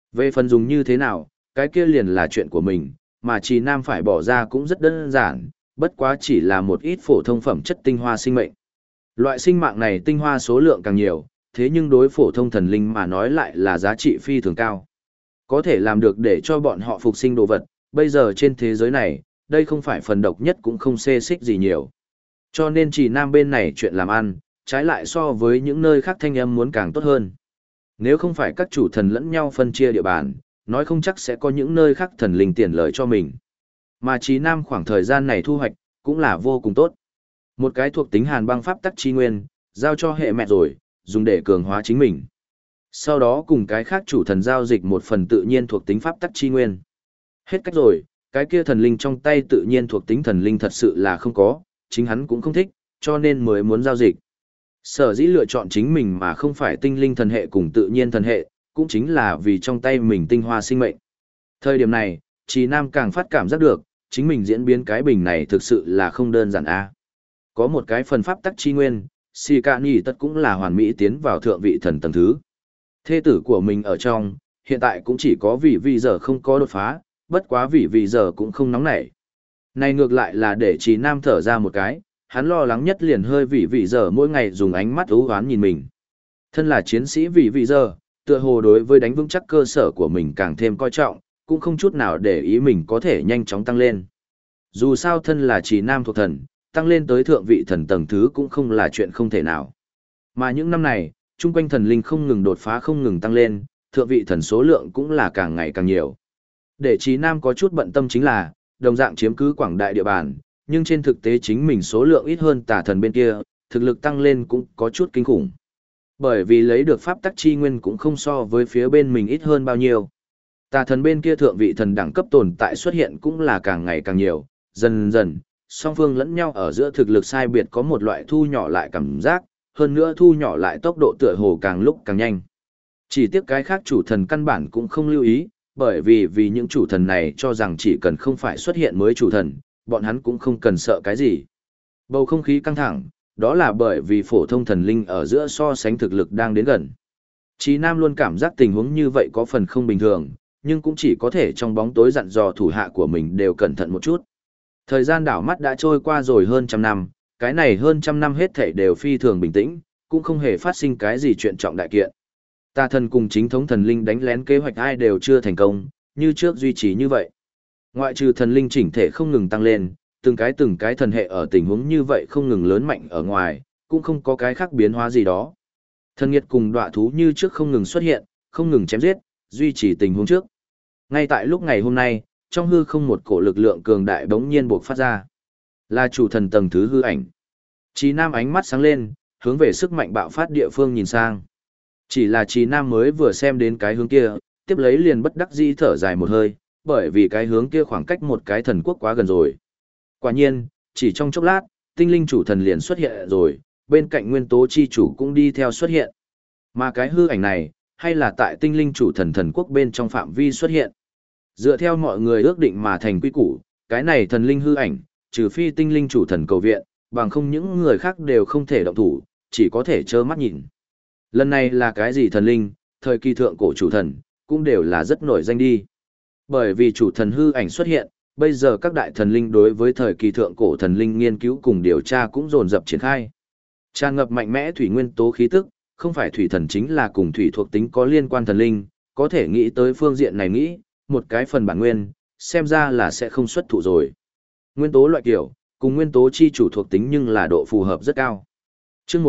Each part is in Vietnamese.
Về phần dùng như thế nào, cái kia liền là chuyện của mình, mà Trì Nam phải bỏ ra cũng rất đơn giản, bất quá chỉ là một ít phổ thông phẩm chất tinh hoa sinh mệnh. Loại sinh mạng này tinh hoa số lượng càng nhiều, thế nhưng đối phổ thông thần linh mà nói lại là giá trị phi thường cao. Có thể làm được để cho bọn họ phục sinh đồ vật, bây giờ trên thế giới này, đây không phải phần độc nhất cũng không xê xích gì nhiều. Cho nên Trì Nam bên này chuyện làm ăn, trái lại so với những nơi khác thanh âm muốn càng tốt hơn. Nếu không phải các chủ thần lẫn nhau phân chia địa bàn, nói không chắc sẽ có những nơi khác thần linh tiền lợi cho mình. Mà Trì Nam khoảng thời gian này thu hoạch, cũng là vô cùng tốt. Một cái thuộc tính hàn băng pháp tắc chi nguyên, giao cho hệ mẹ rồi, dùng để cường hóa chính mình. Sau đó cùng cái khác chủ thần giao dịch một phần tự nhiên thuộc tính pháp tắc chi nguyên. Hết cách rồi, cái kia thần linh trong tay tự nhiên thuộc tính thần linh thật sự là không có, chính hắn cũng không thích, cho nên mới muốn giao dịch. Sở dĩ lựa chọn chính mình mà không phải tinh linh thần hệ cùng tự nhiên thần hệ, cũng chính là vì trong tay mình tinh hoa sinh mệnh. Thời điểm này, Trì Nam càng phát cảm giác được, chính mình diễn biến cái bình này thực sự là không đơn giản a. Có một cái phần pháp tắc chi nguyên, Si Ca Ni tất cũng là hoàn mỹ tiến vào thượng vị thần tầng thứ. Thê tử của mình ở trong, hiện tại cũng chỉ có vì giờ không có đột phá, bất quá vì giờ cũng không nóng nảy. Này ngược lại là để Trì Nam thở ra một cái, hắn lo lắng nhất liền hơi vì giờ mỗi ngày dùng ánh mắt ưu hoán nhìn mình. Thân là chiến sĩ vì giờ, tựa hồ đối với đánh vững chắc cơ sở của mình càng thêm coi trọng, cũng không chút nào để ý mình có thể nhanh chóng tăng lên. Dù sao thân là Trì Nam thuộc thần, tăng lên tới thượng vị thần tầng thứ cũng không là chuyện không thể nào. Mà những năm này, chung quanh thần linh không ngừng đột phá không ngừng tăng lên, thượng vị thần số lượng cũng là càng ngày càng nhiều. Để Trì Nam có chút bận tâm chính là, đồng dạng chiếm cứ quảng đại địa bàn, nhưng trên thực tế chính mình số lượng ít hơn tà thần bên kia, thực lực tăng lên cũng có chút kinh khủng. Bởi vì lấy được pháp tắc chi nguyên cũng không so với phía bên mình ít hơn bao nhiêu. Tà thần bên kia thượng vị thần đẳng cấp tồn tại xuất hiện cũng là càng ngày càng nhiều, dần dần, song phương lẫn nhau ở giữa thực lực sai biệt có một loại thu nhỏ lại cảm giác, hơn nữa thu nhỏ lại tốc độ tựa hồ càng lúc càng nhanh. Chỉ tiếc cái khác chủ thần căn bản cũng không lưu ý, bởi vì những chủ thần này cho rằng chỉ cần không phải xuất hiện mới chủ thần, bọn hắn cũng không cần sợ cái gì. Bầu không khí căng thẳng, đó là bởi vì phổ thông thần linh ở giữa so sánh thực lực đang đến gần. Chí Nam luôn cảm giác tình huống như vậy có phần không bình thường, nhưng cũng chỉ có thể trong bóng tối dặn dò thủ hạ của mình đều cẩn thận một chút. Thời gian đảo mắt đã trôi qua rồi hơn trăm năm, cái này hơn trăm năm hết thảy đều phi thường bình tĩnh, cũng không hề phát sinh cái gì chuyện trọng đại kiện. Tà thần cùng chính thống thần linh đánh lén kế hoạch ai đều chưa thành công, như trước duy trì như vậy. Ngoại trừ thần linh chỉnh thể không ngừng tăng lên, từng cái thần hệ ở tình huống như vậy không ngừng lớn mạnh ở ngoài, cũng không có cái khác biến hóa gì đó. Thần nghiệt cùng đọa thú như trước không ngừng xuất hiện, không ngừng chém giết, duy trì tình huống trước. Ngay tại lúc ngày hôm nay, trong hư không một cổ lực lượng cường đại bỗng nhiên bộc phát ra. Là chủ thần tầng thứ hư ảnh. Chí Nam ánh mắt sáng lên, hướng về sức mạnh bạo phát địa phương nhìn sang. Chỉ là Chí Nam mới vừa xem đến cái hướng kia, tiếp lấy liền bất đắc dĩ thở dài một hơi, bởi vì cái hướng kia khoảng cách một cái thần quốc quá gần rồi. Quả nhiên, chỉ trong chốc lát, tinh linh chủ thần liền xuất hiện rồi, bên cạnh nguyên tố chi chủ cũng đi theo xuất hiện. Mà cái hư ảnh này, hay là tại tinh linh chủ thần thần quốc bên trong phạm vi xuất hiện. Dựa theo mọi người ước định mà thành quy củ, cái này thần linh hư ảnh, trừ phi tinh linh chủ thần cầu viện, bằng không những người khác đều không thể động thủ, chỉ có thể trơ mắt nhìn. Lần này là cái gì thần linh, thời kỳ thượng cổ chủ thần, cũng đều là rất nổi danh đi. Bởi vì chủ thần hư ảnh xuất hiện, bây giờ các đại thần linh đối với thời kỳ thượng cổ thần linh nghiên cứu cùng điều tra cũng dồn dập triển khai. Tràn ngập mạnh mẽ thủy nguyên tố khí tức, không phải thủy thần chính là cùng thủy thuộc tính có liên quan thần linh, có thể nghĩ tới phương diện này nghĩ, một cái phần bản nguyên, xem ra là sẽ không xuất thụ rồi. Nguyên tố loại kiểu, cùng nguyên tố chi chủ thuộc tính nhưng là độ phù hợp rất cao. Chương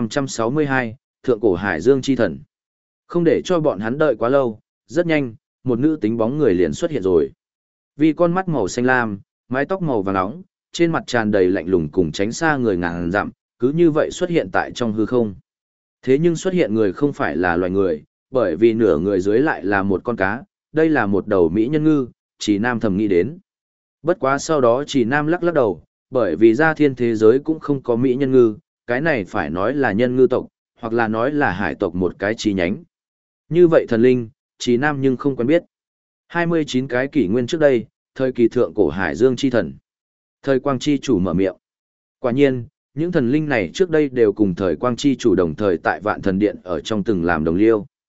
1562, Thượng cổ Hải Dương chi thần. Không để cho bọn hắn đợi quá lâu, rất nhanh, một nữ tính bóng người liền xuất hiện rồi. Vì con mắt màu xanh lam, mái tóc màu vàng nóng, trên mặt tràn đầy lạnh lùng cùng tránh xa người ngàn dặm, cứ như vậy xuất hiện tại trong hư không. Thế nhưng xuất hiện người không phải là loài người, bởi vì nửa người dưới lại là một con cá, đây là một đầu mỹ nhân ngư, Chỉ Nam thầm nghĩ đến. Bất quá sau đó Chỉ Nam lắc lắc đầu, bởi vì ra thiên thế giới cũng không có mỹ nhân ngư, cái này phải nói là nhân ngư tộc, hoặc là nói là hải tộc một cái chi nhánh. Như vậy thần linh, Chỉ Nam nhưng không quen biết. 29 cái kỷ nguyên trước đây, thời kỳ thượng cổ Hải Dương chi thần. Thời Quang chi chủ mở miệng. Quả nhiên, những thần linh này trước đây đều cùng thời Quang chi chủ đồng thời tại Vạn Thần Điện ở trong từng làm đồng liêu.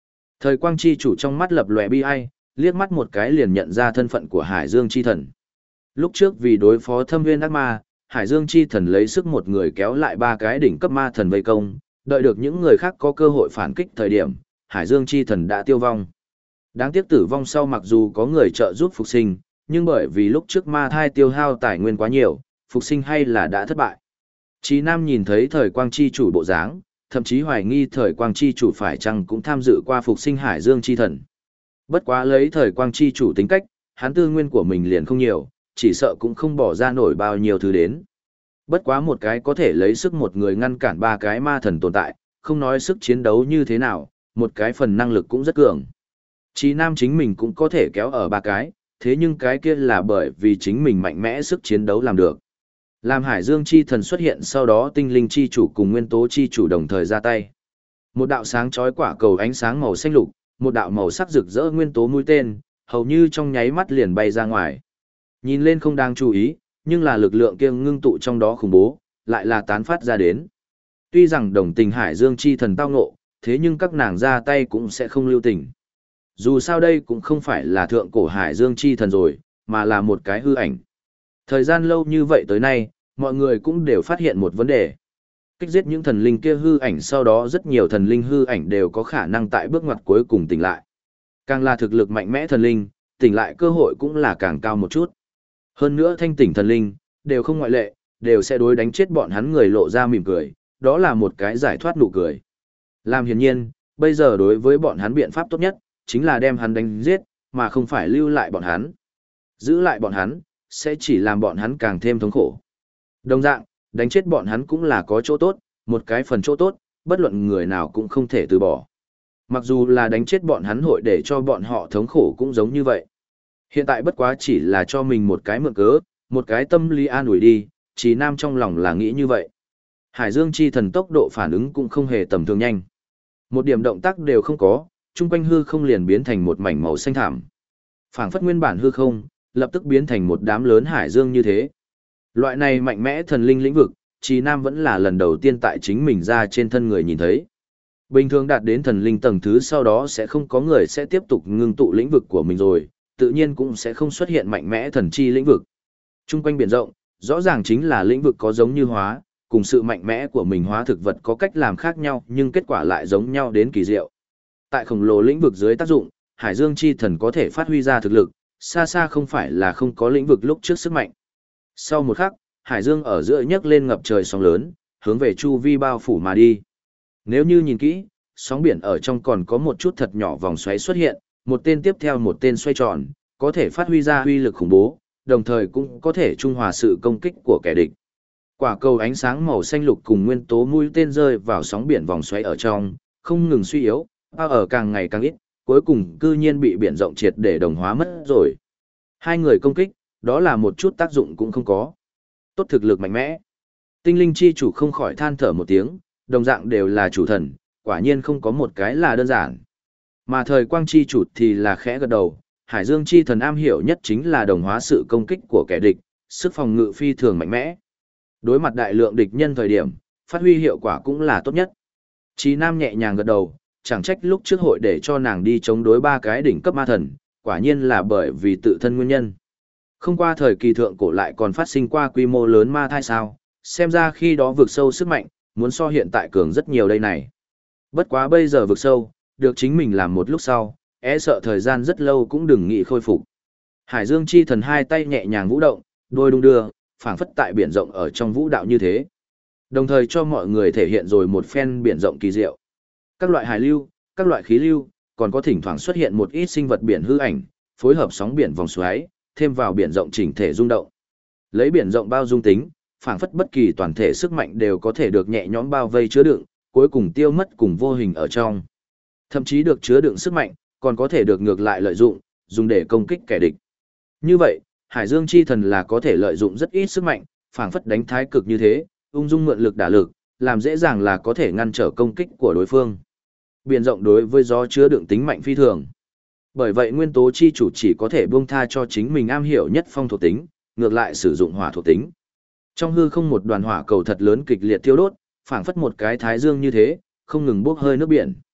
Thời quang chi chủ trong mắt lập lòe bi ai, liếc mắt một cái liền nhận ra thân phận của Hải Dương chi thần. Lúc trước vì đối phó Thâm Viên ác ma, Hải Dương chi thần lấy sức một người kéo lại ba cái đỉnh cấp ma thần vây công, đợi được những người khác có cơ hội phản kích thời điểm, Hải Dương chi thần đã tiêu vong. Đáng tiếc tử vong sau mặc dù có người trợ giúp phục sinh, nhưng bởi vì lúc trước ma thai tiêu hao tài nguyên quá nhiều, phục sinh hay là đã thất bại. Chí Nam nhìn thấy thời quang chi chủ bộ dáng, thậm chí hoài nghi thời quang chi chủ phải chăng cũng tham dự qua phục sinh Hải Dương chi thần. Bất quá lấy thời quang chi chủ tính cách, hắn tư nguyên của mình liền không nhiều, chỉ sợ cũng không bỏ ra nổi bao nhiêu thứ đến. Bất quá một cái có thể lấy sức một người ngăn cản ba cái ma thần tồn tại, không nói sức chiến đấu như thế nào, một cái phần năng lực cũng rất cường. Chí Nam chính mình cũng có thể kéo ở ba cái, thế nhưng cái kia là bởi vì chính mình mạnh mẽ sức chiến đấu làm được. Làm Hải Dương chi thần xuất hiện sau đó tinh linh chi chủ cùng nguyên tố chi chủ đồng thời ra tay. Một đạo sáng chói quả cầu ánh sáng màu xanh lục, một đạo màu sắc rực rỡ nguyên tố mũi tên, hầu như trong nháy mắt liền bay ra ngoài. Nhìn lên không đáng chú ý, nhưng là lực lượng kia ngưng tụ trong đó khủng bố, lại là tán phát ra đến. Tuy rằng đồng tình Hải Dương chi thần tao ngộ, thế nhưng các nàng ra tay cũng sẽ không lưu tình. Dù sao đây cũng không phải là thượng cổ Hải Dương chi thần rồi, mà là một cái hư ảnh. Thời gian lâu như vậy tới nay, mọi người cũng đều phát hiện một vấn đề. Kích giết những thần linh kia hư ảnh sau đó rất nhiều thần linh hư ảnh đều có khả năng tại bước ngoặt cuối cùng tỉnh lại. Càng là thực lực mạnh mẽ thần linh, tỉnh lại cơ hội cũng là càng cao một chút. Hơn nữa thanh tỉnh thần linh, đều không ngoại lệ, đều sẽ đối đánh chết bọn hắn người lộ ra mỉm cười, đó là một cái giải thoát nụ cười. Làm hiển nhiên, bây giờ đối với bọn hắn biện pháp tốt nhất, chính là đem hắn đánh giết, mà không phải lưu lại bọn hắn. Giữ lại bọn hắn, sẽ chỉ làm bọn hắn càng thêm thống khổ. Đồng dạng, đánh chết bọn hắn cũng là có chỗ tốt, một cái phần chỗ tốt, bất luận người nào cũng không thể từ bỏ. Mặc dù là đánh chết bọn hắn hội để cho bọn họ thống khổ cũng giống như vậy. Hiện tại bất quá chỉ là cho mình một cái mượn cớ, một cái tâm lý an ủi đi, Chí Nam trong lòng là nghĩ như vậy. Hải Dương chi thần tốc độ phản ứng cũng không hề tầm thường nhanh. Một điểm động tác đều không có, chung quanh hư không liền biến thành một mảnh màu xanh thảm. Phảng phất nguyên bản hư không, lập tức biến thành một đám lớn hải dương như thế. Loại này mạnh mẽ thần linh lĩnh vực, Chí Nam vẫn là lần đầu tiên tại chính mình ra trên thân người nhìn thấy. Bình thường đạt đến thần linh tầng thứ sau đó sẽ không có người sẽ tiếp tục ngưng tụ lĩnh vực của mình rồi, tự nhiên cũng sẽ không xuất hiện mạnh mẽ thần chi lĩnh vực. Trung quanh biển rộng, rõ ràng chính là lĩnh vực có giống như hóa, cùng sự mạnh mẽ của mình hóa thực vật có cách làm khác nhau nhưng kết quả lại giống nhau đến kỳ diệu. Tại khổng lồ lĩnh vực dưới tác dụng, Hải Dương chi thần có thể phát huy ra thực lực, xa xa không phải là không có lĩnh vực lúc trước sức mạnh. Sau một khắc, Hải Dương ở giữa nhấc lên ngập trời sóng lớn, hướng về chu vi bao phủ mà đi. Nếu như nhìn kỹ, sóng biển ở trong còn có một chút thật nhỏ vòng xoáy xuất hiện, một tên tiếp theo một tên xoay tròn, có thể phát huy ra uy lực khủng bố, đồng thời cũng có thể trung hòa sự công kích của kẻ địch. Quả cầu ánh sáng màu xanh lục cùng nguyên tố mũi tên rơi vào sóng biển vòng xoáy ở trong, không ngừng suy yếu, bao ở càng ngày càng ít, cuối cùng cư nhiên bị biển rộng triệt để đồng hóa mất rồi. Hai người công kích, đó là một chút tác dụng cũng không có. Tốt thực lực mạnh mẽ. Tinh linh chi chủ không khỏi than thở một tiếng, đồng dạng đều là chủ thần, quả nhiên không có một cái là đơn giản. Mà thời quang chi chủ thì là khẽ gật đầu, Hải Dương chi thần am hiểu nhất chính là đồng hóa sự công kích của kẻ địch, sức phòng ngự phi thường mạnh mẽ. Đối mặt đại lượng địch nhân thời điểm, phát huy hiệu quả cũng là tốt nhất. Chí Nam nhẹ nhàng gật đầu, chẳng trách lúc trước hội để cho nàng đi chống đối ba cái đỉnh cấp ma thần, quả nhiên là bởi vì tự thân nguyên nhân. Không qua thời kỳ thượng cổ lại còn phát sinh qua quy mô lớn ma thai sao, xem ra khi đó vực sâu sức mạnh, muốn so hiện tại cường rất nhiều đây này. Bất quá bây giờ vực sâu, được chính mình làm một lúc sau, e sợ thời gian rất lâu cũng đừng nghĩ khôi phục. Hải Dương chi thần hai tay nhẹ nhàng vũ động, đôi đung đưa, phảng phất tại biển rộng ở trong vũ đạo như thế. Đồng thời cho mọi người thể hiện rồi một phen biển rộng kỳ diệu. Các loại hải lưu, các loại khí lưu, còn có thỉnh thoảng xuất hiện một ít sinh vật biển hư ảnh, phối hợp sóng biển vòng xoáy, thêm vào biển rộng chỉnh thể rung động. Lấy biển rộng bao dung tính, phảng phất bất kỳ toàn thể sức mạnh đều có thể được nhẹ nhõm bao vây chứa đựng, cuối cùng tiêu mất cùng vô hình ở trong. Thậm chí được chứa đựng sức mạnh, còn có thể được ngược lại lợi dụng, dùng để công kích kẻ địch. Như vậy, Hải Dương chi thần là có thể lợi dụng rất ít sức mạnh, phảng phất đánh thái cực như thế, ung dung mượn lực đả lực, làm dễ dàng là có thể ngăn trở công kích của đối phương. Biển rộng đối với gió chứa đựng tính mạnh phi thường. Bởi vậy nguyên tố chi chủ chỉ có thể buông tha cho chính mình am hiểu nhất phong thuộc tính, ngược lại sử dụng hỏa thuộc tính. Trong hư không một đoàn hỏa cầu thật lớn kịch liệt thiêu đốt, phảng phất một cái thái dương như thế, không ngừng bốc hơi nước biển.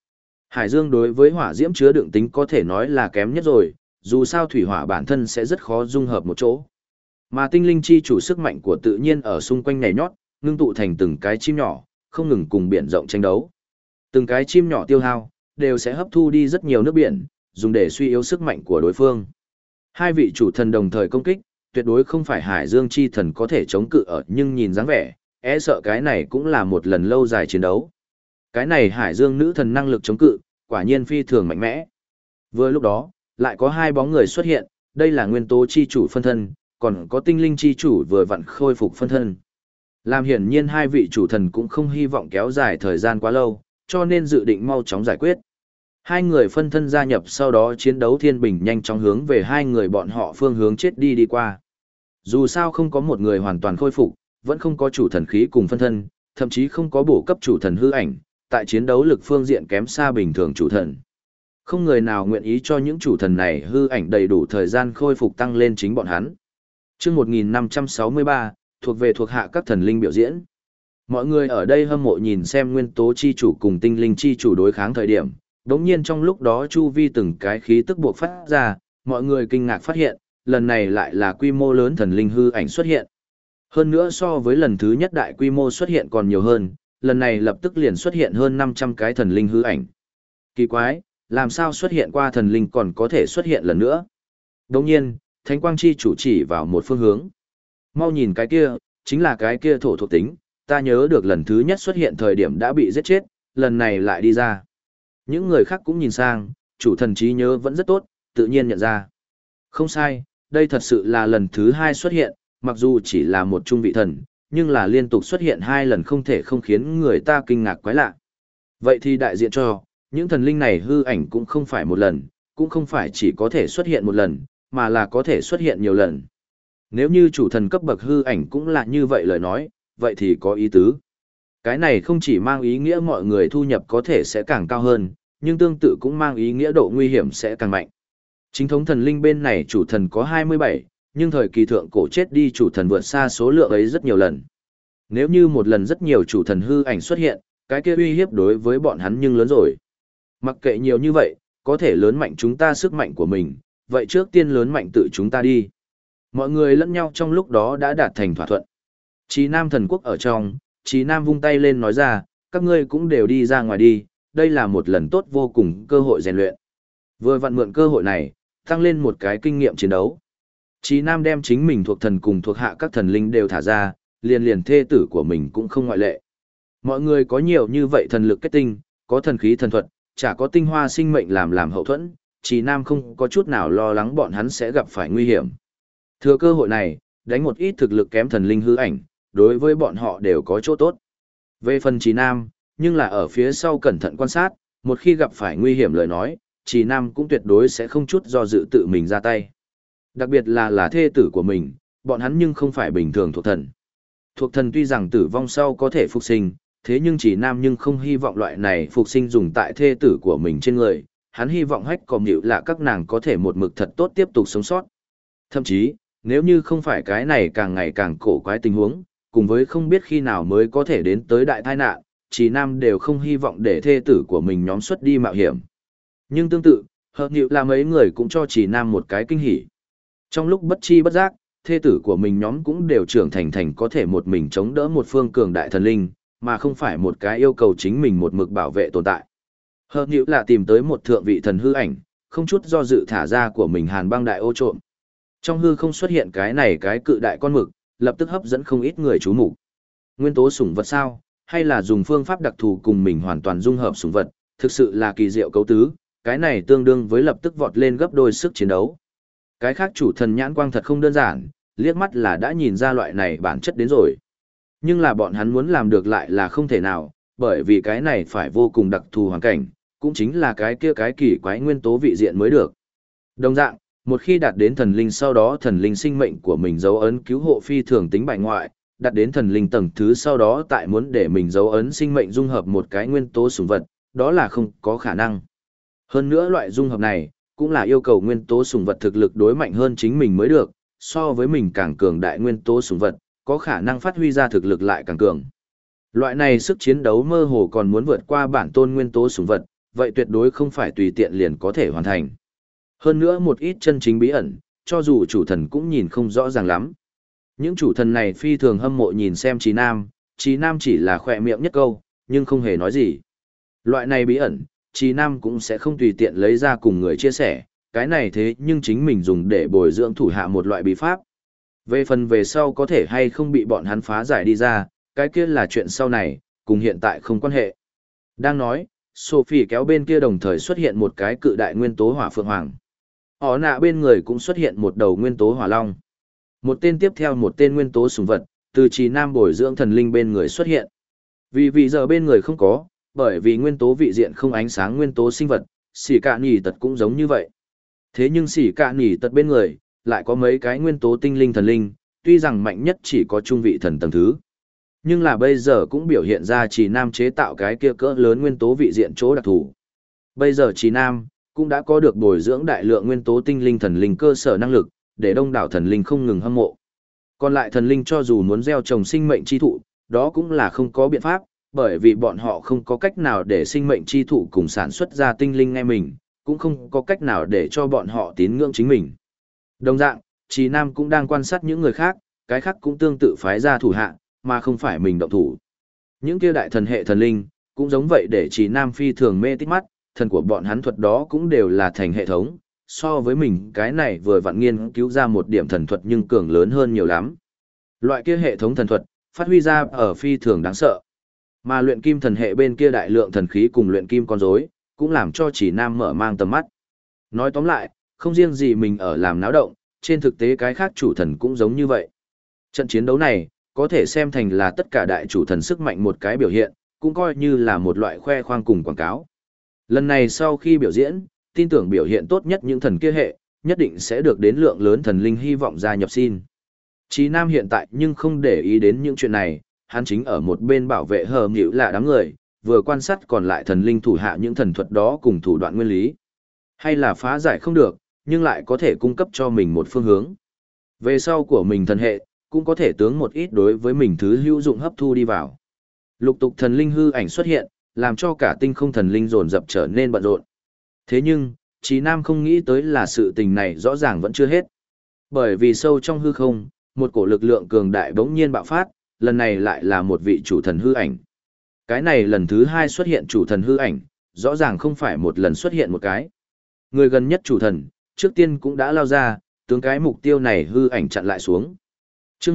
Hải dương đối với hỏa diễm chứa đựng tính có thể nói là kém nhất rồi, dù sao thủy hỏa bản thân sẽ rất khó dung hợp một chỗ. Mà tinh linh chi chủ sức mạnh của tự nhiên ở xung quanh nhảy nhót, ngưng tụ thành từng cái chim nhỏ, không ngừng cùng biển rộng tranh đấu. Từng cái chim nhỏ tiêu hao, đều sẽ hấp thu đi rất nhiều nước biển, dùng để suy yếu sức mạnh của đối phương. Hai vị chủ thần đồng thời công kích, tuyệt đối không phải Hải Dương chi thần có thể chống cự ở, nhưng nhìn dáng vẻ, e sợ cái này cũng là một lần lâu dài chiến đấu. Cái này Hải Dương nữ thần năng lực chống cự, quả nhiên phi thường mạnh mẽ. Vừa lúc đó, lại có hai bóng người xuất hiện, đây là nguyên tố chi chủ phân thân, còn có tinh linh chi chủ vừa vặn khôi phục phân thân. Làm hiển nhiên hai vị chủ thần cũng không hy vọng kéo dài thời gian quá lâu, cho nên dự định mau chóng giải quyết. Hai người phân thân gia nhập, sau đó chiến đấu thiên bình nhanh chóng hướng về hai người bọn họ phương hướng chết đi qua. Dù sao không có một người hoàn toàn khôi phục, vẫn không có chủ thần khí cùng phân thân, thậm chí không có bổ cấp chủ thần hư ảnh, tại chiến đấu lực phương diện kém xa bình thường chủ thần. Không người nào nguyện ý cho những chủ thần này hư ảnh đầy đủ thời gian khôi phục tăng lên chính bọn hắn. Chương 1563, thuộc hạ các thần linh biểu diễn. Mọi người ở đây hâm mộ nhìn xem nguyên tố chi chủ cùng tinh linh chi chủ đối kháng thời điểm, đống nhiên trong lúc đó chu vi từng cái khí tức buộc phát ra, mọi người kinh ngạc phát hiện, lần này lại là quy mô lớn thần linh hư ảnh xuất hiện. Hơn nữa so với lần thứ nhất đại quy mô xuất hiện còn nhiều hơn, lần này lập tức liền xuất hiện hơn 500 cái thần linh hư ảnh. Kỳ quái, làm sao xuất hiện qua thần linh còn có thể xuất hiện lần nữa? Đống nhiên, Thánh Quang Chi chủ chỉ vào một phương hướng. Mau nhìn cái kia, chính là cái kia thổ thuộc tính, ta nhớ được lần thứ nhất xuất hiện thời điểm đã bị giết chết, lần này lại đi ra. Những người khác cũng nhìn sang, chủ thần trí nhớ vẫn rất tốt, tự nhiên nhận ra. Không sai, đây thật sự là lần thứ hai xuất hiện, mặc dù chỉ là một trung vị thần, nhưng là liên tục xuất hiện hai lần không thể không khiến người ta kinh ngạc quái lạ. Vậy thì đại diện cho, những thần linh này hư ảnh cũng không phải một lần, cũng không phải chỉ có thể xuất hiện một lần, mà là có thể xuất hiện nhiều lần. Nếu như chủ thần cấp bậc hư ảnh cũng là như vậy lời nói, vậy thì có ý tứ. Cái này không chỉ mang ý nghĩa mọi người thu nhập có thể sẽ càng cao hơn, nhưng tương tự cũng mang ý nghĩa độ nguy hiểm sẽ càng mạnh. Chính thống thần linh bên này chủ thần có 27, nhưng thời kỳ thượng cổ chết đi chủ thần vượt xa số lượng ấy rất nhiều lần. Nếu như một lần rất nhiều chủ thần hư ảnh xuất hiện, cái kia uy hiếp đối với bọn hắn nhưng lớn rồi. Mặc kệ nhiều như vậy, có thể lớn mạnh chúng ta sức mạnh của mình, vậy trước tiên lớn mạnh tự chúng ta đi. Mọi người lẫn nhau trong lúc đó đã đạt thành thỏa thuận. Chí Nam thần quốc ở trong, Chí Nam vung tay lên nói ra, các ngươi cũng đều đi ra ngoài đi, đây là một lần tốt vô cùng cơ hội rèn luyện. Vừa vặn mượn cơ hội này, tăng lên một cái kinh nghiệm chiến đấu. Chí Nam đem chính mình thuộc thần cùng thuộc hạ các thần linh đều thả ra, liền thê tử của mình cũng không ngoại lệ. Mọi người có nhiều như vậy thần lực kết tinh, có thần khí thần thuật, chả có tinh hoa sinh mệnh làm hậu thuẫn, Chí Nam không có chút nào lo lắng bọn hắn sẽ gặp phải nguy hiểm. Thừa cơ hội này, đánh một ít thực lực kém thần linh hư ảnh, đối với bọn họ đều có chỗ tốt. Về phần Chí Nam, nhưng là ở phía sau cẩn thận quan sát, một khi gặp phải nguy hiểm lời nói, Chí Nam cũng tuyệt đối sẽ không chút do dự tự mình ra tay. Đặc biệt là thê tử của mình, bọn hắn nhưng không phải bình thường thuộc thần. Thuộc thần tuy rằng tử vong sau có thể phục sinh, thế nhưng Chí Nam nhưng không hy vọng loại này phục sinh dùng tại thê tử của mình trên người, hắn hy vọng hách còm nhịu là các nàng có thể một mực thật tốt tiếp tục sống sót. Thậm chí, nếu như không phải cái này càng ngày càng cổ quái tình huống, cùng với không biết khi nào mới có thể đến tới đại tai nạn, Chí Nam đều không hy vọng để thê tử của mình nhóm xuất đi mạo hiểm. Nhưng tương tự, hợp nhịu là mấy người cũng cho Chí Nam một cái kinh hỉ. Trong lúc bất chi bất giác, thê tử của mình nhóm cũng đều trưởng thành có thể một mình chống đỡ một phương cường đại thần linh, mà không phải một cái yêu cầu chính mình một mực bảo vệ tồn tại. Hợp nhịu là tìm tới một thượng vị thần hư ảnh, không chút do dự thả ra của mình hàn băng đại ô trộm. Trong hư không xuất hiện cái cự đại con mực, lập tức hấp dẫn không ít người chú mục. Nguyên tố sủng vật sao, hay là dùng phương pháp đặc thù cùng mình hoàn toàn dung hợp sủng vật, thực sự là kỳ diệu cấu tứ, cái này tương đương với lập tức vọt lên gấp đôi sức chiến đấu. Cái khác chủ thần nhãn quang thật không đơn giản, liếc mắt là đã nhìn ra loại này bản chất đến rồi. Nhưng là bọn hắn muốn làm được lại là không thể nào, bởi vì cái này phải vô cùng đặc thù hoàn cảnh, cũng chính là cái kia cái kỳ quái nguyên tố vị diện mới được. Đồng dạng, một khi đạt đến thần linh sau đó thần linh sinh mệnh của mình dấu ấn cứu hộ phi thường tính bại ngoại, đạt đến thần linh tầng thứ sau đó tại muốn để mình dấu ấn sinh mệnh dung hợp một cái nguyên tố sủng vật, đó là không có khả năng. Hơn nữa loại dung hợp này, cũng là yêu cầu nguyên tố sủng vật thực lực đối mạnh hơn chính mình mới được, so với mình càng cường đại nguyên tố sủng vật, có khả năng phát huy ra thực lực lại càng cường. Loại này sức chiến đấu mơ hồ còn muốn vượt qua bản tôn nguyên tố sủng vật, vậy tuyệt đối không phải tùy tiện liền có thể hoàn thành. Hơn nữa một ít chân chính bí ẩn, cho dù chủ thần cũng nhìn không rõ ràng lắm. Những chủ thần này phi thường hâm mộ nhìn xem Trí Nam chỉ là khỏe miệng nhất câu, nhưng không hề nói gì. Loại này bí ẩn, Trí Nam cũng sẽ không tùy tiện lấy ra cùng người chia sẻ, cái này thế nhưng chính mình dùng để bồi dưỡng thủ hạ một loại bí pháp. Về phần về sau có thể hay không bị bọn hắn phá giải đi ra, cái kia là chuyện sau này, cùng hiện tại không quan hệ. Đang nói, Sophie kéo bên kia đồng thời xuất hiện một cái cự đại nguyên tố hỏa phượng hoàng. Họ nạ bên người cũng xuất hiện một đầu nguyên tố hỏa long. Một tên tiếp theo một tên nguyên tố sùng vật, từ Trì Nam bồi dưỡng thần linh bên người xuất hiện. Vì giờ bên người không có, bởi vì nguyên tố vị diện không ánh sáng nguyên tố sinh vật, xỉ cạ nỉ tật cũng giống như vậy. Thế nhưng xỉ cạ nỉ tật bên người, lại có mấy cái nguyên tố tinh linh thần linh, tuy rằng mạnh nhất chỉ có trung vị thần tầng thứ. Nhưng là bây giờ cũng biểu hiện ra Trì Nam chế tạo cái kia cỡ lớn nguyên tố vị diện chỗ đặc thù. Bây giờ Trì Nam cũng đã có được bồi dưỡng đại lượng nguyên tố tinh linh thần linh cơ sở năng lực, để đông đảo thần linh không ngừng hâm mộ. Còn lại thần linh cho dù muốn gieo trồng sinh mệnh chi thụ, đó cũng là không có biện pháp, bởi vì bọn họ không có cách nào để sinh mệnh chi thụ cùng sản xuất ra tinh linh ngay mình, cũng không có cách nào để cho bọn họ tín ngưỡng chính mình. Đồng dạng, Trì Nam cũng đang quan sát những người khác, cái khác cũng tương tự phái ra thủ hạ, mà không phải mình động thủ. Những kia đại thần hệ thần linh, cũng giống vậy để Trì Nam phi thường mê tít mắt, thần của bọn hắn thuật đó cũng đều là thành hệ thống, so với mình cái này vừa vặn nghiên cứu ra một điểm thần thuật nhưng cường lớn hơn nhiều lắm. Loại kia hệ thống thần thuật, phát huy ra ở phi thường đáng sợ. Mà luyện kim thần hệ bên kia đại lượng thần khí cùng luyện kim con rối, cũng làm cho Trì Nam mở mang tầm mắt. Nói tóm lại, không riêng gì mình ở làm náo động, trên thực tế cái khác chủ thần cũng giống như vậy. Trận chiến đấu này, có thể xem thành là tất cả đại chủ thần sức mạnh một cái biểu hiện, cũng coi như là một loại khoe khoang cùng quảng cáo. Lần này sau khi biểu diễn, tin tưởng biểu hiện tốt nhất những thần kia hệ, nhất định sẽ được đến lượng lớn thần linh hy vọng gia nhập xin. Chí Nam hiện tại nhưng không để ý đến những chuyện này, hắn chính ở một bên bảo vệ hờ nghịu là đám người, vừa quan sát còn lại thần linh thủ hạ những thần thuật đó cùng thủ đoạn nguyên lý. Hay là phá giải không được, nhưng lại có thể cung cấp cho mình một phương hướng. Về sau của mình thần hệ, cũng có thể tướng một ít đối với mình thứ hữu dụng hấp thu đi vào. Lục tục thần linh hư ảnh xuất hiện, làm cho cả tinh không thần linh dồn dập trở nên bận rộn. Thế nhưng, Chí Nam không nghĩ tới là sự tình này rõ ràng vẫn chưa hết. Bởi vì sâu trong hư không, một cổ lực lượng cường đại bỗng nhiên bạo phát, lần này lại là một vị chủ thần hư ảnh. Cái này lần thứ hai xuất hiện chủ thần hư ảnh, rõ ràng không phải một lần xuất hiện một cái. Người gần nhất chủ thần, trước tiên cũng đã lao ra, tướng cái mục tiêu này hư ảnh chặn lại xuống. Trước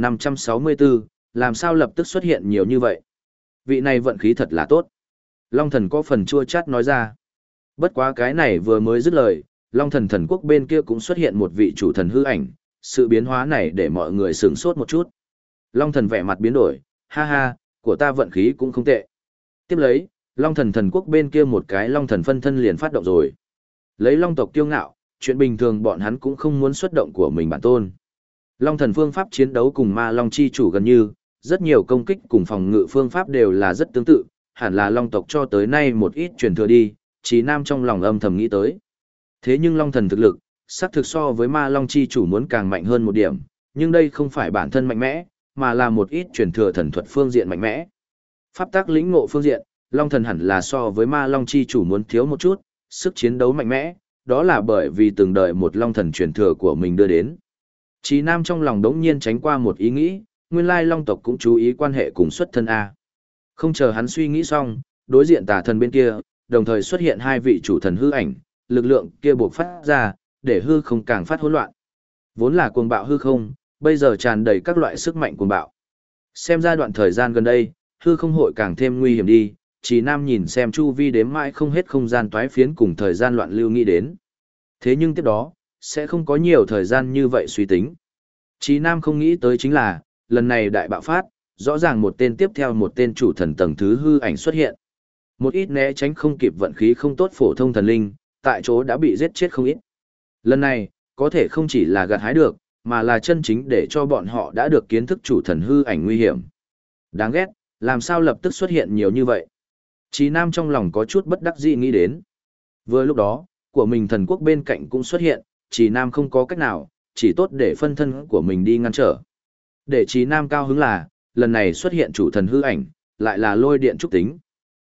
1564, làm sao lập tức xuất hiện nhiều như vậy? Vị này vận khí thật là tốt. Long thần có phần chua chát nói ra. Bất quá cái này vừa mới dứt lời, Long thần thần quốc bên kia cũng xuất hiện một vị chủ thần hư ảnh, sự biến hóa này để mọi người sửng sốt một chút. Long thần vẻ mặt biến đổi, ha ha, của ta vận khí cũng không tệ. Tiếp lấy, Long thần thần quốc bên kia một cái Long thần phân thân liền phát động rồi. Lấy Long tộc kiêu ngạo, chuyện bình thường bọn hắn cũng không muốn xuất động của mình bản tôn. Long thần phương pháp chiến đấu cùng ma Long chi chủ gần như, rất nhiều công kích cùng phòng ngự phương pháp đều là rất tương tự, hẳn là Long tộc cho tới nay một ít truyền thừa đi, Chí Nam trong lòng âm thầm nghĩ tới. Thế nhưng Long thần thực lực, xác thực so với ma Long chi chủ muốn càng mạnh hơn một điểm, nhưng đây không phải bản thân mạnh mẽ, mà là một ít truyền thừa thần thuật phương diện mạnh mẽ. Pháp tắc lĩnh ngộ phương diện, Long thần hẳn là so với ma Long chi chủ muốn thiếu một chút, sức chiến đấu mạnh mẽ, đó là bởi vì từng đợi một Long thần truyền thừa của mình đưa đến. Chí Nam trong lòng đống nhiên tránh qua một ý nghĩ, nguyên lai Long tộc cũng chú ý quan hệ cùng xuất thân A. Không chờ hắn suy nghĩ xong, đối diện tà thần bên kia, đồng thời xuất hiện hai vị chủ thần hư ảnh, lực lượng kia buộc phát ra, để hư không càng phát hỗn loạn. Vốn là cuồng bạo hư không, bây giờ tràn đầy các loại sức mạnh cuồng bạo. Xem ra đoạn thời gian gần đây, hư không hội càng thêm nguy hiểm đi, Chí Nam nhìn xem chu vi đếm mãi không hết không gian toái phiến cùng thời gian loạn lưu nghĩ đến. Thế nhưng tiếp đó, sẽ không có nhiều thời gian như vậy suy tính. Chí Nam không nghĩ tới chính là, lần này đại bạo phát, rõ ràng một tên tiếp theo một tên chủ thần tầng thứ hư ảnh xuất hiện. Một ít né tránh không kịp vận khí không tốt phổ thông thần linh, tại chỗ đã bị giết chết không ít. Lần này, có thể không chỉ là gặt hái được, mà là chân chính để cho bọn họ đã được kiến thức chủ thần hư ảnh nguy hiểm. Đáng ghét, làm sao lập tức xuất hiện nhiều như vậy? Chí Nam trong lòng có chút bất đắc dĩ nghĩ đến. Vừa lúc đó, của mình thần quốc bên cạnh cũng xuất hiện, Chí Nam không có cách nào, chỉ tốt để phân thân của mình đi ngăn trở. Để Chí Nam cao hứng là, lần này xuất hiện chủ thần hư ảnh, lại là lôi điện trúc tính.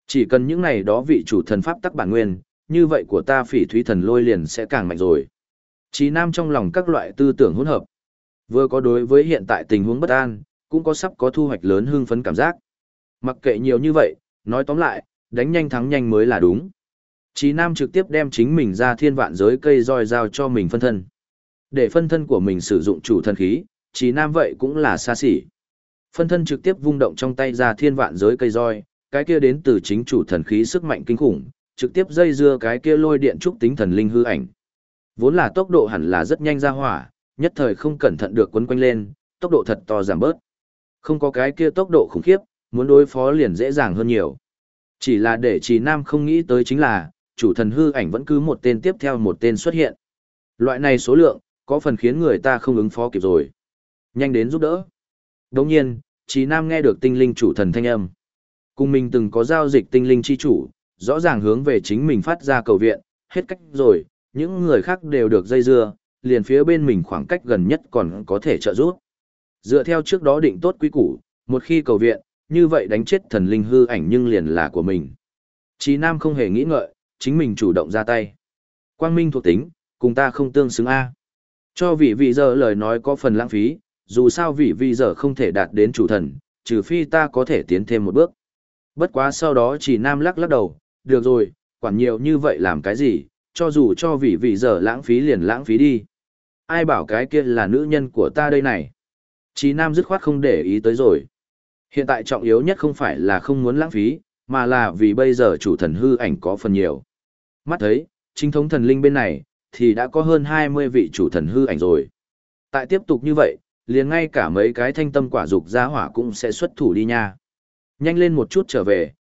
Chỉ cần những này đó vị chủ thần pháp tắc bản nguyên, như vậy của ta Phỉ Thúy Thần Lôi liền sẽ càng mạnh rồi. Trí Nam trong lòng các loại tư tưởng hỗn hợp. Vừa có đối với hiện tại tình huống bất an, cũng có sắp có thu hoạch lớn hưng phấn cảm giác. Mặc kệ nhiều như vậy, nói tóm lại, đánh nhanh thắng nhanh mới là đúng. Trí Nam trực tiếp đem chính mình ra thiên vạn giới cây roi giao cho mình phân thân. Để phân thân của mình sử dụng chủ thần khí, Trí Nam vậy cũng là xa xỉ. Phân thân trực tiếp vung động trong tay ra thiên vạn giới cây roi, cái kia đến từ chính chủ thần khí sức mạnh kinh khủng, trực tiếp dây dưa cái kia lôi điện trúc tính thần linh hư ảnh. Vốn là tốc độ hẳn là rất nhanh ra hỏa, nhất thời không cẩn thận được quấn quanh lên, tốc độ thật to giảm bớt. Không có cái kia tốc độ khủng khiếp, muốn đối phó liền dễ dàng hơn nhiều. Chỉ là để Trì Nam không nghĩ tới chính là, chủ thần hư ảnh vẫn cứ một tên tiếp theo một tên xuất hiện. Loại này số lượng, có phần khiến người ta không ứng phó kịp rồi. Nhanh đến giúp đỡ. Đồng nhiên, Trì Nam nghe được tinh linh chủ thần thanh âm. Cùng mình từng có giao dịch tinh linh chi chủ, rõ ràng hướng về chính mình phát ra cầu viện, hết cách rồi, những người khác đều được dây dưa, liền phía bên mình khoảng cách gần nhất còn có thể trợ giúp. Dựa theo trước đó định tốt quý củ, một khi cầu viện, như vậy đánh chết thần linh hư ảnh nhưng liền là của mình. Chí Nam không hề nghĩ ngợi, chính mình chủ động ra tay. Quang minh thuộc tính, cùng ta không tương xứng A. Cho vị giờ lời nói có phần lãng phí, dù sao vị giờ không thể đạt đến chủ thần, trừ phi ta có thể tiến thêm một bước. Bất quá sau đó chỉ Nam lắc lắc đầu, được rồi, quản nhiều như vậy làm cái gì, cho dù cho vị giờ lãng phí liền lãng phí đi. Ai bảo cái kia là nữ nhân của ta đây này. Chí Nam dứt khoát không để ý tới rồi. Hiện tại trọng yếu nhất không phải là không muốn lãng phí, mà là vì bây giờ chủ thần hư ảnh có phần nhiều. Mắt thấy, chính thống thần linh bên này, thì đã có hơn 20 vị chủ thần hư ảnh rồi. Tại tiếp tục như vậy, liền ngay cả mấy cái thanh tâm quả dục gia hỏa cũng sẽ xuất thủ đi nha. Nhanh lên một chút trở về,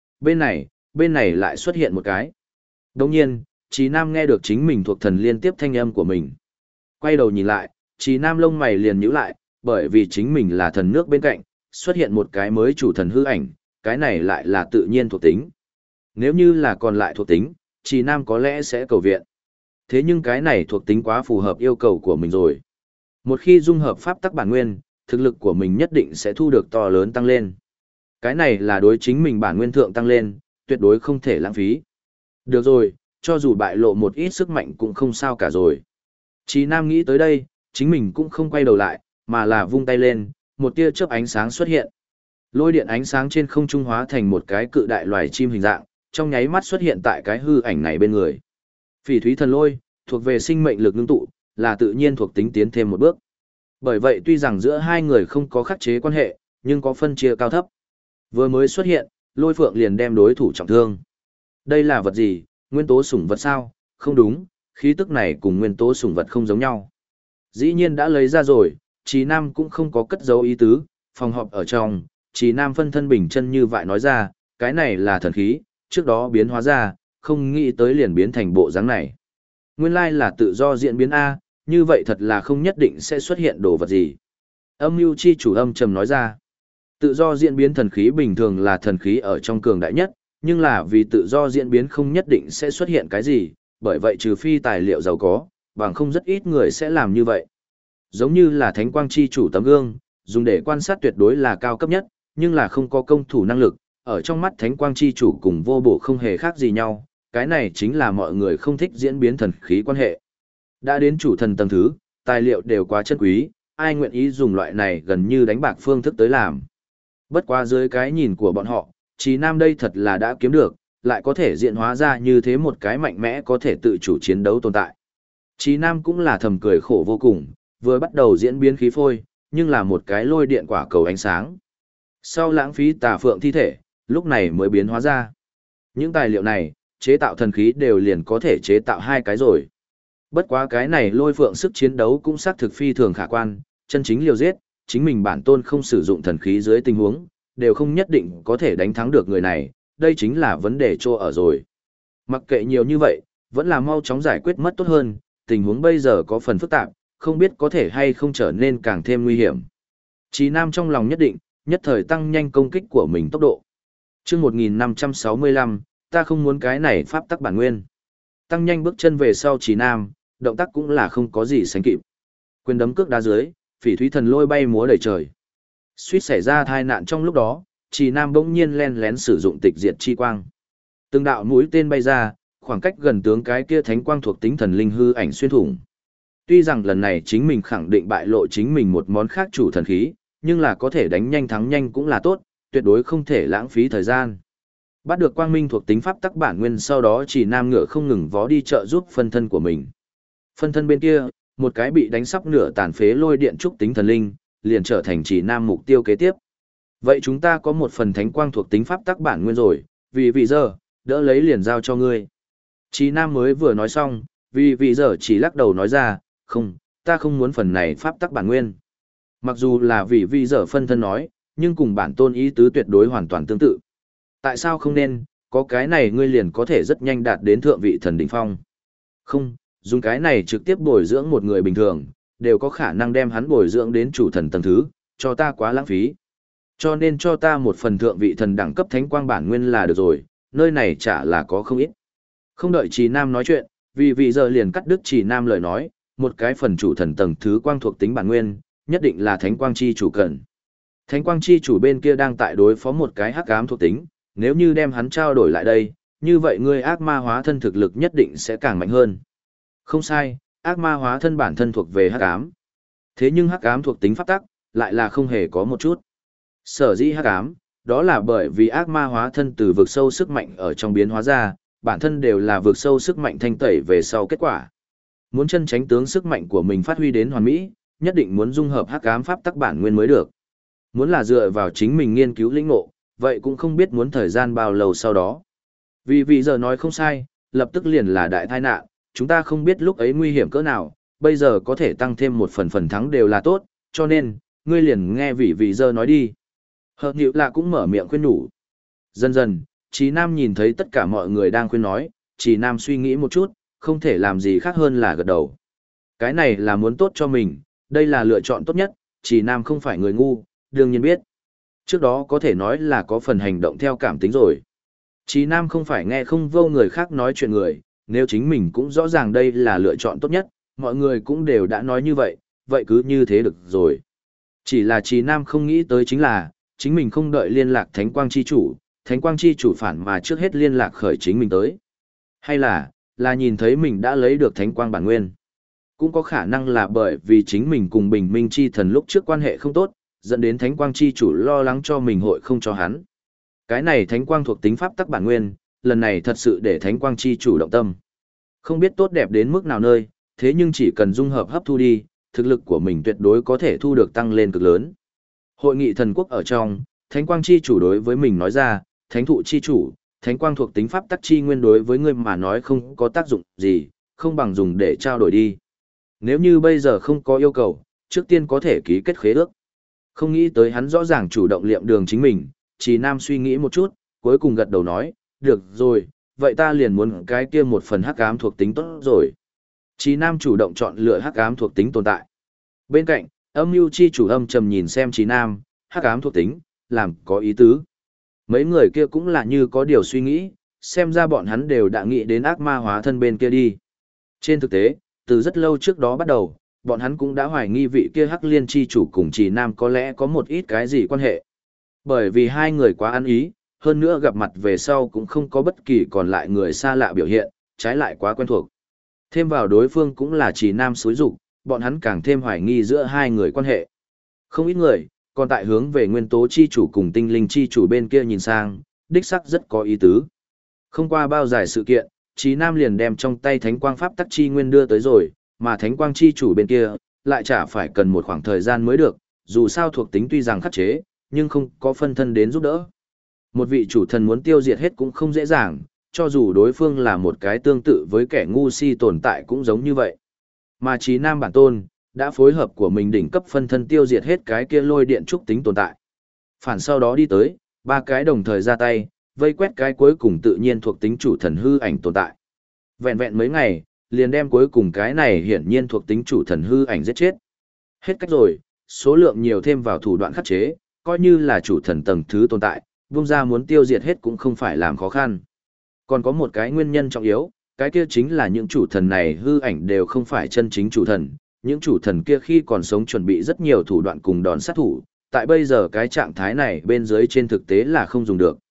bên này lại xuất hiện một cái. Đồng nhiên, Chí Nam nghe được chính mình thuộc thần liên tiếp thanh âm của mình. Quay đầu nhìn lại, Chí Nam lông mày liền nhíu lại, bởi vì chính mình là thần nước bên cạnh, xuất hiện một cái mới chủ thần hư ảnh, cái này lại là tự nhiên thuộc tính. Nếu như là còn lại thuộc tính, Chí Nam có lẽ sẽ cầu viện. Thế nhưng cái này thuộc tính quá phù hợp yêu cầu của mình rồi. Một khi dung hợp pháp tắc bản nguyên, thực lực của mình nhất định sẽ thu được to lớn tăng lên. Cái này là đối chính mình bản nguyên thượng tăng lên, tuyệt đối không thể lãng phí. Được rồi, cho dù bại lộ một ít sức mạnh cũng không sao cả rồi. Chí Nam nghĩ tới đây, chính mình cũng không quay đầu lại, mà là vung tay lên, một tia chớp ánh sáng xuất hiện. Lôi điện ánh sáng trên không trung hóa thành một cái cự đại loài chim hình dạng, trong nháy mắt xuất hiện tại cái hư ảnh này bên người. Phỉ Thúy Thần Lôi, thuộc về sinh mệnh lực ngưng tụ, là tự nhiên thuộc tính tiến thêm một bước. Bởi vậy tuy rằng giữa hai người không có khắc chế quan hệ, nhưng có phân chia cao thấp. Vừa mới xuất hiện, Lôi Phượng liền đem đối thủ trọng thương. Đây là vật gì, nguyên tố sủng vật sao? Không đúng, khí tức này cùng nguyên tố sủng vật không giống nhau. Dĩ nhiên đã lấy ra rồi, Chí Nam cũng không có cất giấu ý tứ, phòng họp ở trong, Chí Nam phân thân bình chân như vậy nói ra, cái này là thần khí, trước đó biến hóa ra, không nghĩ tới liền biến thành bộ dáng này. Nguyên lai là tự do diễn biến A, như vậy thật là không nhất định sẽ xuất hiện đồ vật gì. Âm mưu chi chủ âm trầm nói ra, tự do diễn biến thần khí bình thường là thần khí ở trong cường đại nhất, nhưng là vì tự do diễn biến không nhất định sẽ xuất hiện cái gì, bởi vậy trừ phi tài liệu giàu có, bằng không rất ít người sẽ làm như vậy. Giống như là thánh quang chi chủ tấm gương, dùng để quan sát tuyệt đối là cao cấp nhất, nhưng là không có công thủ năng lực, ở trong mắt thánh quang chi chủ cùng vô bổ không hề khác gì nhau, cái này chính là mọi người không thích diễn biến thần khí quan hệ. Đã đến chủ thần tầng thứ, tài liệu đều quá chân quý, ai nguyện ý dùng loại này gần như đánh bạc phương thức tới làm. Bất quá dưới cái nhìn của bọn họ, Chí Nam đây thật là đã kiếm được, lại có thể diễn hóa ra như thế một cái mạnh mẽ có thể tự chủ chiến đấu tồn tại. Chí Nam cũng là thầm cười khổ vô cùng, vừa bắt đầu diễn biến khí phôi, nhưng là một cái lôi điện quả cầu ánh sáng. Sau lãng phí tà phượng thi thể, lúc này mới biến hóa ra. Những tài liệu này, chế tạo thần khí đều liền có thể chế tạo hai cái rồi. Bất quá cái này lôi phượng sức chiến đấu cũng xác thực phi thường khả quan, chân chính liều giết, chính mình bản tôn không sử dụng thần khí dưới tình huống, đều không nhất định có thể đánh thắng được người này, đây chính là vấn đề trô ở rồi. Mặc kệ nhiều như vậy, vẫn là mau chóng giải quyết mất tốt hơn, tình huống bây giờ có phần phức tạp, không biết có thể hay không trở nên càng thêm nguy hiểm. Chí Nam trong lòng nhất định, nhất thời tăng nhanh công kích của mình tốc độ. Chương 1565, ta không muốn cái này pháp tắc bản nguyên. Tăng nhanh bước chân về sau Chí Nam, động tác cũng là không có gì sánh kịp. Quyền đấm cước đá dưới, Phỉ Thúy Thần Lôi bay múa đầy trời. Suýt xảy ra tai nạn trong lúc đó, Chí Nam bỗng nhiên len lén sử dụng tịch diệt chi quang. Từng đạo mũi tên bay ra, khoảng cách gần tướng cái kia thánh quang thuộc tính thần linh hư ảnh xuyên thủng. Tuy rằng lần này chính mình khẳng định bại lộ chính mình một món khác chủ thần khí, nhưng là có thể đánh nhanh thắng nhanh cũng là tốt, tuyệt đối không thể lãng phí thời gian. Bắt được quang minh thuộc tính pháp tắc bản nguyên, sau đó chỉ nam ngựa không ngừng vó đi trợ giúp phân thân của mình. Phân thân bên kia, một cái bị đánh sắp nửa tàn phế lôi điện trúc tính thần linh, liền trở thành chỉ nam mục tiêu kế tiếp. Vậy chúng ta có một phần thánh quang thuộc tính pháp tắc bản nguyên rồi, vì giờ, đỡ lấy liền giao cho ngươi. Chỉ nam mới vừa nói xong, vì giờ chỉ lắc đầu nói ra, không, ta không muốn phần này pháp tắc bản nguyên. Mặc dù là vì giờ phân thân nói, nhưng cùng bản tôn ý tứ tuyệt đối hoàn toàn tương tự. Tại sao không nên, có cái này ngươi liền có thể rất nhanh đạt đến thượng vị thần đỉnh phong. Không, dùng cái này trực tiếp bồi dưỡng một người bình thường, đều có khả năng đem hắn bồi dưỡng đến chủ thần tầng thứ, cho ta quá lãng phí. Cho nên cho ta một phần thượng vị thần đẳng cấp thánh quang bản nguyên là được rồi, nơi này chả là có không ít. Không đợi Trì Nam nói chuyện, vì giờ liền cắt đứt Trì Nam lời nói, một cái phần chủ thần tầng thứ quang thuộc tính bản nguyên, nhất định là thánh quang chi chủ cần. Thánh quang chi chủ bên kia đang tại đối phó một cái hắc ám thuộc tính, nếu như đem hắn trao đổi lại đây, như vậy ngươi ác ma hóa thân thực lực nhất định sẽ càng mạnh hơn. Không sai, ác ma hóa thân bản thân thuộc về hắc ám. Thế nhưng hắc ám thuộc tính pháp tắc, lại là không hề có một chút. Sở dĩ hắc ám, đó là bởi vì ác ma hóa thân từ vực sâu sức mạnh ở trong biến hóa ra, bản thân đều là vực sâu sức mạnh thanh tẩy về sau kết quả. Muốn chân tránh tướng sức mạnh của mình phát huy đến hoàn mỹ, nhất định muốn dung hợp hắc ám pháp tắc bản nguyên mới được. Muốn là dựa vào chính mình nghiên cứu lĩnh ngộ, vậy cũng không biết muốn thời gian bao lâu sau đó. Vì giờ nói không sai, lập tức liền là đại tai nạn, chúng ta không biết lúc ấy nguy hiểm cỡ nào, bây giờ có thể tăng thêm một phần thắng đều là tốt, cho nên, ngươi liền nghe vì giờ nói đi. Hợp nhịu là cũng mở miệng khuyên nhủ. Dần dần, Trí Nam nhìn thấy tất cả mọi người đang khuyên nói, Trí Nam suy nghĩ một chút, không thể làm gì khác hơn là gật đầu. Cái này là muốn tốt cho mình, đây là lựa chọn tốt nhất, Trí Nam không phải người ngu, đương nhiên biết. Trước đó có thể nói là có phần hành động theo cảm tính rồi. Trí Nam không phải nghe không vô người khác nói chuyện người, nếu chính mình cũng rõ ràng đây là lựa chọn tốt nhất, mọi người cũng đều đã nói như vậy, vậy cứ như thế được rồi. Chỉ là Trí Nam không nghĩ tới chính là, chính mình không đợi liên lạc Thánh Quang Chi Chủ, Thánh Quang Chi Chủ phản mà trước hết liên lạc khởi chính mình tới. Hay là nhìn thấy mình đã lấy được Thánh Quang bản nguyên. Cũng có khả năng là bởi vì chính mình cùng Bình Minh Chi Thần lúc trước quan hệ không tốt, dẫn đến Thánh Quang Chi Chủ lo lắng cho mình hội không cho hắn. Cái này Thánh Quang thuộc tính pháp tắc bản nguyên, lần này thật sự để Thánh Quang Chi Chủ động tâm. Không biết tốt đẹp đến mức nào nơi, thế nhưng chỉ cần dung hợp hấp thu đi, thực lực của mình tuyệt đối có thể thu được tăng lên cực lớn. Hội nghị thần quốc ở trong, Thánh Quang Chi Chủ đối với mình nói ra, Thánh Thụ Chi Chủ, Thánh Quang thuộc tính pháp tắc chi nguyên đối với ngươi mà nói không có tác dụng gì, không bằng dùng để trao đổi đi. Nếu như bây giờ không có yêu cầu, trước tiên có thể ký kết khế ước. Không nghĩ tới hắn rõ ràng chủ động liệm đường chính mình, Trì Nam suy nghĩ một chút, cuối cùng gật đầu nói, được rồi, vậy ta liền muốn cái kia một phần hắc ám thuộc tính tốt rồi. Trì Nam chủ động chọn lựa hắc ám thuộc tính tồn tại. Bên cạnh, Âm Mưu Chi Chủ âm trầm nhìn xem Trì Nam, hắc ám thuộc tính, làm có ý tứ. Mấy người kia cũng là như có điều suy nghĩ, xem ra bọn hắn đều đã nghĩ đến ác ma hóa thân bên kia đi. Trên thực tế, từ rất lâu trước đó bắt đầu, bọn hắn cũng đã hoài nghi vị kia Hắc Liên Chi Chủ cùng Trì Nam có lẽ có một ít cái gì quan hệ. Bởi vì hai người quá ăn ý, hơn nữa gặp mặt về sau cũng không có bất kỳ còn lại người xa lạ biểu hiện, trái lại quá quen thuộc. Thêm vào đối phương cũng là Trì Nam xúi dục, bọn hắn càng thêm hoài nghi giữa hai người quan hệ. Không ít người, còn tại hướng về Nguyên Tố Chi Chủ cùng Tinh Linh Chi Chủ bên kia nhìn sang, đích sắc rất có ý tứ. Không qua bao dài sự kiện, Trì Nam liền đem trong tay Thánh Quang Pháp Tắc Chi Nguyên đưa tới rồi, mà Thánh Quang Chi Chủ bên kia, lại chả phải cần một khoảng thời gian mới được, dù sao thuộc tính tuy rằng khắc chế, nhưng không có phân thân đến giúp đỡ. Một vị chủ thần muốn tiêu diệt hết cũng không dễ dàng, cho dù đối phương là một cái tương tự với kẻ ngu si tồn tại cũng giống như vậy. Mà Trì Nam bản tôn, đã phối hợp của mình đỉnh cấp phân thân tiêu diệt hết cái kia lôi điện trúc tính tồn tại. Phản sau đó đi tới, ba cái đồng thời ra tay, vây quét cái cuối cùng tự nhiên thuộc tính chủ thần hư ảnh tồn tại. Vẹn vẹn mấy ngày, liền đem cuối cùng cái này hiển nhiên thuộc tính chủ thần hư ảnh giết chết. Hết cách rồi, số lượng nhiều thêm vào thủ đoạn khắc chế, coi như là chủ thần tầng thứ tồn tại, vung ra muốn tiêu diệt hết cũng không phải làm khó khăn. Còn có một cái nguyên nhân trọng yếu, cái kia chính là những chủ thần này hư ảnh đều không phải chân chính chủ thần, những chủ thần kia khi còn sống chuẩn bị rất nhiều thủ đoạn cùng đòn sát thủ, tại bây giờ cái trạng thái này bên dưới trên thực tế là không dùng được.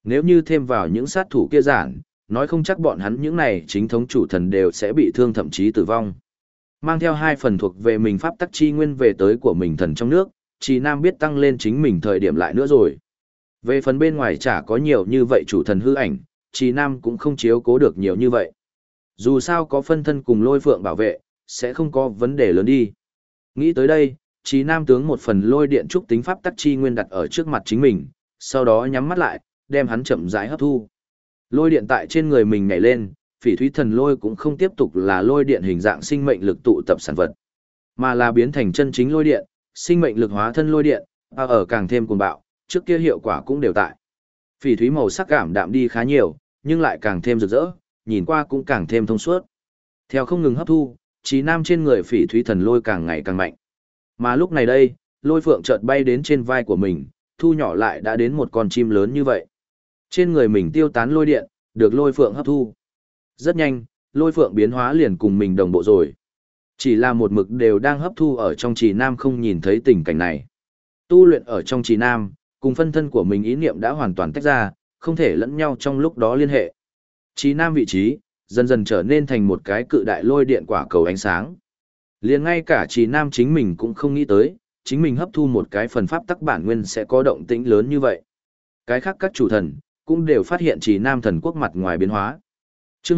Nếu như thêm vào những sát thủ kia giản, nói không chắc bọn hắn những này chính thống chủ thần đều sẽ bị thương thậm chí tử vong. Mang theo 2 phần thuộc về mình pháp tắc chi nguyên về tới của mình thần trong nước, Trì Nam biết tăng lên chính mình thời điểm lại nữa rồi. Về phần bên ngoài chả có nhiều như vậy chủ thần hư ảnh, Trì Nam cũng không chiếu cố được nhiều như vậy. Dù sao có phân thân cùng lôi phượng bảo vệ, sẽ không có vấn đề lớn đi. Nghĩ tới đây, Trì Nam tướng một phần lôi điện trúc tính pháp tắc chi nguyên đặt ở trước mặt chính mình, sau đó nhắm mắt lại, đem hắn chậm rãi hấp thu. Lôi điện tại trên người mình nhảy lên, Phỉ Thúy Thần Lôi cũng không tiếp tục là lôi điện hình dạng sinh mệnh lực tụ tập sản vật, mà là biến thành chân chính lôi điện, sinh mệnh lực hóa thân lôi điện, ở càng thêm cuồng bạo, trước kia hiệu quả cũng đều tại. Phỉ thúy màu sắc cảm đạm đi khá nhiều, nhưng lại càng thêm rực rỡ, nhìn qua cũng càng thêm thông suốt. Theo không ngừng hấp thu, Trí Nam trên người Phỉ Thúy Thần Lôi càng ngày càng mạnh. Mà lúc này đây, lôi phượng chợt bay đến trên vai của mình, thu nhỏ lại đã đến một con chim lớn như vậy. Trên người mình tiêu tán lôi điện, được lôi phượng hấp thu. Rất nhanh, lôi phượng biến hóa liền cùng mình đồng bộ rồi. Chỉ là một mực đều đang hấp thu ở trong Trì Nam không nhìn thấy tình cảnh này. Tu luyện ở trong Trì Nam, cùng phân thân của mình ý niệm đã hoàn toàn tách ra, không thể lẫn nhau trong lúc đó liên hệ. Trì Nam vị trí, dần dần trở nên thành một cái cự đại lôi điện quả cầu ánh sáng. Liền ngay cả Trì Nam chính mình cũng không nghĩ tới, chính mình hấp thu một cái phần pháp tắc bản nguyên sẽ có động tĩnh lớn như vậy. Cái khác các chủ thần, cũng đều phát hiện Trì Nam thần quốc mặt ngoài biến hóa. Trước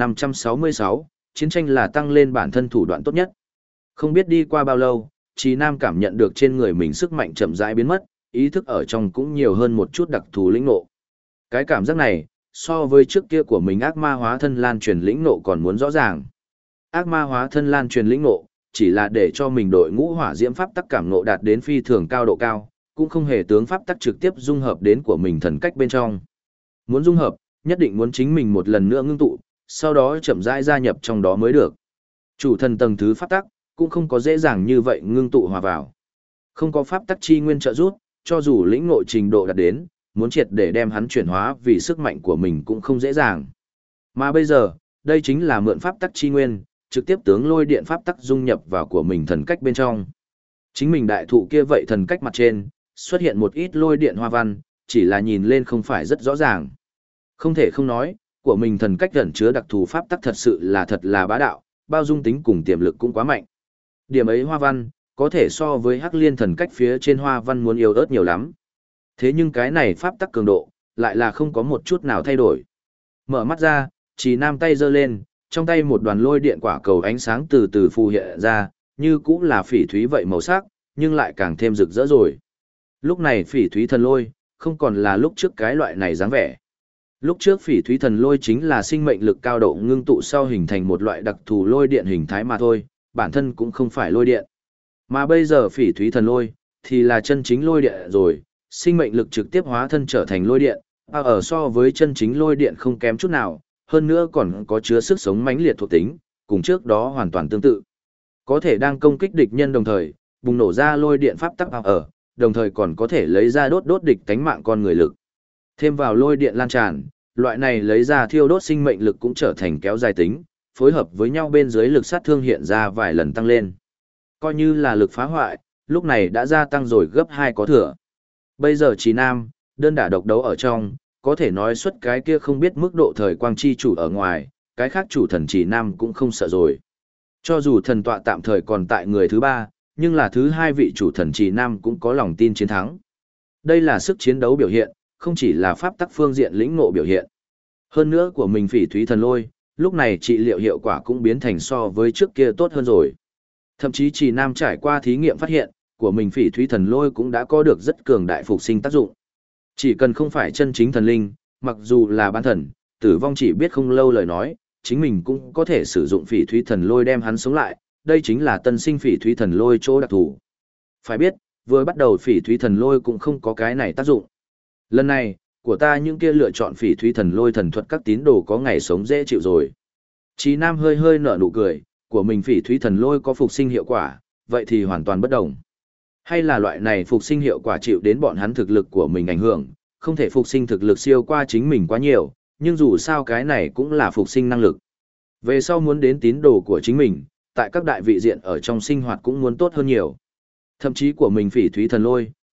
1566, chiến tranh là tăng lên bản thân thủ đoạn tốt nhất. Không biết đi qua bao lâu, Trì Nam cảm nhận được trên người mình sức mạnh chậm rãi biến mất, ý thức ở trong cũng nhiều hơn một chút đặc thù lĩnh ngộ. Cái cảm giác này, so với trước kia của mình ác ma hóa thân lan truyền lĩnh ngộ còn muốn rõ ràng. Ác ma hóa thân lan truyền lĩnh ngộ, chỉ là để cho mình đội ngũ hỏa diễm pháp tắc cảm ngộ đạt đến phi thường cao độ cao, cũng không hề tướng pháp tắc trực tiếp dung hợp đến của mình thần cách bên trong. Muốn dung hợp, nhất định muốn chính mình một lần nữa ngưng tụ, sau đó chậm rãi gia nhập trong đó mới được. Chủ thần tầng thứ pháp tắc, cũng không có dễ dàng như vậy ngưng tụ hòa vào. Không có pháp tắc chi nguyên trợ giúp, cho dù lĩnh ngộ trình độ đạt đến, muốn triệt để đem hắn chuyển hóa vì sức mạnh của mình cũng không dễ dàng. Mà bây giờ, đây chính là mượn pháp tắc chi nguyên, trực tiếp tướng lôi điện pháp tắc dung nhập vào của mình thần cách bên trong. Chính mình đại thụ kia vậy thần cách mặt trên, xuất hiện một ít lôi điện hoa văn, chỉ là nhìn lên không phải rất rõ ràng. Không thể không nói, của mình thần cách ẩn chứa đặc thù pháp tắc thật là bá đạo, bao dung tính cùng tiềm lực cũng quá mạnh. Điểm ấy hoa văn, có thể so với Hắc Liên thần cách phía trên hoa văn muốn yếu ớt nhiều lắm. Thế nhưng cái này pháp tắc cường độ, lại là không có một chút nào thay đổi. Mở mắt ra, Trì Nam tay giơ lên, trong tay một đoàn lôi điện quả cầu ánh sáng từ từ phù hiện ra, như cũng là phỉ thúy vậy màu sắc, nhưng lại càng thêm rực rỡ rồi. Lúc này phỉ thúy thần lôi, không còn là lúc trước cái loại này dáng vẻ. Lúc trước phỉ thúy thần lôi chính là sinh mệnh lực cao độ ngưng tụ sau hình thành một loại đặc thù lôi điện hình thái mà thôi, bản thân cũng không phải lôi điện. Mà bây giờ phỉ thúy thần lôi, thì là chân chính lôi điện rồi, sinh mệnh lực trực tiếp hóa thân trở thành lôi điện, ở so với chân chính lôi điện không kém chút nào, hơn nữa còn có chứa sức sống mãnh liệt thuộc tính, cùng trước đó hoàn toàn tương tự. Có thể đang công kích địch nhân đồng thời, bùng nổ ra lôi điện pháp tắc ở, đồng thời còn có thể lấy ra đốt địch tánh mạng con người lực. Thêm vào lôi điện lan tràn, loại này lấy ra thiêu đốt sinh mệnh lực cũng trở thành kéo dài tính, phối hợp với nhau bên dưới lực sát thương hiện ra vài lần tăng lên. Coi như là lực phá hoại, lúc này đã gia tăng rồi gấp 2 có thừa. Bây giờ Trì Nam, đơn đả độc đấu ở trong, có thể nói xuất cái kia không biết mức độ thời quang chi chủ ở ngoài, cái khác chủ thần Trì Nam cũng không sợ rồi. Cho dù thần tọa tạm thời còn tại người thứ 3, nhưng là thứ 2 vị chủ thần Trì Nam cũng có lòng tin chiến thắng. Đây là sức chiến đấu biểu hiện, không chỉ là pháp tắc phương diện lĩnh ngộ biểu hiện. Hơn nữa của mình phỉ thúy thần lôi, lúc này trị liệu hiệu quả cũng biến thành so với trước kia tốt hơn rồi. Thậm chí Trì Nam trải qua thí nghiệm phát hiện, của mình phỉ thúy thần lôi cũng đã có được rất cường đại phục sinh tác dụng. Chỉ cần không phải chân chính thần linh, mặc dù là bán thần, tử vong chỉ biết không lâu lời nói, chính mình cũng có thể sử dụng phỉ thúy thần lôi đem hắn sống lại, đây chính là tân sinh phỉ thúy thần lôi chỗ đặc thù. Phải biết, vừa bắt đầu phỉ thúy thần lôi cũng không có cái này tác dụng. Lần này, của ta những kia lựa chọn phỉ thúy thần lôi thần thuật các tín đồ có ngày sống dễ chịu rồi. Chí Nam hơi hơi nở nụ cười, của mình phỉ thúy thần lôi có phục sinh hiệu quả, vậy thì hoàn toàn bất đồng. Hay là loại này phục sinh hiệu quả chịu đến bọn hắn thực lực của mình ảnh hưởng, không thể phục sinh thực lực siêu qua chính mình quá nhiều, nhưng dù sao cái này cũng là phục sinh năng lực. Về sau muốn đến tín đồ của chính mình, tại các đại vị diện ở trong sinh hoạt cũng muốn tốt hơn nhiều. Thậm chí của mình phỉ thúy thần lôi,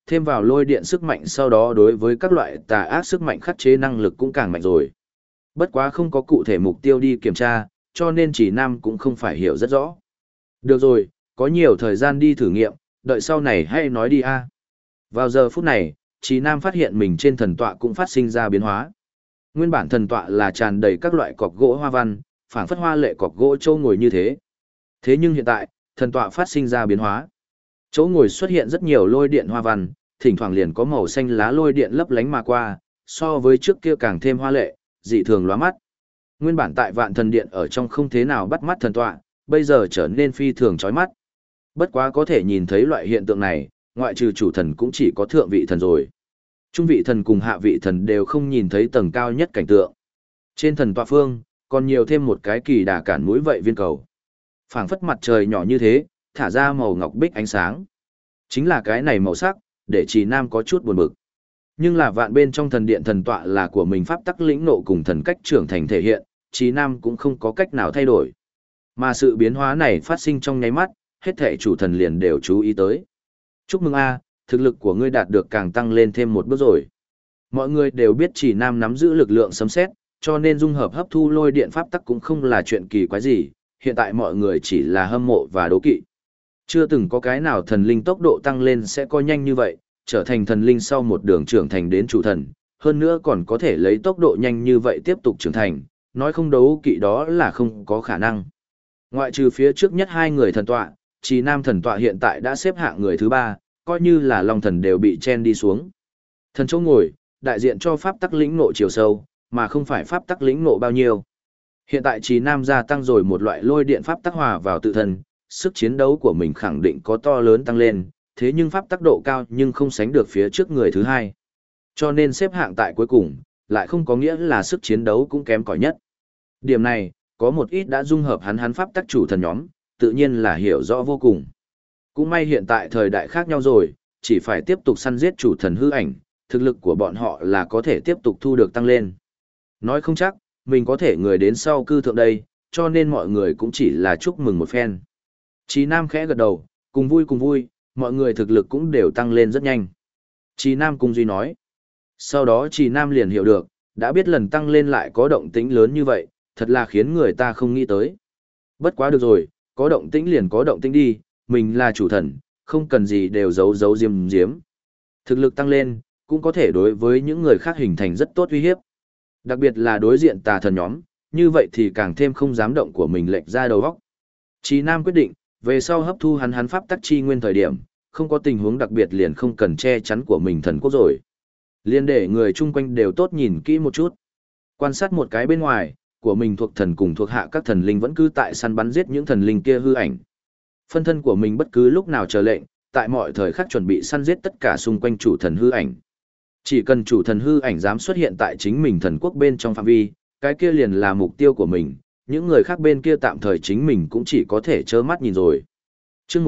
thêm vào lôi điện sức mạnh sau đó đối với các loại tà ác sức mạnh khắc chế năng lực cũng càng mạnh rồi. Bất quá không có cụ thể mục tiêu đi kiểm tra, cho nên chỉ Nam cũng không phải hiểu rất rõ. Được rồi, có nhiều thời gian đi thử nghiệm, đợi sau này hay nói đi a. Vào giờ phút này, Chỉ Nam phát hiện mình trên thần tọa cũng phát sinh ra biến hóa. Nguyên bản thần tọa là tràn đầy các loại cọc gỗ hoa văn, phảng phất hoa lệ cọc gỗ châu ngồi như thế. Thế nhưng hiện tại, thần tọa phát sinh ra biến hóa. Chỗ ngồi xuất hiện rất nhiều lôi điện hoa văn, thỉnh thoảng liền có màu xanh lá lôi điện lấp lánh mà qua, so với trước kia càng thêm hoa lệ, dị thường lóa mắt. Nguyên bản tại Vạn Thần Điện ở trong không thế nào bắt mắt thần tọa, bây giờ trở nên phi thường chói mắt. Bất quá có thể nhìn thấy loại hiện tượng này, ngoại trừ chủ thần cũng chỉ có thượng vị thần rồi. Trung vị thần cùng hạ vị thần đều không nhìn thấy tầng cao nhất cảnh tượng. Trên thần tọa phương, còn nhiều thêm một cái kỳ đà cản mũi vậy viên cầu. Phảng phất mặt trời nhỏ như thế, thả ra màu ngọc bích ánh sáng. Chính là cái này màu sắc, để Trì Nam có chút buồn bực. Nhưng là vạn bên trong thần điện thần tọa là của mình pháp tắc lĩnh nộ cùng thần cách trưởng thành thể hiện, Trì Nam cũng không có cách nào thay đổi. Mà sự biến hóa này phát sinh trong nháy mắt, hết thảy chủ thần liền đều chú ý tới. Chúc mừng a, thực lực của ngươi đạt được càng tăng lên thêm một bước rồi. Mọi người đều biết Trì Nam nắm giữ lực lượng sấm sét, cho nên dung hợp hấp thu lôi điện pháp tắc cũng không là chuyện kỳ quái gì, hiện tại mọi người chỉ là hâm mộ và đố kỵ. Chưa từng có cái nào thần linh tốc độ tăng lên sẽ có nhanh như vậy, trở thành thần linh sau một đường trưởng thành đến chủ thần, hơn nữa còn có thể lấy tốc độ nhanh như vậy tiếp tục trưởng thành, nói không đấu kỵ đó là không có khả năng. Ngoại trừ phía trước nhất hai người thần tọa, Trì Nam thần tọa hiện tại đã xếp hạng người thứ ba, coi như là Long thần đều bị chen đi xuống. Thần chỗ ngồi, đại diện cho pháp tắc lĩnh ngộ chiều sâu, mà không phải pháp tắc lĩnh ngộ bao nhiêu. Hiện tại Trì Nam gia tăng rồi một loại lôi điện pháp tắc hòa vào tự thân, sức chiến đấu của mình khẳng định có to lớn tăng lên, thế nhưng pháp tắc độ cao nhưng không sánh được phía trước người thứ hai. Cho nên xếp hạng tại cuối cùng, lại không có nghĩa là sức chiến đấu cũng kém cỏi nhất. Điểm này, có một ít đã dung hợp hắn pháp tắc chủ thần nhóm, tự nhiên là hiểu rõ vô cùng. Cũng may hiện tại thời đại khác nhau rồi, chỉ phải tiếp tục săn giết chủ thần hư ảnh, thực lực của bọn họ là có thể tiếp tục thu được tăng lên. Nói không chắc, mình có thể người đến sau cư thượng đây, cho nên mọi người cũng chỉ là chúc mừng một phen. Chí Nam khẽ gật đầu, cùng vui, mọi người thực lực cũng đều tăng lên rất nhanh. Chí Nam cung duy nói. Sau đó Chí Nam liền hiểu được, đã biết lần tăng lên lại có động tĩnh lớn như vậy, thật là khiến người ta không nghĩ tới. Bất quá được rồi, có động tĩnh liền có động tĩnh đi, mình là chủ thần, không cần gì đều giấu diếm. Thực lực tăng lên, cũng có thể đối với những người khác hình thành rất tốt uy hiếp. Đặc biệt là đối diện tà thần nhóm, như vậy thì càng thêm không dám động của mình lệch ra đầu óc. Chí Nam quyết định, về sau hấp thu hắn pháp tắc chi nguyên thời điểm, không có tình huống đặc biệt liền không cần che chắn của mình thần quốc rồi. Liên để người chung quanh đều tốt nhìn kỹ một chút. Quan sát một cái bên ngoài, của mình thuộc thần cùng thuộc hạ các thần linh vẫn cứ tại săn bắn giết những thần linh kia hư ảnh. Phân thân của mình bất cứ lúc nào chờ lệnh, tại mọi thời khắc chuẩn bị săn giết tất cả xung quanh chủ thần hư ảnh. Chỉ cần chủ thần hư ảnh dám xuất hiện tại chính mình thần quốc bên trong phạm vi, cái kia liền là mục tiêu của mình, những người khác bên kia tạm thời chính mình cũng chỉ có thể trơ mắt nhìn rồi. Chương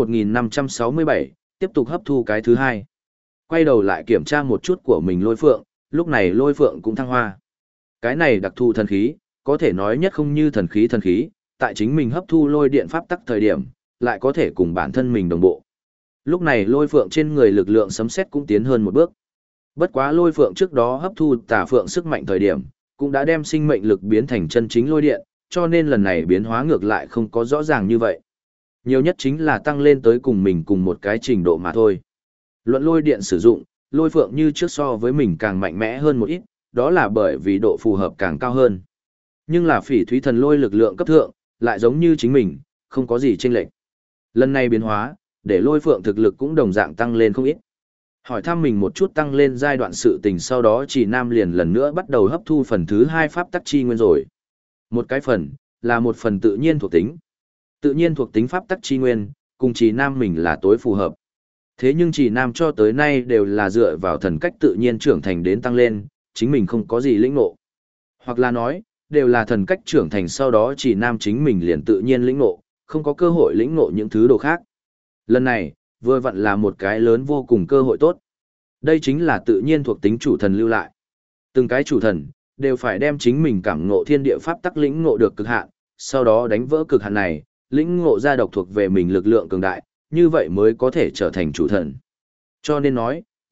1567, tiếp tục hấp thu cái thứ hai. Quay đầu lại kiểm tra một chút của mình lôi phượng, lúc này lôi phượng cũng thăng hoa. Cái này đặc thù thần khí, có thể nói nhất không như thần khí, tại chính mình hấp thu lôi điện pháp tắc thời điểm, lại có thể cùng bản thân mình đồng bộ. Lúc này lôi phượng trên người lực lượng sấm sét cũng tiến hơn một bước. Bất quá lôi phượng trước đó hấp thu tà phượng sức mạnh thời điểm, cũng đã đem sinh mệnh lực biến thành chân chính lôi điện, cho nên lần này biến hóa ngược lại không có rõ ràng như vậy. Nhiều nhất chính là tăng lên tới cùng mình cùng một cái trình độ mà thôi. Luận lôi điện sử dụng, lôi phượng như trước so với mình càng mạnh mẽ hơn một ít, đó là bởi vì độ phù hợp càng cao hơn. Nhưng là phỉ thúy thần lôi lực lượng cấp thượng, lại giống như chính mình, không có gì chênh lệch. Lần này biến hóa, để lôi phượng thực lực cũng đồng dạng tăng lên không ít. Hỏi thăm mình một chút tăng lên giai đoạn sự tình, sau đó Chỉ Nam liền lần nữa bắt đầu hấp thu phần thứ hai pháp tắc chi nguyên rồi. Một cái phần, là một phần tự nhiên thuộc tính. Tự nhiên thuộc tính pháp tắc chi nguyên, cùng Chỉ Nam mình là tối phù hợp. Thế nhưng Chỉ Nam cho tới nay đều là dựa vào thần cách tự nhiên trưởng thành đến tăng lên, chính mình không có gì lĩnh ngộ. Hoặc là nói, đều là thần cách trưởng thành sau đó Chỉ Nam chính mình liền tự nhiên lĩnh ngộ, không có cơ hội lĩnh ngộ những thứ đồ khác. Lần này, vừa vặn là một cái lớn vô cùng cơ hội tốt. Đây chính là tự nhiên thuộc tính chủ thần lưu lại. Từng cái chủ thần, đều phải đem chính mình cảm ngộ thiên địa pháp tắc lĩnh ngộ được cực hạn, sau đó đánh vỡ cực hạn này, lĩnh ngộ ra độc thuộc về mình lực lượng cường đại, như vậy mới có thể trở thành chủ thần. Cho nên nói,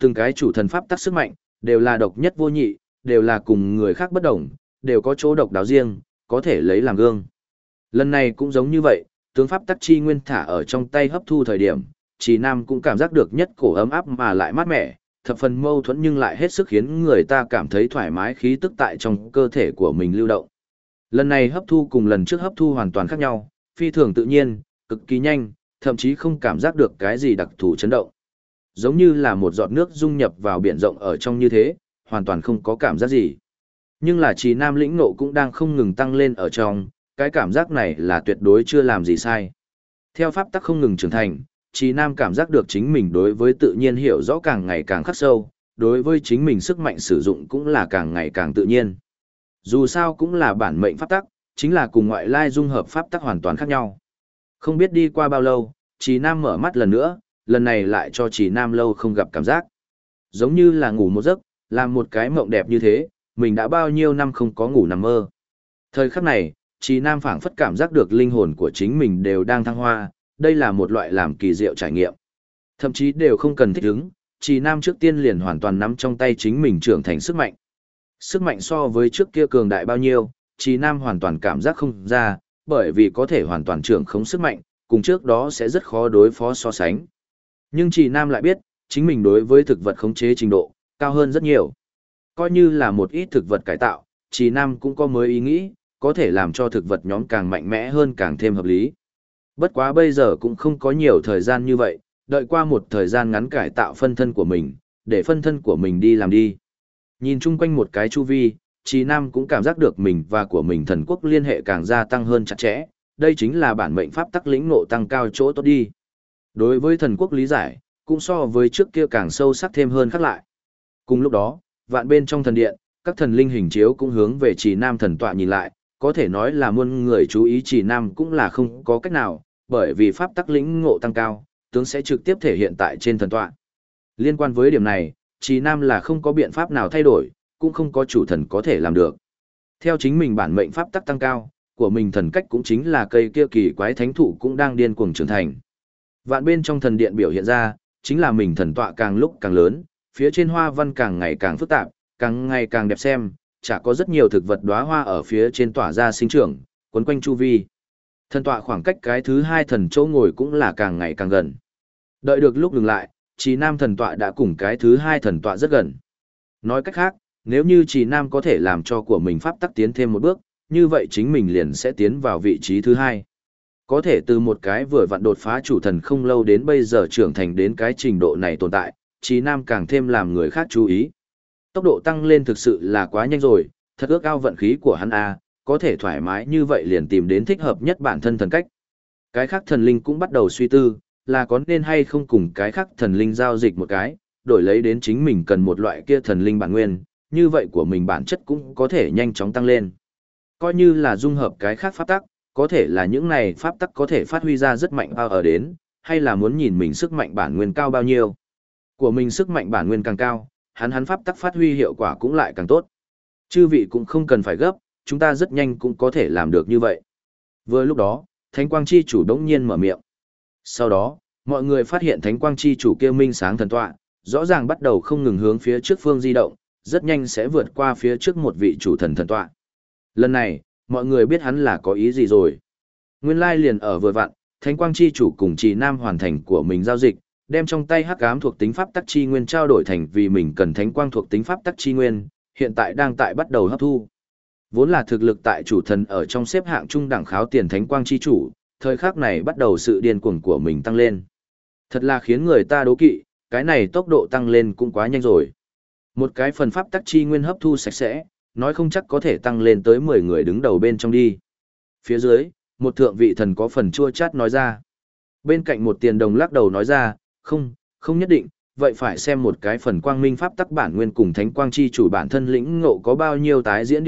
từng cái chủ thần pháp tắc sức mạnh, đều là độc nhất vô nhị, đều là cùng người khác bất đồng, đều có chỗ độc đáo riêng, có thể lấy làm gương. Lần này cũng giống như vậy, tướng pháp tắc chi nguyên thả ở trong tay hấp thu thời điểm, Trì Nam cũng cảm giác được nhất cổ ấm áp mà lại mát mẻ, thập phần mâu thuẫn nhưng lại hết sức khiến người ta cảm thấy thoải mái khí tức tại trong cơ thể của mình lưu động. Lần này hấp thu cùng lần trước hấp thu hoàn toàn khác nhau, phi thường tự nhiên, cực kỳ nhanh, thậm chí không cảm giác được cái gì đặc thù chấn động. Giống như là một giọt nước dung nhập vào biển rộng ở trong như thế, hoàn toàn không có cảm giác gì. Nhưng là Trì Nam lĩnh ngộ cũng đang không ngừng tăng lên ở trong, cái cảm giác này là tuyệt đối chưa làm gì sai. Theo pháp tắc không ngừng trưởng thành, Trì Nam cảm giác được chính mình đối với tự nhiên hiểu rõ càng ngày càng khắc sâu, đối với chính mình sức mạnh sử dụng cũng là càng ngày càng tự nhiên. Dù sao cũng là bản mệnh pháp tắc, chính là cùng ngoại lai dung hợp pháp tắc hoàn toàn khác nhau. Không biết đi qua bao lâu, Trì Nam mở mắt lần nữa, lần này lại cho Trì Nam lâu không gặp cảm giác. Giống như là ngủ một giấc, làm một cái mộng đẹp như thế, mình đã bao nhiêu năm không có ngủ nằm mơ. Thời khắc này, Trì Nam phảng phất cảm giác được linh hồn của chính mình đều đang thăng hoa, đây là một loại làm kỳ diệu trải nghiệm. Thậm chí đều không cần thích ứng, Trì Nam trước tiên liền hoàn toàn nắm trong tay chính mình trưởng thành sức mạnh. Sức mạnh so với trước kia cường đại bao nhiêu, Trì Nam hoàn toàn cảm giác không ra, bởi vì có thể hoàn toàn trưởng khống sức mạnh, cùng trước đó sẽ rất khó đối phó so sánh. Nhưng Trì Nam lại biết, chính mình đối với thực vật khống chế trình độ, cao hơn rất nhiều. Coi như là một ít thực vật cải tạo, Trì Nam cũng có mới ý nghĩ, có thể làm cho thực vật nhóm càng mạnh mẽ hơn càng thêm hợp lý. Bất quá bây giờ cũng không có nhiều thời gian như vậy, đợi qua một thời gian ngắn cải tạo phân thân của mình, để phân thân của mình đi làm đi. Nhìn chung quanh một cái chu vi, Trì Nam cũng cảm giác được mình và của mình thần quốc liên hệ càng gia tăng hơn chặt chẽ, đây chính là bản mệnh pháp tắc lĩnh ngộ tăng cao chỗ tốt đi. Đối với thần quốc lý giải, cũng so với trước kia càng sâu sắc thêm hơn khác lại. Cùng lúc đó, vạn bên trong thần điện, các thần linh hình chiếu cũng hướng về Trì Nam thần tọa nhìn lại, có thể nói là muôn người chú ý Trì Nam cũng là không có cách nào, bởi vì pháp tắc lĩnh ngộ tăng cao, tướng sẽ trực tiếp thể hiện tại trên thần tọa. Liên quan với điểm này, Trì Nam là không có biện pháp nào thay đổi, cũng không có chủ thần có thể làm được. Theo chính mình bản mệnh pháp tắc tăng cao, của mình thần cách cũng chính là cây kia kỳ quái thánh thụ cũng đang điên cuồng trưởng thành. Vạn bên trong thần điện biểu hiện ra, chính là mình thần tọa càng lúc càng lớn, phía trên hoa văn càng ngày càng phức tạp, càng ngày càng đẹp xem, chả có rất nhiều thực vật đóa hoa ở phía trên tỏa ra sinh trưởng, quấn quanh chu vi. Thần tọa khoảng cách cái thứ hai thần chỗ ngồi cũng là càng ngày càng gần. Đợi được lúc dừng lại, Trì Nam thần tọa đã cùng cái thứ hai thần tọa rất gần. Nói cách khác, nếu như Trì Nam có thể làm cho của mình pháp tắc tiến thêm một bước, như vậy chính mình liền sẽ tiến vào vị trí thứ hai. Có thể từ một cái vừa vặn đột phá chủ thần không lâu đến bây giờ trưởng thành đến cái trình độ này tồn tại, Trì Nam càng thêm làm người khác chú ý. Tốc độ tăng lên thực sự là quá nhanh rồi, thật ước ao vận khí của hắn a, có thể thoải mái như vậy liền tìm đến thích hợp nhất bản thân thần cách. Cái khác thần linh cũng bắt đầu suy tư, là có nên hay không cùng cái khác thần linh giao dịch một cái, đổi lấy đến chính mình cần một loại kia thần linh bản nguyên, như vậy của mình bản chất cũng có thể nhanh chóng tăng lên. Coi như là dung hợp cái khác pháp tắc, có thể là những này pháp tắc có thể phát huy ra rất mạnh bao ở đến, hay là muốn nhìn mình sức mạnh bản nguyên cao bao nhiêu. Của mình sức mạnh bản nguyên càng cao, hắn pháp tắc phát huy hiệu quả cũng lại càng tốt. Chư vị cũng không cần phải gấp, chúng ta rất nhanh cũng có thể làm được như vậy. Vừa lúc đó, Thánh Quang Chi chủ đống nhiên mở miệng. Sau đó, mọi người phát hiện Thánh Quang Chi chủ kia minh sáng thần tọa, rõ ràng bắt đầu không ngừng hướng phía trước phương di động, rất nhanh sẽ vượt qua phía trước một vị chủ thần thần tọa. Lần này, mọi người biết hắn là có ý gì rồi. Nguyên lai liền ở vừa vặn, Thánh Quang Chi chủ cùng Trì Nam hoàn thành của mình giao dịch, đem trong tay hắc ám thuộc tính pháp tắc chi nguyên trao đổi thành vì mình cần thánh quang thuộc tính pháp tắc chi nguyên, hiện tại đang tại bắt đầu hấp thu. Vốn là thực lực tại chủ thần ở trong xếp hạng trung đẳng kháo tiền thánh quang chi chủ, thời khắc này bắt đầu sự điên cuồng của mình tăng lên. Thật là khiến người ta đố kỵ, cái này tốc độ tăng lên cũng quá nhanh rồi. Một cái phần pháp tắc chi nguyên hấp thu sạch sẽ, nói không chắc có thể tăng lên tới 10 người đứng đầu bên trong đi. Phía dưới, một thượng vị thần có phần chua chát nói ra. Bên cạnh một tiền đồng lắc đầu nói ra, không nhất định, vậy phải xem một cái phần quang minh pháp tắc bản nguyên cùng thánh quang chi chủ bản thân lĩnh ngộ có bao nhiêu tái diễn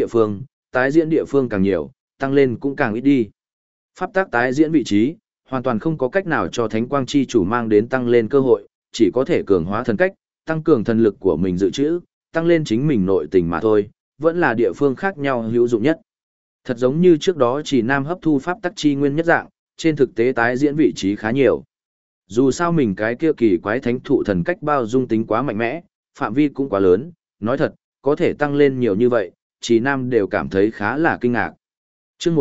địa phương càng nhiều, tăng lên cũng càng ít đi. Pháp tắc tái diễn vị trí, hoàn toàn không có cách nào cho thánh quang chi chủ mang đến tăng lên cơ hội, chỉ có thể cường hóa thần cách, tăng cường thần lực của mình dự trữ, tăng lên chính mình nội tình mà thôi, vẫn là địa phương khác nhau hữu dụng nhất. Thật giống như trước đó Trì Nam hấp thu pháp tắc chi nguyên nhất dạng, trên thực tế tái diễn vị trí khá nhiều. Dù sao mình cái kia kỳ quái thánh thụ thần cách bao dung tính quá mạnh mẽ, phạm vi cũng quá lớn, nói thật, có thể tăng lên nhiều như vậy, Trì Nam đều cảm thấy khá là kinh ngạc. Chương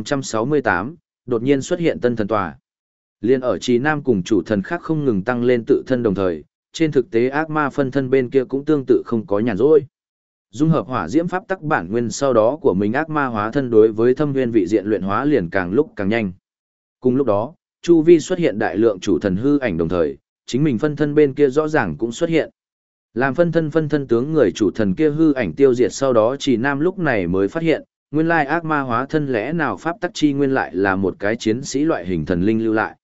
1568, đột nhiên xuất hiện tân thần tòa. Liên ở Trì Nam cùng chủ thần khác không ngừng tăng lên tự thân đồng thời, trên thực tế ác ma phân thân bên kia cũng tương tự không có nhàn rỗi. Dung hợp hỏa diễm pháp tắc bản nguyên sau đó của mình ác ma hóa thân đối với thâm nguyên vị diện luyện hóa liền càng lúc càng nhanh. Cùng lúc đó, chu vi xuất hiện đại lượng chủ thần hư ảnh đồng thời, chính mình phân thân bên kia rõ ràng cũng xuất hiện. Làm phân thân tướng người chủ thần kia hư ảnh tiêu diệt sau đó Trì Nam lúc này mới phát hiện, nguyên lai ác ma hóa thân lẽ nào pháp tắc chi nguyên lại là một cái chiến sĩ loại hình thần linh lưu lại.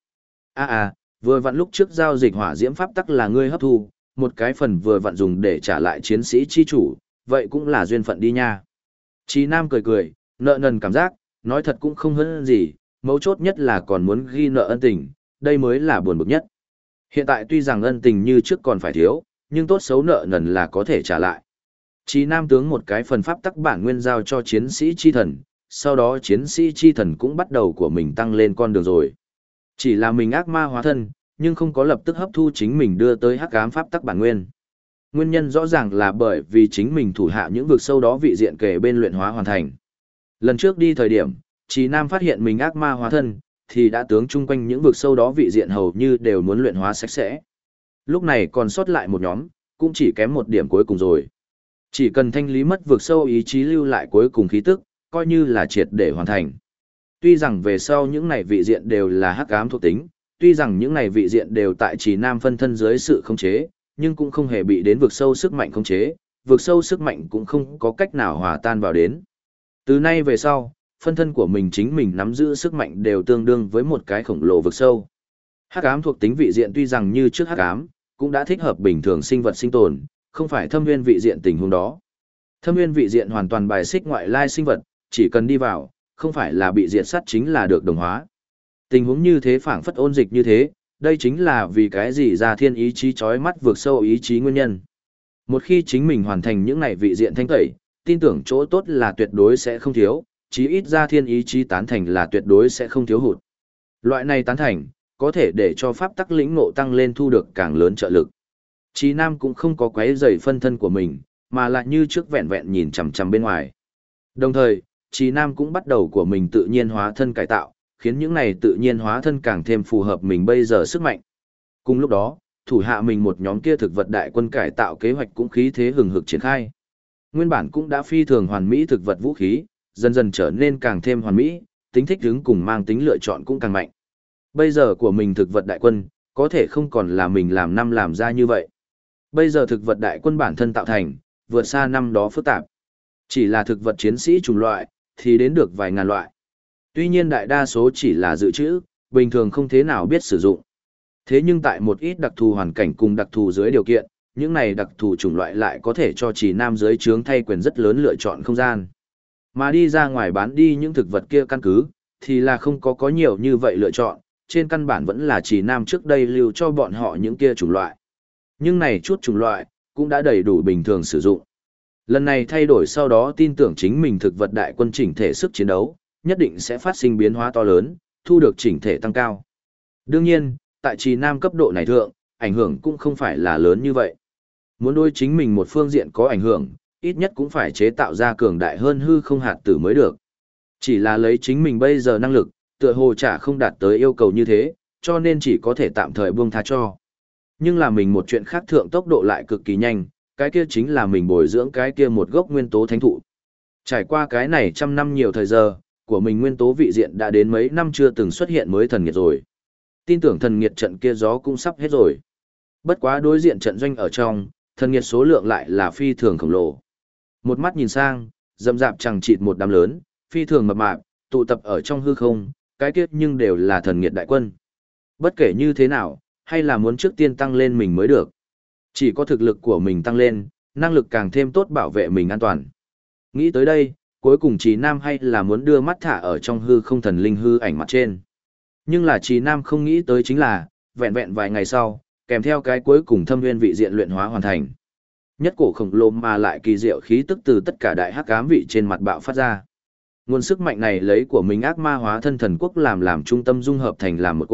Vừa vặn lúc trước giao dịch hỏa diễm pháp tắc là ngươi hấp thu, một cái phần vừa vặn dùng để trả lại chiến sĩ chi chủ, vậy cũng là duyên phận đi nha. Trì Nam cười cười, nợ nần cảm giác, nói thật cũng không hơn gì, mấu chốt nhất là còn muốn ghi nợ ân tình, đây mới là buồn bực nhất. Hiện tại tuy rằng ân tình như trước còn phải thiếu, nhưng tốt xấu nợ nần là có thể trả lại. Trì Nam tướng một cái phần pháp tắc bản nguyên giao cho chiến sĩ chi thần, sau đó chiến sĩ chi thần cũng bắt đầu của mình tăng lên con đường rồi. Chỉ là mình ác ma hóa thân, nhưng không có lập tức hấp thu chính mình đưa tới hắc ám pháp tắc bản nguyên. Nguyên nhân rõ ràng là bởi vì chính mình thủ hạ những vực sâu đó vị diện kể bên luyện hóa hoàn thành. Lần trước đi thời điểm, Trì Nam phát hiện mình ác ma hóa thân, thì đã tướng chung quanh những vực sâu đó vị diện hầu như đều muốn luyện hóa sạch sẽ. Lúc này còn sót lại một nhóm, cũng chỉ kém một điểm cuối cùng rồi. Chỉ cần thanh lý mất vực sâu ý chí lưu lại cuối cùng khí tức, coi như là triệt để hoàn thành. Tuy rằng về sau những này vị diện đều là hắc ám thuộc tính, tuy rằng những này vị diện đều tại Trì Nam phân thân dưới sự khống chế, nhưng cũng không hề bị đến vực sâu sức mạnh khống chế, vực sâu sức mạnh cũng không có cách nào hòa tan vào đến. Từ nay về sau, phân thân của mình chính mình nắm giữ sức mạnh đều tương đương với một cái khổng lồ vực sâu. Hắc ám thuộc tính vị diện tuy rằng như trước hắc ám, cũng đã thích hợp bình thường sinh vật sinh tồn, không phải thâm nguyên vị diện tình huống đó. Thâm nguyên vị diện hoàn toàn bài xích ngoại lai sinh vật, chỉ cần đi vào, không phải là bị diệt sát chính là được đồng hóa. Tình huống như thế phảng phất ôn dịch như thế, đây chính là vì cái gì ra thiên ý chí chói mắt vượt sâu ý chí nguyên nhân. Một khi chính mình hoàn thành những này vị diện thanh tẩy, tin tưởng chỗ tốt là tuyệt đối sẽ không thiếu, chí ít ra thiên ý chí tán thành là tuyệt đối sẽ không thiếu hụt. Loại này tán thành, có thể để cho pháp tắc lĩnh ngộ tăng lên thu được càng lớn trợ lực. Trì Nam cũng không có quấy rầy phân thân của mình, mà lại như trước vẹn vẹn nhìn chằm chằm bên ngoài. Đồng thời, Trì Nam cũng bắt đầu của mình tự nhiên hóa thân cải tạo, khiến những này tự nhiên hóa thân càng thêm phù hợp mình bây giờ sức mạnh. Cùng lúc đó, thủ hạ mình một nhóm kia thực vật đại quân cải tạo kế hoạch cũng khí thế hừng hực triển khai. Nguyên bản cũng đã phi thường hoàn mỹ thực vật vũ khí, dần dần trở nên càng thêm hoàn mỹ, tính thích ứng cùng mang tính lựa chọn cũng càng mạnh. Bây giờ của mình thực vật đại quân, có thể không còn là mình làm năm làm ra như vậy. Bây giờ thực vật đại quân bản thân tạo thành, vượt xa năm đó phức tạp. Chỉ là thực vật chiến sĩ chủng loại, thì đến được vài ngàn loại. Tuy nhiên đại đa số chỉ là dự trữ, bình thường không thế nào biết sử dụng. Thế nhưng tại một ít đặc thù hoàn cảnh cùng đặc thù dưới điều kiện, những này đặc thù chủng loại lại có thể cho Trì Nam dưới trướng thay quyền rất lớn lựa chọn không gian. Mà đi ra ngoài bán đi những thực vật kia căn cứ, thì là không có nhiều như vậy lựa chọn, trên căn bản vẫn là Trì Nam trước đây lưu cho bọn họ những kia chủng loại. Nhưng này chút chủng loại, cũng đã đầy đủ bình thường sử dụng. Lần này thay đổi sau đó tin tưởng chính mình thực vật đại quân chỉnh thể sức chiến đấu, nhất định sẽ phát sinh biến hóa to lớn, thu được chỉnh thể tăng cao. Đương nhiên, tại Trì Nam cấp độ này thượng, ảnh hưởng cũng không phải là lớn như vậy. Muốn đối chính mình một phương diện có ảnh hưởng, ít nhất cũng phải chế tạo ra cường đại hơn hư không hạt tử mới được. Chỉ là lấy chính mình bây giờ năng lực, tựa hồ chả không đạt tới yêu cầu như thế, cho nên chỉ có thể tạm thời buông tha cho. Nhưng là mình một chuyện khác thượng tốc độ lại cực kỳ nhanh, cái kia chính là mình bồi dưỡng cái kia một gốc nguyên tố thánh thụ. Trải qua cái này trăm năm nhiều thời giờ, của mình nguyên tố vị diện đã đến mấy năm chưa từng xuất hiện mới thần nghiệt rồi. Tin tưởng thần nghiệt trận kia gió cũng sắp hết rồi. Bất quá đối diện trận doanh ở trong, thần nghiệt số lượng lại là phi thường khổng lồ. Một mắt nhìn sang, rậm rạp chẳng chịt một đám lớn, phi thường mập mạp, tụ tập ở trong hư không, cái kiếp nhưng đều là thần nghiệt đại quân. Bất kể như thế nào, hay là muốn trước tiên tăng lên mình mới được. Chỉ có thực lực của mình tăng lên, năng lực càng thêm tốt bảo vệ mình an toàn. Nghĩ tới đây, cuối cùng Trì Nam hay là muốn đưa mắt thả ở trong hư không thần linh hư ảnh mặt trên. Nhưng là Trì Nam không nghĩ tới chính là, vẹn vẹn vài ngày sau, kèm theo cái cuối cùng thâm nguyên vị diện luyện hóa hoàn thành. Nhất cổ khổng lồ mà lại kỳ diệu khí tức từ tất cả đại hắc ám vị trên mặt bạo phát ra. Nguồn sức mạnh này lấy của mình ác ma hóa thân thần quốc làm trung tâm dung hợp thành làm một cỗ,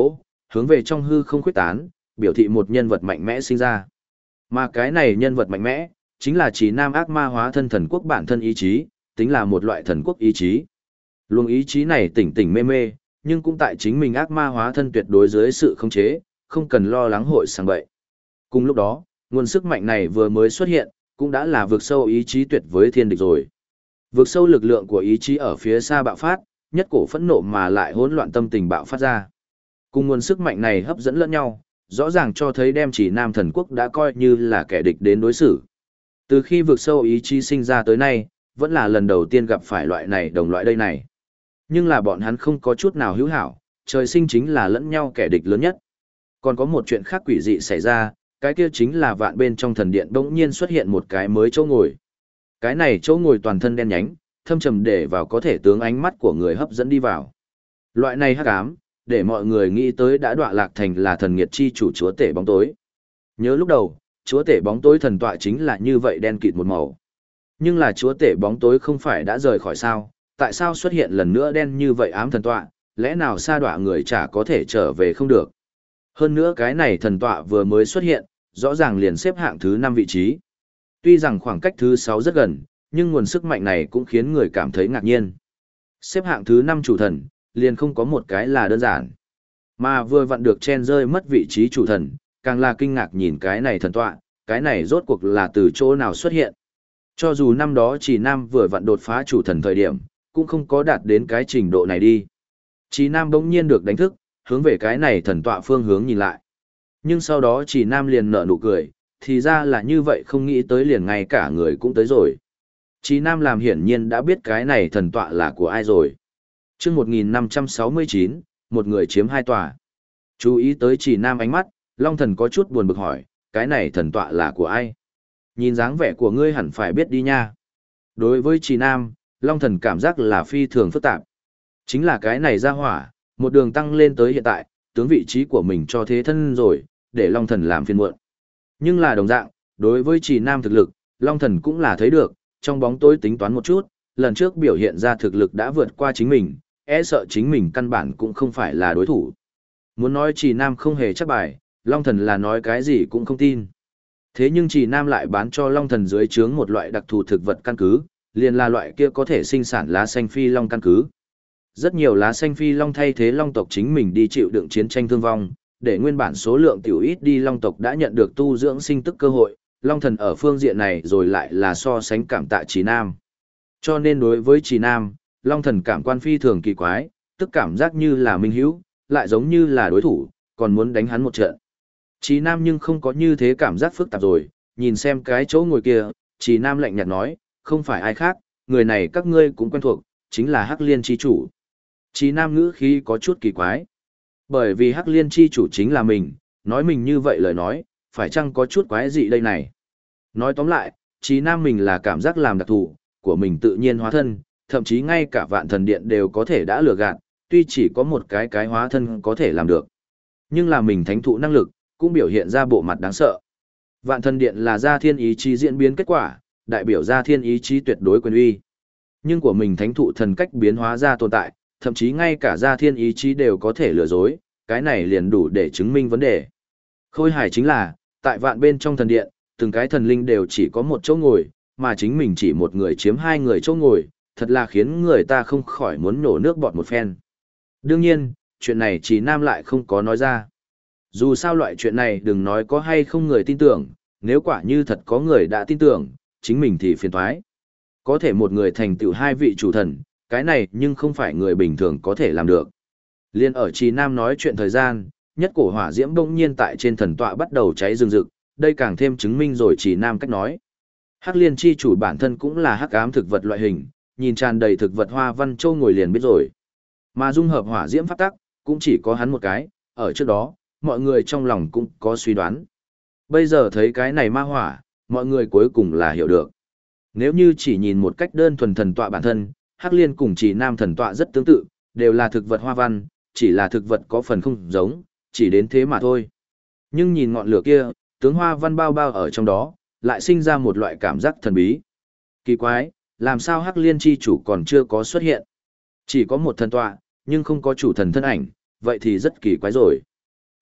hướng về trong hư không khuếch tán, biểu thị một nhân vật mạnh mẽ sinh ra. Mà cái này nhân vật mạnh mẽ, chính là Trì Nam ác ma hóa thân thần quốc bản thân ý chí, tính là một loại thần quốc ý chí. Luồng ý chí này tỉnh tỉnh mê mê, nhưng cũng tại chính mình ác ma hóa thân tuyệt đối dưới sự khống chế, không cần lo lắng hội sang bậy. Cùng lúc đó, nguồn sức mạnh này vừa mới xuất hiện, cũng đã là vượt sâu ý chí tuyệt với thiên địch rồi. Vượt sâu lực lượng của ý chí ở phía xa bạo phát, nhất cổ phẫn nộ mà lại hỗn loạn tâm tình bạo phát ra. Cùng nguồn sức mạnh này hấp dẫn lẫn nhau, rõ ràng cho thấy đem Chỉ Nam thần quốc đã coi như là kẻ địch đến đối xử. Từ khi vượt sâu ý chí sinh ra tới nay, vẫn là lần đầu tiên gặp phải loại này đồng loại đây này. Nhưng là bọn hắn không có chút nào hữu hảo, trời sinh chính là lẫn nhau kẻ địch lớn nhất. Còn có một chuyện khác quỷ dị xảy ra, cái kia chính là vạn bên trong thần điện bỗng nhiên xuất hiện một cái mới chỗ ngồi. Cái này chỗ ngồi toàn thân đen nhánh, thâm trầm để vào có thể tướng ánh mắt của người hấp dẫn đi vào. Loại này hắc ám, để mọi người nghĩ tới đã đọa lạc thành là thần nghiệt chi chủ chúa tể bóng tối. Nhớ lúc đầu, chúa tể bóng tối thần tọa chính là như vậy đen kịt một màu. Nhưng là chúa tể bóng tối không phải đã rời khỏi sao, tại sao xuất hiện lần nữa đen như vậy ám thần tọa, lẽ nào sa đọa người chả có thể trở về không được. Hơn nữa cái này thần tọa vừa mới xuất hiện, rõ ràng liền xếp hạng thứ 5 vị trí. Tuy rằng khoảng cách thứ 6 rất gần, nhưng nguồn sức mạnh này cũng khiến người cảm thấy ngạc nhiên. Xếp hạng thứ 5 chủ thần, liền không có một cái là đơn giản. Mà vừa vặn được chen rơi mất vị trí chủ thần, càng là kinh ngạc nhìn cái này thần tọa, cái này rốt cuộc là từ chỗ nào xuất hiện. Cho dù năm đó Trì Nam vừa vặn đột phá chủ thần thời điểm, cũng không có đạt đến cái trình độ này đi. Trì Nam bỗng nhiên được đánh thức, hướng về cái này thần tọa phương hướng nhìn lại. Nhưng sau đó Trì Nam liền nở nụ cười, thì ra là như vậy, không nghĩ tới liền ngay cả người cũng tới rồi. Trì Nam làm hiển nhiên đã biết cái này thần tọa là của ai rồi. Trước 1569, một người chiếm 2 tòa. Chú ý tới Trì Nam ánh mắt, Long Thần có chút buồn bực hỏi, cái này thần tọa là của ai? Nhìn dáng vẻ của ngươi hẳn phải biết đi nha. Đối với Trì Nam, Long Thần cảm giác là phi thường phức tạp. Chính là cái này ra hỏa, một đường tăng lên tới hiện tại, tướng vị trí của mình cho thế thân rồi, để Long Thần làm phiền muộn. Nhưng là đồng dạng, đối với Trì Nam thực lực, Long Thần cũng là thấy được, trong bóng tối tính toán một chút, lần trước biểu hiện ra thực lực đã vượt qua chính mình, e sợ chính mình căn bản cũng không phải là đối thủ. Muốn nói Trì Nam không hề chắc bài, Long Thần là nói cái gì cũng không tin. Thế nhưng Trì Nam lại bán cho Long Thần dưới trướng một loại đặc thù thực vật căn cứ, liền là loại kia có thể sinh sản lá xanh phi long căn cứ. Rất nhiều lá xanh phi long thay thế long tộc chính mình đi chịu đựng chiến tranh thương vong, để nguyên bản số lượng tiểu ít đi long tộc đã nhận được tu dưỡng sinh tức cơ hội, Long Thần ở phương diện này rồi lại là so sánh cảm tạ Trì Nam. Cho nên đối với Trì Nam, Long Thần cảm quan phi thường kỳ quái, tức cảm giác như là minh hữu, lại giống như là đối thủ, còn muốn đánh hắn một trận. Trì Nam nhưng không có như thế cảm giác phức tạp rồi, nhìn xem cái chỗ ngồi kia, Trì Nam lạnh nhạt nói, không phải ai khác, người này các ngươi cũng quen thuộc, chính là Hắc Liên chi chủ. Trì Nam ngữ khí có chút kỳ quái. Bởi vì Hắc Liên chi chủ chính là mình, nói mình như vậy lời nói, phải chăng có chút quái dị đây này. Nói tóm lại, Trì Nam mình là cảm giác làm đặc thù, của mình tự nhiên hóa thân, thậm chí ngay cả vạn thần điện đều có thể đã lừa gạt, tuy chỉ có một cái hóa thân có thể làm được. Nhưng là mình thánh thụ năng lực, cũng biểu hiện ra bộ mặt đáng sợ. Vạn thần điện là gia thiên ý chí diễn biến kết quả, đại biểu gia thiên ý chí tuyệt đối quyền uy. Nhưng của mình thánh thụ thần cách biến hóa ra tồn tại, thậm chí ngay cả gia thiên ý chí đều có thể lừa dối, cái này liền đủ để chứng minh vấn đề. Khôi hài chính là, tại vạn bên trong thần điện, từng cái thần linh đều chỉ có một chỗ ngồi, mà chính mình chỉ một người chiếm 2 người chỗ ngồi, thật là khiến người ta không khỏi muốn nổ nước bọt một phen. Đương nhiên, chuyện này Trì Nam lại không có nói ra. Dù sao loại chuyện này đừng nói có hay không người tin tưởng, nếu quả như thật có người đã tin tưởng, chính mình thì phiền toái. Có thể một người thành tựu 2 vị chủ thần, cái này nhưng không phải người bình thường có thể làm được. Liên ở Trì Nam nói chuyện thời gian, nhất cổ hỏa diễm bỗng nhiên tại trên thần tọa bắt đầu cháy rừng rực, đây càng thêm chứng minh rồi Trì Nam cách nói. Hắc Liên chi chủ bản thân cũng là hắc ám thực vật loại hình, nhìn tràn đầy thực vật hoa văn châu ngồi liền biết rồi. Mà dung hợp hỏa diễm pháp tắc, cũng chỉ có hắn một cái, ở trước đó, mọi người trong lòng cũng có suy đoán. Bây giờ thấy cái này ma hỏa, mọi người cuối cùng là hiểu được. Nếu như chỉ nhìn một cách đơn thuần thần tọa bản thân, Hắc Liên cùng Trì Nam thần tọa rất tương tự, đều là thực vật hoa văn, chỉ là thực vật có phần không giống, chỉ đến thế mà thôi. Nhưng nhìn ngọn lửa kia, tướng hoa văn bao bao ở trong đó, lại sinh ra một loại cảm giác thần bí. Kỳ quái, làm sao Hắc Liên chi chủ còn chưa có xuất hiện? Chỉ có một thần tọa, nhưng không có chủ thần thân ảnh, vậy thì rất kỳ quái rồi.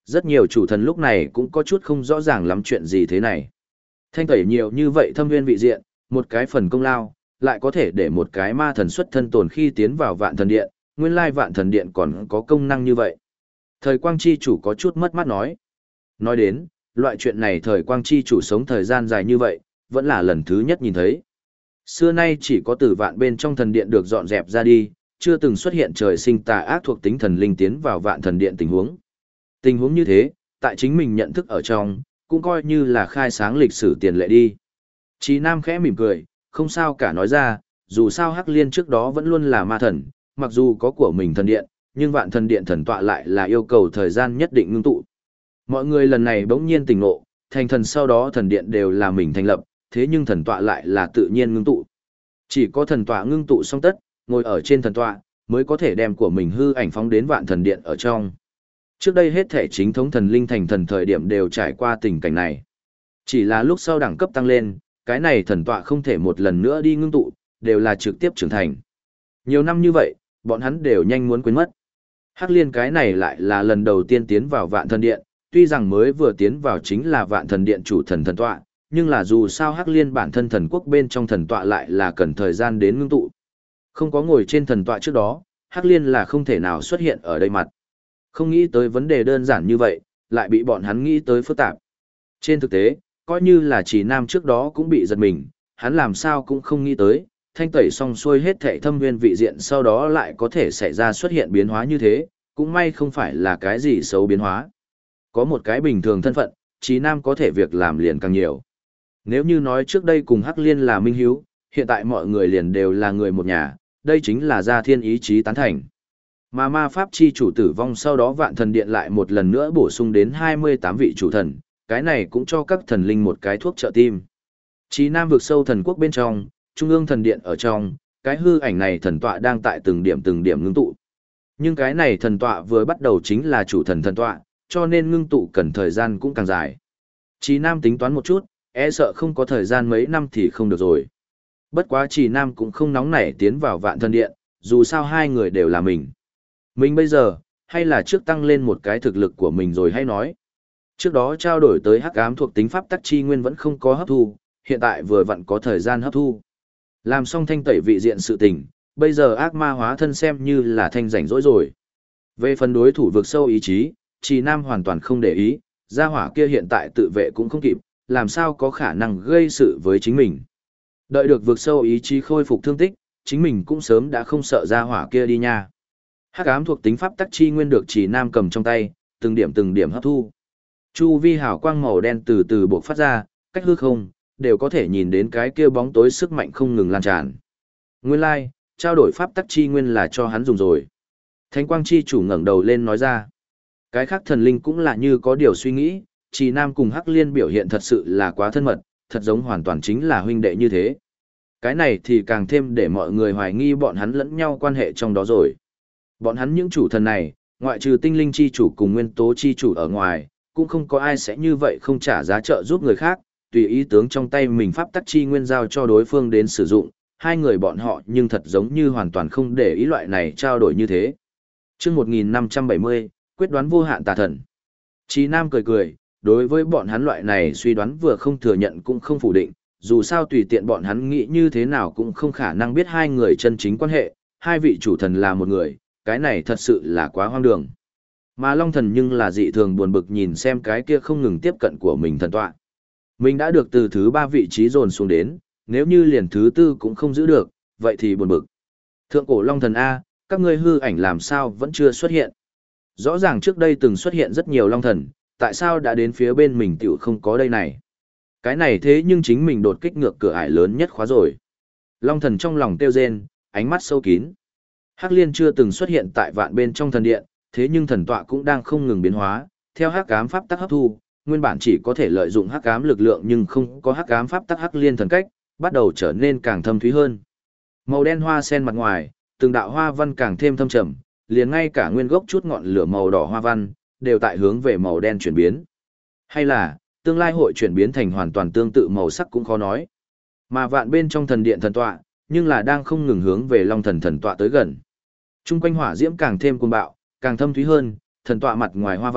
Rất nhiều chủ thần lúc này cũng có chút không rõ ràng lắm chuyện gì thế này. Thanh tẩy nhiều như vậy thâm nguyên vị diện, một cái phần công lao, lại có thể để một cái ma thần xuất thân tồn khi tiến vào vạn thần điện, nguyên lai vạn thần điện còn có công năng như vậy. Thời quang chi chủ có chút mất mát nói. Nói đến, loại chuyện này thời quang chi chủ sống thời gian dài như vậy, vẫn là lần thứ nhất nhìn thấy. Xưa nay chỉ có từ vạn bên trong thần điện được dọn dẹp ra đi, chưa từng xuất hiện trời sinh tà ác thuộc tính thần linh tiến vào vạn thần điện tình huống. Tình huống như thế, tại chính mình nhận thức ở trong, cũng coi như là khai sáng lịch sử tiền lệ đi. Chí Nam khẽ mỉm cười, không sao cả nói ra, dù sao Hắc Liên trước đó vẫn luôn là ma thần, mặc dù có của mình thần điện, nhưng vạn thần điện thần tọa lại là yêu cầu thời gian nhất định ngưng tụ. Mọi người lần này bỗng nhiên tỉnh ngộ, thành thần sau đó thần điện đều là mình thành lập, thế nhưng thần tọa lại là tự nhiên ngưng tụ. Chỉ có thần tọa ngưng tụ xong tất, ngồi ở trên thần tọa, mới có thể đem của mình hư ảnh phóng đến vạn thần điện ở trong. Trước đây hết thể chính thống thần linh thành thần thời điểm đều trải qua tình cảnh này. Chỉ là lúc sau đẳng cấp tăng lên, cái này thần tọa không thể một lần nữa đi ngưng tụ, đều là trực tiếp trưởng thành. Nhiều năm như vậy, bọn hắn đều nhanh muốn quên mất. Hắc Liên cái này lại là lần đầu tiên tiến vào vạn thần điện, tuy rằng mới vừa tiến vào chính là vạn thần điện chủ thần thần tọa, nhưng là dù sao Hắc Liên bản thân thần quốc bên trong thần tọa lại là cần thời gian đến ngưng tụ. Không có ngồi trên thần tọa trước đó, Hắc Liên là không thể nào xuất hiện ở đây mặt. Không nghĩ tới vấn đề đơn giản như vậy, lại bị bọn hắn nghĩ tới phức tạp. Trên thực tế, coi như là Chỉ Nam trước đó cũng bị giật mình, hắn làm sao cũng không nghĩ tới, thanh tẩy xong xuôi hết thảy thâm nguyên vị diện sau đó lại có thể xảy ra xuất hiện biến hóa như thế, cũng may không phải là cái gì xấu biến hóa. Có một cái bình thường thân phận, Chí Nam có thể việc làm liền càng nhiều. Nếu như nói trước đây cùng Hắc Liên là minh hiếu, hiện tại mọi người liền đều là người một nhà, đây chính là gia thiên ý chí tán thành. Mà ma pháp chi chủ tử vong sau đó vạn thần điện lại một lần nữa bổ sung đến 28 vị chủ thần, cái này cũng cho các thần linh một cái thuốc trợ tim. Chí Nam vực sâu thần quốc bên trong, trung ương thần điện ở trong, cái hư ảnh này thần tọa đang tại từng điểm ngưng tụ. Nhưng cái này thần tọa vừa bắt đầu chính là chủ thần thần tọa, cho nên ngưng tụ cần thời gian cũng càng dài. Chí Nam tính toán một chút, e sợ không có thời gian mấy năm thì không được rồi. Bất quá Chí Nam cũng không nóng nảy tiến vào vạn thần điện, dù sao hai người đều là mình. Mình bây giờ, hay là trước tăng lên một cái thực lực của mình rồi hay nói. Trước đó trao đổi tới hắc ám thuộc tính pháp tắc chi nguyên vẫn không có hấp thu, hiện tại vừa vặn có thời gian hấp thu. Làm xong thanh tẩy vị diện sự tình, bây giờ ác ma hóa thân xem như là thanh rảnh rỗi rồi. Về phần đối thủ vực sâu ý chí, Trì Nam hoàn toàn không để ý, gia hỏa kia hiện tại tự vệ cũng không kịp, làm sao có khả năng gây sự với chính mình. Đợi được vực sâu ý chí khôi phục thương tích, chính mình cũng sớm đã không sợ gia hỏa kia đi nha. Hắc ám thuộc tính pháp tắc chi nguyên được Trì Nam cầm trong tay, từng điểm hấp thu. Chu vi hào quang màu đen từ từ bộc phát ra, cách hư không, đều có thể nhìn đến cái kia bóng tối sức mạnh không ngừng lan tràn. Nguyên lai, like, trao đổi pháp tắc chi nguyên là cho hắn dùng rồi. Thánh quang chi chủ ngẩng đầu lên nói ra. Cái khác thần linh cũng là như có điều suy nghĩ, Trì Nam cùng Hắc Liên biểu hiện thật sự là quá thân mật, thật giống hoàn toàn chính là huynh đệ như thế. Cái này thì càng thêm để mọi người hoài nghi bọn hắn lẫn nhau quan hệ trong đó rồi. Bọn hắn những chủ thần này, ngoại trừ tinh linh chi chủ cùng nguyên tố chi chủ ở ngoài, cũng không có ai sẽ như vậy không trả giá trợ giúp người khác, tùy ý tướng trong tay mình pháp tắc chi nguyên giao cho đối phương đến sử dụng, hai người bọn họ nhưng thật giống như hoàn toàn không để ý loại này trao đổi như thế. Chương 1570, quyết đoán vô hạn tà thần. Chí Nam cười cười, đối với bọn hắn loại này suy đoán vừa không thừa nhận cũng không phủ định, dù sao tùy tiện bọn hắn nghĩ như thế nào cũng không khả năng biết hai người chân chính quan hệ, hai vị chủ thần là một người, cái này thật sự là quá hoang đường. Mà Long Thần nhưng là dị thường buồn bực nhìn xem cái kia không ngừng tiếp cận của mình thần tọa. Mình đã được từ thứ 3 vị trí dồn xuống đến, nếu như liền thứ 4 cũng không giữ được, vậy thì buồn bực. Thượng cổ Long Thần A, các ngươi hư ảnh làm sao vẫn chưa xuất hiện. Rõ ràng trước đây từng xuất hiện rất nhiều Long Thần, tại sao đã đến phía bên mình tiểu không có đây này. Cái này thế nhưng chính mình đột kích ngược cửa ải lớn nhất khóa rồi. Long Thần trong lòng kêu rên, ánh mắt sâu kín. Hắc Liên chưa từng xuất hiện tại vạn bên trong thần điện, thế nhưng thần tọa cũng đang không ngừng biến hóa, theo hắc ám pháp tắc hấp thu, nguyên bản chỉ có thể lợi dụng hắc ám lực lượng nhưng không có hắc ám pháp tắc Hắc Liên thần cách, bắt đầu trở nên càng thâm thúy hơn. Màu đen hoa sen mặt ngoài, từng đạo hoa văn càng thêm thâm trầm, liền ngay cả nguyên gốc chút ngọn lửa màu đỏ hoa văn đều tại hướng về màu đen chuyển biến. Hay là, tương lai hội chuyển biến thành hoàn toàn tương tự màu sắc cũng khó nói. Mà vạn bên trong thần điện thần tọa, nhưng là đang không ngừng hướng về Long Thần thần tọa tới gần. Trung quanh hỏa diễm càng thêm cuồng bạo, càng thâm thúy hơn, thần tọa mặt ngoài hoa văn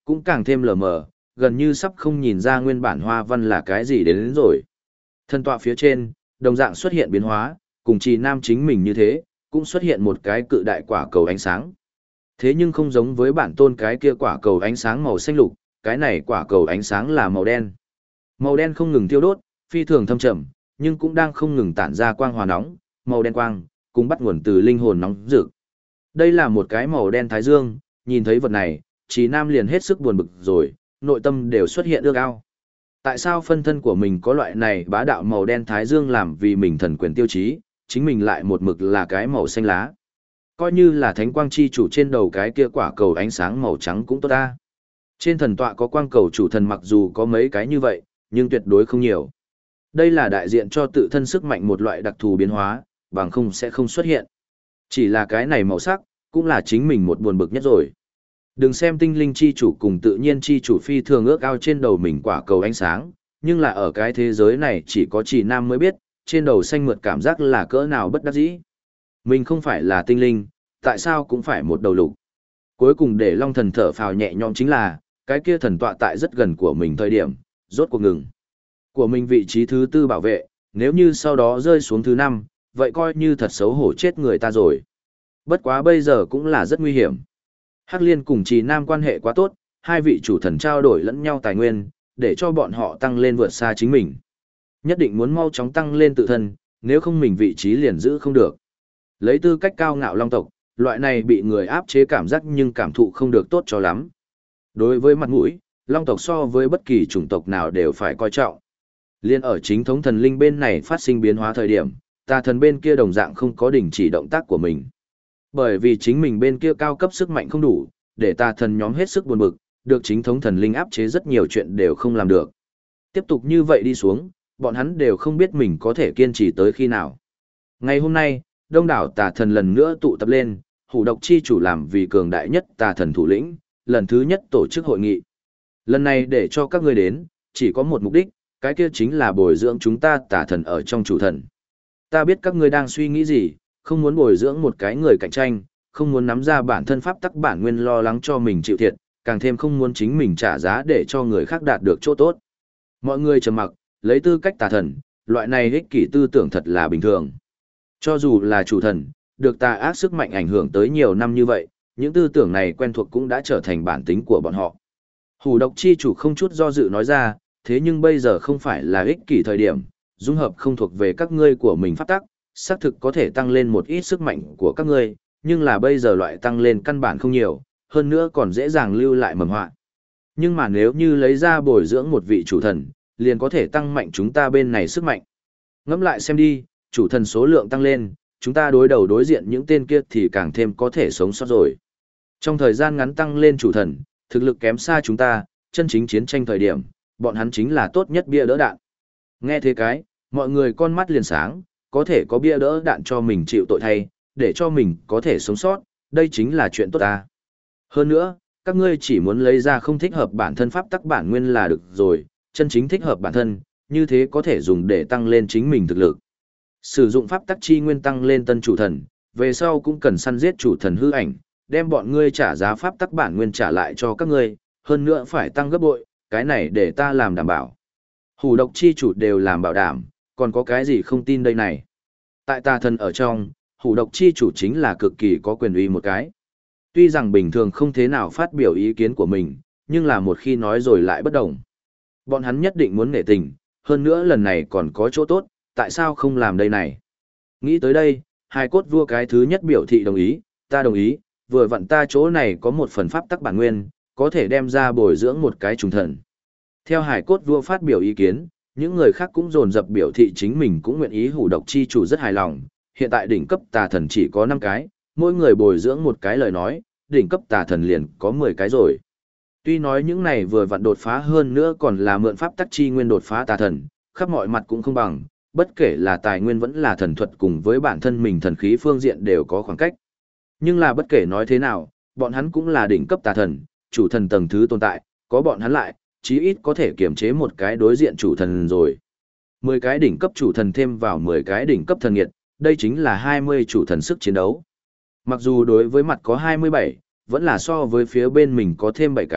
cũng càng thêm lờ mờ, gần như sắp không nhìn ra nguyên bản hoa văn là cái gì đến rồi. Thân tọa phía trên, đồng dạng xuất hiện biến hóa, cùng Trì Nam chính mình như thế, cũng xuất hiện một cái cự đại quả cầu ánh sáng. Thế nhưng không giống với bản tôn cái kia quả cầu ánh sáng màu xanh lục, cái này quả cầu ánh sáng là màu đen. Màu đen không ngừng thiêu đốt, phi thường thâm trầm, nhưng cũng đang không ngừng tản ra quang hòa nóng, màu đen quang, cũng bắt nguồn từ linh hồn nóng rực. Đây là một cái màu đen thái dương, nhìn thấy vật này, Trì Nam liền hết sức buồn bực rồi, nội tâm đều xuất hiện ước ao. Tại sao phân thân của mình có loại này bá đạo màu đen thái dương làm vì mình thần quyền tiêu chí, chính mình lại một mực là cái màu xanh lá. Coi như là thánh quang chi chủ trên đầu cái kia quả cầu ánh sáng màu trắng cũng tốt ta. Trên thần tọa có quang cầu chủ thần mặc dù có mấy cái như vậy, nhưng tuyệt đối không nhiều. Đây là đại diện cho tự thân sức mạnh một loại đặc thù biến hóa, bằng không sẽ không xuất hiện. Chỉ là cái này màu sắc, cũng là chính mình một buồn bực nhất rồi. Đừng xem tinh linh chi chủ cùng tự nhiên chi chủ phi thường ước ao trên đầu mình quả cầu ánh sáng, nhưng là ở cái thế giới này chỉ có Trì Nam mới biết, trên đầu xanh mượt cảm giác là cỡ nào bất đắc dĩ. Mình không phải là tinh linh, tại sao cũng phải một đầu lục. Cuối cùng để Long Thần thở phào nhẹ nhõm chính là, cái kia thần tọa tại rất gần của mình thời điểm, rốt cuộc ngừng. Của mình vị trí thứ 4 bảo vệ, nếu như sau đó rơi xuống thứ 5, vậy coi như thật xấu hổ chết người ta rồi. Bất quá bây giờ cũng là rất nguy hiểm. Hắc Liên cùng Trì Nam quan hệ quá tốt, hai vị chủ thần trao đổi lẫn nhau tài nguyên, để cho bọn họ tăng lên vượt xa chính mình. Nhất định muốn mau chóng tăng lên tự thân, nếu không mình vị trí liền giữ không được. Lấy tư cách cao ngạo long tộc, loại này bị người áp chế cảm giác nhưng cảm thụ không được tốt cho lắm. Đối với mặt mũi, long tộc so với bất kỳ chủng tộc nào đều phải coi trọng. Liên ở chính thống thần linh bên này phát sinh biến hóa thời điểm, tà thần bên kia đồng dạng không có đình chỉ động tác của mình. Bởi vì chính mình bên kia cao cấp sức mạnh không đủ, để tà thần nhóm hết sức buồn bực, được chính thống thần linh áp chế rất nhiều chuyện đều không làm được. Tiếp tục như vậy đi xuống, bọn hắn đều không biết mình có thể kiên trì tới khi nào. Ngày hôm nay, đông đảo tà thần lần nữa tụ tập lên, Hủ Độc chi chủ làm vì cường đại nhất tà thần thủ lĩnh, lần thứ nhất tổ chức hội nghị. Lần này để cho các ngươi đến, chỉ có một mục đích, cái kia chính là bồi dưỡng chúng ta tà thần ở trong chủ thần. Ta biết các ngươi đang suy nghĩ gì, không muốn bồi dưỡng một cái người cạnh tranh, không muốn nắm ra bản thân pháp tắc bản nguyên lo lắng cho mình chịu thiệt, càng thêm không muốn chính mình trả giá để cho người khác đạt được chỗ tốt. Mọi người trầm mặc, lấy tư cách tà thần, loại này ích kỷ tư tưởng thật là bình thường. Cho dù là chủ thần, được tà ác sức mạnh ảnh hưởng tới nhiều năm như vậy, những tư tưởng này quen thuộc cũng đã trở thành bản tính của bọn họ. Hủ Độc chi chủ không chút do dự nói ra, thế nhưng bây giờ không phải là ích kỷ thời điểm, dung hợp không thuộc về các ngươi của mình pháp tắc, xác thực có thể tăng lên một ít sức mạnh của các ngươi, nhưng là bây giờ loại tăng lên căn bản không nhiều, hơn nữa còn dễ dàng lưu lại mầm họa. Nhưng mà nếu như lấy ra bồi dưỡng một vị chủ thần, liền có thể tăng mạnh chúng ta bên này sức mạnh. Ngẫm lại xem đi, chủ thần số lượng tăng lên, chúng ta đối đầu đối diện những tên kia thì càng thêm có thể sống sót rồi. Trong thời gian ngắn tăng lên chủ thần, thực lực kém xa chúng ta, chân chính chiến tranh thời điểm, bọn hắn chính là tốt nhất bia đỡ đạn. Nghe thế cái, mọi người con mắt liền sáng, có thể có bia đỡ đạn cho mình chịu tội thay, để cho mình có thể sống sót, đây chính là chuyện tốt ta. Hơn nữa, các ngươi chỉ muốn lấy ra không thích hợp bản thân pháp tắc bản nguyên là được rồi, chân chính thích hợp bản thân, như thế có thể dùng để tăng lên chính mình thực lực. Sử dụng pháp tắc chi nguyên tăng lên tân chủ thần, về sau cũng cần săn giết chủ thần hư ảnh, đem bọn ngươi trả giá pháp tắc bản nguyên trả lại cho các ngươi, hơn nữa phải tăng gấp bội, cái này để ta làm đảm bảo. Hủ Độc chi chủ đều làm bảo đảm, còn có cái gì không tin đây này. Tại tà thần ở trong, Hủ Độc chi chủ chính là cực kỳ có quyền uy một cái. Tuy rằng bình thường không thế nào phát biểu ý kiến của mình, nhưng là một khi nói rồi lại bất đồng. Bọn hắn nhất định muốn nể tình, hơn nữa lần này còn có chỗ tốt, tại sao không làm đây này. Nghĩ tới đây, Hải Cốt vua cái thứ nhất biểu thị đồng ý, ta đồng ý, vừa vặn ta chỗ này có một phần pháp tắc bản nguyên, có thể đem ra bồi dưỡng một cái trùng thần. Theo Hải Cốt vua phát biểu ý kiến, những người khác cũng dồn dập biểu thị chính mình cũng nguyện ý. Hủ Độc chi chủ rất hài lòng, hiện tại đỉnh cấp tà thần chỉ có 5 cái, mỗi người bồi dưỡng một cái lời nói, đỉnh cấp tà thần liền có 10 cái rồi. Tuy nói những này vừa vặn đột phá hơn nữa còn là mượn pháp tắc chi nguyên đột phá tà thần, khắp mọi mặt cũng không bằng, bất kể là tài nguyên vẫn là thần thuật cùng với bản thân mình thần khí phương diện đều có khoảng cách. Nhưng là bất kể nói thế nào, bọn hắn cũng là đỉnh cấp tà thần, chủ thần tầng thứ tồn tại, có bọn hắn lại, chí ít có thể kiểm chế một cái đối diện chủ thần rồi. 10 cái đỉnh cấp chủ thần thêm vào 10 cái đỉnh cấp thần nghiệt, đây chính là 20 chủ thần sức chiến đấu. Mặc dù đối với mặt có 27, vẫn là so với phía bên mình có thêm 7 cái,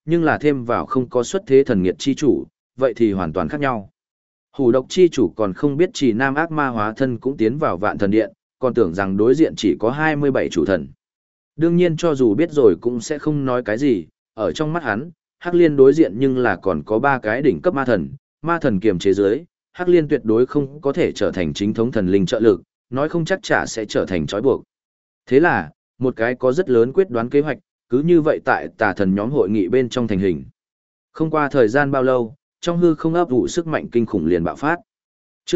nhưng là thêm vào không có xuất thế thần nghiệt chi chủ, vậy thì hoàn toàn khác nhau. Hủ độc chi chủ còn không biết Trì Nam ác ma hóa thân cũng tiến vào vạn thần điện, còn tưởng rằng đối diện chỉ có 27 chủ thần. Đương nhiên cho dù biết rồi cũng sẽ không nói cái gì, ở trong mắt hắn, Hắc Liên đối diện nhưng là còn có 3 cái đỉnh cấp ma thần kiềm chế dưới, Hắc Liên tuyệt đối không có thể trở thành chính thống thần linh trợ lực, nói không chắc chả sẽ trở thành trói buộc. Thế là, một cái có rất lớn quyết đoán kế hoạch, cứ như vậy tại tà thần nhóm hội nghị bên trong thành hình. Không qua thời gian bao lâu, trong hư không ấp ủ sức mạnh kinh khủng liền bạo phát. Chương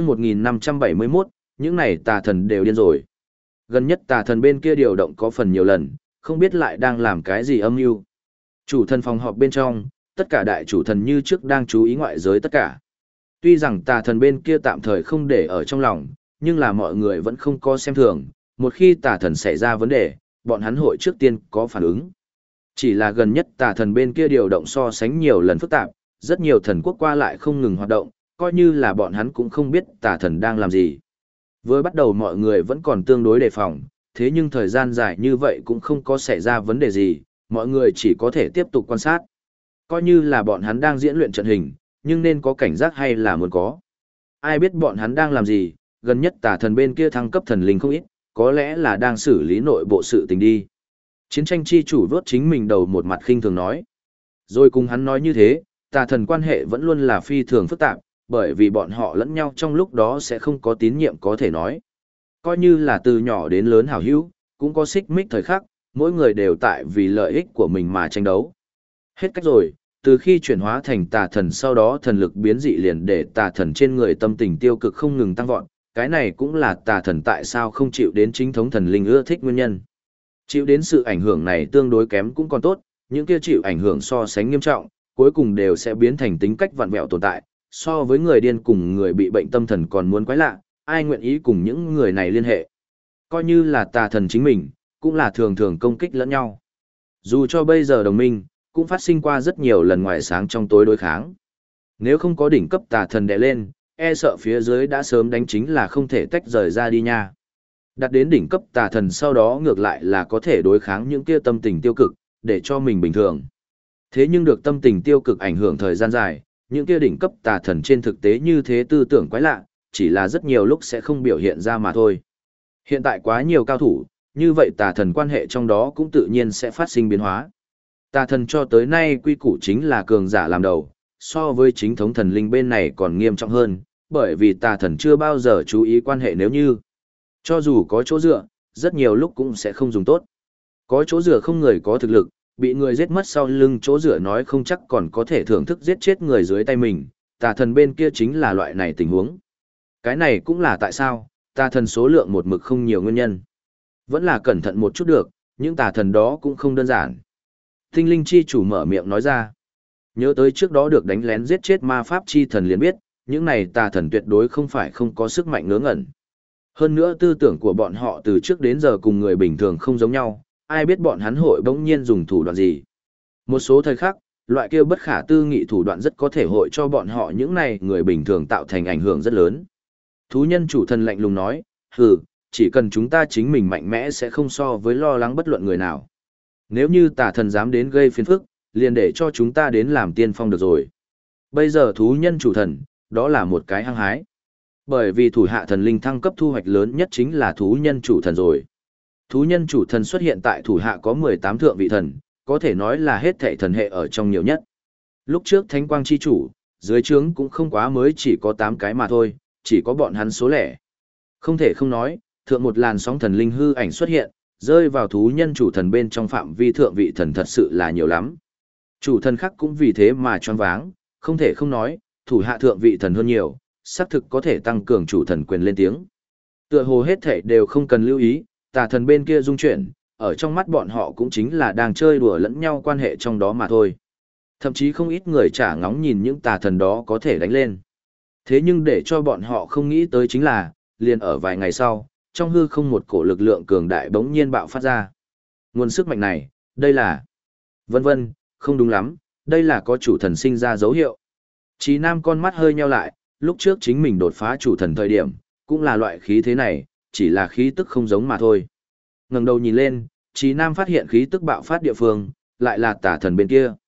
1571, những này tà thần đều điên rồi. Gần nhất tà thần bên kia điều động có phần nhiều lần, không biết lại đang làm cái gì âm mưu. Chủ thần phòng họp bên trong, tất cả đại chủ thần như trước đang chú ý ngoại giới tất cả. Tuy rằng tà thần bên kia tạm thời không để ở trong lòng, nhưng là mọi người vẫn không có xem thường, một khi tà thần xảy ra vấn đề, bọn hắn hội trước tiên có phản ứng. Chỉ là gần nhất tà thần bên kia điều động so sánh nhiều lần phức tạp, rất nhiều thần quốc qua lại không ngừng hoạt động, coi như là bọn hắn cũng không biết tà thần đang làm gì. Với bắt đầu mọi người vẫn còn tương đối đề phòng, thế nhưng thời gian dài như vậy cũng không có xảy ra vấn đề gì, mọi người chỉ có thể tiếp tục quan sát. Coi như là bọn hắn đang diễn luyện trận hình, nhưng nên có cảnh giác hay là muốn có. Ai biết bọn hắn đang làm gì, gần nhất tà thần bên kia thăng cấp thần linh không ít, có lẽ là đang xử lý nội bộ sự tình đi. Chiến tranh chi chủ vớt chính mình đầu một mặt khinh thường nói. Rồi cùng hắn nói như thế, tà thần quan hệ vẫn luôn là phi thường phức tạp, bởi vì bọn họ lẫn nhau trong lúc đó sẽ không có tín nhiệm có thể nói. Coi như là từ nhỏ đến lớn hảo hữu, cũng có xích mích thời khắc, mỗi người đều tại vì lợi ích của mình mà tranh đấu. Hết cách rồi, từ khi chuyển hóa thành tà thần sau đó thần lực biến dị liền để tà thần trên người tâm tình tiêu cực không ngừng tăng vọt, cái này cũng là tà thần tại sao không chịu đến chính thống thần linh ưa thích nguyên nhân. Chịu đến sự ảnh hưởng này tương đối kém cũng còn tốt, những kia chịu ảnh hưởng so sánh nghiêm trọng, cuối cùng đều sẽ biến thành tính cách vặn vẹo tồn tại, so với người điên cùng người bị bệnh tâm thần còn muốn quái lạ, ai nguyện ý cùng những người này liên hệ. Coi như là tà thần chính mình, cũng là thường thường công kích lẫn nhau. Dù cho bây giờ đồng minh, cũng phát sinh qua rất nhiều lần ngoài sáng trong tối đối kháng. Nếu không có đỉnh cấp tà thần đè lên, e sợ phía dưới đã sớm đánh chính là không thể tách rời ra đi nha. Đặt đến đỉnh cấp tà thần sau đó ngược lại là có thể đối kháng những kia tâm tình tiêu cực, để cho mình bình thường. Thế nhưng được tâm tình tiêu cực ảnh hưởng thời gian dài, những kia đỉnh cấp tà thần trên thực tế như thế tư tưởng quái lạ, chỉ là rất nhiều lúc sẽ không biểu hiện ra mà thôi. Hiện tại quá nhiều cao thủ, như vậy tà thần quan hệ trong đó cũng tự nhiên sẽ phát sinh biến hóa. Tà thần cho tới nay quy củ chính là cường giả làm đầu, so với chính thống thần linh bên này còn nghiêm trọng hơn, bởi vì tà thần chưa bao giờ chú ý quan hệ nếu như. Cho dù có chỗ dựa, rất nhiều lúc cũng sẽ không dùng tốt. Có chỗ dựa không người có thực lực, bị người giết mất sau lưng chỗ dựa nói không chắc còn có thể thưởng thức giết chết người dưới tay mình, tà thần bên kia chính là loại này tình huống. Cái này cũng là tại sao, tà thần số lượng một mực không nhiều nguyên nhân. Vẫn là cẩn thận một chút được, những tà thần đó cũng không đơn giản. Tinh linh chi chủ mở miệng nói ra. Nhớ tới trước đó được đánh lén giết chết ma pháp chi thần liền biết, những này tà thần tuyệt đối không phải không có sức mạnh ngớ ngẩn. Hơn nữa tư tưởng của bọn họ từ trước đến giờ cùng người bình thường không giống nhau, ai biết bọn hắn hội bỗng nhiên dùng thủ đoạn gì. Một số thời khắc, loại kia bất khả tư nghị thủ đoạn rất có thể hội cho bọn họ những này người bình thường tạo thành ảnh hưởng rất lớn. Thú nhân chủ thần lạnh lùng nói, hừ, chỉ cần chúng ta chính mình mạnh mẽ sẽ không so với lo lắng bất luận người nào. Nếu như tà thần dám đến gây phiền phức, liền để cho chúng ta đến làm tiên phong được rồi. Bây giờ thú nhân chủ thần, đó là một cái hăng hái. Bởi vì thủ hạ thần linh thăng cấp thu hoạch lớn nhất chính là thú nhân chủ thần rồi. Thú nhân chủ thần xuất hiện tại thủ hạ có 18 thượng vị thần, có thể nói là hết thảy thần hệ ở trong nhiều nhất. Lúc trước Thánh Quang chi chủ, dưới trướng cũng không quá mới chỉ có 8 cái mà thôi, chỉ có bọn hắn số lẻ. Không thể không nói, thượng một làn sóng thần linh hư ảnh xuất hiện, rơi vào thú nhân chủ thần bên trong phạm vi thượng vị thần thật sự là nhiều lắm. Chủ thần khác cũng vì thế mà choáng váng, không thể không nói, thủ hạ thượng vị thần hơn nhiều, xác thực có thể tăng cường chủ thần quyền lên tiếng. Tựa hồ hết thể đều không cần lưu ý, tà thần bên kia dung chuyển, ở trong mắt bọn họ cũng chính là đang chơi đùa lẫn nhau quan hệ trong đó mà thôi. Thậm chí không ít người chả ngóng nhìn những tà thần đó có thể đánh lên. Thế nhưng để cho bọn họ không nghĩ tới chính là, liền ở vài ngày sau, trong hư không một cổ lực lượng cường đại bỗng nhiên bạo phát ra. Nguồn sức mạnh này, đây là... Vân vân, không đúng lắm, đây là có chủ thần sinh ra dấu hiệu. Chí Nam con mắt hơi nheo lại, lúc trước chính mình đột phá chủ thần thời điểm, cũng là loại khí thế này, chỉ là khí tức không giống mà thôi. Ngẩng đầu nhìn lên, Chí Nam phát hiện khí tức bạo phát địa phương, lại là tà thần bên kia.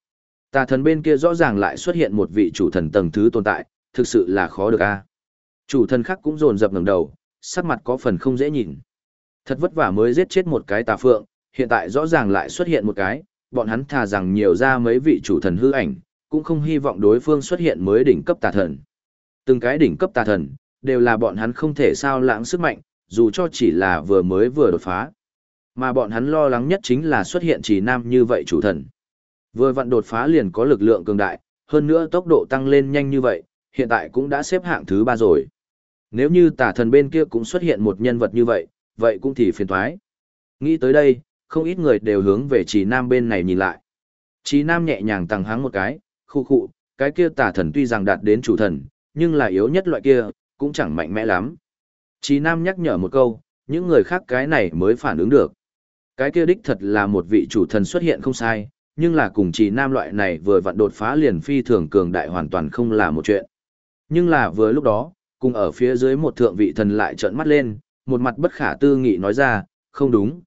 Tà thần bên kia rõ ràng lại xuất hiện một vị chủ thần tầng thứ tồn tại, thực sự là khó được a. Chủ thần khác cũng dồn dập ngẩng đầu, sắc mặt có phần không dễ nhìn. Thật vất vả mới giết chết một cái tà phượng, hiện tại rõ ràng lại xuất hiện một cái, bọn hắn thà rằng nhiều ra mấy vị chủ thần hư ảnh, cũng không hy vọng đối phương xuất hiện mới đỉnh cấp tà thần. Từng cái đỉnh cấp tà thần, đều là bọn hắn không thể sao lãng sức mạnh, dù cho chỉ là vừa đột phá. Mà bọn hắn lo lắng nhất chính là xuất hiện chỉ nam như vậy chủ thần. Vừa vặn đột phá liền có lực lượng cường đại, hơn nữa tốc độ tăng lên nhanh như vậy, hiện tại cũng đã xếp hạng thứ 3 rồi. Nếu như tà thần bên kia cũng xuất hiện một nhân vật như vậy, vậy cũng thì phiền toái. Nghĩ tới đây, không ít người đều hướng về Trì Nam bên này nhìn lại. Trì Nam nhẹ nhàng tăng háng một cái, khu khụ, cái kia tà thần tuy rằng đạt đến chủ thần, nhưng là yếu nhất loại kia, cũng chẳng mạnh mẽ lắm. Trì Nam nhắc nhở một câu, những người khác cái này mới phản ứng được. Cái kia đích thật là một vị chủ thần xuất hiện không sai, nhưng là cùng Trì Nam loại này vừa vặn đột phá liền phi thường cường đại hoàn toàn không là một chuyện. Nhưng là vừa lúc đó, cùng ở phía dưới một thượng vị thần lại trợn mắt lên, một mặt bất khả tư nghị nói ra, không đúng,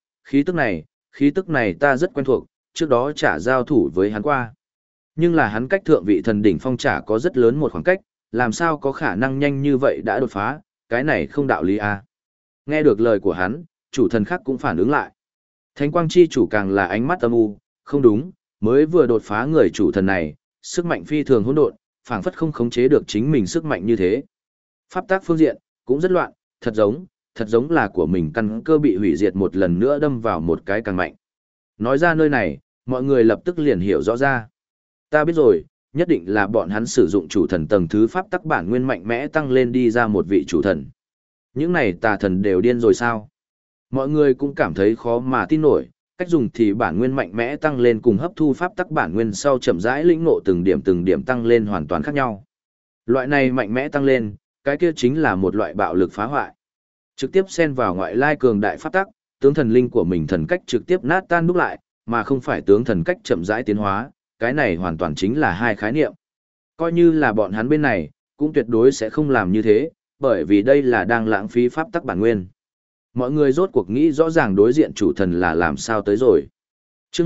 khí tức này ta rất quen thuộc, trước đó chả giao thủ với hắn qua. Nhưng là hắn cách thượng vị thần đỉnh phong chả có rất lớn một khoảng cách, làm sao có khả năng nhanh như vậy đã đột phá, cái này không đạo lý à. Nghe được lời của hắn, chủ thần khác cũng phản ứng lại. Thánh quang chi chủ càng là ánh mắt âm u, không đúng, mới vừa đột phá người chủ thần này, sức mạnh phi thường hỗn độn, phảng phất không khống chế được chính mình sức mạnh như thế. Pháp tác phương diện, cũng rất loạn, thật giống là của mình căn cơ bị hủy diệt một lần nữa đâm vào một cái càng mạnh. Nói ra nơi này, mọi người lập tức liền hiểu rõ ra. Ta biết rồi, nhất định là bọn hắn sử dụng chủ thần tầng thứ pháp tắc bản nguyên mạnh mẽ tăng lên đi ra một vị chủ thần. Những này tà thần đều điên rồi sao? Mọi người cũng cảm thấy khó mà tin nổi, cách dùng thì bản nguyên mạnh mẽ tăng lên cùng hấp thu pháp tắc bản nguyên sau chậm rãi lĩnh ngộ từng điểm tăng lên hoàn toàn khác nhau. Loại này mạnh mẽ tăng lên, cái kia chính là một loại bạo lực phá hoại. Trực tiếp xen vào ngoại lai cường đại pháp tắc, tướng thần linh của mình thần cách trực tiếp nát tan đúc lại, mà không phải tướng thần cách chậm rãi tiến hóa, cái này hoàn toàn chính là hai khái niệm. Coi như là bọn hắn bên này, cũng tuyệt đối sẽ không làm như thế, bởi vì đây là đang lãng phí pháp tắc bản nguyên. Mọi người rốt cuộc nghĩ rõ ràng đối diện chủ thần là làm sao tới rồi. Trước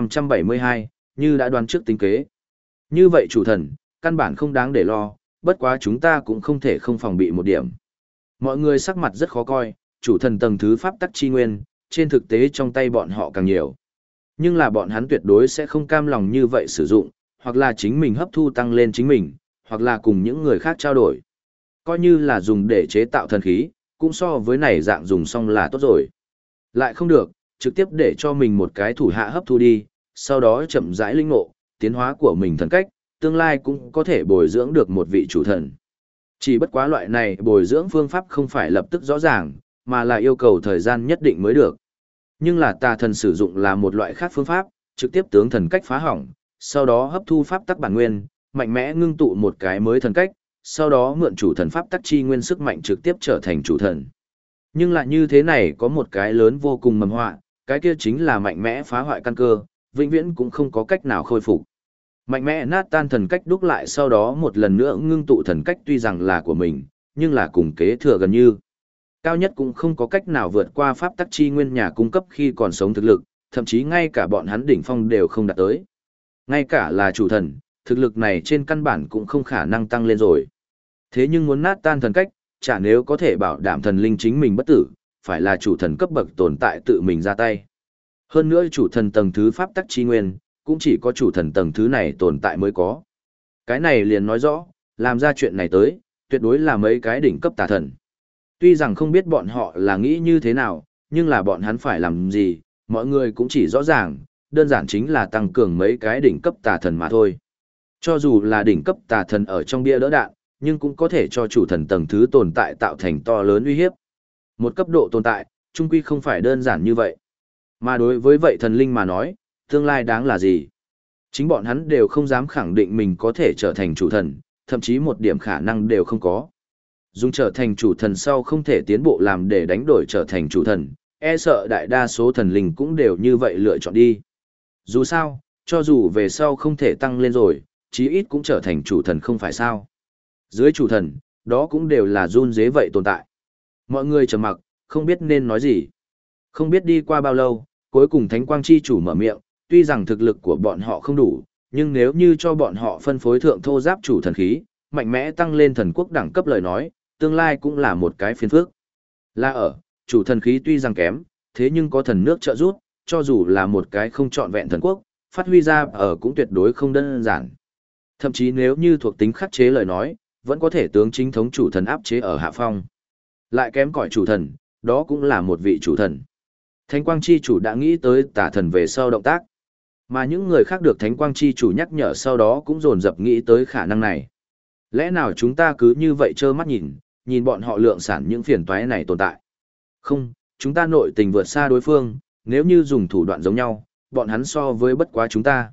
1572, như đã đoán trước tính kế. Như vậy chủ thần, căn bản không đáng để lo, bất quá chúng ta cũng không thể không phòng bị một điểm. Mọi người sắc mặt rất khó coi, chủ thần tầng thứ pháp tắc chi nguyên, trên thực tế trong tay bọn họ càng nhiều. Nhưng là bọn hắn tuyệt đối sẽ không cam lòng như vậy sử dụng, hoặc là chính mình hấp thu tăng lên chính mình, hoặc là cùng những người khác trao đổi. Coi như là dùng để chế tạo thần khí, cũng so với này dạng dùng xong là tốt rồi. Lại không được, trực tiếp để cho mình một cái thủ hạ hấp thu đi, sau đó chậm rãi linh ngộ, tiến hóa của mình thần cách, tương lai cũng có thể bồi dưỡng được một vị chủ thần. Chỉ bất quá loại này bồi dưỡng phương pháp không phải lập tức rõ ràng, mà là yêu cầu thời gian nhất định mới được. Nhưng là tà thần sử dụng là một loại khác phương pháp, trực tiếp tướng thần cách phá hỏng, sau đó hấp thu pháp tắc bản nguyên, mạnh mẽ ngưng tụ một cái mới thần cách, sau đó mượn chủ thần pháp tắc chi nguyên sức mạnh trực tiếp trở thành chủ thần. Nhưng lại như thế này có một cái lớn vô cùng mầm họa, cái kia chính là mạnh mẽ phá hoại căn cơ, vĩnh viễn cũng không có cách nào khôi phục. Mạnh mẽ nát tan thần cách đúc lại sau đó một lần nữa ngưng tụ thần cách tuy rằng là của mình, nhưng là cùng kế thừa gần như. Cao nhất cũng không có cách nào vượt qua pháp tắc chi nguyên nhà cung cấp khi còn sống thực lực, thậm chí ngay cả bọn hắn đỉnh phong đều không đạt tới. Ngay cả là chủ thần, thực lực này trên căn bản cũng không khả năng tăng lên rồi. Thế nhưng muốn nát tan thần cách, chả nếu có thể bảo đảm thần linh chính mình bất tử, phải là chủ thần cấp bậc tồn tại tự mình ra tay. Hơn nữa chủ thần tầng thứ pháp tắc chi nguyên, cũng chỉ có chủ thần tầng thứ này tồn tại mới có. Cái này liền nói rõ, làm ra chuyện này tới, tuyệt đối là mấy cái đỉnh cấp tà thần. Tuy rằng không biết bọn họ là nghĩ như thế nào, nhưng là bọn hắn phải làm gì, mọi người cũng chỉ rõ ràng, đơn giản chính là tăng cường mấy cái đỉnh cấp tà thần mà thôi. Cho dù là đỉnh cấp tà thần ở trong bia đỡ đạn, nhưng cũng có thể cho chủ thần tầng thứ tồn tại tạo thành to lớn uy hiếp. Một cấp độ tồn tại, chung quy không phải đơn giản như vậy. Mà đối với vậy thần linh mà nói, tương lai đáng là gì? Chính bọn hắn đều không dám khẳng định mình có thể trở thành chủ thần, thậm chí một điểm khả năng đều không có. Dùng trở thành chủ thần sau không thể tiến bộ làm để đánh đổi trở thành chủ thần, e sợ đại đa số thần linh cũng đều như vậy lựa chọn đi. Dù sao, cho dù về sau không thể tăng lên rồi, chí ít cũng trở thành chủ thần không phải sao. Dưới chủ thần, đó cũng đều là run dế vậy tồn tại. Mọi người trầm mặc, không biết nên nói gì. Không biết đi qua bao lâu, cuối cùng Thánh Quang Chi chủ mở miệng, tuy rằng thực lực của bọn họ không đủ, nhưng nếu như cho bọn họ phân phối thượng thô giáp chủ thần khí, mạnh mẽ tăng lên thần quốc đẳng cấp lời nói, tương lai cũng là một cái phiền phức. Là ở, chủ thần khí tuy rằng kém, thế nhưng có thần nước trợ giúp, cho dù là một cái không trọn vẹn thần quốc, phát huy ra ở cũng tuyệt đối không đơn giản. Thậm chí nếu như thuộc tính khắc chế lời nói, vẫn có thể tướng chính thống chủ thần áp chế ở hạ phong. Lại kém cỏi chủ thần, đó cũng là một vị chủ thần. Thánh Quang Chi chủ đã nghĩ tới tà thần về sau động tác. Mà những người khác được Thánh Quang Chi chủ nhắc nhở sau đó cũng dồn dập nghĩ tới khả năng này. Lẽ nào chúng ta cứ như vậy trơ mắt nhìn bọn họ lượng sản những phiền toái này tồn tại? Không, chúng ta nội tình vượt xa đối phương, nếu như dùng thủ đoạn giống nhau, bọn hắn so với bất quá chúng ta.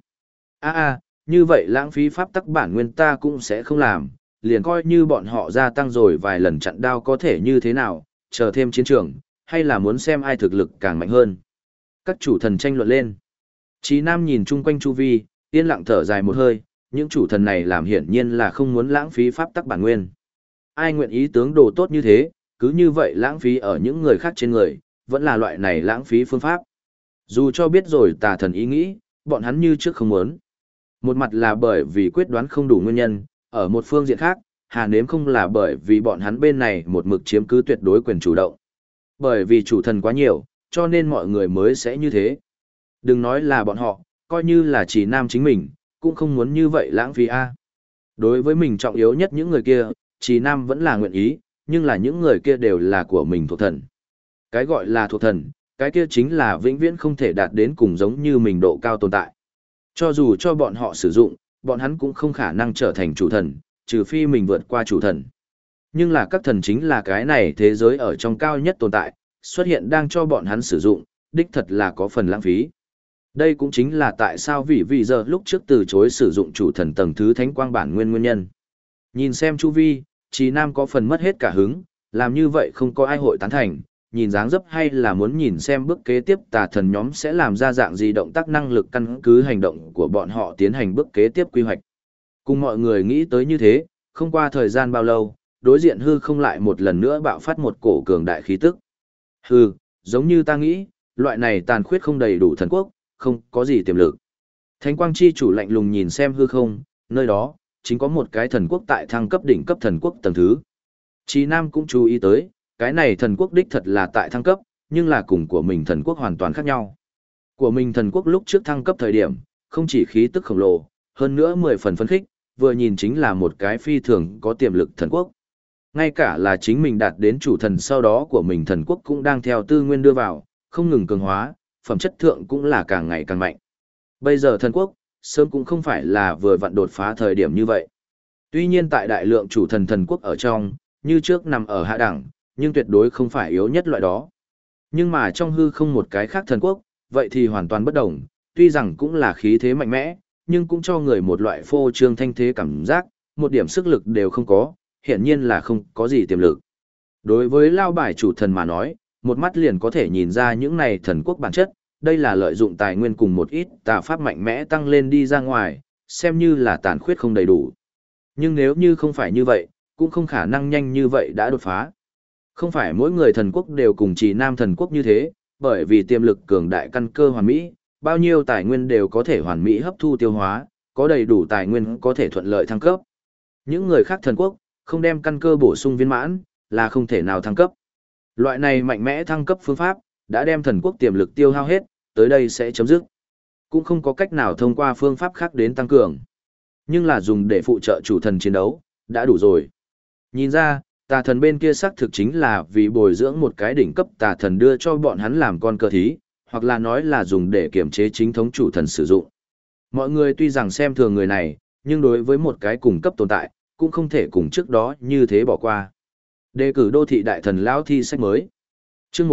Như vậy lãng phí pháp tắc bản nguyên ta cũng sẽ không làm, liền coi như bọn họ gia tăng rồi vài lần chặn đao có thể như thế nào, chờ thêm chiến trường, hay là muốn xem ai thực lực càng mạnh hơn. Các chủ thần tranh luận lên. Chí Nam nhìn chung quanh chu vi, yên lặng thở dài một hơi, những chủ thần này làm hiển nhiên là không muốn lãng phí pháp tắc bản nguyên. Ai nguyện ý tướng đồ tốt như thế, cứ như vậy lãng phí ở những người khác trên người, vẫn là loại này lãng phí phương pháp. Dù cho biết rồi tà thần ý nghĩ, bọn hắn như trước không muốn. Một mặt là bởi vì quyết đoán không đủ nguyên nhân, ở một phương diện khác, Hà Nếm không là bởi vì bọn hắn bên này một mực chiếm cứ tuyệt đối quyền chủ động. Bởi vì chủ thần quá nhiều, cho nên mọi người mới sẽ như thế. Đừng nói là bọn họ, coi như là chỉ Nam chính mình, cũng không muốn như vậy lãng phí a. Đối với mình trọng yếu nhất những người kia, chỉ Nam vẫn là nguyện ý, nhưng là những người kia đều là của mình thuộc thần. Cái gọi là thuộc thần, cái kia chính là vĩnh viễn không thể đạt đến cùng giống như mình độ cao tồn tại. Cho dù cho bọn họ sử dụng, bọn hắn cũng không khả năng trở thành chủ thần, trừ phi mình vượt qua chủ thần. Nhưng là các thần chính là cái này thế giới ở trong cao nhất tồn tại, xuất hiện đang cho bọn hắn sử dụng, đích thật là có phần lãng phí. Đây cũng chính là tại sao vì giờ lúc trước từ chối sử dụng chủ thần tầng thứ thánh quang bản nguyên nhân. Nhìn xem chu vi, Chí Nam có phần mất hết cả hứng, làm như vậy không có ai hội tán thành, nhìn dáng dấp hay là muốn nhìn xem bước kế tiếp tà thần nhóm sẽ làm ra dạng gì động tác năng lực căn cứ hành động của bọn họ tiến hành bước kế tiếp quy hoạch. Cùng mọi người nghĩ tới như thế, không qua thời gian bao lâu, đối diện hư không lại một lần nữa bạo phát một cổ cường đại khí tức. Hư, giống như ta nghĩ, loại này tàn khuyết không đầy đủ thần quốc, không có gì tiềm lực. Thánh Quang Chi chủ lạnh lùng nhìn xem hư không, nơi đó, chính có một cái thần quốc tại thăng cấp đỉnh cấp thần quốc tầng thứ. Chí Nam cũng chú ý tới, cái này thần quốc đích thật là tại thăng cấp, nhưng là cùng của mình thần quốc hoàn toàn khác nhau. Của mình thần quốc lúc trước thăng cấp thời điểm, không chỉ khí tức khổng lồ, hơn nữa 10 phần phấn khích, vừa nhìn chính là một cái phi thường có tiềm lực thần quốc. Ngay cả là chính mình đạt đến chủ thần sau đó của mình thần quốc cũng đang theo tư nguyên đưa vào, không ngừng cường hóa, phẩm chất thượng cũng là càng ngày càng mạnh. Bây giờ thần quốc, sớm cũng không phải là vừa vặn đột phá thời điểm như vậy. Tuy nhiên tại đại lượng chủ thần thần quốc ở trong, như trước nằm ở hạ đẳng, nhưng tuyệt đối không phải yếu nhất loại đó. Nhưng mà trong hư không một cái khác thần quốc, vậy thì hoàn toàn bất đồng, tuy rằng cũng là khí thế mạnh mẽ, nhưng cũng cho người một loại phô trương thanh thế cảm giác, một điểm sức lực đều không có, hiển nhiên là không có gì tiềm lực. Đối với lao bài chủ thần mà nói, một mắt liền có thể nhìn ra những này thần quốc bản chất, đây là lợi dụng tài nguyên cùng một ít tà pháp mạnh mẽ tăng lên đi ra ngoài, xem như là tàn khuyết không đầy đủ. Nhưng nếu như không phải như vậy, cũng không khả năng nhanh như vậy đã đột phá. Không phải mỗi người thần quốc đều cùng Chỉ Nam thần quốc như thế, bởi vì tiềm lực cường đại căn cơ hoàn mỹ, bao nhiêu tài nguyên đều có thể hoàn mỹ hấp thu tiêu hóa, có đầy đủ tài nguyên có thể thuận lợi thăng cấp. Những người khác thần quốc, không đem căn cơ bổ sung viên mãn, là không thể nào thăng cấp. Loại này mạnh mẽ thăng cấp phương pháp, đã đem thần quốc tiềm lực tiêu hao hết, tới đây sẽ chấm dứt. Cũng không có cách nào thông qua phương pháp khác đến tăng cường. Nhưng là dùng để phụ trợ chủ thần chiến đấu, đã đủ rồi. Nhìn ra, tà thần bên kia xác thực chính là vì bồi dưỡng một cái đỉnh cấp tà thần đưa cho bọn hắn làm con cờ thí, hoặc là nói là dùng để kiểm chế chính thống chủ thần sử dụng. Mọi người tuy rằng xem thường người này, nhưng đối với một cái cùng cấp tồn tại, cũng không thể cùng trước đó như thế bỏ qua. Đề cử đô thị đại thần lão thi sách mới. Chương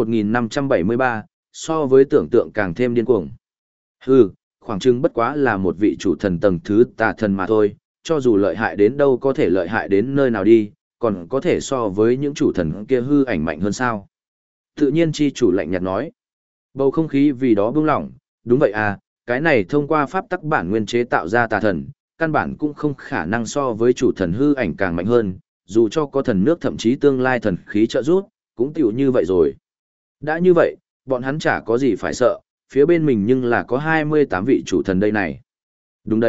1573, so với tưởng tượng càng thêm điên cuồng. Khoảng chừng bất quá là một vị chủ thần tầng thứ tà thần mà thôi, cho dù lợi hại đến đâu có thể lợi hại đến nơi nào đi, còn có thể so với những chủ thần kia hư ảnh mạnh hơn sao. Tự nhiên chi chủ lạnh nhạt nói. Bầu không khí vì đó bưng lỏng, đúng vậy à, cái này thông qua pháp tắc bản nguyên chế tạo ra tà thần, căn bản cũng không khả năng so với chủ thần hư ảnh càng mạnh hơn, dù cho có thần nước thậm chí tương lai thần khí trợ giúp, cũng tiểu như vậy rồi. Đã như vậy, bọn hắn chả có gì phải sợ, phía bên mình nhưng là có 28 vị chủ thần đây này. Đúng đấy,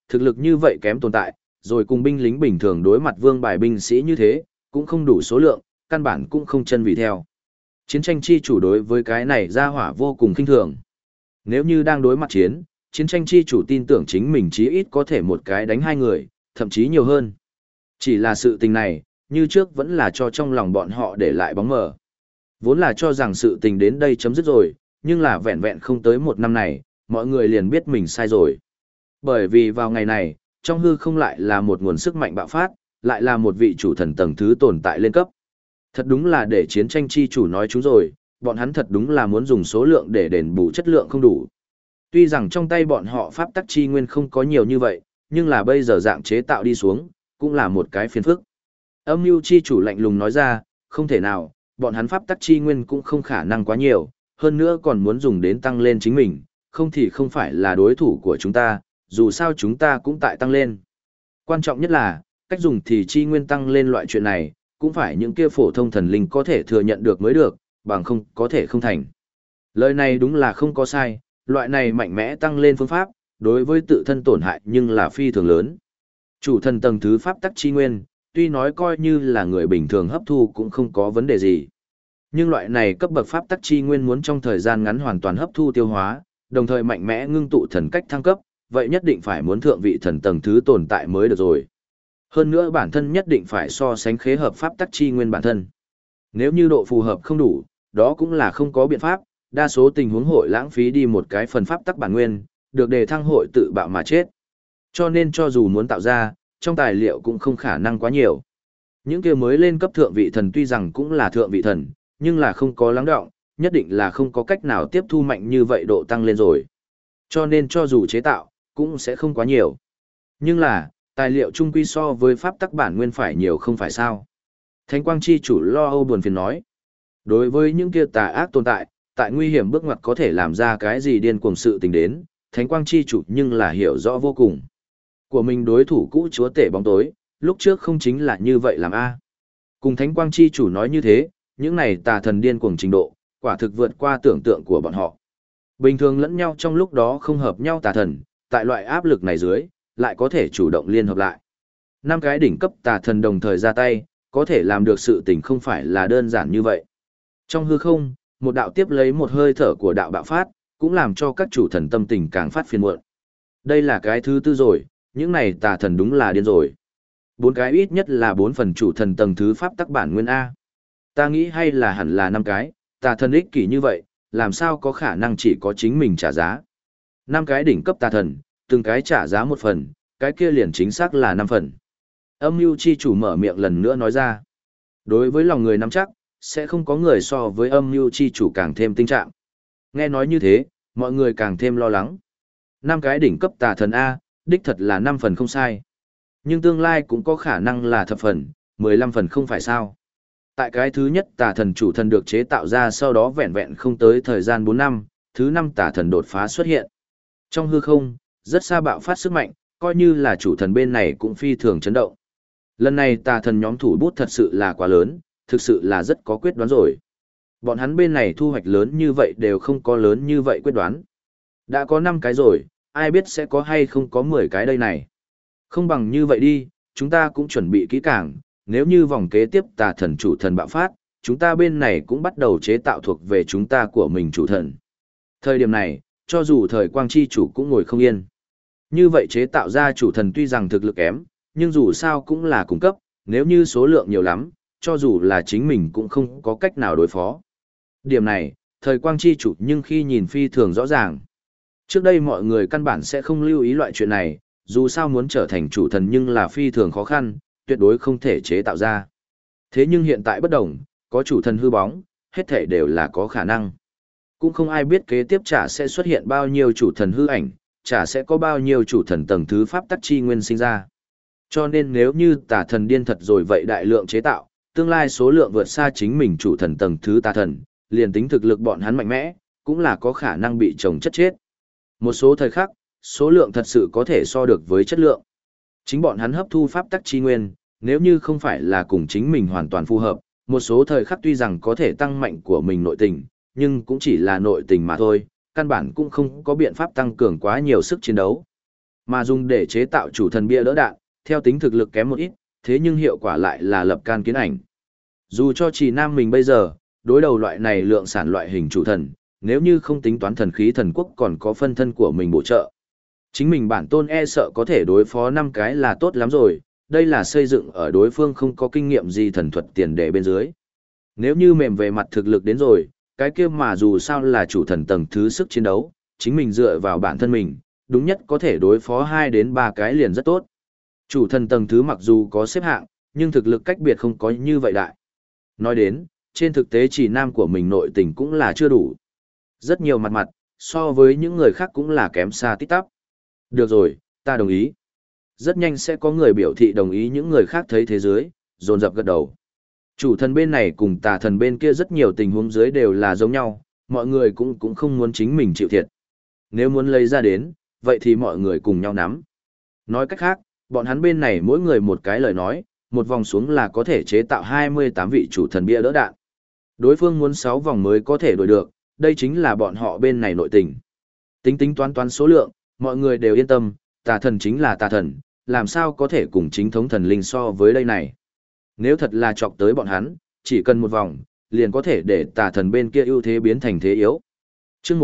Thực lực như vậy kém tồn tại, rồi cùng binh lính bình thường đối mặt vương bài binh sĩ như thế, cũng không đủ số lượng, căn bản cũng không chân vì theo. Chiến tranh chi chủ đối với cái này ra hỏa vô cùng khinh thường. Nếu như đang đối mặt chiến tranh chi chủ tin tưởng chính mình chí ít có thể một cái đánh hai người, thậm chí nhiều hơn. Chỉ là sự tình này, như trước vẫn là cho trong lòng bọn họ để lại bóng mờ. Vốn là cho rằng sự tình đến đây chấm dứt rồi, nhưng là vẹn vẹn không tới một năm này, mọi người liền biết mình sai rồi. Bởi vì vào ngày này, trong hư không lại là một nguồn sức mạnh bạo phát, lại là một vị chủ thần tầng thứ tồn tại lên cấp. Thật đúng là để chiến tranh chi chủ nói chúng rồi, bọn hắn thật đúng là muốn dùng số lượng để đền bù chất lượng không đủ. Tuy rằng trong tay bọn họ pháp tắc chi nguyên không có nhiều như vậy, nhưng là bây giờ dạng chế tạo đi xuống, cũng là một cái phiền phức. Âm mưu chi chủ lạnh lùng nói ra, không thể nào, bọn hắn pháp tắc chi nguyên cũng không khả năng quá nhiều, hơn nữa còn muốn dùng đến tăng lên chính mình, không thì không phải là đối thủ của chúng ta, dù sao chúng ta cũng tại tăng lên. Quan trọng nhất là, cách dùng thì chi nguyên tăng lên loại chuyện này, cũng phải những kia phổ thông thần linh có thể thừa nhận được mới được, bằng không có thể không thành. Lời này đúng là không có sai, loại này mạnh mẽ tăng lên phương pháp, đối với tự thân tổn hại nhưng là phi thường lớn. Chủ thần tầng thứ pháp tắc chi nguyên, tuy nói coi như là người bình thường hấp thu cũng không có vấn đề gì. Nhưng loại này cấp bậc pháp tắc chi nguyên muốn trong thời gian ngắn hoàn toàn hấp thu tiêu hóa, đồng thời mạnh mẽ ngưng tụ thần cách thăng cấp, vậy nhất định phải muốn thượng vị thần tầng thứ tồn tại mới được rồi. Hơn nữa bản thân nhất định phải so sánh khế hợp pháp tắc chi nguyên bản thân. Nếu như độ phù hợp không đủ, đó cũng là không có biện pháp, đa số tình huống hội lãng phí đi một cái phần pháp tắc bản nguyên, được đề thăng hội tự bạo mà chết. Cho nên cho dù muốn tạo ra, trong tài liệu cũng không khả năng quá nhiều. Những kia mới lên cấp thượng vị thần tuy rằng cũng là thượng vị thần, nhưng là không có lắng đọng, nhất định là không có cách nào tiếp thu mạnh như vậy độ tăng lên rồi. Cho nên cho dù chế tạo, cũng sẽ không quá nhiều. Nhưng là, tài liệu chung quy so với pháp tắc bản nguyên phải nhiều không phải sao. Thánh quang chi chủ lo âu buồn phiền nói. Đối với những kia tà ác tồn tại, tại nguy hiểm bước ngoặt có thể làm ra cái gì điên cuồng sự tình đến, thánh quang chi chủ nhưng là hiểu rõ vô cùng. Của mình đối thủ cũ chúa tể bóng tối, lúc trước không chính là như vậy làm a. Cùng thánh quang chi chủ nói như thế, những này tà thần điên cuồng trình độ, quả thực vượt qua tưởng tượng của bọn họ. Bình thường lẫn nhau trong lúc đó không hợp nhau tà thần, tại loại áp lực này dưới, lại có thể chủ động liên hợp lại. 5 cái đỉnh cấp tà thần đồng thời ra tay, có thể làm được sự tình không phải là đơn giản như vậy. Trong hư không, một đạo tiếp lấy một hơi thở của đạo bạo phát, cũng làm cho các chủ thần tâm tình càng phát phiền muộn. Đây là cái thứ tư rồi, những này tà thần đúng là điên rồi. 4 cái ít nhất là 4 phần chủ thần tầng thứ pháp tắc bản nguyên A. Ta nghĩ hay là hẳn là 5 cái, tà thần ích kỷ như vậy, làm sao có khả năng chỉ có chính mình trả giá. 5 cái đỉnh cấp tà thần, từng cái trả giá 1 phần, cái kia liền chính xác là 5 phần. Âm mưu chi chủ mở miệng lần nữa nói ra. Đối với lòng người nắm chắc, sẽ không có người so với âm mưu chi chủ càng thêm tinh trạng. Nghe nói như thế, mọi người càng thêm lo lắng. 5 cái đỉnh cấp tà thần A, đích thật là 5 phần không sai. Nhưng tương lai cũng có khả năng là thập phần, 15 phần không phải sao. Tại cái thứ nhất tà thần chủ thần được chế tạo ra sau đó vẹn vẹn không tới thời gian 4 năm, thứ 5 tà thần đột phá xuất hiện. Trong hư không, rất xa bạo phát sức mạnh, coi như là chủ thần bên này cũng phi thường chấn động. Lần này tà thần nhóm thủ bút thật sự là quá lớn, thực sự là rất có quyết đoán rồi. Bọn hắn bên này thu hoạch lớn như vậy đều không có lớn như vậy quyết đoán. Đã có 5 cái rồi, ai biết sẽ có hay không có 10 cái đây này. Không bằng như vậy đi, chúng ta cũng chuẩn bị kỹ càng, nếu như vòng kế tiếp tà thần chủ thần bạo phát, chúng ta bên này cũng bắt đầu chế tạo thuộc về chúng ta của mình chủ thần. Thời điểm này, cho dù thời quang chi chủ cũng ngồi không yên. Như vậy chế tạo ra chủ thần tuy rằng thực lực kém, nhưng dù sao cũng là cung cấp, nếu như số lượng nhiều lắm, cho dù là chính mình cũng không có cách nào đối phó. Điểm này, thời quang chi chủ nhưng khi nhìn phi thường rõ ràng. Trước đây mọi người căn bản sẽ không lưu ý loại chuyện này, dù sao muốn trở thành chủ thần nhưng là phi thường khó khăn, tuyệt đối không thể chế tạo ra. Thế nhưng hiện tại bất đồng, có chủ thần hư bóng, hết thể đều là có khả năng. Cũng không ai biết kế tiếp chả sẽ xuất hiện bao nhiêu chủ thần hư ảnh, chả sẽ có bao nhiêu chủ thần tầng thứ pháp tắc chi nguyên sinh ra. Cho nên nếu như tà thần điên thật rồi vậy đại lượng chế tạo, tương lai số lượng vượt xa chính mình chủ thần tầng thứ tà thần, liền tính thực lực bọn hắn mạnh mẽ, cũng là có khả năng bị chồng chất chết. Một số thời khắc, số lượng thật sự có thể so được với chất lượng. Chính bọn hắn hấp thu pháp tắc chi nguyên, nếu như không phải là cùng chính mình hoàn toàn phù hợp, một số thời khắc tuy rằng có thể tăng mạnh của mình nội tình, nhưng cũng chỉ là nội tình mà thôi, căn bản cũng không có biện pháp tăng cường quá nhiều sức chiến đấu. Mà dùng để chế tạo chủ thần bia đỡ đạn, theo tính thực lực kém một ít, thế nhưng hiệu quả lại là lập can kiến ảnh. Dù cho Trì Nam mình bây giờ, đối đầu loại này lượng sản loại hình chủ thần, nếu như không tính toán thần khí thần quốc còn có phân thân của mình bổ trợ. Chính mình bản tôn e sợ có thể đối phó 5 cái là tốt lắm rồi, đây là xây dựng ở đối phương không có kinh nghiệm gì thần thuật tiền đề bên dưới. Nếu như mềm về mặt thực lực đến rồi, cái kia mà dù sao là chủ thần tầng thứ sức chiến đấu, chính mình dựa vào bản thân mình, đúng nhất có thể đối phó 2 đến 3 cái liền rất tốt. Chủ thần tầng thứ mặc dù có xếp hạng, nhưng thực lực cách biệt không có như vậy đại. Nói đến, trên thực tế Trì Nam của mình nội tình cũng là chưa đủ. Rất nhiều mặt, so với những người khác cũng là kém xa tít tắp. Được rồi, ta đồng ý. Rất nhanh sẽ có người biểu thị đồng ý, những người khác thấy thế giới, dồn dập gật đầu. Chủ thần bên này cùng tà thần bên kia rất nhiều tình huống dưới đều là giống nhau, mọi người cũng không muốn chính mình chịu thiệt. Nếu muốn lấy ra đến, vậy thì mọi người cùng nhau nắm. Nói cách khác, bọn hắn bên này mỗi người một cái lời nói, một vòng xuống là có thể chế tạo 28 vị chủ thần bia đỡ đạn. Đối phương muốn 6 vòng mới có thể đổi được, đây chính là bọn họ bên này nội tình. Tính toán số lượng, mọi người đều yên tâm, tà thần chính là tà thần, làm sao có thể cùng chính thống thần linh so với đây này. Nếu thật là chọc tới bọn hắn, chỉ cần một vòng, liền có thể để tà thần bên kia ưu thế biến thành thế yếu. Chương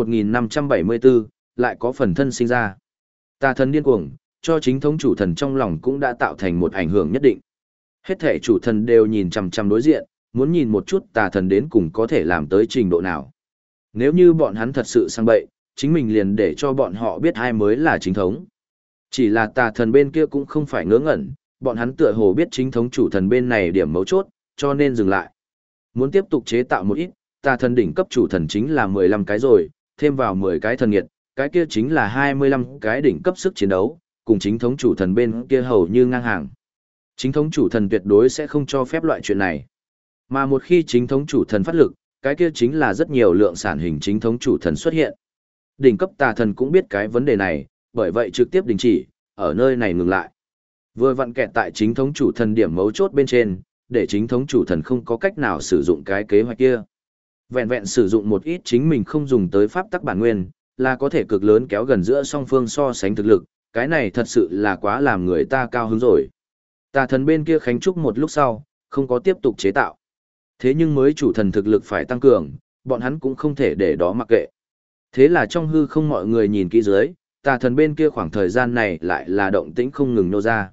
1574, lại có phần thân sinh ra. Tà thần điên cuồng, cho chính thống chủ thần trong lòng cũng đã tạo thành một ảnh hưởng nhất định. Hết thể chủ thần đều nhìn chằm chằm đối diện, muốn nhìn một chút tà thần đến cùng có thể làm tới trình độ nào. Nếu như bọn hắn thật sự sang bậy, chính mình liền để cho bọn họ biết ai mới là chính thống. Chỉ là tà thần bên kia cũng không phải ngớ ngẩn, bọn hắn tựa hồ biết chính thống chủ thần bên này điểm mấu chốt, cho nên dừng lại. Muốn tiếp tục chế tạo một ít, tà thần đỉnh cấp chủ thần chính là 15 cái rồi, thêm vào 10 cái thần nghiệt, cái kia chính là 25 cái đỉnh cấp sức chiến đấu, cùng chính thống chủ thần bên kia hầu như ngang hàng. Chính thống chủ thần tuyệt đối sẽ không cho phép loại chuyện này. Mà một khi chính thống chủ thần phát lực, cái kia chính là rất nhiều lượng sản hình chính thống chủ thần xuất hiện. Đỉnh cấp tà thần cũng biết cái vấn đề này, bởi vậy trực tiếp đình chỉ, ở nơi này ngừng lại. Vừa vặn kẹt tại chính thống chủ thần điểm mấu chốt bên trên, để chính thống chủ thần không có cách nào sử dụng cái kế hoạch kia. Vẹn vẹn sử dụng một ít chính mình không dùng tới pháp tắc bản nguyên, là có thể cực lớn kéo gần giữa song phương so sánh thực lực, cái này thật sự là quá làm người ta cao hứng rồi. Tà thần bên kia khánh trúc một lúc sau, không có tiếp tục chế tạo. Thế nhưng mới chủ thần thực lực phải tăng cường, bọn hắn cũng không thể để đó mặc kệ. Thế là trong hư không mọi người nhìn kỹ dưới, tà thần bên kia khoảng thời gian này lại là động tĩnh không ngừng nô ra.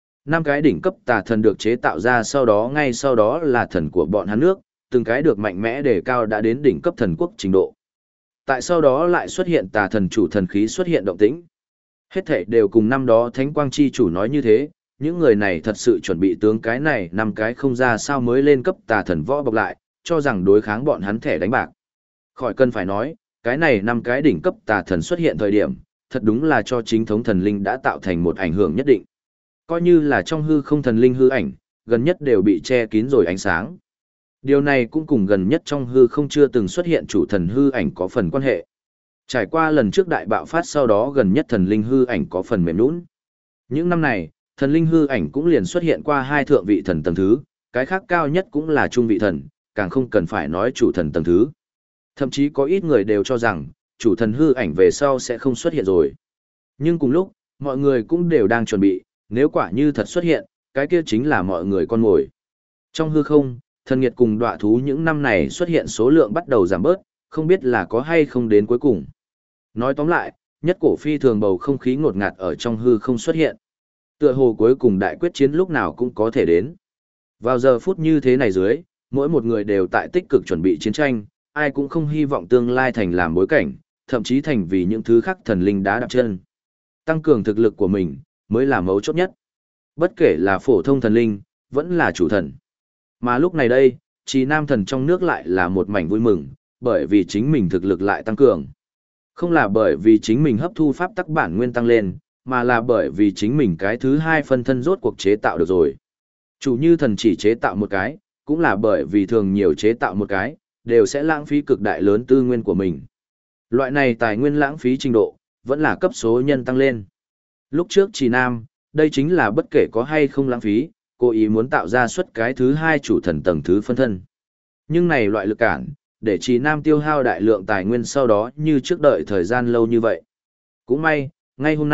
5 cái đỉnh cấp tà thần được chế tạo ra, sau đó ngay sau đó là thần của bọn hắn nước, từng cái được mạnh mẽ đề cao đã đến đỉnh cấp thần quốc trình độ. Tại sau đó lại xuất hiện tà thần chủ thần khí xuất hiện động tĩnh. Hết thảy đều cùng năm đó Thánh Quang Chi chủ nói như thế, những người này thật sự chuẩn bị tướng cái này 5 cái không ra sao mới lên cấp tà thần võ bọc lại, cho rằng đối kháng bọn hắn thẻ đánh bạc. Khỏi cần phải nói, cái này 5 cái đỉnh cấp tà thần xuất hiện thời điểm, thật đúng là cho chính thống thần linh đã tạo thành một ảnh hưởng nhất định. Coi như là trong hư không thần linh hư ảnh, gần nhất đều bị che kín rồi ánh sáng. Điều này cũng cùng gần nhất trong hư không chưa từng xuất hiện chủ thần hư ảnh có phần quan hệ. Trải qua lần trước đại bạo phát sau đó gần nhất thần linh hư ảnh có phần mềm nũng. Những năm này, thần linh hư ảnh cũng liền xuất hiện qua 2 thượng vị thần tầng thứ, cái khác cao nhất cũng là trung vị thần, càng không cần phải nói chủ thần tầng thứ. Thậm chí có ít người đều cho rằng, chủ thần hư ảnh về sau sẽ không xuất hiện rồi. Nhưng cùng lúc, mọi người cũng đều đang chuẩn bị, nếu quả như thật xuất hiện, cái kia chính là mọi người con ngồi. Trong hư không, thần nghiệt cùng đọa thú những năm này xuất hiện số lượng bắt đầu giảm bớt, không biết là có hay không đến cuối cùng. Nói tóm lại, nhất cổ phi thường bầu không khí ngột ngạt ở trong hư không xuất hiện. Tựa hồ cuối cùng đại quyết chiến lúc nào cũng có thể đến. Vào giờ phút như thế này dưới, mỗi một người đều tại tích cực chuẩn bị chiến tranh, ai cũng không hy vọng tương lai thành làm bối cảnh, thậm chí thành vì những thứ khác thần linh đá đạp chân. Tăng cường thực lực của mình, mới là mấu chốt nhất. Bất kể là phổ thông thần linh, vẫn là chủ thần. Mà lúc này đây, Trì Nam thần trong nước lại là một mảnh vui mừng, bởi vì chính mình thực lực lại tăng cường. Không là bởi vì chính mình hấp thu pháp tắc bản nguyên tăng lên, mà là bởi vì chính mình cái thứ 2 phân thân rốt cuộc chế tạo được rồi. Chủ như thần chỉ chế tạo một cái, cũng là bởi vì thường nhiều chế tạo một cái, đều sẽ lãng phí cực đại lớn tư nguyên của mình. Loại này tài nguyên lãng phí trình độ, vẫn là cấp số nhân tăng lên. Lúc trước Trì Nam, đây chính là bất kể có hay không lãng phí, cố ý muốn tạo ra suất cái thứ 2 chủ thần tầng thứ phân thân. Nhưng này loại lực cản, để Trì Nam tiêu hao đại lượng tài nguyên sau đó như trước đợi thời gian lâu như vậy. Cũng may, ngay hôm nay,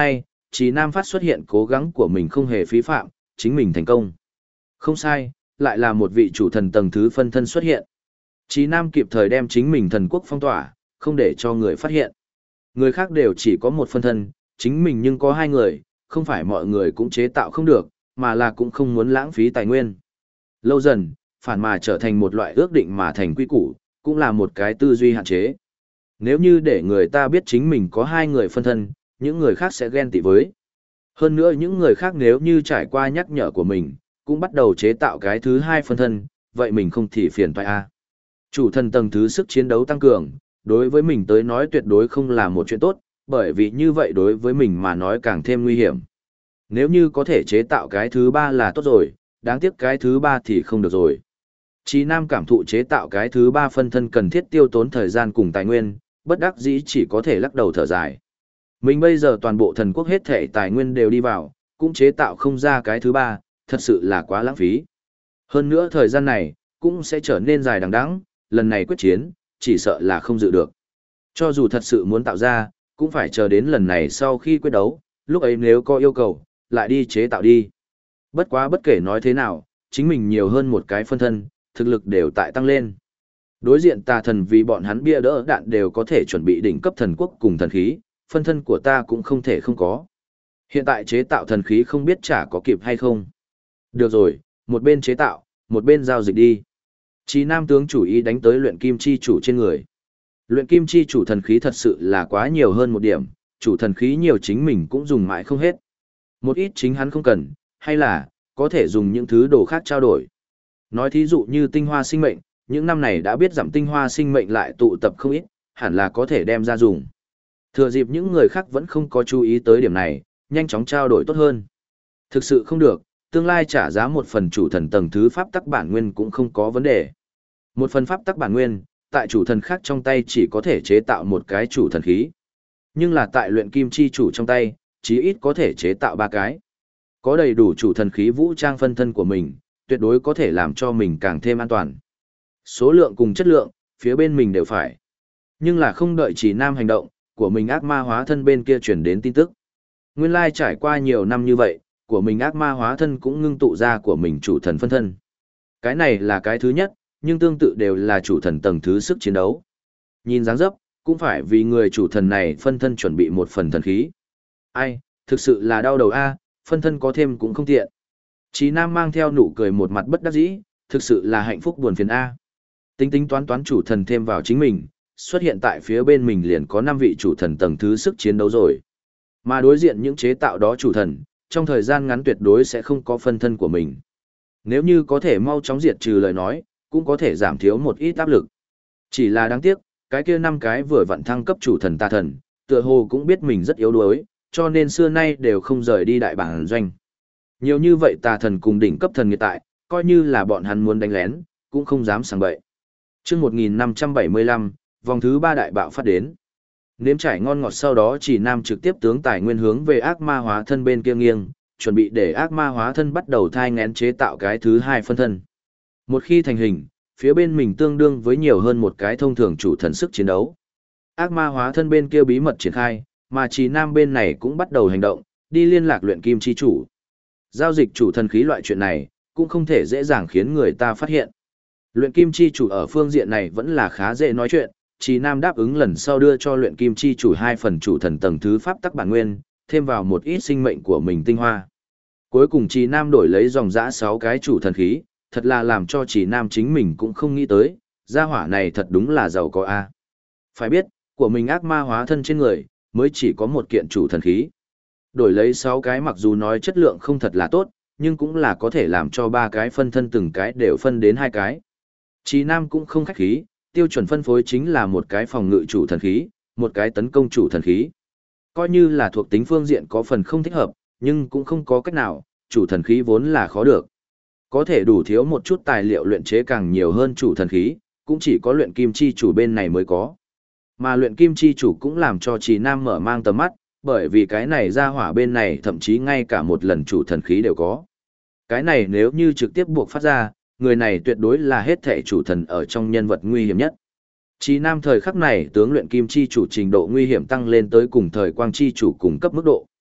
Trí Nam phát xuất hiện cố gắng của mình không hề phí phạm, chính mình thành công. Không sai, lại là một vị chủ thần tầng thứ phân thân xuất hiện. Trí Nam kịp thời đem chính mình thần quốc phong tỏa, không để cho người phát hiện. Người khác đều chỉ có một phân thân, chính mình nhưng có hai người, không phải mọi người cũng chế tạo không được, mà là cũng không muốn lãng phí tài nguyên. Lâu dần, phản mà trở thành một loại ước định mà thành quy củ, cũng là một cái tư duy hạn chế. Nếu như để người ta biết chính mình có hai người phân thân, những người khác sẽ ghen tị với. Hơn nữa những người khác nếu như trải qua nhắc nhở của mình, cũng bắt đầu chế tạo cái thứ hai phân thân, vậy mình không thì phiền toái a. Chủ thần tầng thứ sức chiến đấu tăng cường, đối với mình tới nói tuyệt đối không là một chuyện tốt, bởi vì như vậy đối với mình mà nói càng thêm nguy hiểm. Nếu như có thể chế tạo cái thứ ba là tốt rồi, đáng tiếc cái thứ ba thì không được rồi. Chí Nam cảm thụ chế tạo cái thứ ba phân thân cần thiết tiêu tốn thời gian cùng tài nguyên, bất đắc dĩ chỉ có thể lắc đầu thở dài. Mình bây giờ toàn bộ thần quốc hết thể tài nguyên đều đi vào, cũng chế tạo không ra cái thứ ba, thật sự là quá lãng phí. Hơn nữa thời gian này, cũng sẽ trở nên dài đằng đẵng, lần này quyết chiến, chỉ sợ là không dự được. Cho dù thật sự muốn tạo ra, cũng phải chờ đến lần này sau khi quyết đấu, lúc ấy nếu có yêu cầu, lại đi chế tạo đi. Bất quá bất kể nói thế nào, chính mình nhiều hơn một cái phân thân, thực lực đều tại tăng lên. Đối diện tà thần vì bọn hắn bia đỡ đạn đều có thể chuẩn bị đỉnh cấp thần quốc cùng thần khí, phân thân của ta cũng không thể không có. Hiện tại chế tạo thần khí không biết trả có kịp hay không. Được rồi, một bên chế tạo, một bên giao dịch đi. Chí Nam tướng chủ ý đánh tới luyện kim chi chủ trên người. Luyện kim chi chủ thần khí thật sự là quá nhiều hơn một điểm, chủ thần khí nhiều chính mình cũng dùng mãi không hết. Một ít chính hắn không cần, hay là, có thể dùng những thứ đồ khác trao đổi. Nói thí dụ như tinh hoa sinh mệnh, những năm này đã biết giảm tinh hoa sinh mệnh lại tụ tập không ít, hẳn là có thể đem ra dùng. Thừa dịp những người khác vẫn không có chú ý tới điểm này, nhanh chóng trao đổi tốt hơn. Thực sự không được, tương lai trả giá một phần chủ thần tầng thứ pháp tắc bản nguyên cũng không có vấn đề. Một phần pháp tắc bản nguyên, tại chủ thần khác trong tay chỉ có thể chế tạo một cái chủ thần khí. Nhưng là tại luyện kim chi chủ trong tay, chí ít có thể chế tạo ba cái. Có đầy đủ chủ thần khí vũ trang phân thân của mình, tuyệt đối có thể làm cho mình càng thêm an toàn. Số lượng cùng chất lượng, phía bên mình đều phải. Nhưng là không đợi Chỉ Nam hành động, của mình ác ma hóa thân bên kia truyền đến tin tức. Nguyên lai trải qua nhiều năm như vậy, của mình ác ma hóa thân cũng ngưng tụ ra của mình chủ thần phân thân. Cái này là cái thứ nhất, nhưng tương tự đều là chủ thần tầng thứ sức chiến đấu. Nhìn dáng dấp, cũng phải vì người chủ thần này phân thân chuẩn bị một phần thần khí. Ai, thực sự là đau đầu a, phân thân có thêm cũng không tiện. Chí Nam mang theo nụ cười một mặt bất đắc dĩ, thực sự là hạnh phúc buồn phiền a. Tính tính toán toán chủ thần thêm vào chính mình, xuất hiện tại phía bên mình liền có 5 vị chủ thần tầng thứ sức chiến đấu rồi. Mà đối diện những chế tạo đó chủ thần, trong thời gian ngắn tuyệt đối sẽ không có phân thân của mình. Nếu như có thể mau chóng diệt trừ lời nói, cũng có thể giảm thiếu một ít áp lực. Chỉ là đáng tiếc, cái kia 5 cái vừa vặn thăng cấp chủ thần tà thần, tựa hồ cũng biết mình rất yếu đuối, cho nên xưa nay đều không rời đi đại bản doanh. Nhiều như vậy tà thần cùng đỉnh cấp thần hiện tại, coi như là bọn hắn muốn đánh lén, cũng không dám sang bậy. Chương 1575, vòng thứ 3 đại bạo phát đến. Nếm trải ngon ngọt sau đó Chỉ Nam trực tiếp tướng tài nguyên hướng về ác ma hóa thân bên kia nghiêng, chuẩn bị để ác ma hóa thân bắt đầu thai nghén chế tạo cái thứ hai phân thân. Một khi thành hình, phía bên mình tương đương với nhiều hơn một cái thông thường chủ thần sức chiến đấu. Ác ma hóa thân bên kia bí mật triển khai, mà Chỉ Nam bên này cũng bắt đầu hành động, đi liên lạc luyện kim chi chủ. Giao dịch chủ thần khí loại chuyện này, cũng không thể dễ dàng khiến người ta phát hiện. Luyện kim chi chủ ở phương diện này vẫn là khá dễ nói chuyện, Chỉ Nam đáp ứng lần sau đưa cho luyện kim chi chủ 2 phần chủ thần tầng thứ pháp tắc bản nguyên, thêm vào một ít sinh mệnh của mình tinh hoa. Cuối cùng Chỉ Nam đổi lấy dòng dã 6 cái chủ thần khí, thật là làm cho Chỉ Nam chính mình cũng không nghĩ tới, gia hỏa này thật đúng là giàu có a. Phải biết, của mình ác ma hóa thân trên người, mới chỉ có một kiện chủ thần khí. Đổi lấy 6 cái mặc dù nói chất lượng không thật là tốt, nhưng cũng là có thể làm cho 3 cái phân thân từng cái đều phân đến 2 cái. Chỉ Nam cũng không khách khí, tiêu chuẩn phân phối chính là một cái phòng ngự chủ thần khí, một cái tấn công chủ thần khí. Coi như là thuộc tính phương diện có phần không thích hợp, nhưng cũng không có cách nào, chủ thần khí vốn là khó được. Có thể đủ thiếu một chút tài liệu luyện chế càng nhiều hơn chủ thần khí, cũng chỉ có luyện kim chi chủ bên này mới có. Mà luyện kim chi chủ cũng làm cho Chỉ Nam mở mang tầm mắt, bởi vì cái này ra hỏa bên này thậm chí ngay cả một lần chủ thần khí đều có. Cái này nếu như trực tiếp buộc phát ra, người này tuyệt đối là hết thể chủ thần ở trong nhân vật nguy hiểm nhất. Chỉ Nam thời khắc này tướng luyện kim chi chủ trình độ nguy hiểm tăng lên tới cùng thời quang chi chủ cùng cấp mức độ.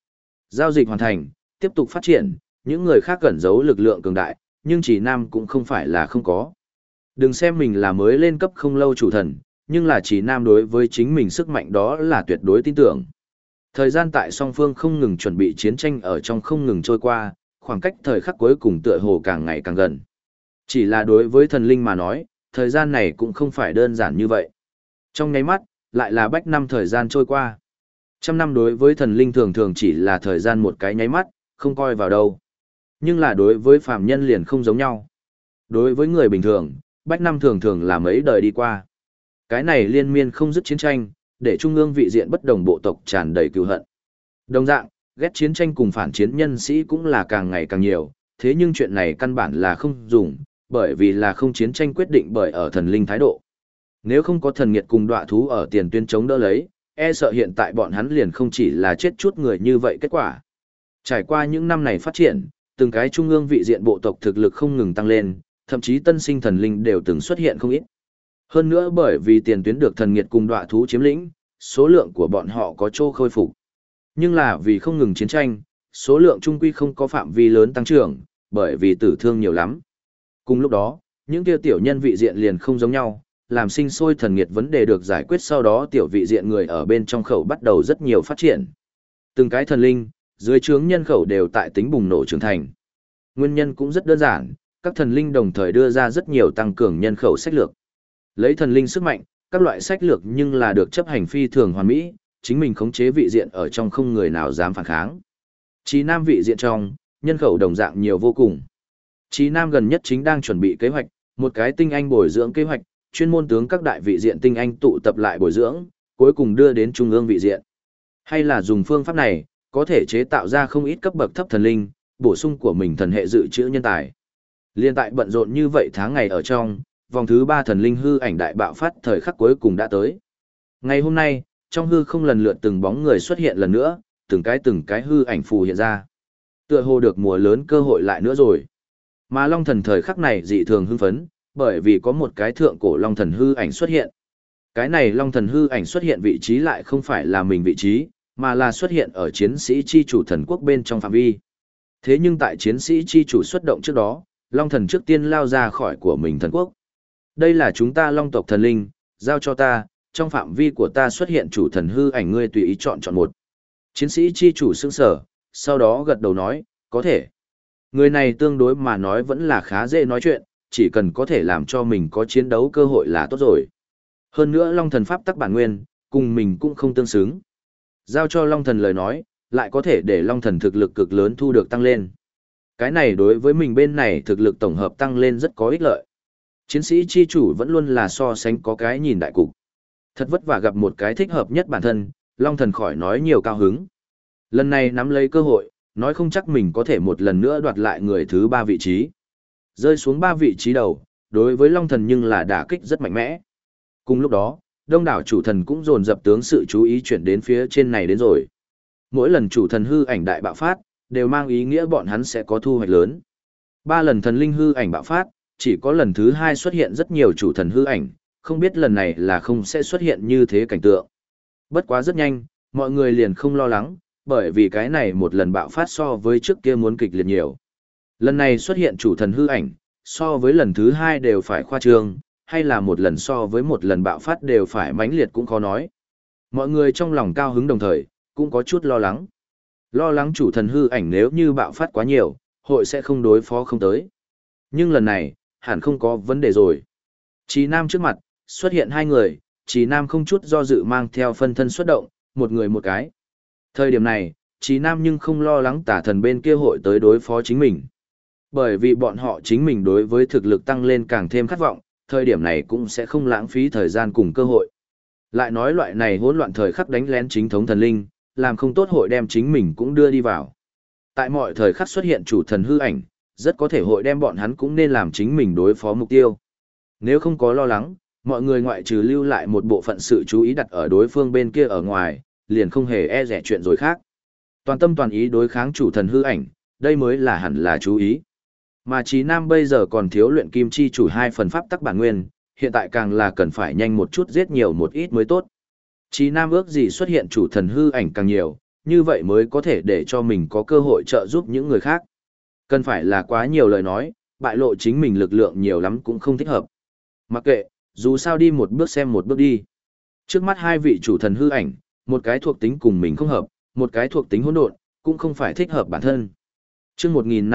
Giao dịch hoàn thành, tiếp tục phát triển, những người khác cẩn giấu lực lượng cường đại, nhưng chỉ Nam cũng không phải là không có. Đừng xem mình là mới lên cấp không lâu chủ thần, nhưng là chỉ Nam đối với chính mình sức mạnh đó là tuyệt đối tin tưởng. Thời gian tại song phương không ngừng chuẩn bị chiến tranh ở trong không ngừng trôi qua, khoảng cách thời khắc cuối cùng tựa hồ càng ngày càng gần. Chỉ là đối với thần linh mà nói, thời gian này cũng không phải đơn giản như vậy. Trong nháy mắt, lại là bách năm thời gian trôi qua. Trăm năm đối với thần linh thường thường chỉ là thời gian một cái nháy mắt, không coi vào đâu. Nhưng là đối với phàm nhân liền không giống nhau. Đối với người bình thường, bách năm thường thường là mấy đời đi qua. Cái này liên miên không dứt chiến tranh, để trung ương vị diện bất đồng bộ tộc tràn đầy cừu hận. Đồng dạng, ghét chiến tranh cùng phản chiến nhân sĩ cũng là càng ngày càng nhiều, thế nhưng chuyện này căn bản là không dùng, bởi vì là không chiến tranh quyết định bởi ở thần linh thái độ. Nếu không có thần nghiệt cùng đọa thú ở tiền tuyến chống đỡ lấy, e sợ hiện tại bọn hắn liền không chỉ là chết chút người như vậy kết quả. Trải qua những năm này phát triển, từng cái trung ương vị diện bộ tộc thực lực không ngừng tăng lên, thậm chí tân sinh thần linh đều từng xuất hiện không ít. Hơn nữa bởi vì tiền tuyến được thần nghiệt cùng đọa thú chiếm lĩnh, số lượng của bọn họ có chỗ khôi phục. Nhưng là vì không ngừng chiến tranh, số lượng trung quy không có phạm vi lớn tăng trưởng, bởi vì tử thương nhiều lắm. Cùng lúc đó, những kia tiểu nhân vị diện liền không giống nhau, làm sinh sôi thần nghiệt vấn đề được giải quyết sau đó tiểu vị diện người ở bên trong khẩu bắt đầu rất nhiều phát triển. Từng cái thần linh, dưới trướng nhân khẩu đều tại tính bùng nổ trưởng thành. Nguyên nhân cũng rất đơn giản, các thần linh đồng thời đưa ra rất nhiều tăng cường nhân khẩu sách lược. Lấy thần linh sức mạnh, các loại sách lược nhưng là được chấp hành phi thường hoàn mỹ, chính mình khống chế vị diện ở trong không người nào dám phản kháng. Chí Nam vị diện trong, nhân khẩu đồng dạng nhiều vô cùng. Chí Nam gần nhất chính đang chuẩn bị kế hoạch, một cái tinh anh bồi dưỡng kế hoạch, chuyên môn tướng các đại vị diện tinh anh tụ tập lại bồi dưỡng, cuối cùng đưa đến trung ương vị diện. Hay là dùng phương pháp này, có thể chế tạo ra không ít cấp bậc thấp thần linh, bổ sung của mình thần hệ dự trữ nhân tài. Liên tại bận rộn như vậy tháng ngày ở trong, vòng thứ 3 thần linh hư ảnh đại bạo phát thời khắc cuối cùng đã tới. Ngày hôm nay, trong hư không lần lượt từng bóng người xuất hiện lần nữa, từng cái hư ảnh phù hiện ra. Tựa hồ được mùa lớn cơ hội lại nữa rồi. Mà Long Thần thời khắc này dị thường hưng phấn, bởi vì có một cái thượng cổ Long Thần hư ảnh xuất hiện. Cái này Long Thần hư ảnh xuất hiện vị trí lại không phải là mình vị trí, mà là xuất hiện ở chiến sĩ chi chủ thần quốc bên trong phạm vi. Thế nhưng tại chiến sĩ chi chủ xuất động trước đó, Long Thần trước tiên lao ra khỏi của mình thần quốc. Đây là chúng ta Long tộc thần linh, giao cho ta, trong phạm vi của ta xuất hiện chủ thần hư ảnh ngươi tùy ý chọn một. Chiến sĩ chi chủ sững sở, sau đó gật đầu nói, có thể. Người này tương đối mà nói vẫn là khá dễ nói chuyện, chỉ cần có thể làm cho mình có chiến đấu cơ hội là tốt rồi. Hơn nữa Long Thần pháp tắc bản nguyên, cùng mình cũng không tương xứng. Giao cho Long Thần lời nói, lại có thể để Long Thần thực lực cực lớn thu được tăng lên. Cái này đối với mình bên này thực lực tổng hợp tăng lên rất có ích lợi. Chiến sĩ chi chủ vẫn luôn là so sánh có cái nhìn đại cục. Thật vất vả gặp một cái thích hợp nhất bản thân, Long Thần khỏi nói nhiều cao hứng. Lần này nắm lấy cơ hội, nói không chắc mình có thể một lần nữa đoạt lại người thứ 3 vị trí. Rơi xuống 3 vị trí đầu, đối với Long Thần nhưng là đả kích rất mạnh mẽ. Cùng lúc đó, đông đảo chủ thần cũng dồn dập tướng sự chú ý chuyển đến phía trên này đến rồi. Mỗi lần chủ thần hư ảnh đại bạo phát, đều mang ý nghĩa bọn hắn sẽ có thu hoạch lớn. 3 lần thần linh hư ảnh bạo phát, chỉ có lần thứ 2 xuất hiện rất nhiều chủ thần hư ảnh, không biết lần này là không sẽ xuất hiện như thế cảnh tượng. Bất quá rất nhanh, mọi người liền không lo lắng, bởi vì cái này một lần bạo phát so với trước kia muốn kịch liệt nhiều. Lần này xuất hiện chủ thần hư ảnh, so với lần thứ 2 đều phải khoa trương, hay là một lần so với một lần bạo phát đều phải mãnh liệt cũng khó nói. Mọi người trong lòng cao hứng đồng thời, cũng có chút lo lắng. Lo lắng chủ thần hư ảnh nếu như bạo phát quá nhiều, hội sẽ không đối phó không tới. Nhưng lần này, hẳn không có vấn đề rồi. Chí Nam trước mặt, xuất hiện 2 người, Chí Nam không chút do dự mang theo phân thân xuất động, một người một cái. Thời điểm này, Chí Nam nhưng không lo lắng tả thần bên kia hội tới đối phó chính mình. Bởi vì bọn họ chính mình đối với thực lực tăng lên càng thêm khát vọng, thời điểm này cũng sẽ không lãng phí thời gian cùng cơ hội. Lại nói loại này hỗn loạn thời khắc đánh lén chính thống thần linh, làm không tốt hội đem chính mình cũng đưa đi vào. Tại mọi thời khắc xuất hiện chủ thần hư ảnh, rất có thể hội đem bọn hắn cũng nên làm chính mình đối phó mục tiêu. Nếu không có lo lắng, mọi người ngoại trừ lưu lại một bộ phận sự chú ý đặt ở đối phương bên kia ở ngoài, liền không hề e rẻ chuyện rồi khác. Toàn tâm toàn ý đối kháng chủ thần hư ảnh, đây mới là hẳn là chú ý. Mà Chí Nam bây giờ còn thiếu luyện kim chi chủ 2 phần pháp tắc bản nguyên, hiện tại càng là cần phải nhanh một chút giết nhiều một ít mới tốt. Chí Nam ước gì xuất hiện chủ thần hư ảnh càng nhiều, như vậy mới có thể để cho mình có cơ hội trợ giúp những người khác. Cần phải là quá nhiều lời nói, bại lộ chính mình lực lượng nhiều lắm cũng không thích hợp. Mặc kệ, dù sao đi một bước xem một bước đi. Trước mắt hai vị chủ thần hư ảnh, một cái thuộc tính cùng mình không hợp, một cái thuộc tính hỗn độn, cũng không phải thích hợp bản thân. Chương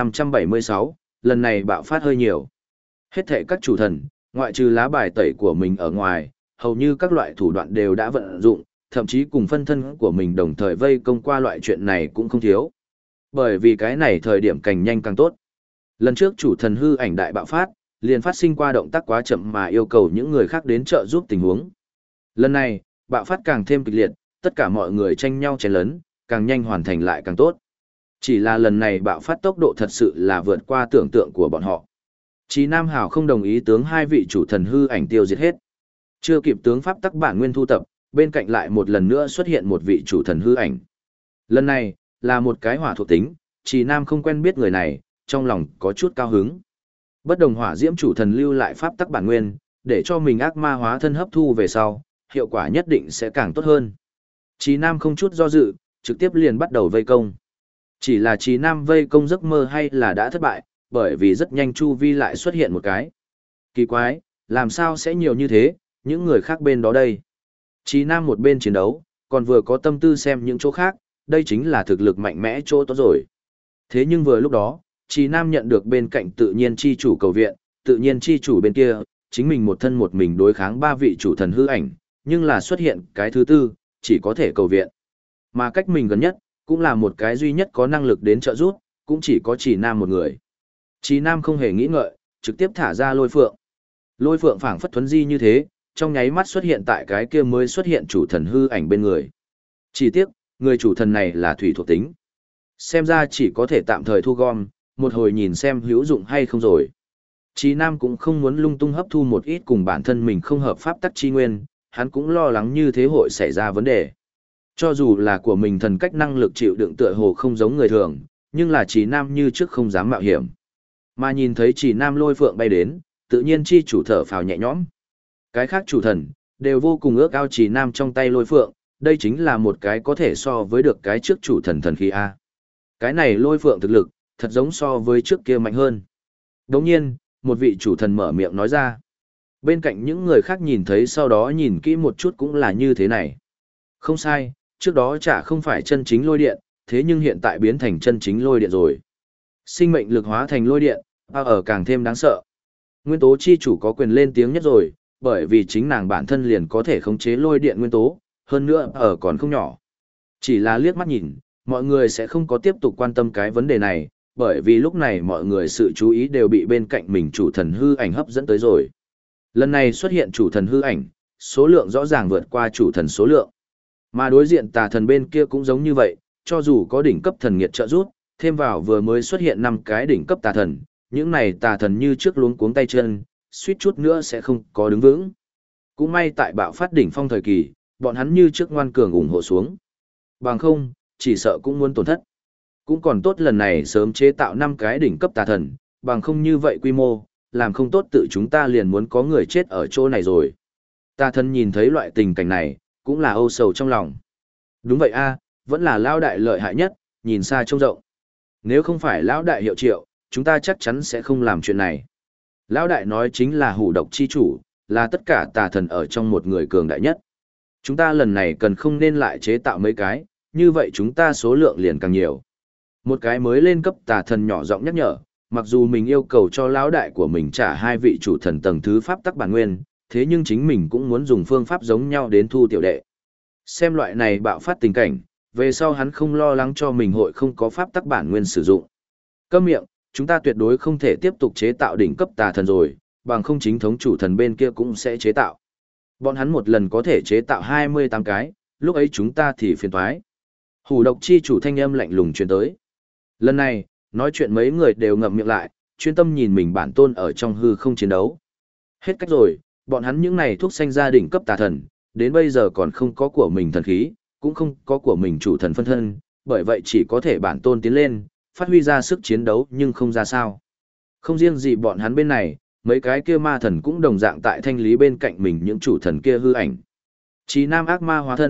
1576, lần này bạo phát hơi nhiều. Hết thảy các chủ thần, ngoại trừ lá bài tẩy của mình ở ngoài, hầu như các loại thủ đoạn đều đã vận dụng, thậm chí cùng phân thân của mình đồng thời vây công qua loại chuyện này cũng không thiếu. Bởi vì cái này thời điểm càng nhanh càng tốt. Lần trước chủ thần hư ảnh đại bạo phát, liền phát sinh qua động tác quá chậm mà yêu cầu những người khác đến trợ giúp tình huống. Lần này, bạo phát càng thêm kịch liệt, tất cả mọi người tranh nhau chén lớn, càng nhanh hoàn thành lại càng tốt. Chỉ là lần này bạo phát tốc độ thật sự là vượt qua tưởng tượng của bọn họ. Chí Nam Hảo không đồng ý tướng hai vị chủ thần hư ảnh tiêu diệt hết. Chưa kịp tướng pháp tắc bản nguyên thu tập, bên cạnh lại một lần nữa xuất hiện một vị chủ thần hư ảnh. Lần này, là một cái hỏa thuộc tính, Chí Nam không quen biết người này, trong lòng có chút cao hứng. Bất đồng hỏa diễm chủ thần lưu lại pháp tắc bản nguyên, để cho mình ác ma hóa thân hấp thu về sau, hiệu quả nhất định sẽ càng tốt hơn. Chí Nam không chút do dự, trực tiếp liền bắt đầu vây công. Chỉ là Chí Nam vây công giấc mơ hay là đã thất bại, bởi vì rất nhanh chu vi lại xuất hiện một cái. Kỳ quái, làm sao sẽ nhiều như thế, những người khác bên đó đây. Chí Nam một bên chiến đấu, còn vừa có tâm tư xem những chỗ khác, đây chính là thực lực mạnh mẽ chỗ tốt rồi. Thế nhưng vừa lúc đó, Chí Nam nhận được bên cạnh tự nhiên chi chủ cầu viện, tự nhiên chi chủ bên kia, chính mình một thân một mình đối kháng ba vị chủ thần hư ảnh, nhưng là xuất hiện cái thứ tư, chỉ có thể cầu viện. Mà cách mình gần nhất, cũng là một cái duy nhất có năng lực đến trợ giúp, cũng chỉ có Chí Nam một người. Chí Nam không hề nghĩ ngợi, trực tiếp thả ra lôi phượng. Lôi phượng phảng phất thuấn di như thế, trong nháy mắt xuất hiện tại cái kia mới xuất hiện chủ thần hư ảnh bên người. Chỉ tiếc, người chủ thần này là thủy thuộc tính. Xem ra chỉ có thể tạm thời thu gom, một hồi nhìn xem hữu dụng hay không rồi. Chí Nam cũng không muốn lung tung hấp thu một ít cùng bản thân mình không hợp pháp tắc chi nguyên, hắn cũng lo lắng như thế hội xảy ra vấn đề. Cho dù là của mình thần cách năng lực chịu đựng tựa hồ không giống người thường, nhưng là Chí Nam như trước không dám mạo hiểm. Mà nhìn thấy Chí Nam lôi phượng bay đến, tự nhiên chi chủ thở phào nhẹ nhõm. Cái khác chủ thần, đều vô cùng ước ao Chí Nam trong tay lôi phượng, đây chính là một cái có thể so với được cái trước chủ thần thần khí A. Cái này lôi phượng thực lực, thật giống so với trước kia mạnh hơn. Đồng nhiên, một vị chủ thần mở miệng nói ra. Bên cạnh những người khác nhìn thấy sau đó nhìn kỹ một chút cũng là như thế này. Không sai, trước đó chả không phải chân chính lôi điện, thế nhưng hiện tại biến thành chân chính lôi điện rồi. Sinh mệnh lực hóa thành lôi điện, ở càng thêm đáng sợ. Nguyên tố chi chủ có quyền lên tiếng nhất rồi, bởi vì chính nàng bản thân liền có thể khống chế lôi điện nguyên tố, hơn nữa ở còn không nhỏ. Chỉ là liếc mắt nhìn, mọi người sẽ không có tiếp tục quan tâm cái vấn đề này, bởi vì lúc này mọi người sự chú ý đều bị bên cạnh mình chủ thần hư ảnh hấp dẫn tới rồi. Lần này xuất hiện chủ thần hư ảnh, số lượng rõ ràng vượt qua chủ thần số lượng. Mà đối diện tà thần bên kia cũng giống như vậy, cho dù có đỉnh cấp thần nghiệt trợ giúp, thêm vào vừa mới xuất hiện 5 cái đỉnh cấp tà thần, những này tà thần như trước luống cuống tay chân, suýt chút nữa sẽ không có đứng vững. Cũng may tại bạo phát đỉnh phong thời kỳ, bọn hắn như trước ngoan cường ủng hộ xuống. Bằng không, chỉ sợ cũng muốn tổn thất. Cũng còn tốt lần này sớm chế tạo 5 cái đỉnh cấp tà thần, bằng không như vậy quy mô, làm không tốt tự chúng ta liền muốn có người chết ở chỗ này rồi. Tà thần nhìn thấy loại tình cảnh này, cũng là âu sầu trong lòng. Đúng vậy a, vẫn là lão đại lợi hại nhất, nhìn xa trông rộng. Nếu không phải lão đại hiệu triệu, chúng ta chắc chắn sẽ không làm chuyện này. Lão đại nói chính là hủ độc chi chủ, là tất cả tà thần ở trong một người cường đại nhất. Chúng ta lần này cần không nên lại chế tạo mấy cái, như vậy chúng ta số lượng liền càng nhiều. Một cái mới lên cấp tà thần nhỏ giọng nhắc nhở, mặc dù mình yêu cầu cho lão đại của mình trả 2 vị chủ thần tầng thứ pháp tắc bản nguyên, thế nhưng chính mình cũng muốn dùng phương pháp giống nhau đến thu tiểu đệ. Xem loại này bạo phát tình cảnh, về sau hắn không lo lắng cho mình hội không có pháp tắc bản nguyên sử dụng. Câm miệng, chúng ta tuyệt đối không thể tiếp tục chế tạo đỉnh cấp tà thần rồi, bằng không chính thống chủ thần bên kia cũng sẽ chế tạo. Bọn hắn một lần có thể chế tạo 28 cái, lúc ấy chúng ta thì phiền toái. Hủ độc chi chủ thanh âm lạnh lùng truyền tới. Lần này, nói chuyện mấy người đều ngậm miệng lại, chuyên tâm nhìn mình bản tôn ở trong hư không chiến đấu. Hết cách rồi, bọn hắn những này thuốc xanh gia đỉnh cấp tà thần, đến bây giờ còn không có của mình thần khí, cũng không có của mình chủ thần phân thân, bởi vậy chỉ có thể bản tôn tiến lên, phát huy ra sức chiến đấu nhưng không ra sao. Không riêng gì bọn hắn bên này, mấy cái kia ma thần cũng đồng dạng tại thanh lý bên cạnh mình những chủ thần kia hư ảnh. Chí Nam ác ma hóa thân,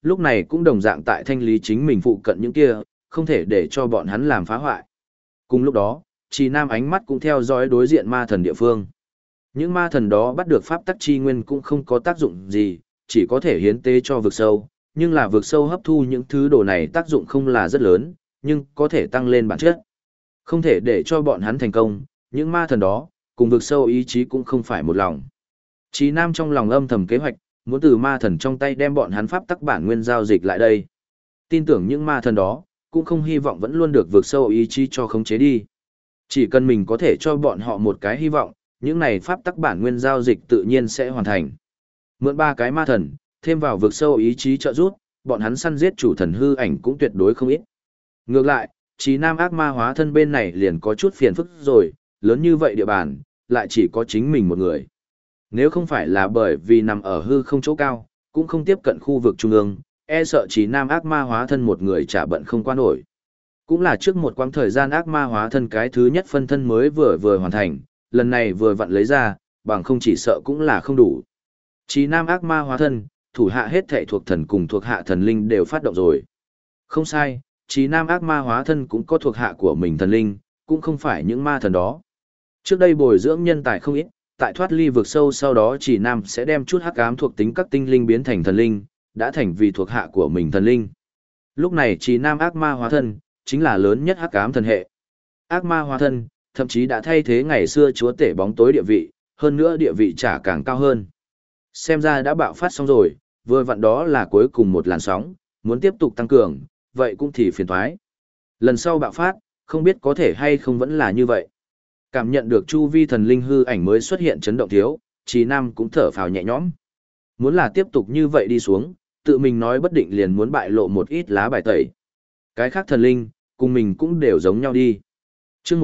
lúc này cũng đồng dạng tại thanh lý chính mình phụ cận những kia, không thể để cho bọn hắn làm phá hoại. Cùng lúc đó, Trì Nam ánh mắt cũng theo dõi đối diện ma thần địa phương. Những ma thần đó bắt được pháp tắc chi nguyên cũng không có tác dụng gì, chỉ có thể hiến tế cho vực sâu, nhưng là vực sâu hấp thu những thứ đồ này tác dụng không là rất lớn, nhưng có thể tăng lên bản chất. Không thể để cho bọn hắn thành công, những ma thần đó, cùng vực sâu ý chí cũng không phải một lòng. Trì Nam trong lòng âm thầm kế hoạch, muốn từ ma thần trong tay đem bọn hắn pháp tắc bản nguyên giao dịch lại đây. Tin tưởng những ma thần đó, cũng không hy vọng vẫn luôn được vực sâu ý chí cho khống chế đi. Chỉ cần mình có thể cho bọn họ một cái hy vọng, những này pháp tắc bản nguyên giao dịch tự nhiên sẽ hoàn thành. Mượn 3 cái ma thần, thêm vào vực sâu ý chí trợ giúp, bọn hắn săn giết chủ thần hư ảnh cũng tuyệt đối không ít. Ngược lại, Trì Nam ác ma hóa thân bên này liền có chút phiền phức rồi, lớn như vậy địa bàn, lại chỉ có chính mình một người. Nếu không phải là bởi vì nằm ở hư không chỗ cao, cũng không tiếp cận khu vực trung ương, e sợ Trì Nam ác ma hóa thân một người chả bận không qua nổi. Cũng là trước một quãng thời gian ác ma hóa thân cái thứ nhất phân thân mới vừa hoàn thành, lần này vừa vặn lấy ra, bằng không chỉ sợ cũng là không đủ. Trì Nam ác ma hóa thân, thủ hạ hết thảy thuộc thần cùng thuộc hạ thần linh đều phát động rồi. Không sai, Trì Nam ác ma hóa thân cũng có thuộc hạ của mình thần linh, cũng không phải những ma thần đó. Trước đây bồi dưỡng nhân tài không ít, tại thoát ly vực sâu sau đó Trì Nam sẽ đem chút hắc ám thuộc tính các tinh linh biến thành thần linh, đã thành vì thuộc hạ của mình thần linh. Lúc này Trì Nam ác ma hóa thân, chính là lớn nhất hắc ám thần hệ. Ác ma hóa thân, thậm chí đã thay thế ngày xưa chúa tể bóng tối địa vị, hơn nữa địa vị trả càng cao hơn. Xem ra đã bạo phát xong rồi, vừa vặn đó là cuối cùng một làn sóng, muốn tiếp tục tăng cường, vậy cũng thì phiền toái. Lần sau bạo phát, không biết có thể hay không vẫn là như vậy. Cảm nhận được chu vi thần linh hư ảnh mới xuất hiện chấn động thiếu, Trì Nam cũng thở phào nhẹ nhõm. Muốn là tiếp tục như vậy đi xuống, tự mình nói bất định liền muốn bại lộ một ít lá bài tẩy. Cái khác thần linh, cùng mình cũng đều giống nhau đi. Chương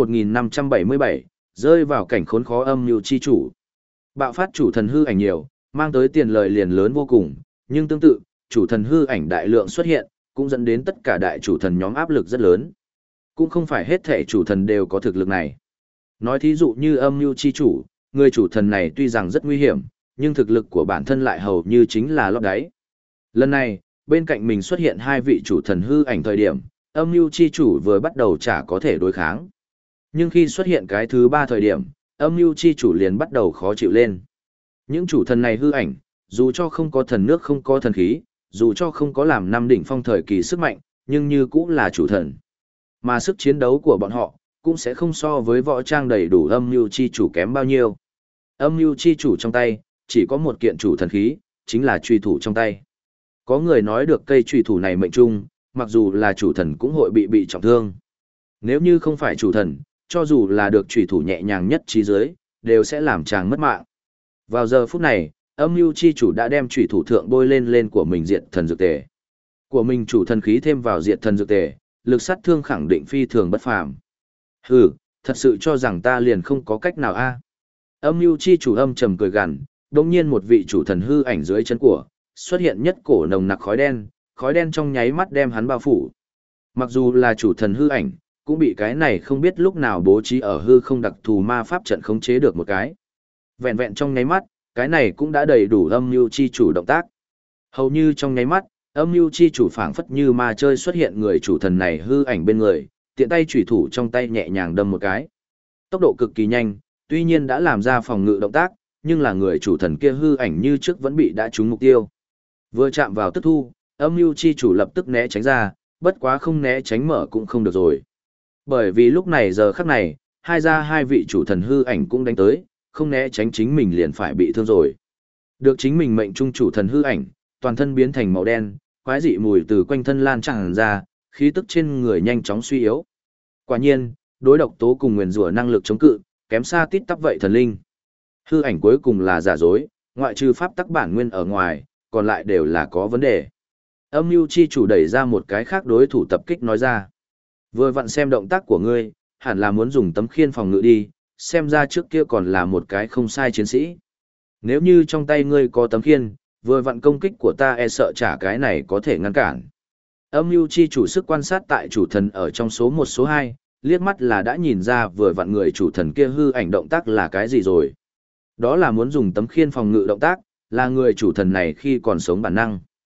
1577, rơi vào cảnh khốn khó âm mưu chi chủ. Bạo phát chủ thần hư ảnh nhiều, mang tới tiền lời liền lớn vô cùng, nhưng tương tự, chủ thần hư ảnh đại lượng xuất hiện, cũng dẫn đến tất cả đại chủ thần nhóm áp lực rất lớn. Cũng không phải hết thể chủ thần đều có thực lực này. Nói thí dụ như âm mưu chi chủ, người chủ thần này tuy rằng rất nguy hiểm, nhưng thực lực của bản thân lại hầu như chính là lót đáy. Lần này, bên cạnh mình xuất hiện 2 vị chủ thần hư ảnh thời điểm, âm mưu chi chủ vừa bắt đầu chả có thể đối kháng. Nhưng khi xuất hiện cái thứ 3 thời điểm, âm mưu chi chủ liền bắt đầu khó chịu lên. Những chủ thần này hư ảnh, dù cho không có thần nước không có thần khí, dù cho không có làm 5 đỉnh phong thời kỳ sức mạnh, nhưng như cũng là chủ thần. Mà sức chiến đấu của bọn họ, cũng sẽ không so với võ trang đầy đủ âm mưu chi chủ kém bao nhiêu. Âm mưu chi chủ trong tay, chỉ có một kiện chủ thần khí, chính là truy thủ trong tay. Có người nói được cây truy thủ này mệnh trung, mặc dù là chủ thần cũng hội bị trọng thương. Nếu như không phải chủ thần, cho dù là được truy thủ nhẹ nhàng nhất trí giới, đều sẽ làm chàng mất mạng. Vào giờ phút này, âm mưu chi chủ đã đem truy thủ thượng bôi lên của mình diệt thần dược tề. Của mình chủ thần khí thêm vào diệt thần dược tề, lực sát thương khẳng định phi thường bất phàm. Hừ, thật sự cho rằng ta liền không có cách nào a? Âm mưu chi chủ âm trầm cười gằn, đột nhiên một vị chủ thần hư ảnh dưới chân của, xuất hiện nhất cổ nồng nặc khói đen trong nháy mắt đem hắn bao phủ. Mặc dù là chủ thần hư ảnh, cũng bị cái này không biết lúc nào bố trí ở hư không đặc thù ma pháp trận khống chế được một cái. Vẹn vẹn trong nháy mắt, cái này cũng đã đầy đủ âm mưu chi chủ động tác. Hầu như trong nháy mắt, âm mưu chi chủ phảng phất như ma chơi xuất hiện người chủ thần này hư ảnh bên người, tiện tay chủy thủ trong tay nhẹ nhàng đâm một cái. Tốc độ cực kỳ nhanh, tuy nhiên đã làm ra phòng ngự động tác, nhưng là người chủ thần kia hư ảnh như trước vẫn bị đã trúng mục tiêu. Vừa chạm vào tức thu, âm mưu chi chủ lập tức né tránh ra, bất quá không né tránh mở cũng không được rồi. Bởi vì lúc này giờ khắc này, hai vị chủ thần hư ảnh cũng đánh tới, không né tránh chính mình liền phải bị thương rồi. Được chính mình mệnh trung chủ thần hư ảnh, toàn thân biến thành màu đen, quái dị mùi từ quanh thân lan tràn ra, khí tức trên người nhanh chóng suy yếu. Quả nhiên, đối độc tố cùng nguyền rủa năng lực chống cự, kém xa tít tắp vậy thần linh. Hư ảnh cuối cùng là giả dối, ngoại trừ pháp tắc bản nguyên ở ngoài, còn lại đều là có vấn đề. Âm mưu chi chủ đẩy ra một cái khác đối thủ tập kích nói ra. Vừa vặn xem động tác của ngươi, hẳn là muốn dùng tấm khiên phòng ngự đi, xem ra trước kia còn là một cái không sai chiến sĩ. Nếu như trong tay ngươi có tấm khiên, vừa vặn công kích của ta e sợ chả cái này có thể ngăn cản. Âm mưu chi chủ sức quan sát tại chủ thần ở trong số 1 số 2, liếc mắt là đã nhìn ra vừa vặn người chủ thần kia hư ảnh động tác là cái gì rồi. Đó là muốn dùng tấm khiên phòng ngự động tác, là người chủ thần này khi còn sống bản năng.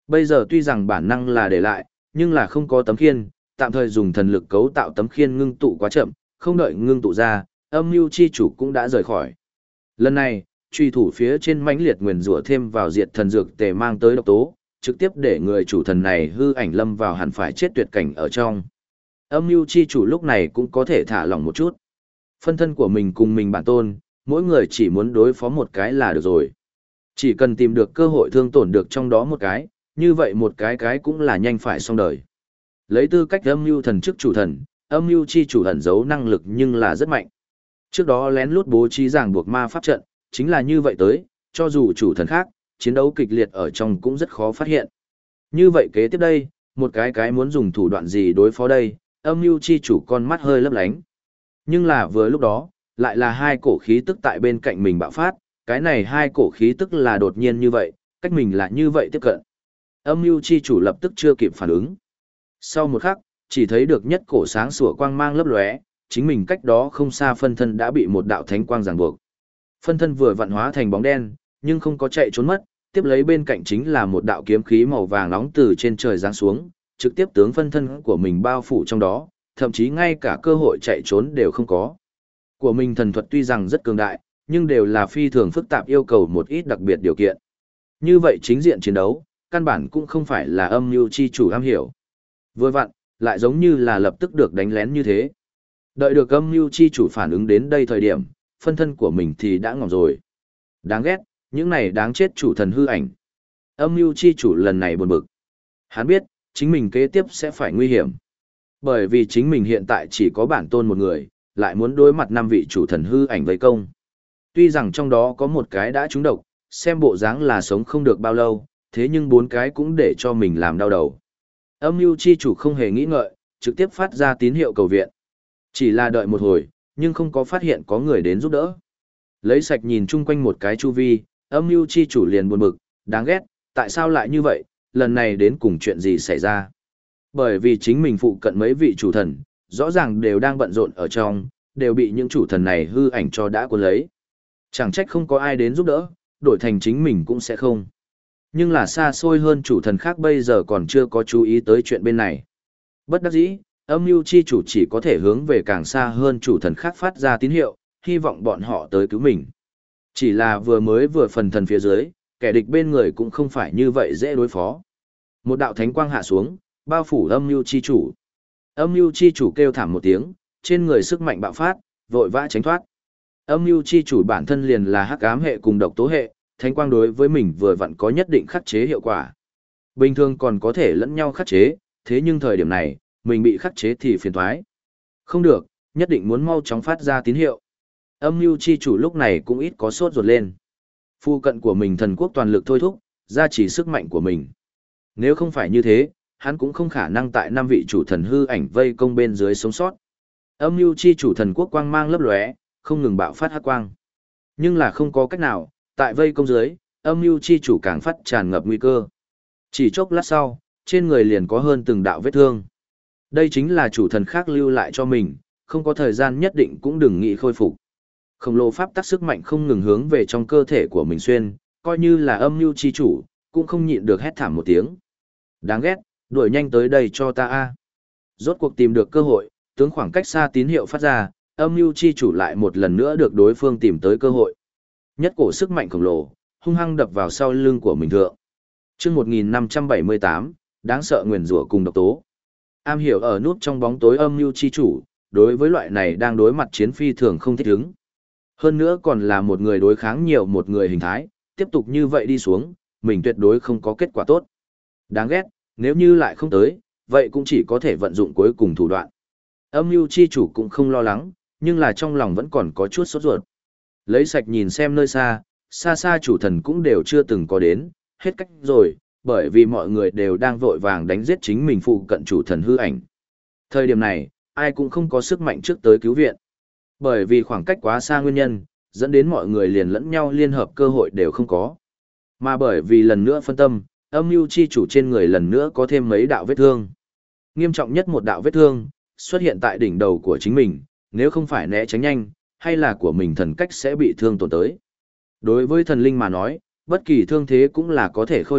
Bây giờ tuy rằng bản năng là để lại, nhưng là không có tấm khiên, tạm thời dùng thần lực cấu tạo tấm khiên ngưng tụ quá chậm, không đợi ngưng tụ ra, âm mưu chi chủ cũng đã rời khỏi. Lần này, truy thủ phía trên mãnh liệt nguyền rủa thêm vào diệt thần dược tề mang tới độc tố, trực tiếp để người chủ thần này hư ảnh lâm vào hẳn phải chết tuyệt cảnh ở trong. Âm mưu chi chủ lúc này cũng có thể thả lỏng một chút. Phân thân của mình cùng mình bản tôn, mỗi người chỉ muốn đối phó một cái là được rồi. Chỉ cần tìm được cơ hội thương tổn được trong đó một cái, như vậy một cái cũng là nhanh phải xong đời. Lấy tư cách âm mưu thần chức chủ thần, âm mưu chi chủ ẩn giấu năng lực nhưng là rất mạnh. Trước đó lén lút bố trí ràng buộc ma pháp trận, chính là như vậy tới, cho dù chủ thần khác, chiến đấu kịch liệt ở trong cũng rất khó phát hiện. Như vậy kế tiếp đây, một cái muốn dùng thủ đoạn gì đối phó đây, âm mưu chi chủ con mắt hơi lấp lánh. Nhưng là vừa lúc đó, lại là hai cổ khí tức tại bên cạnh mình bạo phát, cái này hai cổ khí tức là đột nhiên như vậy, cách mình là như vậy tiếp cận. Âm mưu chi chủ lập tức chưa kịp phản ứng. Sau một khắc, chỉ thấy được nhất cổ sáng sủa quang mang lấp lóe, chính mình cách đó không xa phân thân đã bị một đạo thánh quang ràng buộc. Phân thân vừa vặn hóa thành bóng đen, nhưng không có chạy trốn mất, tiếp lấy bên cạnh chính là một đạo kiếm khí màu vàng nóng từ trên trời giáng xuống, trực tiếp tướng phân thân của mình bao phủ trong đó, thậm chí ngay cả cơ hội chạy trốn đều không có. Của mình thần thuật tuy rằng rất cường đại, nhưng đều là phi thường phức tạp yêu cầu một ít đặc biệt điều kiện. Như vậy chính diện chiến đấu, căn bản cũng không phải là âm mưu chi chủ am hiểu. Vừa vặn, lại giống như là lập tức được đánh lén như thế. Đợi được âm mưu chi chủ phản ứng đến đây thời điểm, phân thân của mình thì đã ngỏm rồi. Đáng ghét, những này đáng chết chủ thần hư ảnh. Âm mưu chi chủ lần này buồn bực. Hắn biết, chính mình kế tiếp sẽ phải nguy hiểm. Bởi vì chính mình hiện tại chỉ có bản tôn một người, lại muốn đối mặt 5 vị chủ thần hư ảnh vây công. Tuy rằng trong đó có một cái đã trúng độc, xem bộ dáng là sống không được bao lâu, thế nhưng 4 cái cũng để cho mình làm đau đầu. Âm mưu chi chủ không hề nghĩ ngợi, trực tiếp phát ra tín hiệu cầu viện. Chỉ là đợi một hồi, nhưng không có phát hiện có người đến giúp đỡ. Lấy sạch nhìn chung quanh một cái chu vi, âm mưu chi chủ liền buồn bực, đáng ghét, tại sao lại như vậy, lần này đến cùng chuyện gì xảy ra. Bởi vì chính mình phụ cận mấy vị chủ thần, rõ ràng đều đang bận rộn ở trong, đều bị những chủ thần này hư ảnh cho đã cuốn lấy. Chẳng trách không có ai đến giúp đỡ, đổi thành chính mình cũng sẽ không. Nhưng là xa xôi hơn chủ thần khác bây giờ còn chưa có chú ý tới chuyện bên này. Bất đắc dĩ, âm mưu chi chủ chỉ có thể hướng về càng xa hơn chủ thần khác phát ra tín hiệu, hy vọng bọn họ tới cứu mình. Chỉ là vừa phần thần phía dưới, kẻ địch bên người cũng không phải như vậy dễ đối phó. Một đạo thánh quang hạ xuống, bao phủ âm mưu chi chủ. Âm mưu chi chủ kêu thảm một tiếng, trên người sức mạnh bạo phát, vội vã tránh thoát. Âm mưu chi chủ bản thân liền là hắc ám hệ cùng độc tố hệ, thánh quang đối với mình vừa vặn có nhất định khắc chế hiệu quả. Bình thường còn có thể lẫn nhau khắc chế, thế nhưng thời điểm này, mình bị khắc chế thì phiền toái. Không được, nhất định muốn mau chóng phát ra tín hiệu. Âm mưu chi chủ lúc này cũng ít có sốt ruột lên. Phu cận của mình thần quốc toàn lực thôi thúc, gia trì sức mạnh của mình. Nếu không phải như thế, hắn cũng không khả năng tại 5 vị chủ thần hư ảnh vây công bên dưới sống sót. Âm mưu chi chủ thần quốc quang mang lấp lóe, không ngừng bạo phát hắc quang. Nhưng là không có cách nào, tại vây công dưới, âm mưu chi chủ càng phát tràn ngập nguy cơ. Chỉ chốc lát sau, trên người liền có hơn từng đạo vết thương. Đây chính là chủ thần khác lưu lại cho mình, không có thời gian nhất định cũng đừng nghĩ khôi phục. Khổng lồ pháp tắc sức mạnh không ngừng hướng về trong cơ thể của mình xuyên, coi như là âm mưu chi chủ, cũng không nhịn được hét thảm một tiếng. Đáng ghét, đuổi nhanh tới đây cho ta a. Rốt cuộc tìm được cơ hội, tướng khoảng cách xa tín hiệu phát ra, âm mưu chi chủ lại một lần nữa được đối phương tìm tới cơ hội. Nhất cổ sức mạnh khổng lồ, hung hăng đập vào sau lưng của mình thượng. Chương 1578, đáng sợ nguyền rủa cùng độc tố. Am hiểu ở nút trong bóng tối âm mưu chi chủ, đối với loại này đang đối mặt chiến phi thường không thích ứng. Hơn nữa còn là một người đối kháng nhiều một người hình thái, tiếp tục như vậy đi xuống, mình tuyệt đối không có kết quả tốt. Đáng ghét, nếu như lại không tới, vậy cũng chỉ có thể vận dụng cuối cùng thủ đoạn. Âm mưu chi chủ cũng không lo lắng, nhưng là trong lòng vẫn còn có chút sốt ruột. Lấy sạch nhìn xem nơi xa, xa xa chủ thần cũng đều chưa từng có đến, hết cách rồi, bởi vì mọi người đều đang vội vàng đánh giết chính mình phụ cận chủ thần hư ảnh. Thời điểm này, ai cũng không có sức mạnh trước tới cứu viện. Bởi vì khoảng cách quá xa nguyên nhân, dẫn đến mọi người liền lẫn nhau liên hợp cơ hội đều không có. Mà bởi vì lần nữa phân tâm, âm mưu chi chủ trên người lần nữa có thêm mấy đạo vết thương. Nghiêm trọng nhất một đạo vết thương, xuất hiện tại đỉnh đầu của chính mình, nếu không phải né tránh nhanh, hay là của mình thần cách sẽ bị thương tổn tới. Đối với thần linh mà nói, bất kỳ thương thế cũng là có thể khôi phục,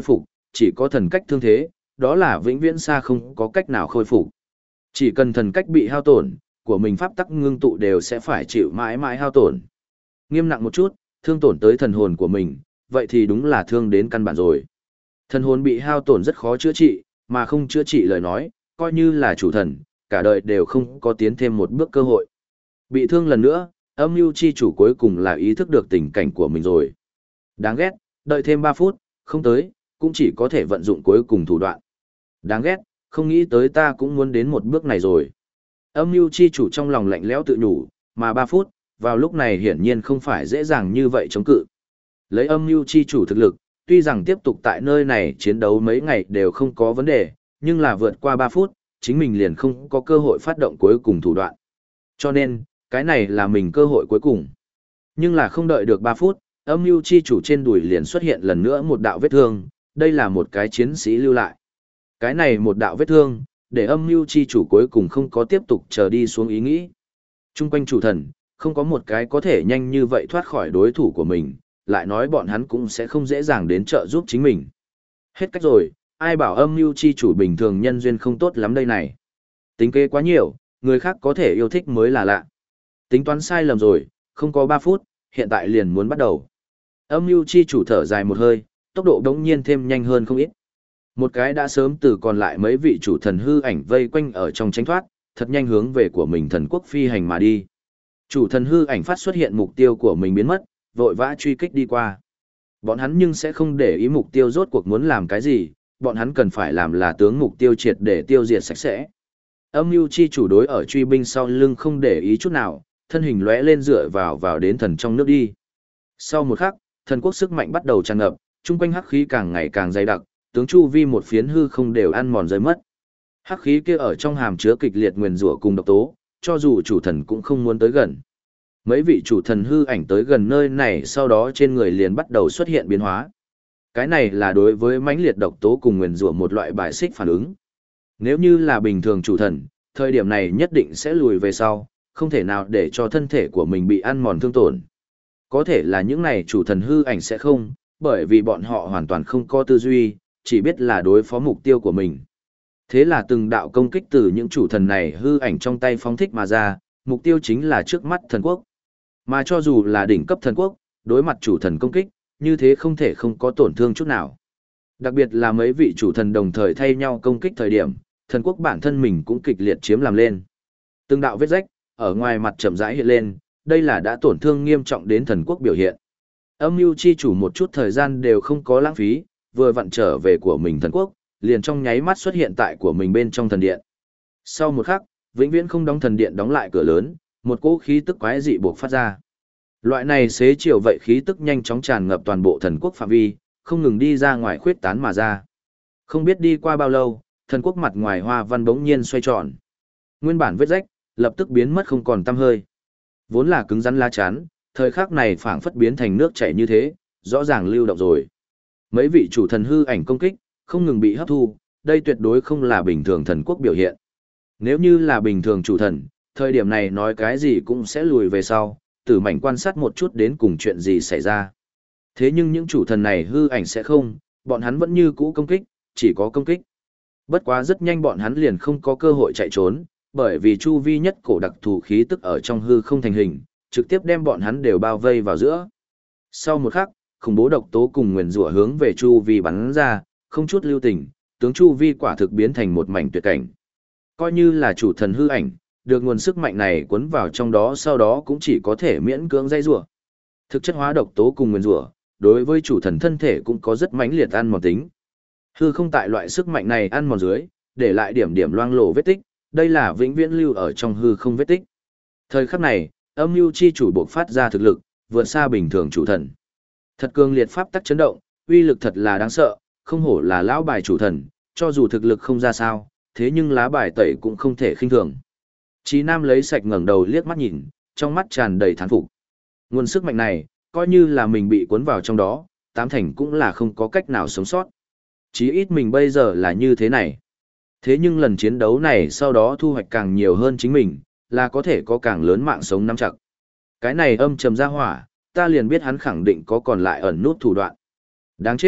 chỉ có thần cách thương thế, đó là vĩnh viễn xa không có cách nào khôi phục. Chỉ cần thần cách bị hao tổn, của mình pháp tắc ngưng tụ đều sẽ phải chịu mãi mãi hao tổn. Nghiêm nặng một chút, thương tổn tới thần hồn của mình, vậy thì đúng là thương đến căn bản rồi. Thần hồn bị hao tổn rất khó chữa trị, mà không chữa trị lời nói, coi như là chủ thần, cả đời đều không có tiến thêm một bước cơ hội. Bị thương lần nữa, âm mưu chi chủ cuối cùng là ý thức được tình cảnh của mình rồi. Đáng ghét, đợi thêm 3 phút, không tới, cũng chỉ có thể vận dụng cuối cùng thủ đoạn. Đáng ghét, không nghĩ tới ta cũng muốn đến một bước này rồi. Âm mưu chi chủ trong lòng lạnh lẽo tự nhủ, mà 3 phút, vào lúc này hiển nhiên không phải dễ dàng như vậy chống cự. Lấy âm mưu chi chủ thực lực, tuy rằng tiếp tục tại nơi này chiến đấu mấy ngày đều không có vấn đề, nhưng là vượt qua 3 phút, chính mình liền không có cơ hội phát động cuối cùng thủ đoạn. Cho nên, cái này là mình cơ hội cuối cùng. Nhưng là không đợi được 3 phút, âm mưu chi chủ trên đùi liền xuất hiện lần nữa một đạo vết thương, đây là một cái chiến sĩ lưu lại. Cái này một đạo vết thương, để âm mưu chi chủ cuối cùng không có tiếp tục chờ đi xuống ý nghĩ. Trung quanh chủ thần, không có một cái có thể nhanh như vậy thoát khỏi đối thủ của mình, lại nói bọn hắn cũng sẽ không dễ dàng đến trợ giúp chính mình. Hết cách rồi, ai bảo âm mưu chi chủ bình thường nhân duyên không tốt lắm đây này. Tính kế quá nhiều, người khác có thể yêu thích mới là lạ. Tính toán sai lầm rồi, không có 3 phút, hiện tại liền muốn bắt đầu. Âm mưu chi chủ thở dài một hơi, tốc độ đống nhiên thêm nhanh hơn không ít. Một cái đã sớm từ còn lại mấy vị chủ thần hư ảnh vây quanh ở trong tránh thoát, thật nhanh hướng về của mình thần quốc phi hành mà đi. Chủ thần hư ảnh phát xuất hiện mục tiêu của mình biến mất, vội vã truy kích đi qua. Bọn hắn nhưng sẽ không để ý mục tiêu rốt cuộc muốn làm cái gì, bọn hắn cần phải làm là tướng mục tiêu triệt để tiêu diệt sạch sẽ. Âm mưu chi chủ đối ở truy binh sau lưng không để ý chút nào, thân hình lóe lên dựa vào đến thần trong nước đi. Sau một khắc, thần quốc sức mạnh bắt đầu tràn ngập, chung quanh hắc khí càng ngày càng dày đặc, tướng chu vi một phiến hư không đều ăn mòn rơi mất. Hắc khí kia ở trong hàm chứa kịch liệt nguyền rủa cùng độc tố, cho dù chủ thần cũng không muốn tới gần. Mấy vị chủ thần hư ảnh tới gần nơi này sau đó trên người liền bắt đầu xuất hiện biến hóa. Cái này là đối với mãnh liệt độc tố cùng nguyền rủa một loại bài xích phản ứng. Nếu như là bình thường chủ thần, thời điểm này nhất định sẽ lùi về sau, không thể nào để cho thân thể của mình bị ăn mòn thương tổn. Có thể là những này chủ thần hư ảnh sẽ không, bởi vì bọn họ hoàn toàn không có tư duy, chỉ biết là đối phó mục tiêu của mình. Thế là từng đạo công kích từ những chủ thần này hư ảnh trong tay phóng thích mà ra, mục tiêu chính là trước mắt thần quốc. Mà cho dù là đỉnh cấp thần quốc, đối mặt chủ thần công kích, như thế không thể không có tổn thương chút nào. Đặc biệt là mấy vị chủ thần đồng thời thay nhau công kích thời điểm, thần quốc bản thân mình cũng kịch liệt chiếm làm lên. Từng đạo vết rách, ở ngoài mặt chậm rãi hiện lên, đây là đã tổn thương nghiêm trọng đến thần quốc biểu hiện. Âm mưu chi chủ một chút thời gian đều không có lãng phí, vừa vặn trở về của mình thần quốc, liền trong nháy mắt xuất hiện tại của mình bên trong thần điện. Sau một khắc, vĩnh viễn không đóng thần điện đóng lại cửa lớn, một cỗ khí tức quái dị buộc phát ra. Loại này xế chiều vậy khí tức nhanh chóng tràn ngập toàn bộ thần quốc phạm vi, không ngừng đi ra ngoài khuyết tán mà ra. Không biết đi qua bao lâu, thần quốc mặt ngoài hoa văn bỗng nhiên xoay tròn. Nguyên bản vết rách, lập tức biến mất không còn tăm hơi. Vốn là cứng rắn lá chắn, thời khắc này phảng phất biến thành nước chảy như thế, rõ ràng lưu động rồi. Mấy vị chủ thần hư ảnh công kích, không ngừng bị hấp thu, đây tuyệt đối không là bình thường thần quốc biểu hiện. Nếu như là bình thường chủ thần, thời điểm này nói cái gì cũng sẽ lùi về sau, tử mảnh quan sát một chút đến cùng chuyện gì xảy ra. Thế nhưng những chủ thần này hư ảnh sẽ không, bọn hắn vẫn như cũ công kích, chỉ có công kích. Bất quá rất nhanh bọn hắn liền không có cơ hội chạy trốn, bởi vì chu vi nhất cổ đặc thù khí tức ở trong hư không thành hình, trực tiếp đem bọn hắn đều bao vây vào giữa. Sau một khắc, khủng bố độc tố cùng nguyền rủa hướng về chu vi bắn ra, không chút lưu tình, tướng chu vi quả thực biến thành một mảnh tuyệt cảnh. Coi như là chủ thần hư ảnh, được nguồn sức mạnh này cuốn vào trong đó sau đó cũng chỉ có thể miễn cưỡng dây rủa. Thực chất hóa độc tố cùng nguyền rủa, đối với chủ thần thân thể cũng có rất mãnh liệt ăn mòn tính. Hư không tại loại sức mạnh này ăn mòn dưới, để lại điểm điểm loang lổ vết tích, đây là vĩnh viễn lưu ở trong hư không vết tích. Thời khắc này, âm mưu chi chủ buộc phát ra thực lực, vượt xa bình thường chủ thần. Thật cường liệt pháp tắc chấn động, uy lực thật là đáng sợ, không hổ là lão bài chủ thần, cho dù thực lực không ra sao, thế nhưng lá bài tẩy cũng không thể khinh thường. Chí Nam lấy sạch ngẩng đầu liếc mắt nhìn, trong mắt tràn đầy thán phục. Nguồn sức mạnh này, coi như là mình bị cuốn vào trong đó, tám thành cũng là không có cách nào sống sót. Chí ít mình bây giờ là như thế này. Thế nhưng lần chiến đấu này sau đó thu hoạch càng nhiều hơn chính mình, là có thể có càng lớn mạng sống nắm chặt. Cái này âm trầm ra hỏa, ta liền biết hắn khẳng định có còn lại ẩn nút thủ đoạn. Đáng chết,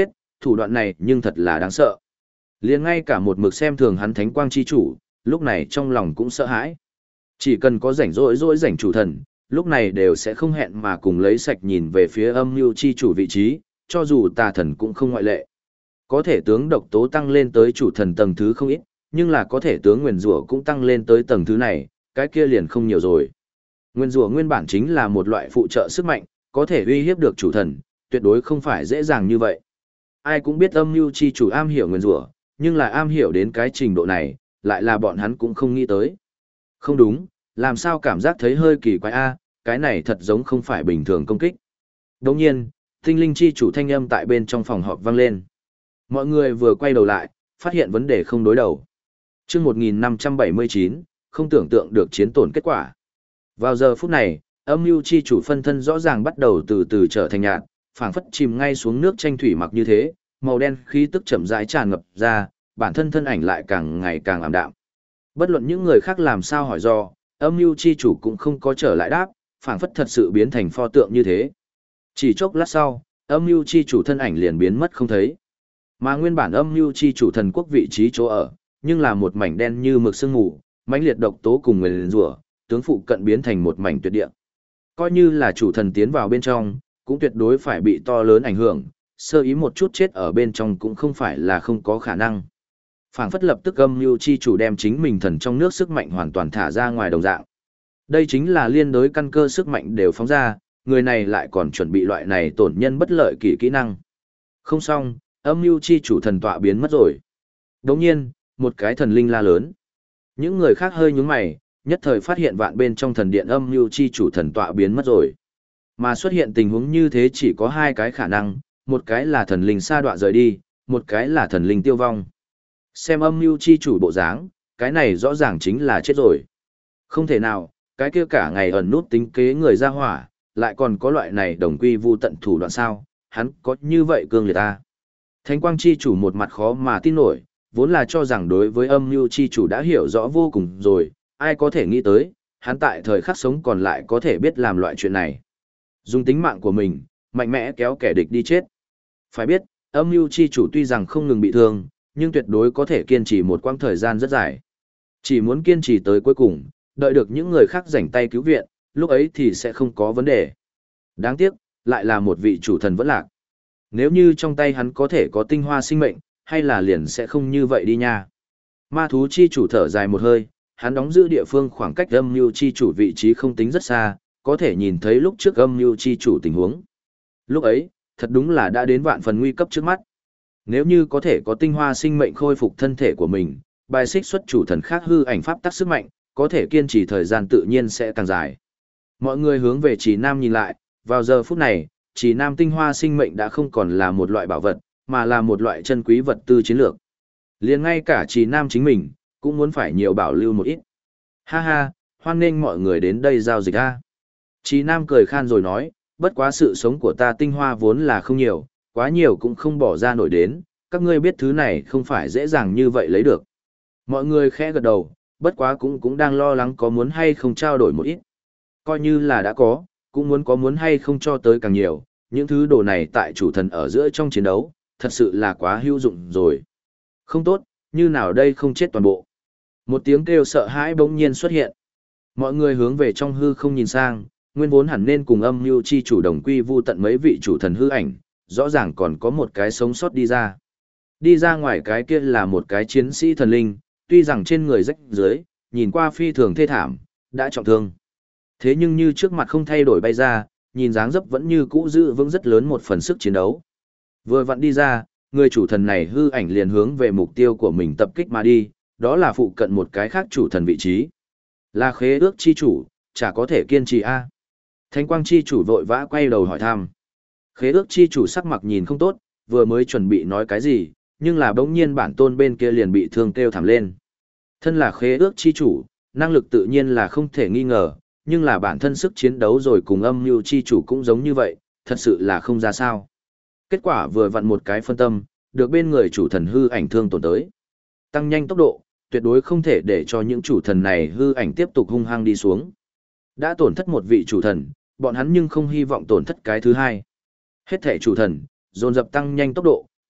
thủ đoạn này nhưng thật là đáng sợ. Liền ngay cả một mực xem thường hắn thánh quang chi chủ, lúc này trong lòng cũng sợ hãi. Chỉ cần có rảnh rỗi rảnh chủ thần, lúc này đều sẽ không hẹn mà cùng lấy sạch nhìn về phía âm mưu chi chủ vị trí, cho dù tà thần cũng không ngoại lệ. Có thể tướng độc tố tăng lên tới chủ thần tầng thứ không ít, nhưng là có thể tướng nguyền rủa cũng tăng lên tới tầng thứ này, cái kia liền không nhiều rồi. Nguyên rủa nguyên bản chính là một loại phụ trợ sức mạnh, có thể uy hiếp được chủ thần, tuyệt đối không phải dễ dàng như vậy. Ai cũng biết âm mưu chi chủ am hiểu nguyên rủa, nhưng là am hiểu đến cái trình độ này, lại là bọn hắn cũng không nghĩ tới. Không đúng, làm sao cảm giác thấy hơi kỳ quái a, cái này thật giống không phải bình thường công kích. Đồng nhiên, tinh linh chi chủ thanh âm tại bên trong phòng họp vang lên. Mọi người vừa quay đầu lại, phát hiện vấn đề không đối đầu. Chương 1579, không tưởng tượng được chiến tổn kết quả. Vào giờ phút này, âm mưu chi chủ phân thân rõ ràng bắt đầu từ từ trở thành nhạt, phảng phất chìm ngay xuống nước tranh thủy mặc như thế, màu đen khí tức chậm rãi tràn ngập ra, bản thân thân ảnh lại càng ngày càng ảm đạm. Bất luận những người khác làm sao hỏi do, âm mưu chi chủ cũng không có trở lại đáp, phảng phất thật sự biến thành pho tượng như thế. Chỉ chốc lát sau, âm mưu chi chủ thân ảnh liền biến mất không thấy. Mà nguyên bản âm mưu chi chủ thần quốc vị trí chỗ ở, nhưng là một mảnh đen như mực sương mù, mãnh liệt độc tố cùng nguyền rủa, tướng phụ cận biến thành một mảnh tuyệt địa. Coi như là chủ thần tiến vào bên trong, cũng tuyệt đối phải bị to lớn ảnh hưởng, sơ ý một chút chết ở bên trong cũng không phải là không có khả năng. Phảng phất lập tức âm mưu chi chủ đem chính mình thần trong nước sức mạnh hoàn toàn thả ra ngoài đồng dạng. Đây chính là liên đối căn cơ sức mạnh đều phóng ra, người này lại còn chuẩn bị loại này tổn nhân bất lợi kỹ năng. Không xong, âm mưu chi chủ thần tọa biến mất rồi. Đồng nhiên, một cái thần linh la lớn. Những người khác hơi nhướng mày, nhất thời phát hiện vạn bên trong thần điện âm mưu chi chủ thần tọa biến mất rồi. Mà xuất hiện tình huống như thế chỉ có hai cái khả năng, một cái là thần linh sa đọa rời đi, một cái là thần linh tiêu vong. Xem âm mưu chi chủ bộ dáng, cái này rõ ràng chính là chết rồi. Không thể nào, cái kia cả ngày ẩn nút tính kế người ra hỏa, lại còn có loại này đồng quy vu tận thủ đoạn sao, hắn có như vậy cương liệt ta. Thánh quang chi chủ một mặt khó mà tin nổi, vốn là cho rằng đối với âm mưu chi chủ đã hiểu rõ vô cùng rồi, ai có thể nghĩ tới, hắn tại thời khắc sống còn lại có thể biết làm loại chuyện này. Dùng tính mạng của mình, mạnh mẽ kéo kẻ địch đi chết. Phải biết, âm mưu chi chủ tuy rằng không ngừng bị thương, nhưng tuyệt đối có thể kiên trì một quãng thời gian rất dài. Chỉ muốn kiên trì tới cuối cùng, đợi được những người khác rảnh tay cứu viện, lúc ấy thì sẽ không có vấn đề. Đáng tiếc, lại là một vị chủ thần vẫn lạc. Nếu như trong tay hắn có thể có tinh hoa sinh mệnh, hay là liền sẽ không như vậy đi nha. Ma thú chi chủ thở dài một hơi, hắn đóng giữ địa phương khoảng cách âm mưu chi chủ vị trí không tính rất xa, có thể nhìn thấy lúc trước âm mưu chi chủ tình huống. Lúc ấy, thật đúng là đã đến vạn phần nguy cấp trước mắt. Nếu như có thể có tinh hoa sinh mệnh khôi phục thân thể của mình, bài xích xuất chủ thần khác hư ảnh pháp tắc sức mạnh, có thể kiên trì thời gian tự nhiên sẽ càng dài. Mọi người hướng về Trì Nam nhìn lại, vào giờ phút này, Trì Nam tinh hoa sinh mệnh đã không còn là một loại bảo vật, mà là một loại chân quý vật tư chiến lược. Liền ngay cả Trì Nam chính mình, cũng muốn phải nhiều bảo lưu một ít. Ha ha, hoan nghênh mọi người đến đây giao dịch a. Trì Nam cười khan rồi nói, bất quá sự sống của ta tinh hoa vốn là không nhiều, quá nhiều cũng không bỏ ra nổi đến, các ngươi biết thứ này không phải dễ dàng như vậy lấy được. Mọi người khẽ gật đầu, bất quá cũng đang lo lắng có muốn hay không trao đổi một ít. Coi như là đã có, cũng muốn có muốn hay không cho tới càng nhiều, những thứ đồ này tại chủ thần ở giữa trong chiến đấu, thật sự là quá hữu dụng rồi. Không tốt, như nào đây không chết toàn bộ. Một tiếng kêu sợ hãi bỗng nhiên xuất hiện. Mọi người hướng về trong hư không nhìn sang, nguyên vốn hẳn nên cùng âm mưu chi chủ đồng quy vu tận mấy vị chủ thần hư ảnh, rõ ràng còn có một cái sống sót đi ra. Đi ra ngoài cái kia là một cái chiến sĩ thần linh, tuy rằng trên người rách dưới, nhìn qua phi thường thê thảm, đã trọng thương. Thế nhưng như trước mặt không thay đổi bay ra, nhìn dáng dấp vẫn như cũ giữ vững rất lớn một phần sức chiến đấu. Vừa vặn đi ra, người chủ thần này hư ảnh liền hướng về mục tiêu của mình tập kích mà đi, đó là phụ cận một cái khác chủ thần vị trí. Là khế ước chi chủ, chả có thể kiên trì a. Thánh quang chi chủ vội vã quay đầu hỏi thăm. Khế ước chi chủ sắc mặt nhìn không tốt, vừa mới chuẩn bị nói cái gì, nhưng là bỗng nhiên bản tôn bên kia liền bị thương kêu thảm lên. Thân là khế ước chi chủ, năng lực tự nhiên là không thể nghi ngờ, nhưng là bản thân sức chiến đấu rồi cùng âm mưu chi chủ cũng giống như vậy, thật sự là không ra sao. Kết quả vừa vặn một cái phân tâm, được bên người chủ thần hư ảnh thương tổn tới. Tăng nhanh tốc độ, tuyệt đối không thể để cho những chủ thần này hư ảnh tiếp tục hung hăng đi xuống. Đã tổn thất một vị chủ thần, bọn hắn nhưng không hy vọng tổn thất cái thứ hai. Hết thể chủ thần, dồn dập tăng nhanh tốc độ,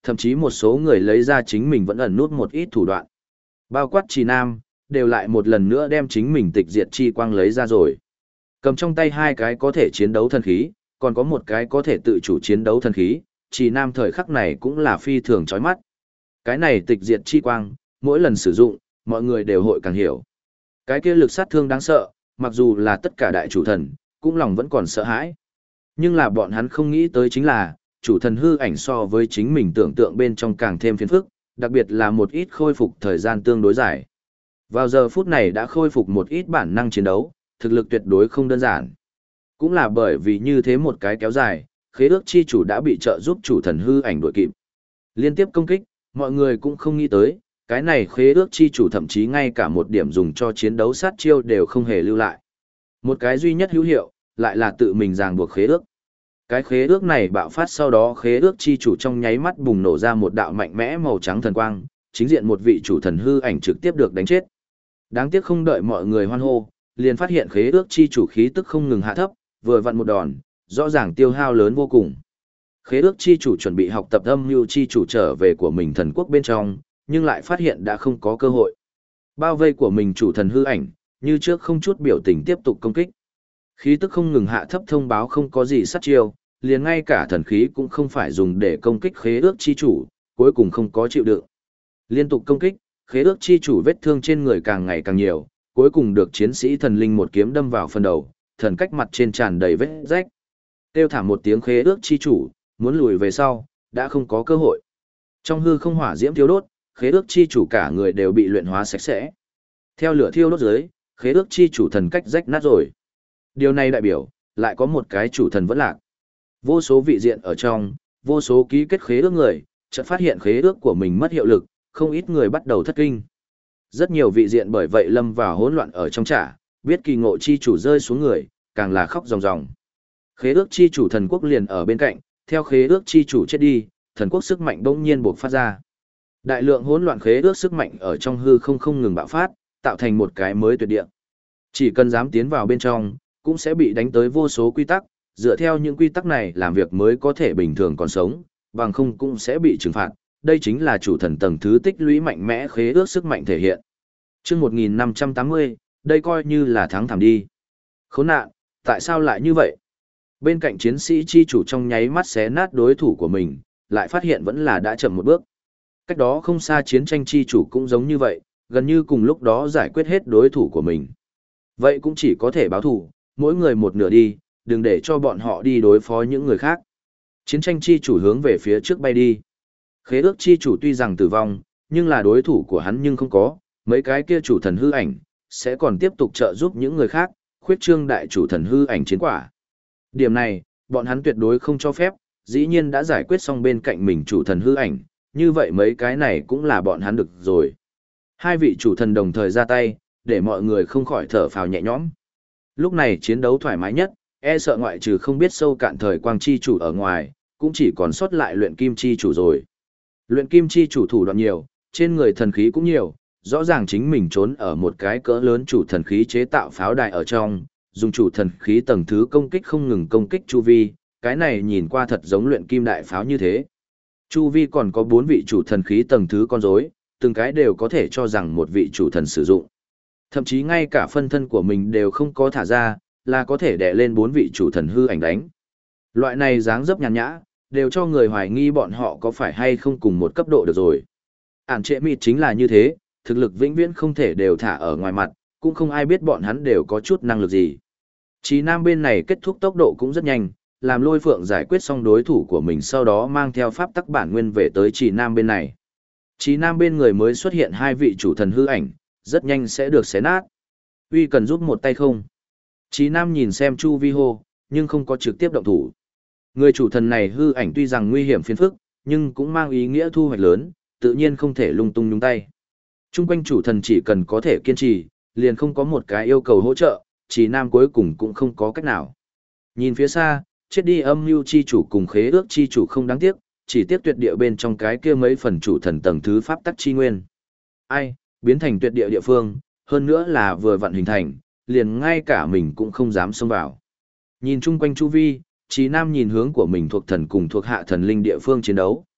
thậm chí một số người lấy ra chính mình vẫn ẩn nút một ít thủ đoạn. Bao quát Trì Nam, đều lại một lần nữa đem chính mình tịch diệt chi quang lấy ra rồi. Cầm trong tay hai cái có thể chiến đấu thần khí, còn có một cái có thể tự chủ chiến đấu thần khí, Trì Nam thời khắc này cũng là phi thường chói mắt. Cái này tịch diệt chi quang, mỗi lần sử dụng, mọi người đều hội càng hiểu. Cái kia lực sát thương đáng sợ, mặc dù là tất cả đại chủ thần, cũng lòng vẫn còn sợ hãi. Nhưng là bọn hắn không nghĩ tới chính là, chủ thần hư ảnh so với chính mình tưởng tượng bên trong càng thêm phiền phức, đặc biệt là một ít khôi phục thời gian tương đối dài. Vào giờ phút này đã khôi phục một ít bản năng chiến đấu, thực lực tuyệt đối không đơn giản. Cũng là bởi vì như thế một cái kéo dài, khế ước chi chủ đã bị trợ giúp chủ thần hư ảnh đuổi kịp. Liên tiếp công kích, mọi người cũng không nghĩ tới, cái này khế ước chi chủ thậm chí ngay cả một điểm dùng cho chiến đấu sát chiêu đều không hề lưu lại. Một cái duy nhất hữu hiệu, lại là tự mình ràng buộc khế ước. Cái khế ước này bạo phát sau đó khế ước chi chủ trong nháy mắt bùng nổ ra một đạo mạnh mẽ màu trắng thần quang, chính diện một vị chủ thần hư ảnh trực tiếp được đánh chết. Đáng tiếc không đợi mọi người hoan hô, liền phát hiện khế ước chi chủ khí tức không ngừng hạ thấp, vừa vặn một đòn, rõ ràng tiêu hao lớn vô cùng. Khế ước chi chủ chuẩn bị học tập âm mưu chi chủ trở về của mình thần quốc bên trong, nhưng lại phát hiện đã không có cơ hội. Bao vây của mình chủ thần hư ảnh, như trước không chút biểu tình tiếp tục công kích. Khí tức không ngừng hạ thấp thông báo không có gì sát chiêu, liền ngay cả thần khí cũng không phải dùng để công kích khế ước chi chủ, cuối cùng không có chịu đựng. Liên tục công kích, khế ước chi chủ vết thương trên người càng ngày càng nhiều, cuối cùng được chiến sĩ thần linh một kiếm đâm vào phần đầu, thần cách mặt trên tràn đầy vết rách. Kêu thảm một tiếng khế ước chi chủ, muốn lùi về sau, đã không có cơ hội. Trong hư không hỏa diễm thiêu đốt, khế ước chi chủ cả người đều bị luyện hóa sạch sẽ. Theo lửa thiêu đốt dưới, khế ước chi chủ thần cách rách nát rồi. Điều này đại biểu, lại có một cái chủ thần vẫn lạc. Vô số vị diện ở trong, vô số ký kết khế ước người, chợt phát hiện khế ước của mình mất hiệu lực, không ít người bắt đầu thất kinh. Rất nhiều vị diện bởi vậy lâm vào hỗn loạn ở trong trả, biết kỳ ngộ chi chủ rơi xuống người, càng là khóc ròng ròng. Khế ước chi chủ thần quốc liền ở bên cạnh, theo khế ước chi chủ chết đi, thần quốc sức mạnh bỗng nhiên bộc phát ra. Đại lượng hỗn loạn khế ước sức mạnh ở trong hư không ngừng bạo phát, tạo thành một cái mới tuyệt địa. Chỉ cần dám tiến vào bên trong, cũng sẽ bị đánh tới vô số quy tắc, dựa theo những quy tắc này làm việc mới có thể bình thường còn sống, bằng không cũng sẽ bị trừng phạt. Đây chính là chủ thần tầng thứ tích lũy mạnh mẽ khế ước sức mạnh thể hiện. Chương 1580, đây coi như là thắng thảm đi. Khốn nạn, tại sao lại như vậy? Bên cạnh chiến sĩ chi chủ trong nháy mắt xé nát đối thủ của mình, lại phát hiện vẫn là đã chậm một bước. Cách đó không xa chiến tranh chi chủ cũng giống như vậy, gần như cùng lúc đó giải quyết hết đối thủ của mình. Vậy cũng chỉ có thể báo thủ, mỗi người một nửa đi, đừng để cho bọn họ đi đối phó những người khác. Chiến tranh chi chủ hướng về phía trước bay đi. Khế ước chi chủ tuy rằng tử vong, nhưng là đối thủ của hắn nhưng không có, mấy cái kia chủ thần hư ảnh, sẽ còn tiếp tục trợ giúp những người khác, khuyết trương đại chủ thần hư ảnh chiến quả. Điểm này, bọn hắn tuyệt đối không cho phép, dĩ nhiên đã giải quyết xong bên cạnh mình chủ thần hư ảnh, như vậy mấy cái này cũng là bọn hắn được rồi. Hai vị chủ thần đồng thời ra tay, để mọi người không khỏi thở phào nhẹ nhõm. Lúc này chiến đấu thoải mái nhất, e sợ ngoại trừ không biết sâu cạn thời quang chi chủ ở ngoài, cũng chỉ còn sót lại luyện kim chi chủ rồi. Luyện kim chi chủ thủ đoạn nhiều, trên người thần khí cũng nhiều, rõ ràng chính mình trốn ở một cái cỡ lớn chủ thần khí chế tạo pháo đài ở trong, dùng chủ thần khí tầng thứ công kích không ngừng công kích chu vi, cái này nhìn qua thật giống luyện kim đại pháo như thế. Chu vi còn có 4 vị chủ thần khí tầng thứ con rối, từng cái đều có thể cho rằng một vị chủ thần sử dụng. Thậm chí ngay cả phân thân của mình đều không có thả ra, là có thể đè lên 4 vị chủ thần hư ảnh đánh. Loại này dáng dấp nhàn nhã, đều cho người hoài nghi bọn họ có phải hay không cùng một cấp độ được rồi. Ản trệ mịt chính là như thế, thực lực vĩnh viễn không thể đều thả ở ngoài mặt, cũng không ai biết bọn hắn đều có chút năng lực gì. Chí Nam bên này kết thúc tốc độ cũng rất nhanh, làm Lôi Phượng giải quyết xong đối thủ của mình sau đó mang theo pháp tắc bản nguyên về tới Chí Nam bên này. Chí Nam bên người mới xuất hiện 2 vị chủ thần hư ảnh, rất nhanh sẽ được xé nát. Uy cần giúp một tay không? Chí Nam nhìn xem Chu Vi hô, nhưng không có trực tiếp động thủ. Người chủ thần này hư ảnh tuy rằng nguy hiểm phiền phức, nhưng cũng mang ý nghĩa thu hoạch lớn, tự nhiên không thể lung tung nhúng tay. Trung quanh chủ thần chỉ cần có thể kiên trì, liền không có một cái yêu cầu hỗ trợ, Chí Nam cuối cùng cũng không có cách nào. Nhìn phía xa, chết đi âm mưu chi chủ cùng khế ước chi chủ không đáng tiếc, chỉ tiếc tuyệt địa bên trong cái kia mấy phần chủ thần tầng thứ pháp tắc chi nguyên. Ai, biến thành tuyệt địa địa phương, hơn nữa là vừa vặn hình thành, liền ngay cả mình cũng không dám xông vào. Nhìn chung quanh chu vi, Chí Nam nhìn hướng của mình thuộc thần cùng thuộc hạ thần linh địa phương chiến đấu.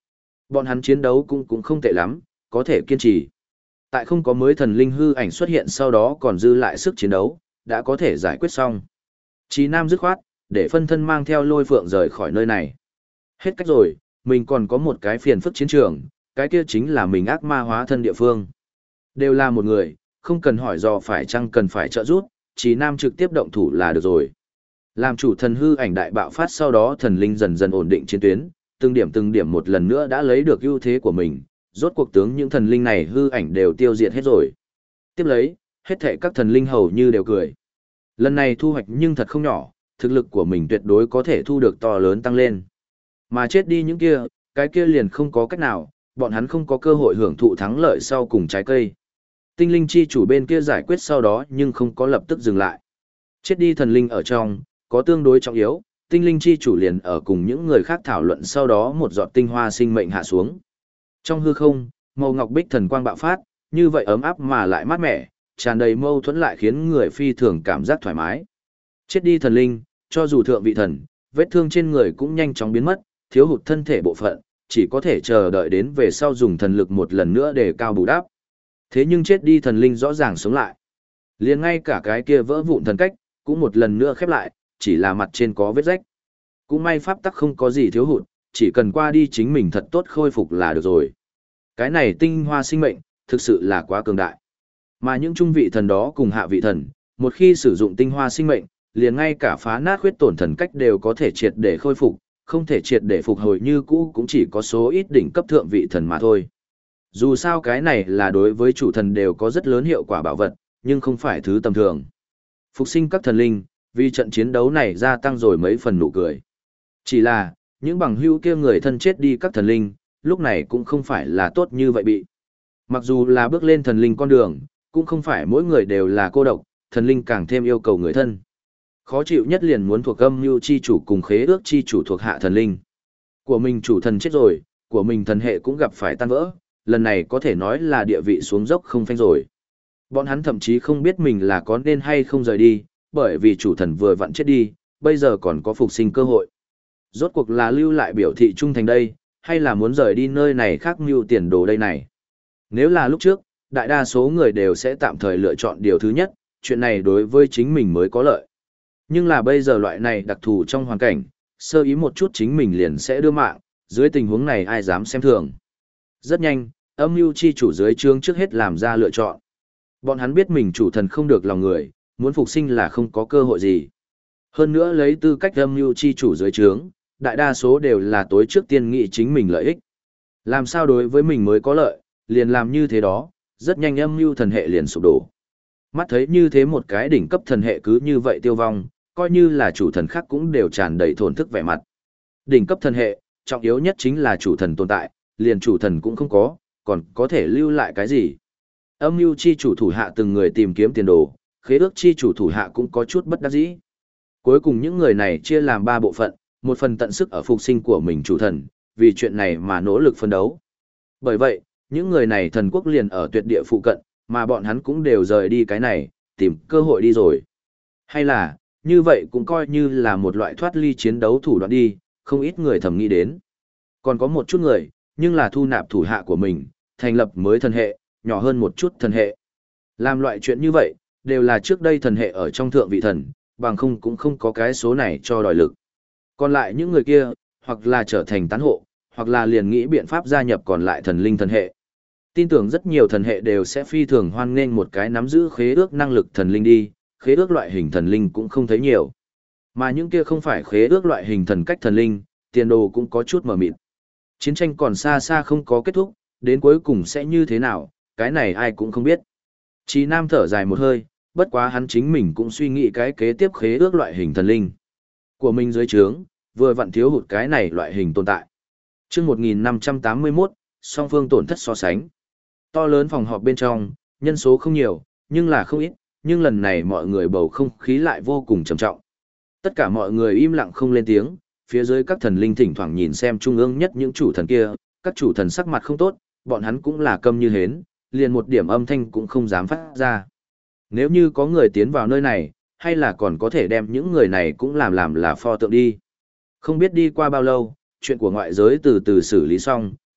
Bọn hắn chiến đấu cũng không tệ lắm, có thể kiên trì. Tại không có mới thần linh hư ảnh xuất hiện sau đó còn dư lại sức chiến đấu, đã có thể giải quyết xong. Chí Nam dứt khoát, để phân thân mang theo Lôi Phượng rời khỏi nơi này. Hết cách rồi, mình còn có một cái phiền phức chiến trường, cái kia chính là mình ác ma hóa thân địa phương. Đều là một người, không cần hỏi dò phải chăng cần phải trợ giúp, Chí Nam trực tiếp động thủ là được rồi. Làm chủ thần hư ảnh đại bạo phát sau đó thần linh dần dần ổn định chiến tuyến, từng điểm một lần nữa đã lấy được ưu thế của mình, rốt cuộc tướng những thần linh này hư ảnh đều tiêu diệt hết rồi. Tiếp lấy, hết thảy các thần linh hầu như đều cười. Lần này thu hoạch nhưng thật không nhỏ, thực lực của mình tuyệt đối có thể thu được to lớn tăng lên. Mà chết đi những kia, cái kia liền không có cách nào, bọn hắn không có cơ hội hưởng thụ thắng lợi sau cùng trái cây. Tinh linh chi chủ bên kia giải quyết sau đó nhưng không có lập tức dừng lại. Chết đi thần linh ở trong, có tương đối trọng yếu, tinh linh chi chủ liền ở cùng những người khác thảo luận sau đó một giọt tinh hoa sinh mệnh hạ xuống. Trong hư không, màu ngọc bích thần quang bạo phát, như vậy ấm áp mà lại mát mẻ, tràn đầy mâu thuẫn lại khiến người phi thường cảm giác thoải mái. Chết đi thần linh, cho dù thượng vị thần, vết thương trên người cũng nhanh chóng biến mất, thiếu hụt thân thể bộ phận, chỉ có thể chờ đợi đến về sau dùng thần lực một lần nữa để cao bù đắp. Thế nhưng chết đi thần linh rõ ràng sống lại. Liền ngay cả cái kia vỡ vụn thần cách, cũng một lần nữa khép lại, chỉ là mặt trên có vết rách. Cũng may pháp tắc không có gì thiếu hụt, chỉ cần qua đi chính mình thật tốt khôi phục là được rồi. Cái này tinh hoa sinh mệnh, thực sự là quá cường đại. Mà những trung vị thần đó cùng hạ vị thần, một khi sử dụng tinh hoa sinh mệnh, liền ngay cả phá nát khuyết tổn thần cách đều có thể triệt để khôi phục, không thể triệt để phục hồi như cũ cũng chỉ có số ít đỉnh cấp thượng vị thần mà thôi. Dù sao cái này là đối với chủ thần đều có rất lớn hiệu quả bảo vật, nhưng không phải thứ tầm thường. Phục sinh các thần linh, vì trận chiến đấu này gia tăng rồi mấy phần nụ cười. Chỉ là, những bằng hữu kia người thân chết đi các thần linh, lúc này cũng không phải là tốt như vậy bị. Mặc dù là bước lên thần linh con đường, cũng không phải mỗi người đều là cô độc, thần linh càng thêm yêu cầu người thân. Khó chịu nhất liền muốn thuộc âm mưu chi chủ cùng khế ước chi chủ thuộc hạ thần linh. Của mình chủ thần chết rồi, của mình thần hệ cũng gặp phải tan vỡ, lần này có thể nói là địa vị xuống dốc không phanh rồi. Bọn hắn thậm chí không biết mình là có nên hay không rời đi, bởi vì chủ thần vừa vặn chết đi, bây giờ còn có phục sinh cơ hội. Rốt cuộc là lưu lại biểu thị trung thành đây, hay là muốn rời đi nơi này khác mưu tiền đồ đây này. Nếu là lúc trước, đại đa số người đều sẽ tạm thời lựa chọn điều thứ nhất, chuyện này đối với chính mình mới có lợi. Nhưng là bây giờ loại này đặc thù trong hoàn cảnh, sơ ý một chút chính mình liền sẽ đưa mạng, dưới tình huống này ai dám xem thường. Rất nhanh, âm mưu chi chủ dưới trướng trước hết làm ra lựa chọn. Bọn hắn biết mình chủ thần không được lòng người, muốn phục sinh là không có cơ hội gì. Hơn nữa lấy tư cách âm mưu chi chủ dưới trướng, đại đa số đều là tối trước tiên nghị chính mình lợi ích. Làm sao đối với mình mới có lợi, liền làm như thế đó, rất nhanh âm mưu thần hệ liền sụp đổ. Mắt thấy như thế một cái đỉnh cấp thần hệ cứ như vậy tiêu vong, coi như là chủ thần khác cũng đều tràn đầy thổn thức vẻ mặt. Đỉnh cấp thần hệ, trọng yếu nhất chính là chủ thần tồn tại, liền chủ thần cũng không có, còn có thể lưu lại cái gì. Âm mưu chi chủ thủ hạ từng người tìm kiếm tiền đồ, khế ước chi chủ thủ hạ cũng có chút bất đắc dĩ. Cuối cùng những người này chia làm 3 bộ phận, một phần tận sức ở phục sinh của mình chủ thần, vì chuyện này mà nỗ lực phân đấu. Bởi vậy, những người này thần quốc liền ở tuyệt địa phụ cận, mà bọn hắn cũng đều rời đi cái này, tìm cơ hội đi rồi. Hay là, như vậy cũng coi như là một loại thoát ly chiến đấu thủ đoạn đi, không ít người thầm nghĩ đến. Còn có một chút người, nhưng là thu nạp thủ hạ của mình, thành lập mới thần hệ, nhỏ hơn một chút thần hệ. Làm loại chuyện như vậy, đều là trước đây thần hệ ở trong thượng vị thần, bằng không cũng không có cái số này cho đòi lực. Còn lại những người kia, hoặc là trở thành tán hộ, hoặc là liền nghĩ biện pháp gia nhập còn lại thần linh thần hệ. Tin tưởng rất nhiều thần hệ đều sẽ phi thường hoan nghênh một cái nắm giữ khế ước năng lực thần linh đi, khế ước loại hình thần linh cũng không thấy nhiều. Mà những kia không phải khế ước loại hình thần cách thần linh, tiền đồ cũng có chút mờ mịt. Chiến tranh còn xa xa không có kết thúc, đến cuối cùng sẽ như thế nào, cái này ai cũng không biết. Chí Nam thở dài một hơi, bất quá hắn chính mình cũng suy nghĩ cái kế tiếp khế ước loại hình thần linh. Của mình dưới trướng, vừa vặn thiếu hụt cái này loại hình tồn tại. Chương 1581, song phương tổn thất so sánh. To lớn phòng họp bên trong, nhân số không nhiều, nhưng là không ít, nhưng lần này mọi người bầu không khí lại vô cùng trầm trọng. Tất cả mọi người im lặng không lên tiếng, phía dưới các thần linh thỉnh thoảng nhìn xem trung ương nhất những chủ thần kia, các chủ thần sắc mặt không tốt, bọn hắn cũng là câm như hến, liền một điểm âm thanh cũng không dám phát ra. Nếu như có người tiến vào nơi này, hay là còn có thể đem những người này cũng làm là pho tượng đi. Không biết đi qua bao lâu, chuyện của ngoại giới từ từ xử lý xong,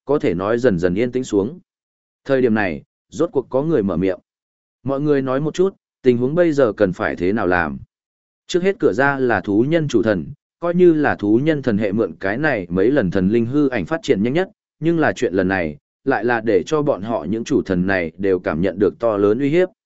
có thể nói dần dần yên tĩnh xuống. Thời điểm này, rốt cuộc có người mở miệng. Mọi người nói một chút, tình huống bây giờ cần phải thế nào làm. Trước hết cửa ra là thú nhân chủ thần, coi như là thú nhân thần hệ mượn cái này mấy lần thần linh hư ảnh phát triển nhanh nhất, nhưng là chuyện lần này, lại là để cho bọn họ những chủ thần này đều cảm nhận được to lớn uy hiếp.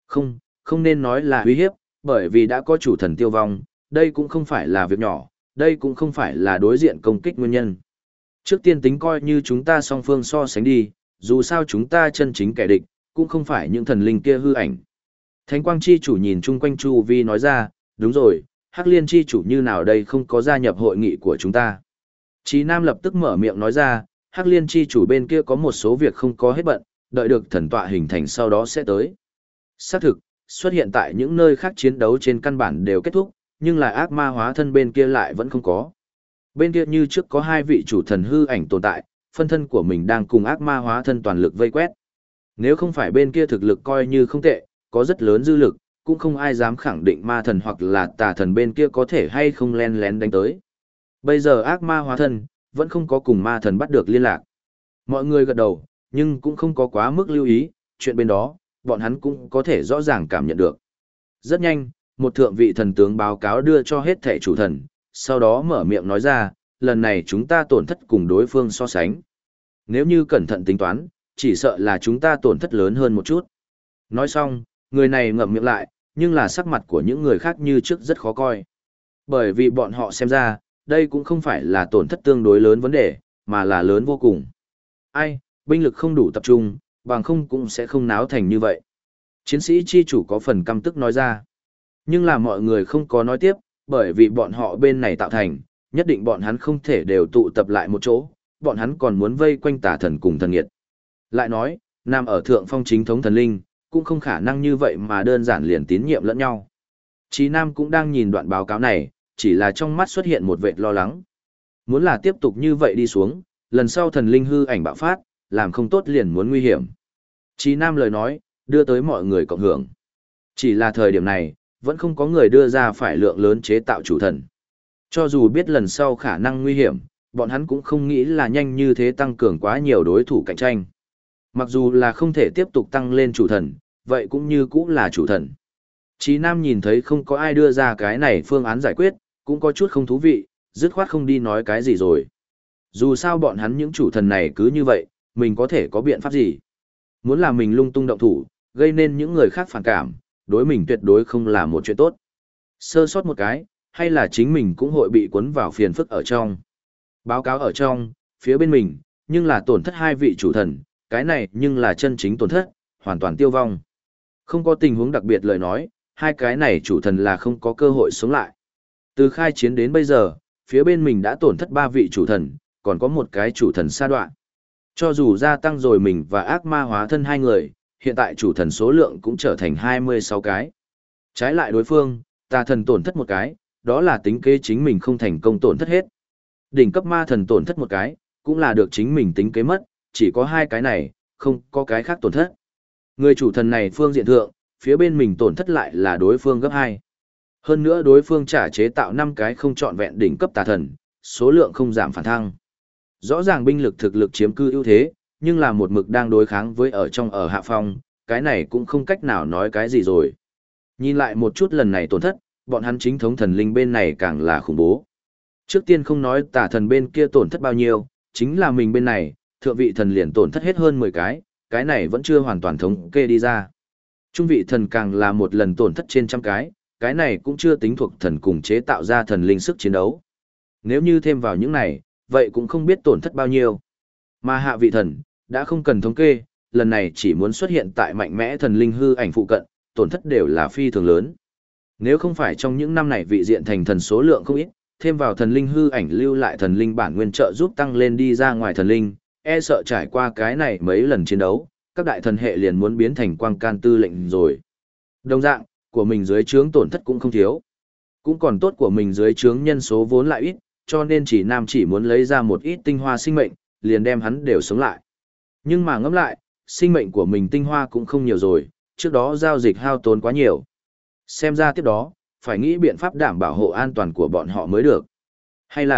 Không nên nói là uy hiếp, bởi vì đã có chủ thần tiêu vong, đây cũng không phải là việc nhỏ, đây cũng không phải là đối diện công kích nguyên nhân. Trước tiên tính coi như chúng ta song phương so sánh đi, dù sao chúng ta chân chính kẻ địch, cũng không phải những thần linh kia hư ảnh. Thánh quang chi chủ nhìn chung quanh chu vi nói ra, đúng rồi, Hắc Liên chi chủ như nào đây không có gia nhập hội nghị của chúng ta. Chí Nam lập tức mở miệng nói ra, Hắc Liên chi chủ bên kia có một số việc không có hết bận, đợi được thần tọa hình thành sau đó sẽ tới. Xác thực, xuất hiện tại những nơi khác chiến đấu trên căn bản đều kết thúc, nhưng là ác ma hóa thân bên kia lại vẫn không có. Bên kia như trước có hai vị chủ thần hư ảnh tồn tại, phân thân của mình đang cùng ác ma hóa thân toàn lực vây quét. Nếu không phải bên kia thực lực coi như không tệ, có rất lớn dư lực, cũng không ai dám khẳng định ma thần hoặc là tà thần bên kia có thể hay không len lén đánh tới. Bây giờ ác ma hóa thân, vẫn không có cùng ma thần bắt được liên lạc. Mọi người gật đầu, nhưng cũng không có quá mức lưu ý, chuyện bên đó, bọn hắn cũng có thể rõ ràng cảm nhận được. Rất nhanh, một thượng vị thần tướng báo cáo đưa cho hết thảy chủ thần, sau đó mở miệng nói ra, lần này chúng ta tổn thất cùng đối phương so sánh. Nếu như cẩn thận tính toán, chỉ sợ là chúng ta tổn thất lớn hơn một chút. Nói xong, người này ngậm miệng lại, nhưng là sắc mặt của những người khác như trước rất khó coi. Bởi vì bọn họ xem ra, đây cũng không phải là tổn thất tương đối lớn vấn đề, mà là lớn vô cùng. Ai, binh lực không đủ tập trung, bằng không cũng sẽ không náo thành như vậy. Chiến sĩ chi chủ có phần căm tức nói ra. Nhưng là mọi người không có nói tiếp, bởi vì bọn họ bên này tạo thành, nhất định bọn hắn không thể đều tụ tập lại một chỗ, bọn hắn còn muốn vây quanh tà thần cùng thần nghiệt. Lại nói, nằm ở thượng phong chính thống thần linh, cũng không khả năng như vậy mà đơn giản liền tín nhiệm lẫn nhau. Chí Nam cũng đang nhìn đoạn báo cáo này, chỉ là trong mắt xuất hiện một vệt lo lắng. Muốn là tiếp tục như vậy đi xuống, lần sau thần linh hư ảnh bạo phát, làm không tốt liền muốn nguy hiểm. Chí Nam lời nói, đưa tới mọi người cộng hưởng. Chỉ là thời điểm này, vẫn không có người đưa ra phải lượng lớn chế tạo chủ thần. Cho dù biết lần sau khả năng nguy hiểm, bọn hắn cũng không nghĩ là nhanh như thế tăng cường quá nhiều đối thủ cạnh tranh. Mặc dù là không thể tiếp tục tăng lên chủ thần, vậy cũng như cũng là chủ thần. Chí Nam nhìn thấy không có ai đưa ra cái này phương án giải quyết, cũng có chút không thú vị, dứt khoát không đi nói cái gì rồi. Dù sao bọn hắn những chủ thần này cứ như vậy, mình có thể có biện pháp gì. Muốn là mình lung tung động thủ, gây nên những người khác phản cảm, đối mình tuyệt đối không là một chuyện tốt. Sơ sót một cái, hay là chính mình cũng hội bị cuốn vào phiền phức ở trong. Báo cáo ở trong, phía bên mình, nhưng là tổn thất hai vị chủ thần, cái này nhưng là chân chính tổn thất, hoàn toàn tiêu vong. Không có tình huống đặc biệt lời nói, hai cái này chủ thần là không có cơ hội sống lại. Từ khai chiến đến bây giờ, phía bên mình đã tổn thất ba vị chủ thần, còn có một cái chủ thần sa đoạn. Cho dù gia tăng rồi mình và ác ma hóa thân hai người, hiện tại chủ thần số lượng cũng trở thành 26 cái. Trái lại đối phương, tà thần tổn thất một cái, đó là tính kế chính mình không thành công tổn thất hết. Đỉnh cấp ma thần tổn thất một cái, cũng là được chính mình tính kế mất, chỉ có hai cái này, không có cái khác tổn thất. Người chủ thần này phương diện thượng, phía bên mình tổn thất lại là đối phương gấp 2. Hơn nữa đối phương trả chế tạo 5 cái không trọn vẹn đỉnh cấp tà thần, số lượng không giảm phản thăng. Rõ ràng binh lực thực lực chiếm cư ưu thế, nhưng là một mực đang đối kháng với ở hạ phong, cái này cũng không cách nào nói cái gì rồi. Nhìn lại một chút lần này tổn thất, bọn hắn chính thống thần linh bên này càng là khủng bố. Trước tiên không nói tà thần bên kia tổn thất bao nhiêu, chính là mình bên này, thượng vị thần liền tổn thất hết hơn 10 cái này vẫn chưa hoàn toàn thống kê đi ra. Trung vị thần càng là một lần tổn thất trên trăm cái này cũng chưa tính thuộc thần cùng chế tạo ra thần linh sức chiến đấu. Nếu như thêm vào những này, vậy cũng không biết tổn thất bao nhiêu. Mà hạ vị thần, đã không cần thống kê, lần này chỉ muốn xuất hiện tại mạnh mẽ thần linh hư ảnh phụ cận, tổn thất đều là phi thường lớn. Nếu không phải trong những năm này vị diện thành thần số lượng không ít, thêm vào thần linh hư ảnh lưu lại thần linh bản nguyên trợ giúp tăng lên đi ra ngoài thần linh, e sợ trải qua cái này mấy lần chiến đấu, các đại thần hệ liền muốn biến thành quang can tư lệnh rồi. Đồng dạng, của mình dưới trướng tổn thất cũng không thiếu. Cũng còn tốt của mình dưới trướng nhân số vốn lại ít, cho nên chỉ Nam chỉ muốn lấy ra một ít tinh hoa sinh mệnh, liền đem hắn đều sống lại. Nhưng mà ngẫm lại, sinh mệnh của mình tinh hoa cũng không nhiều rồi, trước đó giao dịch hao tốn quá nhiều. Xem ra tiếp đó, phải nghĩ biện pháp đảm bảo hộ an toàn của bọn họ mới được. Hay là,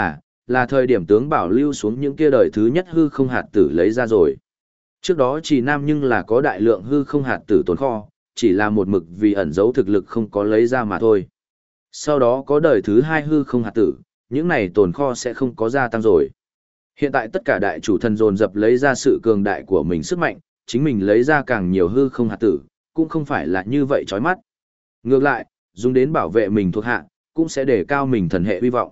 là thời điểm tướng bảo lưu xuống những kia đời thứ nhất hư không hạt tử lấy ra rồi. Trước đó Trì Nam nhưng là có đại lượng hư không hạt tử tồn kho, chỉ là một mực vì ẩn giấu thực lực không có lấy ra mà thôi. Sau đó có đời thứ hai hư không hạt tử, những này tồn kho sẽ không có gia tăng rồi. Hiện tại tất cả đại chủ thần dồn dập lấy ra sự cường đại của mình sức mạnh, chính mình lấy ra càng nhiều hư không hạt tử, cũng không phải là như vậy chói mắt. Ngược lại, dùng đến bảo vệ mình thuộc hạ, cũng sẽ đề cao mình thần hệ hy vọng.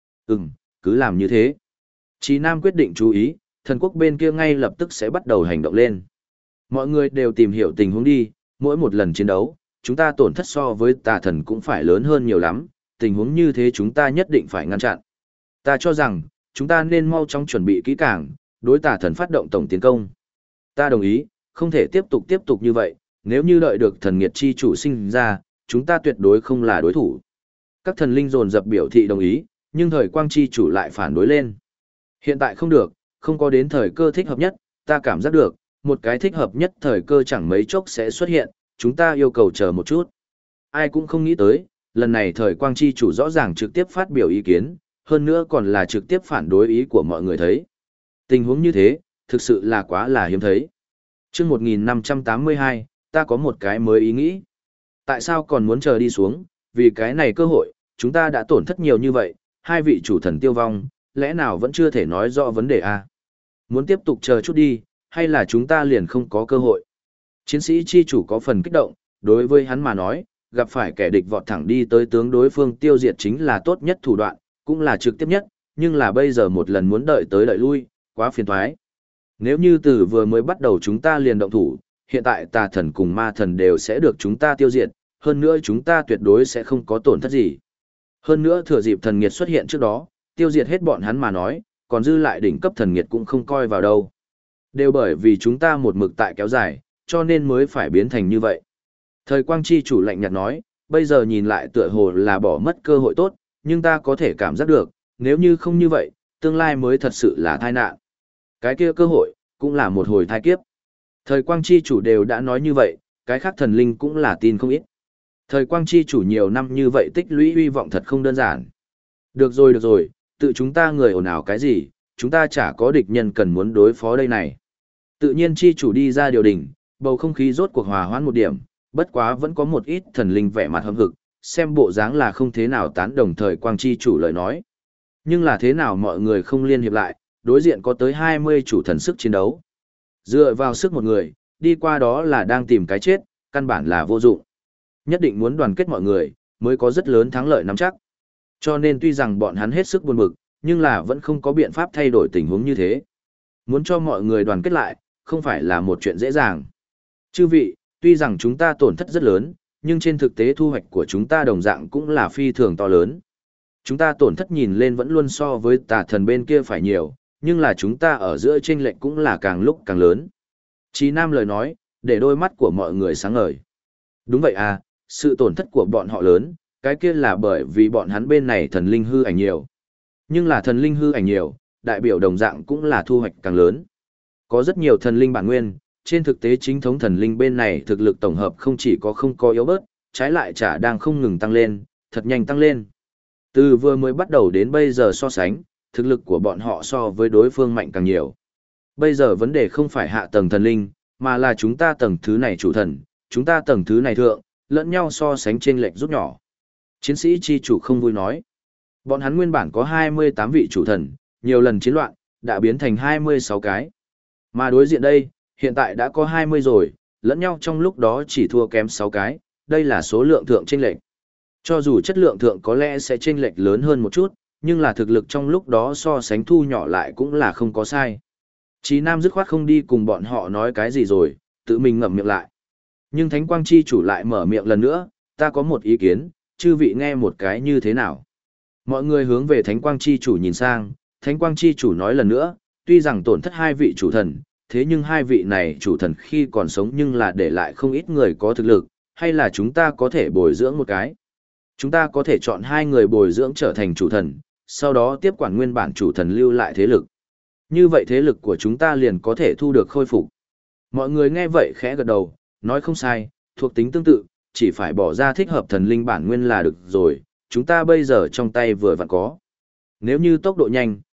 Cứ làm như thế. Chí Nam quyết định chú ý, thần quốc bên kia ngay lập tức sẽ bắt đầu hành động lên. Mọi người đều tìm hiểu tình huống đi, mỗi một lần chiến đấu, chúng ta tổn thất so với tà thần cũng phải lớn hơn nhiều lắm, tình huống như thế chúng ta nhất định phải ngăn chặn. Ta cho rằng, chúng ta nên mau chóng chuẩn bị kỹ càng, đối tà thần phát động tổng tiến công. Ta đồng ý, không thể tiếp tục như vậy, nếu như đợi được thần nghiệt chi chủ sinh ra, chúng ta tuyệt đối không là đối thủ. Các thần linh dồn dập biểu thị đồng ý, nhưng thời quang chi chủ lại phản đối lên. Hiện tại không được, không có đến thời cơ thích hợp nhất, ta cảm giác được, một cái thích hợp nhất thời cơ chẳng mấy chốc sẽ xuất hiện, chúng ta yêu cầu chờ một chút. Ai cũng không nghĩ tới, lần này thời quang chi chủ rõ ràng trực tiếp phát biểu ý kiến, hơn nữa còn là trực tiếp phản đối ý của mọi người thấy. Tình huống như thế, thực sự là quá là hiếm thấy. Trước 1582, ta có một cái mới ý nghĩ. Tại sao còn muốn chờ đi xuống, vì cái này cơ hội, chúng ta đã tổn thất nhiều như vậy, hai vị chủ thần tiêu vong, lẽ nào vẫn chưa thể nói rõ vấn đề à? Muốn tiếp tục chờ chút đi, hay là chúng ta liền không có cơ hội? Chiến sĩ chi chủ có phần kích động, đối với hắn mà nói, gặp phải kẻ địch vọt thẳng đi tới tướng đối phương tiêu diệt chính là tốt nhất thủ đoạn, cũng là trực tiếp nhất, nhưng là bây giờ một lần muốn đợi tới đợi lui, quá phiền toái. Nếu như từ vừa mới bắt đầu chúng ta liền động thủ, hiện tại tà thần cùng ma thần đều sẽ được chúng ta tiêu diệt, hơn nữa chúng ta tuyệt đối sẽ không có tổn thất gì. Hơn nữa thừa dịp thần nghiệt xuất hiện trước đó, tiêu diệt hết bọn hắn mà nói, còn dư lại đỉnh cấp thần nghiệt cũng không coi vào đâu. Đều bởi vì chúng ta một mực tại kéo dài, cho nên mới phải biến thành như vậy. Thời quang chi chủ lạnh nhạt nói, bây giờ nhìn lại tựa hồ là bỏ mất cơ hội tốt, nhưng ta có thể cảm giác được, nếu như không như vậy, tương lai mới thật sự là tai nạn. Cái kia cơ hội, cũng là một hồi thai kiếp. Thời quang chi chủ đều đã nói như vậy, cái khác thần linh cũng là tin không ít. Thời quang chi chủ nhiều năm như vậy tích lũy hy vọng thật không đơn giản. Được rồi, tự chúng ta người ồn ào cái gì, chúng ta chả có địch nhân cần muốn đối phó đây này. Tự nhiên chi chủ đi ra điều đình, bầu không khí rốt cuộc hòa hoãn một điểm, bất quá vẫn có một ít thần linh vẻ mặt hâm hực, xem bộ dáng là không thế nào tán đồng thời quang chi chủ lời nói. Nhưng là thế nào mọi người không liên hiệp lại, đối diện có tới 20 chủ thần sức chiến đấu. Dựa vào sức một người, đi qua đó là đang tìm cái chết, căn bản là vô dụng. Nhất định muốn đoàn kết mọi người, mới có rất lớn thắng lợi nắm chắc. Cho nên tuy rằng bọn hắn hết sức buồn bực, nhưng là vẫn không có biện pháp thay đổi tình huống như thế. Muốn cho mọi người đoàn kết lại, không phải là một chuyện dễ dàng. Chư vị, tuy rằng chúng ta tổn thất rất lớn, nhưng trên thực tế thu hoạch của chúng ta đồng dạng cũng là phi thường to lớn. Chúng ta tổn thất nhìn lên vẫn luôn so với tà thần bên kia phải nhiều, nhưng là chúng ta ở giữa chênh lệch cũng là càng lúc càng lớn. Chí Nam lời nói, để đôi mắt của mọi người sáng ngời. Đúng vậy à, sự tổn thất của bọn họ lớn, cái kia là bởi vì bọn hắn bên này thần linh hư ảnh nhiều. Nhưng là thần linh hư ảnh nhiều, đại biểu đồng dạng cũng là thu hoạch càng lớn. Có rất nhiều thần linh bản nguyên, trên thực tế chính thống thần linh bên này thực lực tổng hợp không chỉ có không có yếu bớt, trái lại chả đang không ngừng tăng lên, thật nhanh tăng lên. Từ vừa mới bắt đầu đến bây giờ so sánh, thực lực của bọn họ so với đối phương mạnh càng nhiều. Bây giờ vấn đề không phải hạ tầng thần linh, mà là chúng ta tầng thứ này chủ thần, chúng ta tầng thứ này thượng, lẫn nhau so sánh chênh lệch rút nhỏ. Chiến sĩ chi chủ không vui nói. Bọn hắn nguyên bản có 28 vị chủ thần, nhiều lần chiến loạn, đã biến thành 26 cái. Mà đối diện đây, hiện tại đã có 20 rồi, lẫn nhau trong lúc đó chỉ thua kém 6 cái, đây là số lượng thượng chênh lệch. Cho dù chất lượng thượng có lẽ sẽ chênh lệch lớn hơn một chút, nhưng là thực lực trong lúc đó so sánh thu nhỏ lại cũng là không có sai. Chí Nam dứt khoát không đi cùng bọn họ nói cái gì rồi, tự mình ngậm miệng lại. Nhưng Thánh Quang Chi chủ lại mở miệng lần nữa, ta có một ý kiến, chư vị nghe một cái như thế nào. Mọi người hướng về Thánh Quang Chi chủ nhìn sang, Thánh Quang Chi chủ nói lần nữa, tuy rằng tổn thất hai vị chủ thần, thế nhưng hai vị này chủ thần khi còn sống nhưng là để lại không ít người có thực lực, hay là chúng ta có thể bồi dưỡng một cái. Chúng ta có thể chọn hai người bồi dưỡng trở thành chủ thần, sau đó tiếp quản nguyên bản chủ thần lưu lại thế lực. Như vậy thế lực của chúng ta liền có thể thu được khôi phục. Mọi người nghe vậy khẽ gật đầu, nói không sai, thuộc tính tương tự, chỉ phải bỏ ra thích hợp thần linh bản nguyên là được rồi, chúng ta bây giờ trong tay vừa vặn có. Nếu như tốc độ nhanh,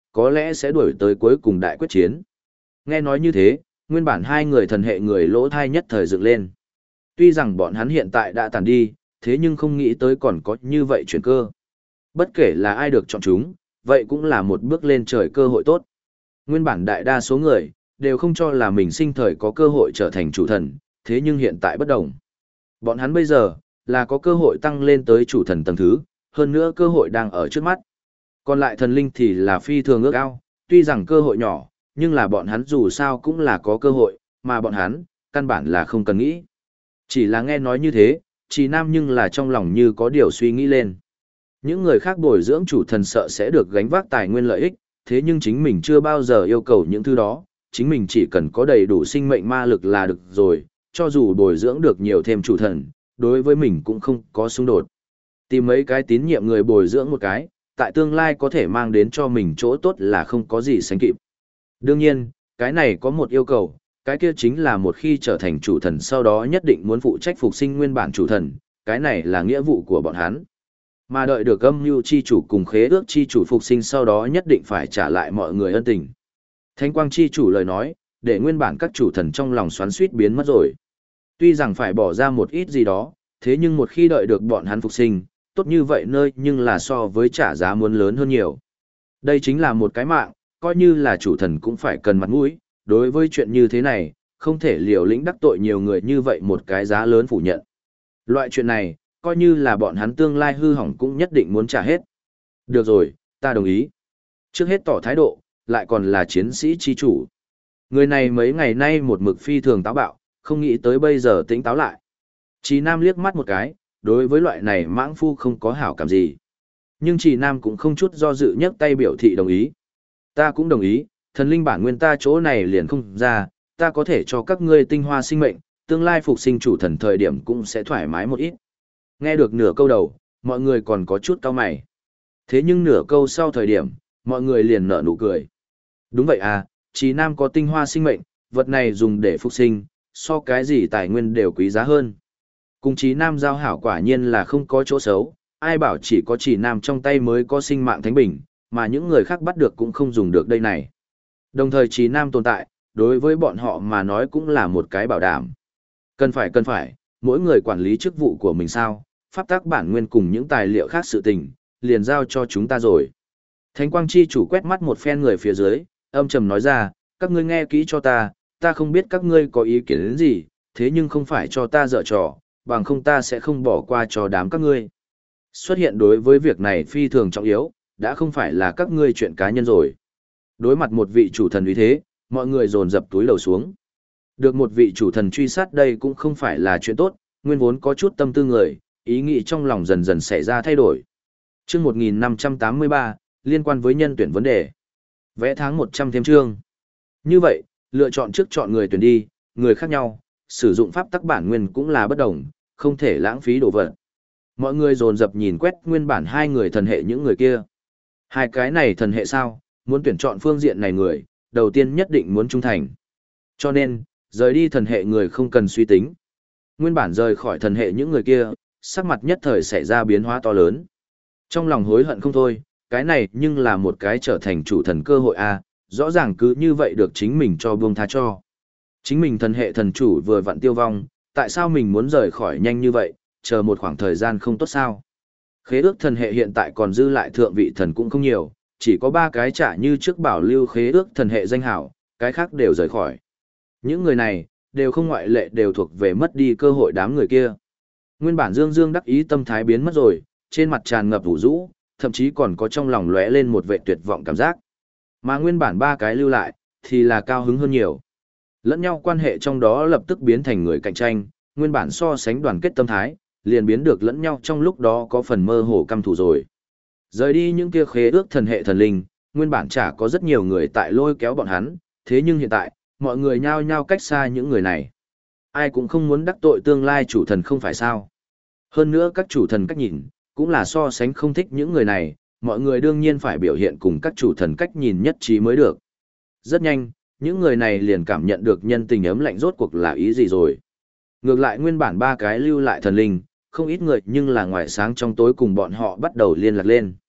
có lẽ sẽ đuổi tới cuối cùng đại quyết chiến. Nghe nói như thế, nguyên bản hai người thần hệ người lỗ thai nhất thời dựng lên. Tuy rằng bọn hắn hiện tại đã tàn đi, thế nhưng không nghĩ tới còn có như vậy chuyển cơ. Bất kể là ai được chọn chúng, vậy cũng là một bước lên trời cơ hội tốt. Nguyên bản đại đa số người, đều không cho là mình sinh thời có cơ hội trở thành chủ thần, thế nhưng hiện tại bất đồng. Bọn hắn bây giờ, là có cơ hội tăng lên tới chủ thần tầng thứ, hơn nữa cơ hội đang ở trước mắt. Còn lại thần linh thì là phi thường ước ao, tuy rằng cơ hội nhỏ, nhưng là bọn hắn dù sao cũng là có cơ hội, mà bọn hắn, căn bản là không cần nghĩ. Chỉ là nghe nói như thế, Trì Nam nhưng là trong lòng như có điều suy nghĩ lên. Những người khác bồi dưỡng chủ thần sợ sẽ được gánh vác tài nguyên lợi ích, thế nhưng chính mình chưa bao giờ yêu cầu những thứ đó, chính mình chỉ cần có đầy đủ sinh mệnh ma lực là được rồi, cho dù bồi dưỡng được nhiều thêm chủ thần, đối với mình cũng không có xung đột. Tìm mấy cái tín nhiệm người bồi dưỡng một cái, tại tương lai có thể mang đến cho mình chỗ tốt là không có gì sánh kịp. Đương nhiên, cái này có một yêu cầu, cái kia chính là một khi trở thành chủ thần sau đó nhất định muốn phụ trách phục sinh nguyên bản chủ thần, cái này là nghĩa vụ của bọn hắn. Mà đợi được âm mưu chi chủ cùng khế ước chi chủ phục sinh sau đó nhất định phải trả lại mọi người ân tình. Thánh quang chi chủ lời nói, để nguyên bản các chủ thần trong lòng xoắn xuýt biến mất rồi. Tuy rằng phải bỏ ra một ít gì đó, thế nhưng một khi đợi được bọn hắn phục sinh, tốt như vậy nơi nhưng là so với trả giá muốn lớn hơn nhiều. Đây chính là một cái mạng, coi như là chủ thần cũng phải cần mặt mũi, đối với chuyện như thế này, không thể liều lĩnh đắc tội nhiều người như vậy một cái giá lớn phủ nhận. Loại chuyện này, coi như là bọn hắn tương lai hư hỏng cũng nhất định muốn trả hết. Được rồi, ta đồng ý. Trước hết tỏ thái độ, lại còn là chiến sĩ chi chủ. Người này mấy ngày nay một mực phi thường táo bạo, không nghĩ tới bây giờ tỉnh táo lại. Trì Nam liếc mắt một cái, đối với loại này mãng phu không có hảo cảm gì. Nhưng Trì Nam cũng không chút do dự nhấc tay biểu thị đồng ý. Ta cũng đồng ý, thần linh bản nguyên ta chỗ này liền không ra, ta có thể cho các ngươi tinh hoa sinh mệnh, tương lai phục sinh chủ thần thời điểm cũng sẽ thoải mái một ít. Nghe được nửa câu đầu, mọi người còn có chút cau mày. Thế nhưng nửa câu sau thời điểm, mọi người liền nở nụ cười. Đúng vậy à, Trì Nam có tinh hoa sinh mệnh, vật này dùng để phục sinh, so cái gì tài nguyên đều quý giá hơn. Cùng Trì Nam giao hảo quả nhiên là không có chỗ xấu, ai bảo chỉ có Trì Nam trong tay mới có sinh mạng thánh bình, mà những người khác bắt được cũng không dùng được đây này. Đồng thời Trì Nam tồn tại, đối với bọn họ mà nói cũng là một cái bảo đảm. Cần phải, mỗi người quản lý chức vụ của mình sao, pháp tắc bản nguyên cùng những tài liệu khác sự tình, liền giao cho chúng ta rồi. Thánh quang chi chủ quét mắt một phen người phía dưới, âm trầm nói ra, các ngươi nghe kỹ cho ta không biết các ngươi có ý kiến đến gì, thế nhưng không phải cho ta dở trò, bằng không ta sẽ không bỏ qua cho đám các ngươi. Xuất hiện đối với việc này phi thường trọng yếu, đã không phải là các ngươi chuyện cá nhân rồi. Đối mặt một vị chủ thần uy thế, mọi người dồn dập túi lầu xuống. Được một vị chủ thần truy sát đây cũng không phải là chuyện tốt, nguyên vốn có chút tâm tư người, ý nghĩ trong lòng dần dần xảy ra thay đổi. Chương 1583, liên quan với nhân tuyển vấn đề. Vẽ tháng 100 thêm chương. Như vậy, lựa chọn trước chọn người tuyển đi, người khác nhau, sử dụng pháp tắc bản nguyên cũng là bất đồng, không thể lãng phí đồ vật. Mọi người dồn dập nhìn quét nguyên bản hai người thần hệ những người kia. Hai cái này thần hệ sao, muốn tuyển chọn phương diện này người, đầu tiên nhất định muốn trung thành. Cho nên, rời đi thần hệ người không cần suy tính. Nguyên bản rời khỏi thần hệ những người kia, sắc mặt nhất thời xảy ra biến hóa to lớn. Trong lòng hối hận không thôi, cái này nhưng là một cái trở thành chủ thần cơ hội a, rõ ràng cứ như vậy được chính mình cho buông tha cho. Chính mình thần hệ thần chủ vừa vặn tiêu vong, tại sao mình muốn rời khỏi nhanh như vậy, chờ một khoảng thời gian không tốt sao? Khế ước thần hệ hiện tại còn dư lại thượng vị thần cũng không nhiều, chỉ có 3 cái trả như trước bảo lưu khế ước thần hệ danh hảo, cái khác đều rời khỏi. Những người này, đều không ngoại lệ đều thuộc về mất đi cơ hội đám người kia. Nguyên bản Dương Dương đắc ý tâm thái biến mất rồi, trên mặt tràn ngập ủ rũ, thậm chí còn có trong lòng lóe lên một vẻ tuyệt vọng cảm giác. Mà nguyên bản 3 cái lưu lại, thì là cao hứng hơn nhiều. Lẫn nhau quan hệ trong đó lập tức biến thành người cạnh tranh, nguyên bản so sánh đoàn kết tâm thái, liền biến được lẫn nhau trong lúc đó có phần mơ hồ căm thù rồi. Rời đi những kia khế ước thần hệ thần linh, nguyên bản chả có rất nhiều người tại lôi kéo bọn hắn, thế nhưng hiện tại, mọi người nhao nhao cách xa những người này. Ai cũng không muốn đắc tội tương lai chủ thần không phải sao. Hơn nữa các chủ thần cách nhìn, cũng là so sánh không thích những người này, mọi người đương nhiên phải biểu hiện cùng các chủ thần cách nhìn nhất trí mới được. Rất nhanh, những người này liền cảm nhận được nhân tình ấm lạnh rốt cuộc là ý gì rồi. Ngược lại nguyên bản 3 cái lưu lại thần linh, không ít người nhưng là ngoài sáng trong tối cùng bọn họ bắt đầu liên lạc lên.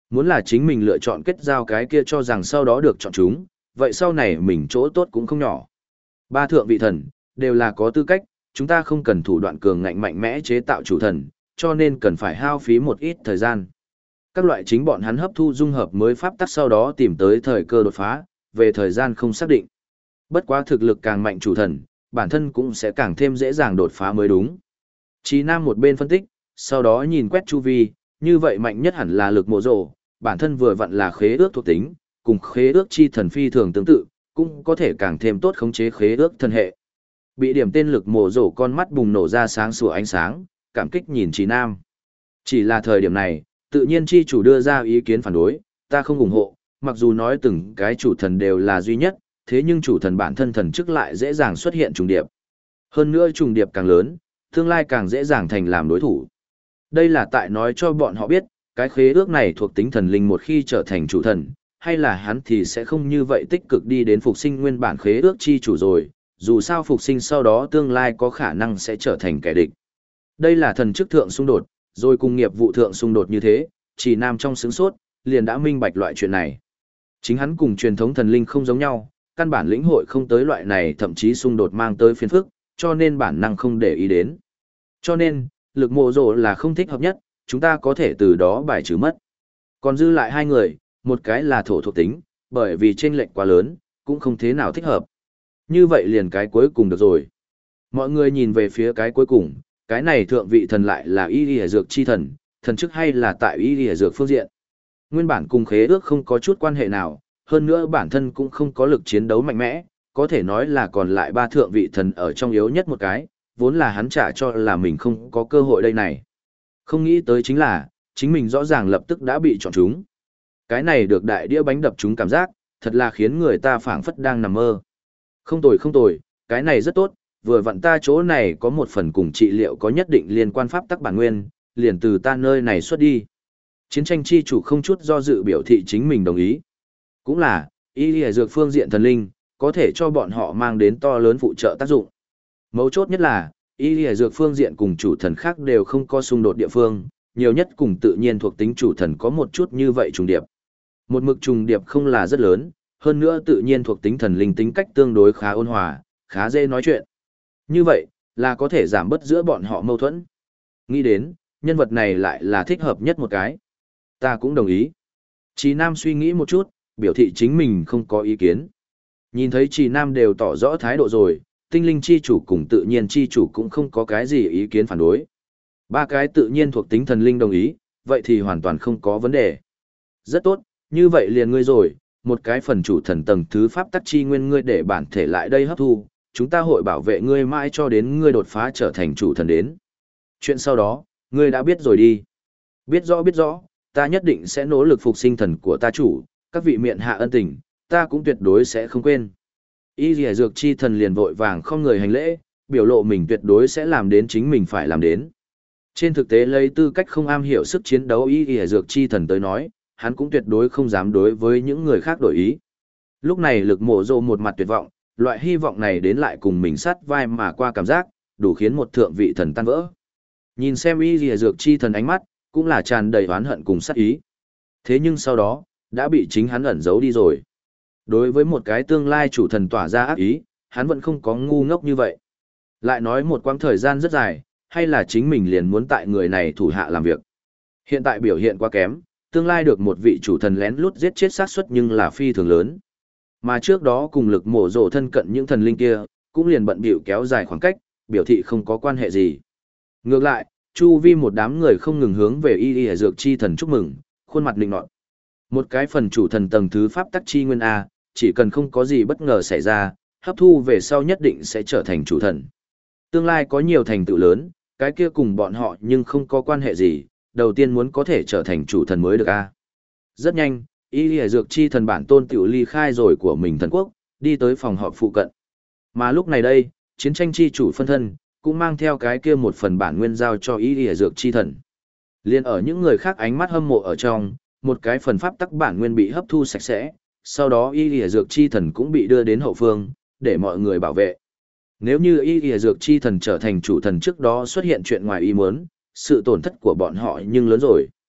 Muốn là chính mình lựa chọn kết giao cái kia cho rằng sau đó được chọn chúng, vậy sau này mình chỗ tốt cũng không nhỏ. Ba thượng vị thần, đều là có tư cách, chúng ta không cần thủ đoạn cường ngạnh mạnh mẽ chế tạo chủ thần, cho nên cần phải hao phí một ít thời gian. Các loại chính bọn hắn hấp thu dung hợp mới pháp tắc sau đó tìm tới thời cơ đột phá, về thời gian không xác định. Bất quá thực lực càng mạnh chủ thần, bản thân cũng sẽ càng thêm dễ dàng đột phá mới đúng. Chí Nam một bên phân tích, sau đó nhìn quét chu vi, như vậy mạnh nhất hẳn là lực mộ rồ, bản thân vừa vặn là khế ước thuộc tính, cùng khế ước chi thần phi thường tương tự, cũng có thể càng thêm tốt khống chế khế ước thân hệ. Bị điểm tên lực mộ rồ con mắt bùng nổ ra sáng sủa ánh sáng, cảm kích nhìn Chí Nam. Chỉ là thời điểm này, tự nhiên chi chủ đưa ra ý kiến phản đối, ta không ủng hộ, mặc dù nói từng cái chủ thần đều là duy nhất, thế nhưng chủ thần bản thân thần chức lại dễ dàng xuất hiện trùng điệp. Hơn nữa trùng điệp càng lớn, tương lai càng dễ dàng thành làm đối thủ. Đây là tại nói cho bọn họ biết, cái khế ước này thuộc tính thần linh một khi trở thành chủ thần, hay là hắn thì sẽ không như vậy tích cực đi đến phục sinh nguyên bản khế ước chi chủ rồi, dù sao phục sinh sau đó tương lai có khả năng sẽ trở thành kẻ địch. Đây là thần chức thượng xung đột, rồi cùng nghiệp vụ thượng xung đột như thế, chỉ Nam trong sướng sốt, liền đã minh bạch loại chuyện này. Chính hắn cùng truyền thống thần linh không giống nhau, căn bản lĩnh hội không tới loại này thậm chí xung đột mang tới phiền phức, cho nên bản năng không để ý đến. Cho nên, lực mộ rồ là không thích hợp nhất, chúng ta có thể từ đó bài trừ mất. Còn dư lại hai người, một cái là thổ thuộc tính, bởi vì chênh lệch quá lớn, cũng không thế nào thích hợp. Như vậy liền cái cuối cùng được rồi. Mọi người nhìn về phía cái cuối cùng, cái này thượng vị thần lại là y lìa dược chi thần, thần chức hay là tại y lìa dược phương diện. Nguyên bản cùng khế ước không có chút quan hệ nào, hơn nữa bản thân cũng không có lực chiến đấu mạnh mẽ, có thể nói là còn lại ba thượng vị thần ở trong yếu nhất một cái, vốn là hắn trả cho là mình không có cơ hội đây này. Không nghĩ tới chính là, chính mình rõ ràng lập tức đã bị chọn chúng. Cái này được đại đĩa bánh đập chúng cảm giác, thật là khiến người ta phảng phất đang nằm mơ. Không tồi không tồi, cái này rất tốt, vừa vặn ta chỗ này có một phần cùng trị liệu có nhất định liên quan pháp tắc bản nguyên, liền từ ta nơi này xuất đi. Chiến tranh chi chủ không chút do dự biểu thị chính mình đồng ý. Cũng là, y lìa dược phương diện thần linh, có thể cho bọn họ mang đến to lớn phụ trợ tác dụng. Mấu chốt nhất là, y lìa dược phương diện cùng chủ thần khác đều không có xung đột địa phương, nhiều nhất cùng tự nhiên thuộc tính chủ thần có một chút như vậy trùng điệp. Một mực trùng điệp không là rất lớn, hơn nữa tự nhiên thuộc tính thần linh tính cách tương đối khá ôn hòa, khá dễ nói chuyện. Như vậy, là có thể giảm bớt giữa bọn họ mâu thuẫn. Nghĩ đến, nhân vật này lại là thích hợp nhất một cái. Ta cũng đồng ý. Chí Nam suy nghĩ một chút, biểu thị chính mình không có ý kiến. Nhìn thấy Chí Nam đều tỏ rõ thái độ rồi, tinh linh chi chủ cùng tự nhiên chi chủ cũng không có cái gì ý kiến phản đối. Ba cái tự nhiên thuộc tính thần linh đồng ý, vậy thì hoàn toàn không có vấn đề. Rất tốt, như vậy liền ngươi rồi, một cái phần chủ thần tầng thứ pháp tắc chi nguyên ngươi để bản thể lại đây hấp thu, chúng ta hội bảo vệ ngươi mãi cho đến ngươi đột phá trở thành chủ thần đến. Chuyện sau đó, ngươi đã biết rồi đi. Biết rõ, ta nhất định sẽ nỗ lực phục sinh thần của ta chủ, các vị miệng hạ ân tình, ta cũng tuyệt đối sẽ không quên. Y lìa dược chi thần liền vội vàng không người hành lễ, biểu lộ mình tuyệt đối sẽ làm đến chính mình phải làm đến. Trên thực tế lấy tư cách không am hiểu sức chiến đấu y lìa dược chi thần tới nói, hắn cũng tuyệt đối không dám đối với những người khác đổi ý. Lúc này lực mộ rồ một mặt tuyệt vọng, loại hy vọng này đến lại cùng mình sát vai mà qua cảm giác, đủ khiến một thượng vị thần tan vỡ. Nhìn xem y lìa dược chi thần ánh mắt, cũng là tràn đầy oán hận cùng sát ý. Thế nhưng sau đó, đã bị chính hắn ẩn giấu đi rồi. Đối với một cái tương lai chủ thần tỏa ra ác ý, hắn vẫn không có ngu ngốc như vậy. Lại nói một quãng thời gian rất dài, hay là chính mình liền muốn tại người này thủ hạ làm việc. Hiện tại biểu hiện quá kém, tương lai được một vị chủ thần lén lút giết chết xác suất nhưng là phi thường lớn. Mà trước đó cùng lực mổ rổ thân cận những thần linh kia, cũng liền bận bịu kéo dài khoảng cách, biểu thị không có quan hệ gì. Ngược lại, chu vi một đám người không ngừng hướng về y dược chi thần chúc mừng, khuôn mặt lịnh nọt. Một cái phần chủ thần tầng thứ pháp tắc chi nguyên A, chỉ cần không có gì bất ngờ xảy ra, hấp thu về sau nhất định sẽ trở thành chủ thần. Tương lai có nhiều thành tựu lớn, cái kia cùng bọn họ nhưng không có quan hệ gì, đầu tiên muốn có thể trở thành chủ thần mới được A. Rất nhanh, y dược chi thần bản tôn tiểu ly khai rồi của mình thần quốc, đi tới phòng họp phụ cận. Mà lúc này đây, chiến tranh chi chủ phân thân, cũng mang theo cái kia một phần bản nguyên giao cho y dược chi thần. Liên ở những người khác ánh mắt hâm mộ ở trong, một cái phần pháp tắc bản nguyên bị hấp thu sạch sẽ, sau đó y lìa dược chi thần cũng bị đưa đến hậu phương, để mọi người bảo vệ. Nếu như y lìa dược chi thần trở thành chủ thần trước đó xuất hiện chuyện ngoài ý muốn, sự tổn thất của bọn họ nhưng lớn rồi.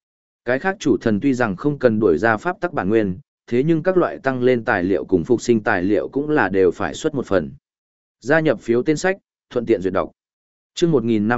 Cái khác chủ thần tuy rằng không cần đuổi ra pháp tắc bản nguyên, thế nhưng các loại tăng lên tài liệu cùng phục sinh tài liệu cũng là đều phải xuất một phần. Gia nhập phiếu tên sách, thuận tiện duyệt đọc. Chương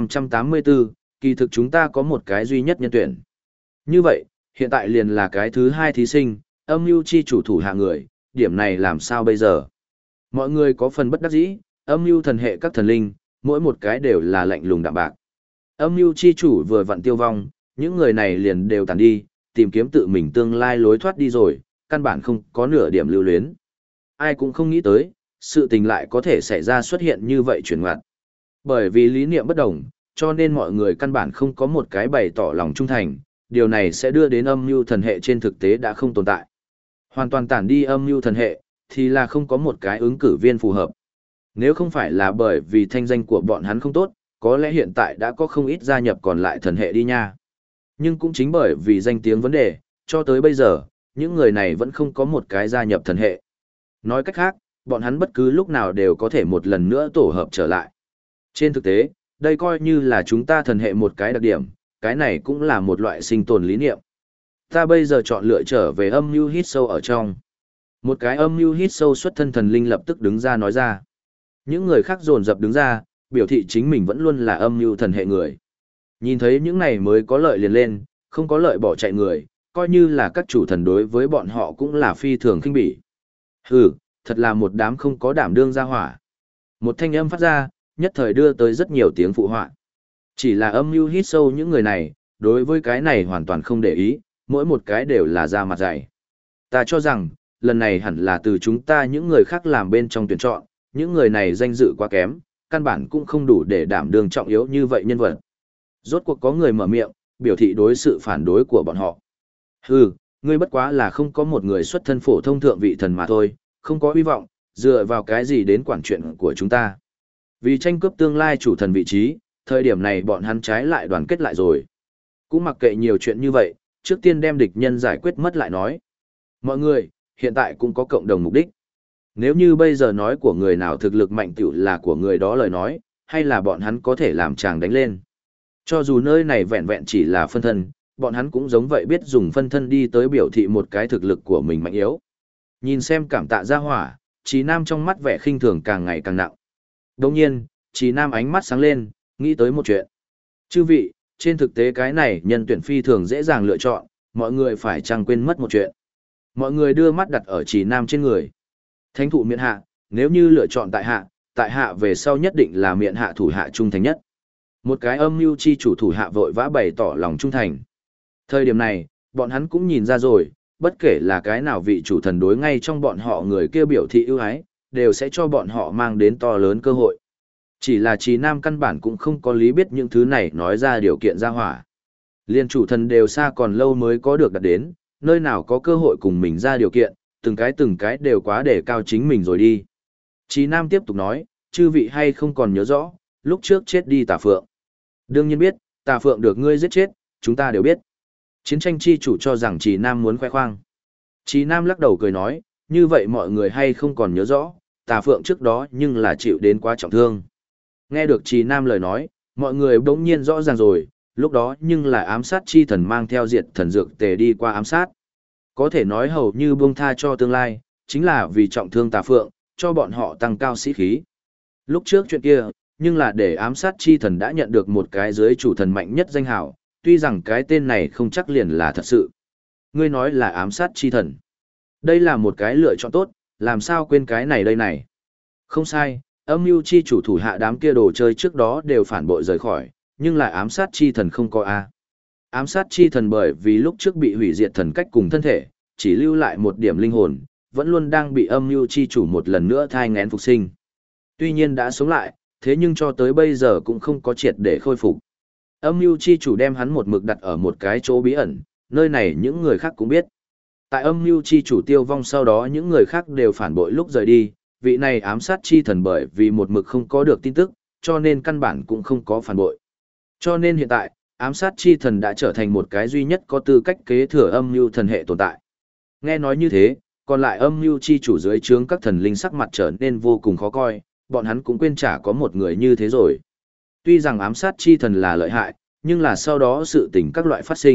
1584, kỳ thực chúng ta có một cái duy nhất nhân tuyển. Như vậy, hiện tại liền là cái thứ hai thí sinh, âm mưu chi chủ thủ hạ người, điểm này làm sao bây giờ? Mọi người có phần bất đắc dĩ, âm mưu thần hệ các thần linh, mỗi một cái đều là lạnh lùng đạm bạc. Âm mưu chi chủ vừa vặn tiêu vong, những người này liền đều tàn đi, tìm kiếm tự mình tương lai lối thoát đi rồi, căn bản không có nửa điểm lưu luyến. Ai cũng không nghĩ tới, sự tình lại có thể xảy ra xuất hiện như vậy chuyển ngoặt. Bởi vì lý niệm bất đồng, cho nên mọi người căn bản không có một cái bày tỏ lòng trung thành, điều này sẽ đưa đến âm mưu thần hệ trên thực tế đã không tồn tại. Hoàn toàn tản đi âm mưu thần hệ, thì là không có một cái ứng cử viên phù hợp. Nếu không phải là bởi vì thanh danh của bọn hắn không tốt, có lẽ hiện tại đã có không ít gia nhập còn lại thần hệ đi nha. Nhưng cũng chính bởi vì danh tiếng vấn đề, cho tới bây giờ, những người này vẫn không có một cái gia nhập thần hệ. Nói cách khác, bọn hắn bất cứ lúc nào đều có thể một lần nữa tổ hợp trở lại. Trên thực tế, đây coi như là chúng ta thần hệ một cái đặc điểm, cái này cũng là một loại sinh tồn lý niệm. Ta bây giờ chọn lựa trở về âm mưu hít sâu ở trong. Một cái âm mưu hít sâu xuất thân thần linh lập tức đứng ra nói ra. Những người khác dồn dập đứng ra, biểu thị chính mình vẫn luôn là âm mưu thần hệ người. Nhìn thấy những này mới có lợi liền lên, không có lợi bỏ chạy người, coi như là các chủ thần đối với bọn họ cũng là phi thường khinh bỉ. Hừ, thật là một đám không có đảm đương ra hỏa. Một thanh âm phát ra, nhất thời đưa tới rất nhiều tiếng phụ họa. Chỉ là âm mưu hít sâu những người này, đối với cái này hoàn toàn không để ý, mỗi một cái đều là da mặt dày. Ta cho rằng, lần này hẳn là từ chúng ta những người khác làm bên trong tuyển chọn, những người này danh dự quá kém, căn bản cũng không đủ để đảm đương trọng yếu như vậy nhân vật. Rốt cuộc có người mở miệng, biểu thị đối sự phản đối của bọn họ. Hừ, ngươi bất quá là không có một người xuất thân phổ thông thượng vị thần mà thôi, không có hy vọng, dựa vào cái gì đến quản chuyện của chúng ta. Vì tranh cướp tương lai chủ thần vị trí, thời điểm này bọn hắn trái lại đoàn kết lại rồi. Cũng mặc kệ nhiều chuyện như vậy, trước tiên đem địch nhân giải quyết mất lại nói. Mọi người, hiện tại cũng có cộng đồng mục đích. Nếu như bây giờ nói của người nào thực lực mạnh tiểu là của người đó lời nói, hay là bọn hắn có thể làm chàng đánh lên. Cho dù nơi này vẹn vẹn chỉ là phân thân, bọn hắn cũng giống vậy biết dùng phân thân đi tới biểu thị một cái thực lực của mình mạnh yếu. Nhìn xem cảm tạ ra hỏa, Trí Nam trong mắt vẻ khinh thường càng ngày càng nặng. Đồng nhiên, Trí Nam ánh mắt sáng lên, nghĩ tới một chuyện. Chư vị, trên thực tế cái này nhân tuyển phi thường dễ dàng lựa chọn, mọi người phải chẳng quên mất một chuyện. Mọi người đưa mắt đặt ở Trí Nam trên người. Thánh thụ miện hạ, nếu như lựa chọn tại hạ về sau nhất định là miện hạ thủ hạ trung thành nhất. Một cái âm mưu chi chủ thủ hạ vội vã bày tỏ lòng trung thành. Thời điểm này, bọn hắn cũng nhìn ra rồi, bất kể là cái nào vị chủ thần đối ngay trong bọn họ người kia biểu thị ưu ái, đều sẽ cho bọn họ mang đến to lớn cơ hội. Chỉ là Trí Nam căn bản cũng không có lý biết những thứ này nói ra điều kiện ra hỏa. Liên chủ thần đều xa còn lâu mới có được đạt đến, nơi nào có cơ hội cùng mình ra điều kiện, từng cái đều quá để cao chính mình rồi đi. Trí Nam tiếp tục nói, chư vị hay không còn nhớ rõ, lúc trước chết đi Tà Phượng. Đương nhiên biết, Tà Phượng được ngươi giết chết, chúng ta đều biết. Chiến tranh chi chủ cho rằng Trí Nam muốn khoe khoang. Trí Nam lắc đầu cười nói, như vậy mọi người hay không còn nhớ rõ, Tà Phượng trước đó nhưng là chịu đến quá trọng thương. Nghe được Trí Nam lời nói, mọi người bỗng nhiên rõ ràng rồi, lúc đó nhưng là ám sát chi thần mang theo diệt thần dược tề đi qua ám sát. Có thể nói hầu như buông tha cho tương lai, chính là vì trọng thương Tà Phượng, cho bọn họ tăng cao sĩ khí. Lúc trước chuyện kia, nhưng là để ám sát chi thần đã nhận được một cái dưới chủ thần mạnh nhất danh hào, tuy rằng cái tên này không chắc liền là thật sự. Ngươi nói là ám sát chi thần. Đây là một cái lựa chọn tốt, làm sao quên cái này đây này. Không sai, âm mưu chi chủ thủ hạ đám kia đồ chơi trước đó đều phản bội rời khỏi, nhưng lại ám sát chi thần không có A. Ám sát chi thần bởi vì lúc trước bị hủy diệt thần cách cùng thân thể, chỉ lưu lại một điểm linh hồn, vẫn luôn đang bị âm mưu chi chủ một lần nữa thai nghén phục sinh. Tuy nhiên đã sống lại, thế nhưng cho tới bây giờ cũng không có triệt để khôi phục. Âm mưu chi chủ đem hắn một mực đặt ở một cái chỗ bí ẩn, nơi này những người khác cũng biết. Tại âm mưu chi chủ tiêu vong sau đó những người khác đều phản bội lúc rời đi, vị này ám sát chi thần bởi vì một mực không có được tin tức, cho nên căn bản cũng không có phản bội. Cho nên hiện tại, ám sát chi thần đã trở thành một cái duy nhất có tư cách kế thừa âm mưu thần hệ tồn tại. Nghe nói như thế, còn lại âm mưu chi chủ dưới trướng các thần linh sắc mặt trở nên vô cùng khó coi, bọn hắn cũng quên chả có một người như thế rồi. Tuy rằng ám sát chi thần là lợi hại, nhưng là sau đó sự tình các loại phát sinh,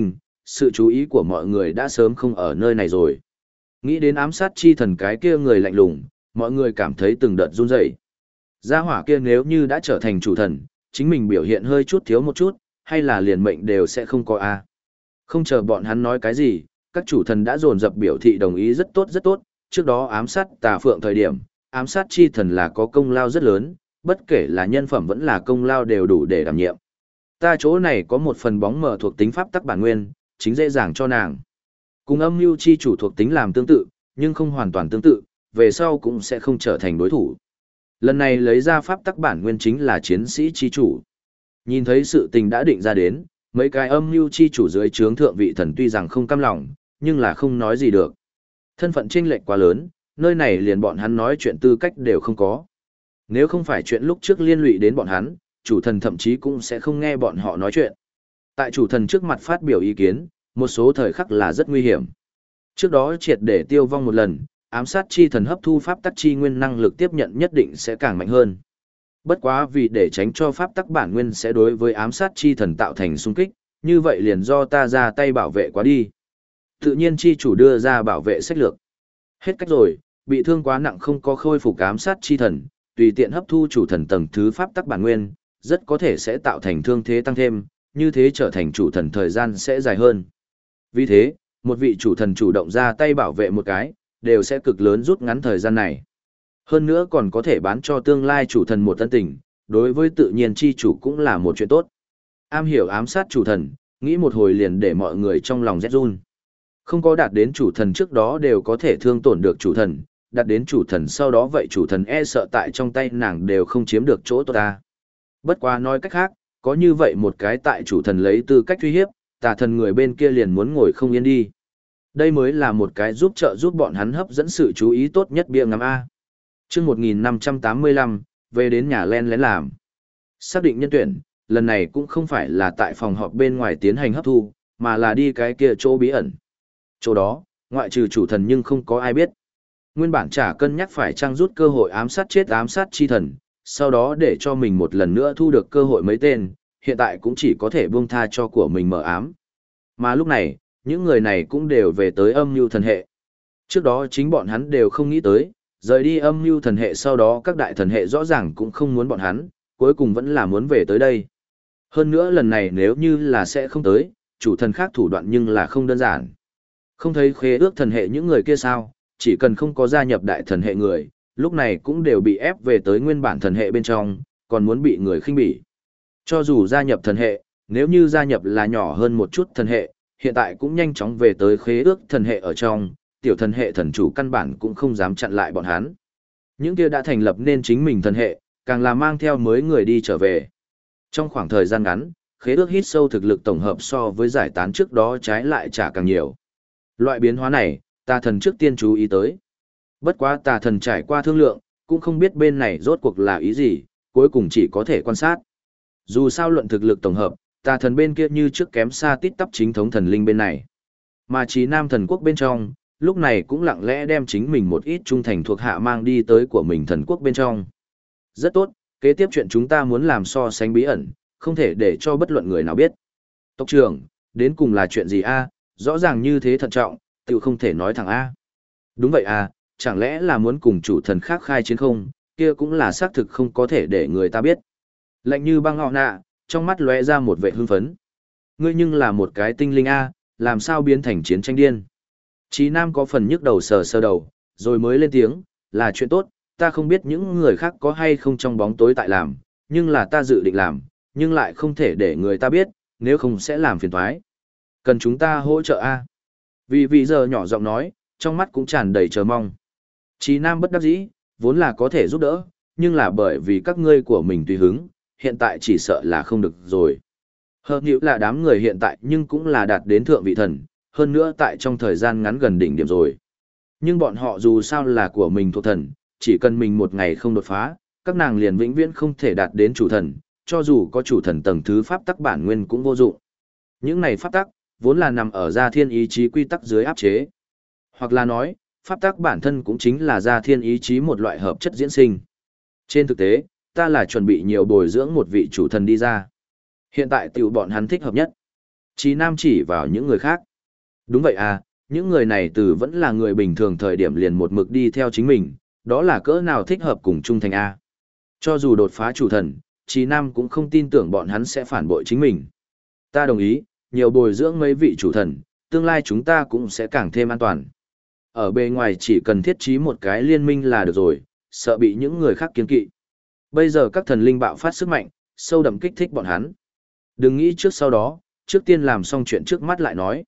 sự chú ý của mọi người đã sớm không ở nơi này rồi. Nghĩ đến ám sát chi thần cái kia người lạnh lùng, mọi người cảm thấy từng đợt run rẩy. Gia hỏa kia nếu như đã trở thành chủ thần, chính mình biểu hiện hơi chút thiếu một chút, hay là liền mệnh đều sẽ không có a. Không chờ bọn hắn nói cái gì, các chủ thần đã dồn dập biểu thị đồng ý rất tốt rất tốt, trước đó ám sát Tà Phượng thời điểm, ám sát chi thần là có công lao rất lớn, bất kể là nhân phẩm vẫn là công lao đều đủ để đảm nhiệm. Ta chỗ này có một phần bóng mờ thuộc tính pháp tắc bản nguyên, chính dễ dàng cho nàng. Cùng âm mưu chi chủ thuộc tính làm tương tự, nhưng không hoàn toàn tương tự, về sau cũng sẽ không trở thành đối thủ. Lần này lấy ra pháp tắc bản nguyên chính là chiến sĩ chi chủ. Nhìn thấy sự tình đã định ra đến, mấy cái âm mưu chi chủ dưới trướng thượng vị thần tuy rằng không cam lòng, nhưng là không nói gì được. Thân phận chênh lệch quá lớn, nơi này liền bọn hắn nói chuyện tư cách đều không có. Nếu không phải chuyện lúc trước liên lụy đến bọn hắn, chủ thần thậm chí cũng sẽ không nghe bọn họ nói chuyện. Tại chủ thần trước mặt phát biểu ý kiến, một số thời khắc là rất nguy hiểm. Trước đó triệt để tiêu vong một lần, ám sát chi thần hấp thu pháp tắc chi nguyên năng lực tiếp nhận nhất định sẽ càng mạnh hơn. Bất quá vì để tránh cho pháp tắc bản nguyên sẽ đối với ám sát chi thần tạo thành xung kích, như vậy liền do ta ra tay bảo vệ quá đi. Tự nhiên chi chủ đưa ra bảo vệ sách lược. Hết cách rồi, bị thương quá nặng không có khôi phục ám sát chi thần, tùy tiện hấp thu chủ thần tầng thứ pháp tắc bản nguyên, rất có thể sẽ tạo thành thương thế tăng thêm, như thế trở thành chủ thần thời gian sẽ dài hơn. Vì thế, một vị chủ thần chủ động ra tay bảo vệ một cái, đều sẽ cực lớn rút ngắn thời gian này. Hơn nữa còn có thể bán cho tương lai chủ thần một tân tình, đối với tự nhiên chi chủ cũng là một chuyện tốt. Am hiểu ám sát chủ thần, nghĩ một hồi liền để mọi người trong lòng rét run. Không có đạt đến chủ thần trước đó đều có thể thương tổn được chủ thần, đạt đến chủ thần sau đó vậy chủ thần e sợ tại trong tay nàng đều không chiếm được chỗ tốt ta. Bất quá nói cách khác, có như vậy một cái tại chủ thần lấy tư cách uy hiếp, tà thần người bên kia liền muốn ngồi không yên đi. Đây mới là một cái giúp bọn hắn hấp dẫn sự chú ý tốt nhất bia ngắm A. Chương 1585, về đến nhà len lén làm. Xác định nhân tuyển, lần này cũng không phải là tại phòng họp bên ngoài tiến hành hấp thu, mà là đi cái kia chỗ bí ẩn. Chỗ đó, ngoại trừ chủ thần nhưng không có ai biết. Nguyên bản chả cân nhắc phải trang rút cơ hội ám sát chết ám sát chi thần, sau đó để cho mình một lần nữa thu được cơ hội mấy tên, hiện tại cũng chỉ có thể buông tha cho của mình mở ám. Mà lúc này, những người này cũng đều về tới âm mưu thần hệ. Trước đó chính bọn hắn đều không nghĩ tới, rời đi âm mưu thần hệ sau đó các đại thần hệ rõ ràng cũng không muốn bọn hắn, cuối cùng vẫn là muốn về tới đây. Hơn nữa lần này nếu như là sẽ không tới, chủ thần khác thủ đoạn nhưng là không đơn giản. Không thấy khế ước thần hệ những người kia sao, chỉ cần không có gia nhập đại thần hệ người, lúc này cũng đều bị ép về tới nguyên bản thần hệ bên trong, còn muốn bị người khinh bỉ. Cho dù gia nhập thần hệ, nếu như gia nhập là nhỏ hơn một chút thần hệ, hiện tại cũng nhanh chóng về tới khế ước thần hệ ở trong, tiểu thần hệ thần chủ căn bản cũng không dám chặn lại bọn hắn. Những kia đã thành lập nên chính mình thần hệ, càng là mang theo mới người đi trở về. Trong khoảng thời gian ngắn, khế ước hít sâu thực lực tổng hợp so với giải tán trước đó trái lại trả càng nhiều. Loại biến hóa này, tà thần trước tiên chú ý tới. Bất quá tà thần trải qua thương lượng, cũng không biết bên này rốt cuộc là ý gì, cuối cùng chỉ có thể quan sát. Dù sao luận thực lực tổng hợp, tà thần bên kia như trước kém xa tít tắp chính thống thần linh bên này. Mà Chí Nam thần quốc bên trong, lúc này cũng lặng lẽ đem chính mình một ít trung thành thuộc hạ mang đi tới của mình thần quốc bên trong. Rất tốt, kế tiếp chuyện chúng ta muốn làm so sánh bí ẩn, không thể để cho bất luận người nào biết. Tộc trưởng, đến cùng là chuyện gì a? Rõ ràng như thế thận trọng, tự không thể nói thẳng a. Đúng vậy a, chẳng lẽ là muốn cùng chủ thần khác khai chiến không, kia cũng là xác thực không có thể để người ta biết. Lạnh như băng ngọ nạ, trong mắt lóe ra một vẻ hưng phấn. Ngươi nhưng là một cái tinh linh a, làm sao biến thành chiến tranh điên. Chí Nam có phần nhức đầu sờ sờ đầu, rồi mới lên tiếng, là chuyện tốt, ta không biết những người khác có hay không trong bóng tối tại làm, nhưng là ta dự định làm, nhưng lại không thể để người ta biết, nếu không sẽ làm phiền toái. Cần chúng ta hỗ trợ a? Vì giờ nhỏ giọng nói, trong mắt cũng tràn đầy chờ mong. Chí Nam bất đắc dĩ, vốn là có thể giúp đỡ, nhưng là bởi vì các ngươi của mình tùy hứng, hiện tại chỉ sợ là không được rồi. Hợp nhữ là đám người hiện tại nhưng cũng là đạt đến thượng vị thần, hơn nữa tại trong thời gian ngắn gần đỉnh điểm rồi. Nhưng bọn họ dù sao là của mình thuộc thần, chỉ cần mình một ngày không đột phá, các nàng liền vĩnh viễn không thể đạt đến chủ thần, cho dù có chủ thần tầng thứ pháp tắc bản nguyên cũng vô dụng. Những này pháp tắc, vốn là nằm ở gia thiên ý chí quy tắc dưới áp chế. Hoặc là nói, pháp tắc bản thân cũng chính là gia thiên ý chí một loại hợp chất diễn sinh. Trên thực tế, ta là chuẩn bị nhiều bồi dưỡng một vị chủ thần đi ra. Hiện tại tiểu bọn hắn thích hợp nhất. Chí Nam chỉ vào những người khác. Đúng vậy à, những người này từ vẫn là người bình thường thời điểm liền một mực đi theo chính mình, đó là cỡ nào thích hợp cùng trung thành A. Cho dù đột phá chủ thần, Chí Nam cũng không tin tưởng bọn hắn sẽ phản bội chính mình. Ta đồng ý, nhiều bồi dưỡng mấy vị chủ thần, tương lai chúng ta cũng sẽ càng thêm an toàn. Ở bề ngoài chỉ cần thiết trí một cái liên minh là được rồi, sợ bị những người khác kiêng kỵ. Bây giờ các thần linh bạo phát sức mạnh, sâu đậm kích thích bọn hắn. Đừng nghĩ trước sau đó, trước tiên làm xong chuyện trước mắt lại nói.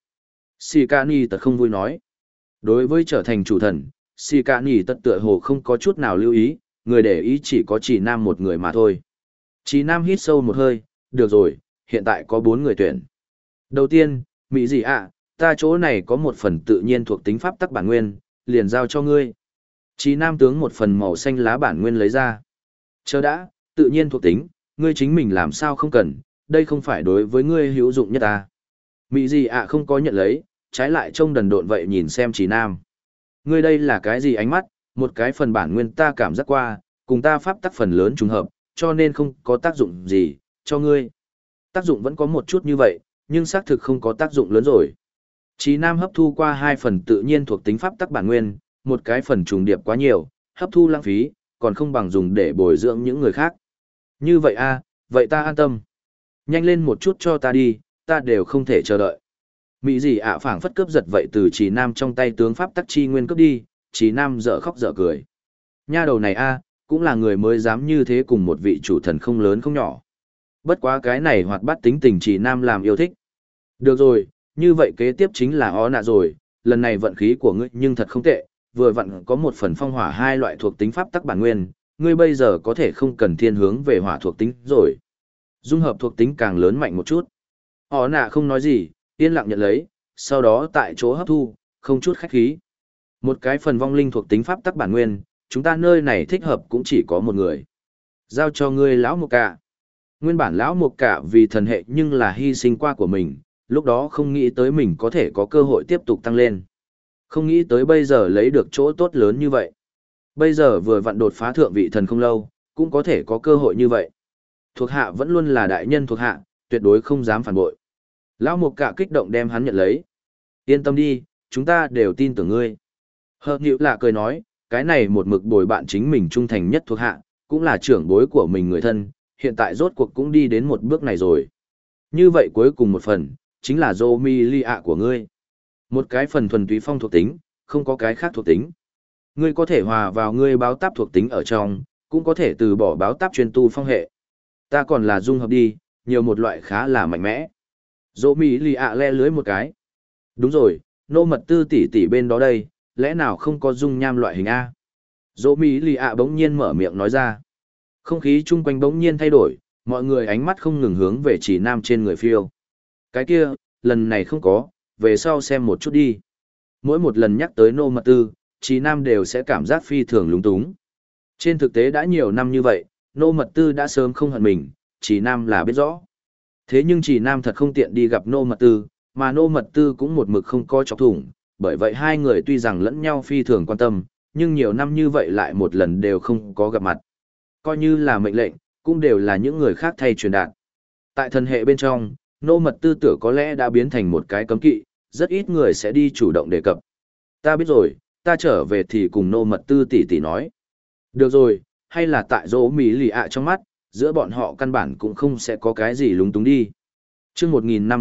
Sikani tật không vui nói. Đối với trở thành chủ thần, Sikani tật tựa hồ không có chút nào lưu ý, người để ý chỉ có chỉ nam một người mà thôi. Chỉ nam hít sâu một hơi, được rồi, hiện tại có 4 người tuyển. Đầu tiên, Mỹ gì ạ, ta chỗ này có một phần tự nhiên thuộc tính pháp tắc bản nguyên, liền giao cho ngươi. Chỉ nam tướng một phần màu xanh lá bản nguyên lấy ra. Chờ đã, tự nhiên thuộc tính, ngươi chính mình làm sao không cần, đây không phải đối với ngươi hữu dụng nhất ta. Mỹ gì ạ không có nhận lấy, trái lại trông đần độn vậy nhìn xem chỉ nam. Ngươi đây là cái gì ánh mắt, một cái phần bản nguyên ta cảm giác qua, cùng ta pháp tắc phần lớn trùng hợp, cho nên không có tác dụng gì, cho ngươi. Tác dụng vẫn có một chút như vậy, nhưng xác thực không có tác dụng lớn rồi. Chí Nam hấp thu qua 2 phần tự nhiên thuộc tính pháp tắc bản nguyên, một cái phần trùng điệp quá nhiều, hấp thu lãng phí, còn không bằng dùng để bồi dưỡng những người khác. Như vậy a, vậy ta an tâm. Nhanh lên một chút cho ta đi, ta đều không thể chờ đợi. Mỹ gì ạ phảng phất cướp giật vậy từ Chí Nam trong tay tướng pháp tắc chi nguyên cướp đi, Chí Nam dở khóc dở cười. Nha đầu này a, cũng là người mới dám như thế cùng một vị chủ thần không lớn không nhỏ. Bất quá cái này hoạt bát tính tình Chí Nam làm yêu thích. Được rồi, như vậy kế tiếp chính là ó nạ rồi, lần này vận khí của ngươi nhưng thật không tệ, vừa vặn có một phần phong hỏa 2 loại thuộc tính pháp tắc bản nguyên, ngươi bây giờ có thể không cần thiên hướng về hỏa thuộc tính rồi. Dung hợp thuộc tính càng lớn mạnh một chút. Ó nạ không nói gì, yên lặng nhận lấy, sau đó tại chỗ hấp thu, không chút khách khí. Một cái phần vong linh thuộc tính pháp tắc bản nguyên, chúng ta nơi này thích hợp cũng chỉ có một người. Giao cho ngươi lão Mục Cả. Nguyên bản lão Mục Cả vì thần hệ nhưng là hy sinh qua của mình, lúc đó không nghĩ tới mình có thể có cơ hội tiếp tục tăng lên. Không nghĩ tới bây giờ lấy được chỗ tốt lớn như vậy. Bây giờ vừa vặn đột phá thượng vị thần không lâu, cũng có thể có cơ hội như vậy. Thuộc hạ vẫn luôn là đại nhân thuộc hạ, tuyệt đối không dám phản bội. Lão Mục Cả kích động đem hắn nhận lấy. Yên tâm đi, chúng ta đều tin tưởng ngươi. Hợp Nhiễu Lạ cười nói, cái này một mực bồi bạn chính mình trung thành nhất thuộc hạ, cũng là trưởng bối của mình người thân, hiện tại rốt cuộc cũng đi đến một bước này rồi. Như vậy cuối cùng một phần, chính là Zomilia của ngươi. Một cái phần thuần túy phong thuộc tính, không có cái khác thuộc tính. Ngươi có thể hòa vào ngươi báo táp thuộc tính ở trong, cũng có thể từ bỏ báo táp chuyên tu phong hệ. Ta còn là dung hợp đi, nhiều một loại khá là mạnh mẽ. Zomilia le lưới một cái. Đúng rồi, nô mật tư tỷ tỷ bên đó đây, lẽ nào không có dung nham loại hình A? Zomilia bỗng nhiên mở miệng nói ra. Không khí chung quanh bỗng nhiên thay đổi, mọi người ánh mắt không ngừng hướng về chỉ nam trên người phiêu. Cái kia, lần này không có, về sau xem một chút đi. Mỗi một lần nhắc tới nô mật tư, chỉ nam đều sẽ cảm giác phi thường lúng túng. Trên thực tế đã nhiều năm như vậy, nô mật tư đã sớm không hận mình, chỉ nam là biết rõ. Thế nhưng chỉ nam thật không tiện đi gặp nô mật tư, mà nô mật tư cũng một mực không có chọc thủng, bởi vậy hai người tuy rằng lẫn nhau phi thường quan tâm, nhưng nhiều năm như vậy lại một lần đều không có gặp mặt. Coi như là mệnh lệnh, cũng đều là những người khác thay truyền đạt. Tại thần hệ bên trong, nô mật tư tưởng có lẽ đã biến thành một cái cấm kỵ, rất ít người sẽ đi chủ động đề cập. Ta biết rồi, ta trở về thì cùng nô mật tư tỷ tỷ nói. Được rồi, hay là tại dỗ mỹ lì ạ trong mắt, giữa bọn họ căn bản cũng không sẽ có cái gì lúng túng đi. Chương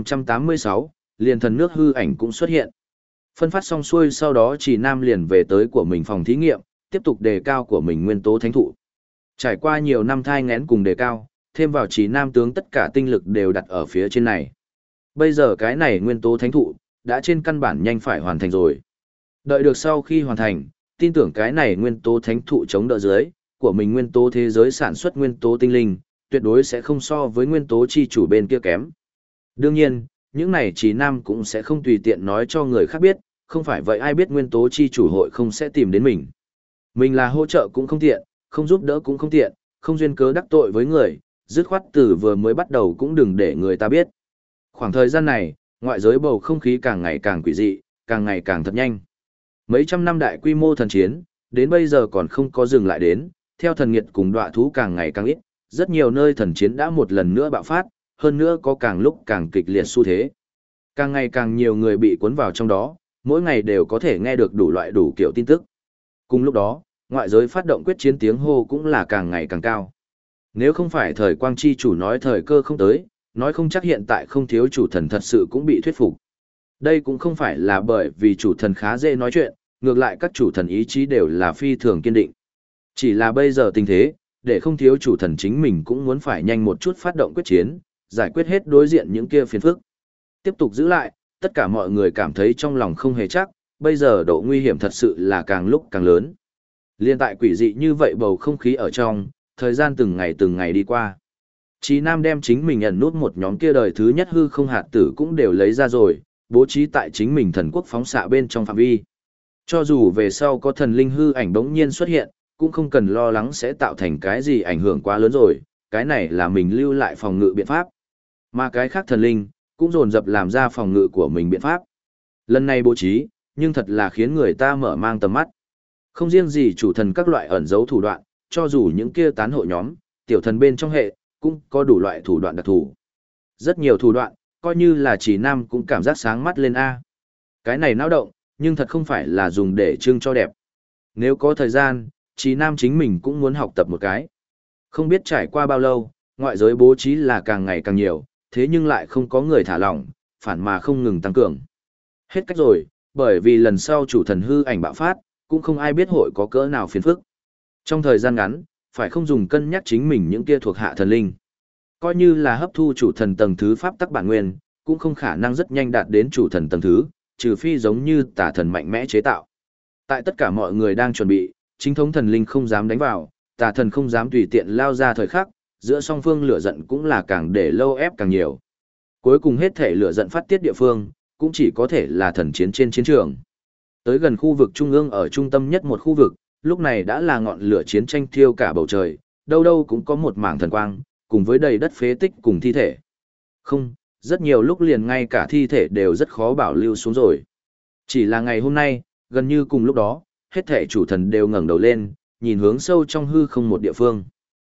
1586, liền thần nước hư ảnh cũng xuất hiện. Phân phát xong xuôi sau đó chỉ nam liền về tới của mình phòng thí nghiệm, tiếp tục đề cao của mình nguyên tố thánh thụ. Trải qua nhiều năm thai ngén cùng đề cao, thêm vào chỉ nam tướng tất cả tinh lực đều đặt ở phía trên này. Bây giờ cái này nguyên tố thánh thụ, đã trên căn bản nhanh phải hoàn thành rồi. Đợi được sau khi hoàn thành, tin tưởng cái này nguyên tố thánh thụ chống đỡ dưới, của mình nguyên tố thế giới sản xuất nguyên tố tinh linh, tuyệt đối sẽ không so với nguyên tố chi chủ bên kia kém. Đương nhiên, những này chỉ nam cũng sẽ không tùy tiện nói cho người khác biết, không phải vậy ai biết nguyên tố chi chủ hội không sẽ tìm đến mình. Mình là hỗ trợ cũng không tiện, không giúp đỡ cũng không tiện, không duyên cớ đắc tội với người, dứt khoát từ vừa mới bắt đầu cũng đừng để người ta biết. Khoảng thời gian này, ngoại giới bầu không khí càng ngày càng quỷ dị, càng ngày càng thật nhanh. Mấy trăm năm đại quy mô thần chiến, đến bây giờ còn không có dừng lại đến, theo thần nghiệt cùng đọa thú càng ngày càng ít, rất nhiều nơi thần chiến đã một lần nữa bạo phát, hơn nữa có càng lúc càng kịch liệt xu thế. Càng ngày càng nhiều người bị cuốn vào trong đó, mỗi ngày đều có thể nghe được đủ loại đủ kiểu tin tức. Cùng lúc đó, ngoại giới phát động quyết chiến tiếng hô cũng là càng ngày càng cao. Nếu không phải thời quang chi chủ nói thời cơ không tới, nói không chắc hiện tại không thiếu chủ thần thật sự cũng bị thuyết phục. Đây cũng không phải là bởi vì chủ thần khá dễ nói chuyện, ngược lại các chủ thần ý chí đều là phi thường kiên định. Chỉ là bây giờ tình thế, để không thiếu chủ thần chính mình cũng muốn phải nhanh một chút phát động quyết chiến, giải quyết hết đối diện những kia phiền phức. Tiếp tục giữ lại, tất cả mọi người cảm thấy trong lòng không hề chắc, bây giờ độ nguy hiểm thật sự là càng lúc càng lớn. Liên tại quỷ dị như vậy bầu không khí ở trong, thời gian từng ngày đi qua. Chí Nam đem chính mình ẩn nút một nhóm kia đời thứ nhất hư không hạt tử cũng đều lấy ra rồi, bố trí tại chính mình thần quốc phóng xạ bên trong phạm vi. Cho dù về sau có thần linh hư ảnh bỗng nhiên xuất hiện, cũng không cần lo lắng sẽ tạo thành cái gì ảnh hưởng quá lớn rồi, cái này là mình lưu lại phòng ngự biện pháp. Mà cái khác thần linh, cũng dồn dập làm ra phòng ngự của mình biện pháp. Lần này bố trí, nhưng thật là khiến người ta mở mang tầm mắt. Không riêng gì chủ thần các loại ẩn dấu thủ đoạn, cho dù những kia tán hộ nhóm, tiểu thần bên trong hệ, cũng có đủ loại thủ đoạn đặc thù. Rất nhiều thủ đoạn, coi như là chỉ nam cũng cảm giác sáng mắt lên A. Cái này náo động, nhưng thật không phải là dùng để trưng cho đẹp. Nếu có thời gian, chỉ nam chính mình cũng muốn học tập một cái. Không biết trải qua bao lâu, ngoại giới bố trí là càng ngày càng nhiều, thế nhưng lại không có người thả lỏng, phản mà không ngừng tăng cường. Hết cách rồi, bởi vì lần sau chủ thần hư ảnh bạo phát, cũng không ai biết hội có cỡ nào phiền phức. Trong thời gian ngắn, phải không dùng cân nhắc chính mình những kia thuộc hạ thần linh. Coi như là hấp thu chủ thần tầng thứ pháp tắc bản nguyên, cũng không khả năng rất nhanh đạt đến chủ thần tầng thứ, trừ phi giống như tà thần mạnh mẽ chế tạo. Tại tất cả mọi người đang chuẩn bị, chính thống thần linh không dám đánh vào, tà thần không dám tùy tiện lao ra thời khắc, giữa song phương lửa giận cũng là càng để lâu ép càng nhiều. Cuối cùng hết thể lửa giận phát tiết địa phương, cũng chỉ có thể là thần chiến trên chiến trường. Tới gần khu vực trung ương ở trung tâm nhất một khu vực, lúc này đã là ngọn lửa chiến tranh thiêu cả bầu trời, đâu đâu cũng có một mảng thần quang, cùng với đầy đất phế tích cùng thi thể. Không, rất nhiều lúc liền ngay cả thi thể đều rất khó bảo lưu xuống rồi. Chỉ là ngày hôm nay, gần như cùng lúc đó, hết thể chủ thần đều ngẩng đầu lên, nhìn hướng sâu trong hư không một địa phương.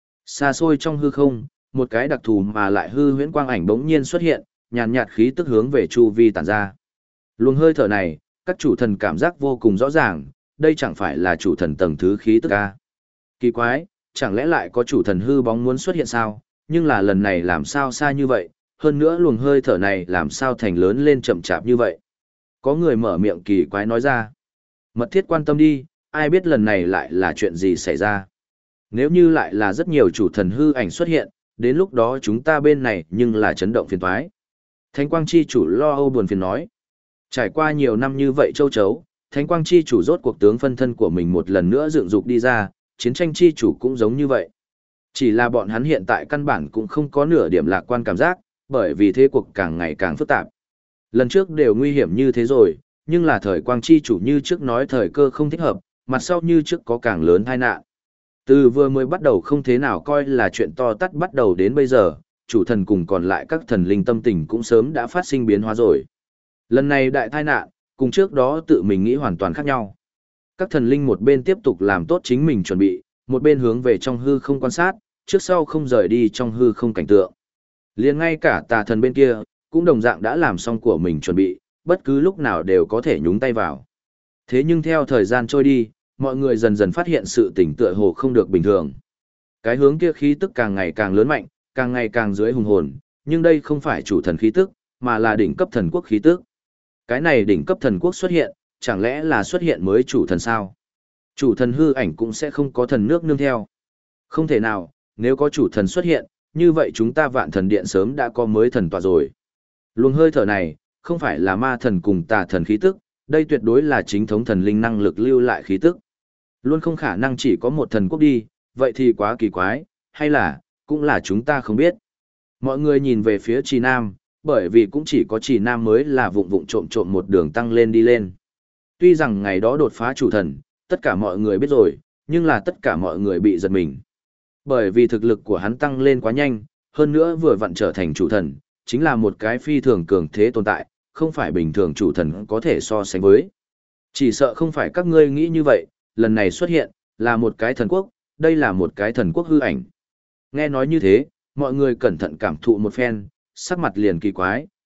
Xa xôi trong hư không, một cái đặc thù mà lại hư huyễn quang ảnh bỗng nhiên xuất hiện, nhàn nhạt khí tức hướng về chu vi tản ra. Luồng hơi thở này, các chủ thần cảm giác vô cùng rõ ràng, đây chẳng phải là chủ thần tầng thứ khí tức a. Kỳ quái, chẳng lẽ lại có chủ thần hư bóng muốn xuất hiện sao, nhưng là lần này làm sao xa như vậy, hơn nữa luồng hơi thở này làm sao thành lớn lên chậm chạp như vậy. Có người mở miệng kỳ quái nói ra. Mật thiết quan tâm đi, ai biết lần này lại là chuyện gì xảy ra. Nếu như lại là rất nhiều chủ thần hư ảnh xuất hiện, đến lúc đó chúng ta bên này nhưng là chấn động phiền toái. Thánh Quang Chi chủ lo âu buồn phiền nói. Trải qua nhiều năm như vậy châu chấu, Thánh Quang Chi chủ rốt cuộc tướng phân thân của mình một lần nữa dựng dục đi ra, chiến tranh chi chủ cũng giống như vậy. Chỉ là bọn hắn hiện tại căn bản cũng không có nửa điểm lạc quan cảm giác, bởi vì thế cuộc càng ngày càng phức tạp. Lần trước đều nguy hiểm như thế rồi, nhưng là thời Quang Chi chủ như trước nói thời cơ không thích hợp, mặt sau như trước có càng lớn tai nạn. Từ vừa mới bắt đầu không thế nào coi là chuyện to tát bắt đầu đến bây giờ, chủ thần cùng còn lại các thần linh tâm tình cũng sớm đã phát sinh biến hóa rồi. Lần này đại tai nạn, cùng trước đó tự mình nghĩ hoàn toàn khác nhau. Các thần linh một bên tiếp tục làm tốt chính mình chuẩn bị, một bên hướng về trong hư không quan sát, trước sau không rời đi trong hư không cảnh tượng. Liền ngay cả tà thần bên kia, cũng đồng dạng đã làm xong của mình chuẩn bị, bất cứ lúc nào đều có thể nhúng tay vào. Thế nhưng theo thời gian trôi đi, mọi người dần dần phát hiện sự tỉnh tựa hồ không được bình thường. Cái hướng kia khí tức càng ngày càng lớn mạnh, càng ngày càng dưới hùng hồn, nhưng đây không phải chủ thần khí tức, mà là đỉnh cấp thần quốc khí tức. Cái này đỉnh cấp thần quốc xuất hiện, chẳng lẽ là xuất hiện mới chủ thần sao? Chủ thần hư ảnh cũng sẽ không có thần nước nương theo. Không thể nào, nếu có chủ thần xuất hiện, như vậy chúng ta vạn thần điện sớm đã có mới thần tọa rồi. Luồng hơi thở này, không phải là ma thần cùng tà thần khí tức, đây tuyệt đối là chính thống thần linh năng lực lưu lại khí tức. Luôn không khả năng chỉ có một thần quốc đi, vậy thì quá kỳ quái, hay là, cũng là chúng ta không biết. Mọi người nhìn về phía Trì Nam, bởi vì cũng chỉ có Trì Nam mới là vụng vụng trộm trộm một đường tăng lên đi lên. Tuy rằng ngày đó đột phá chủ thần, tất cả mọi người biết rồi, nhưng là tất cả mọi người bị giật mình. Bởi vì thực lực của hắn tăng lên quá nhanh, hơn nữa vừa vặn trở thành chủ thần, chính là một cái phi thường cường thế tồn tại, không phải bình thường chủ thần có thể so sánh với. Chỉ sợ không phải các ngươi nghĩ như vậy, lần này xuất hiện, là một cái thần quốc, đây là một cái thần quốc hư ảnh. Nghe nói như thế, mọi người cẩn thận cảm thụ một phen, sắc mặt liền kỳ quái,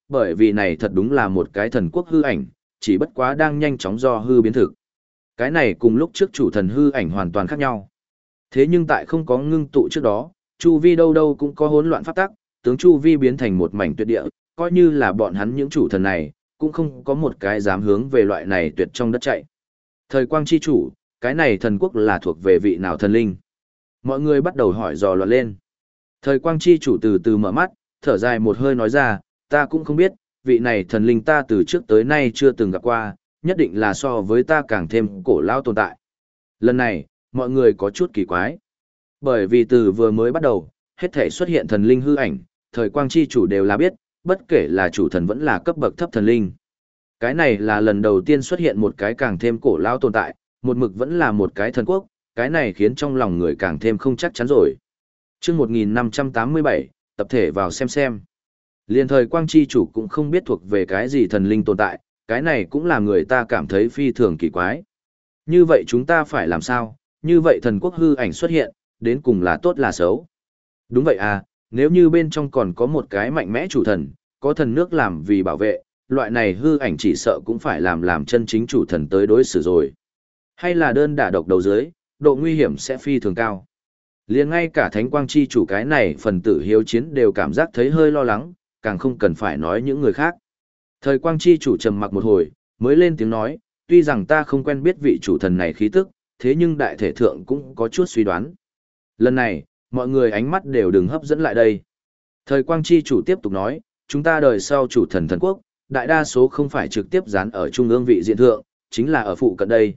bởi vì này thật đúng là một cái thần quốc hư ảnh, chỉ bất quá đang nhanh chóng do hư biến thực. Cái này cùng lúc trước chủ thần hư ảnh hoàn toàn khác nhau. Thế nhưng tại không có ngưng tụ trước đó, chu vi đâu đâu cũng có hỗn loạn pháp tắc, tướng chu vi biến thành một mảnh tuyệt địa, coi như là bọn hắn những chủ thần này, cũng không có một cái dám hướng về loại này tuyệt trong đất chạy. Thời quang chi chủ, cái này thần quốc là thuộc về vị nào thần linh? Mọi người bắt đầu hỏi dò loạn lên. Thời quang chi chủ từ từ mở mắt, thở dài một hơi nói ra, ta cũng không biết, vị này thần linh ta từ trước tới nay chưa từng gặp qua, nhất định là so với ta càng thêm cổ lao tồn tại. Lần này, mọi người có chút kỳ quái. Bởi vì từ vừa mới bắt đầu, hết thể xuất hiện thần linh hư ảnh, thời quang chi chủ đều là biết, bất kể là chủ thần vẫn là cấp bậc thấp thần linh. Cái này là lần đầu tiên xuất hiện một cái càng thêm cổ lao tồn tại, một mực vẫn là một cái thần quốc, cái này khiến trong lòng người càng thêm không chắc chắn rồi. Chương 1587, tập thể vào xem. Liên thời quang chi chủ cũng không biết thuộc về cái gì thần linh tồn tại, cái này cũng làm người ta cảm thấy phi thường kỳ quái. Như vậy chúng ta phải làm sao? Như vậy thần quốc hư ảnh xuất hiện, đến cùng là tốt là xấu? Đúng vậy à, nếu như bên trong còn có một cái mạnh mẽ chủ thần, có thần nước làm vì bảo vệ, loại này hư ảnh chỉ sợ cũng phải làm chân chính chủ thần tới đối xử rồi. Hay là đơn đả độc đầu dưới, độ nguy hiểm sẽ phi thường cao. Liền ngay cả thánh quang chi chủ cái này phần tử hiếu chiến đều cảm giác thấy hơi lo lắng, càng không cần phải nói những người khác. Thời quang chi chủ trầm mặc một hồi, mới lên tiếng nói, tuy rằng ta không quen biết vị chủ thần này khí tức, thế nhưng đại thể thượng cũng có chút suy đoán. Lần này, mọi người ánh mắt đều đừng hấp dẫn lại đây. Thời quang chi chủ tiếp tục nói, chúng ta đời sau chủ thần thần quốc, đại đa số không phải trực tiếp dán ở trung ương vị diện thượng, chính là ở phụ cận đây.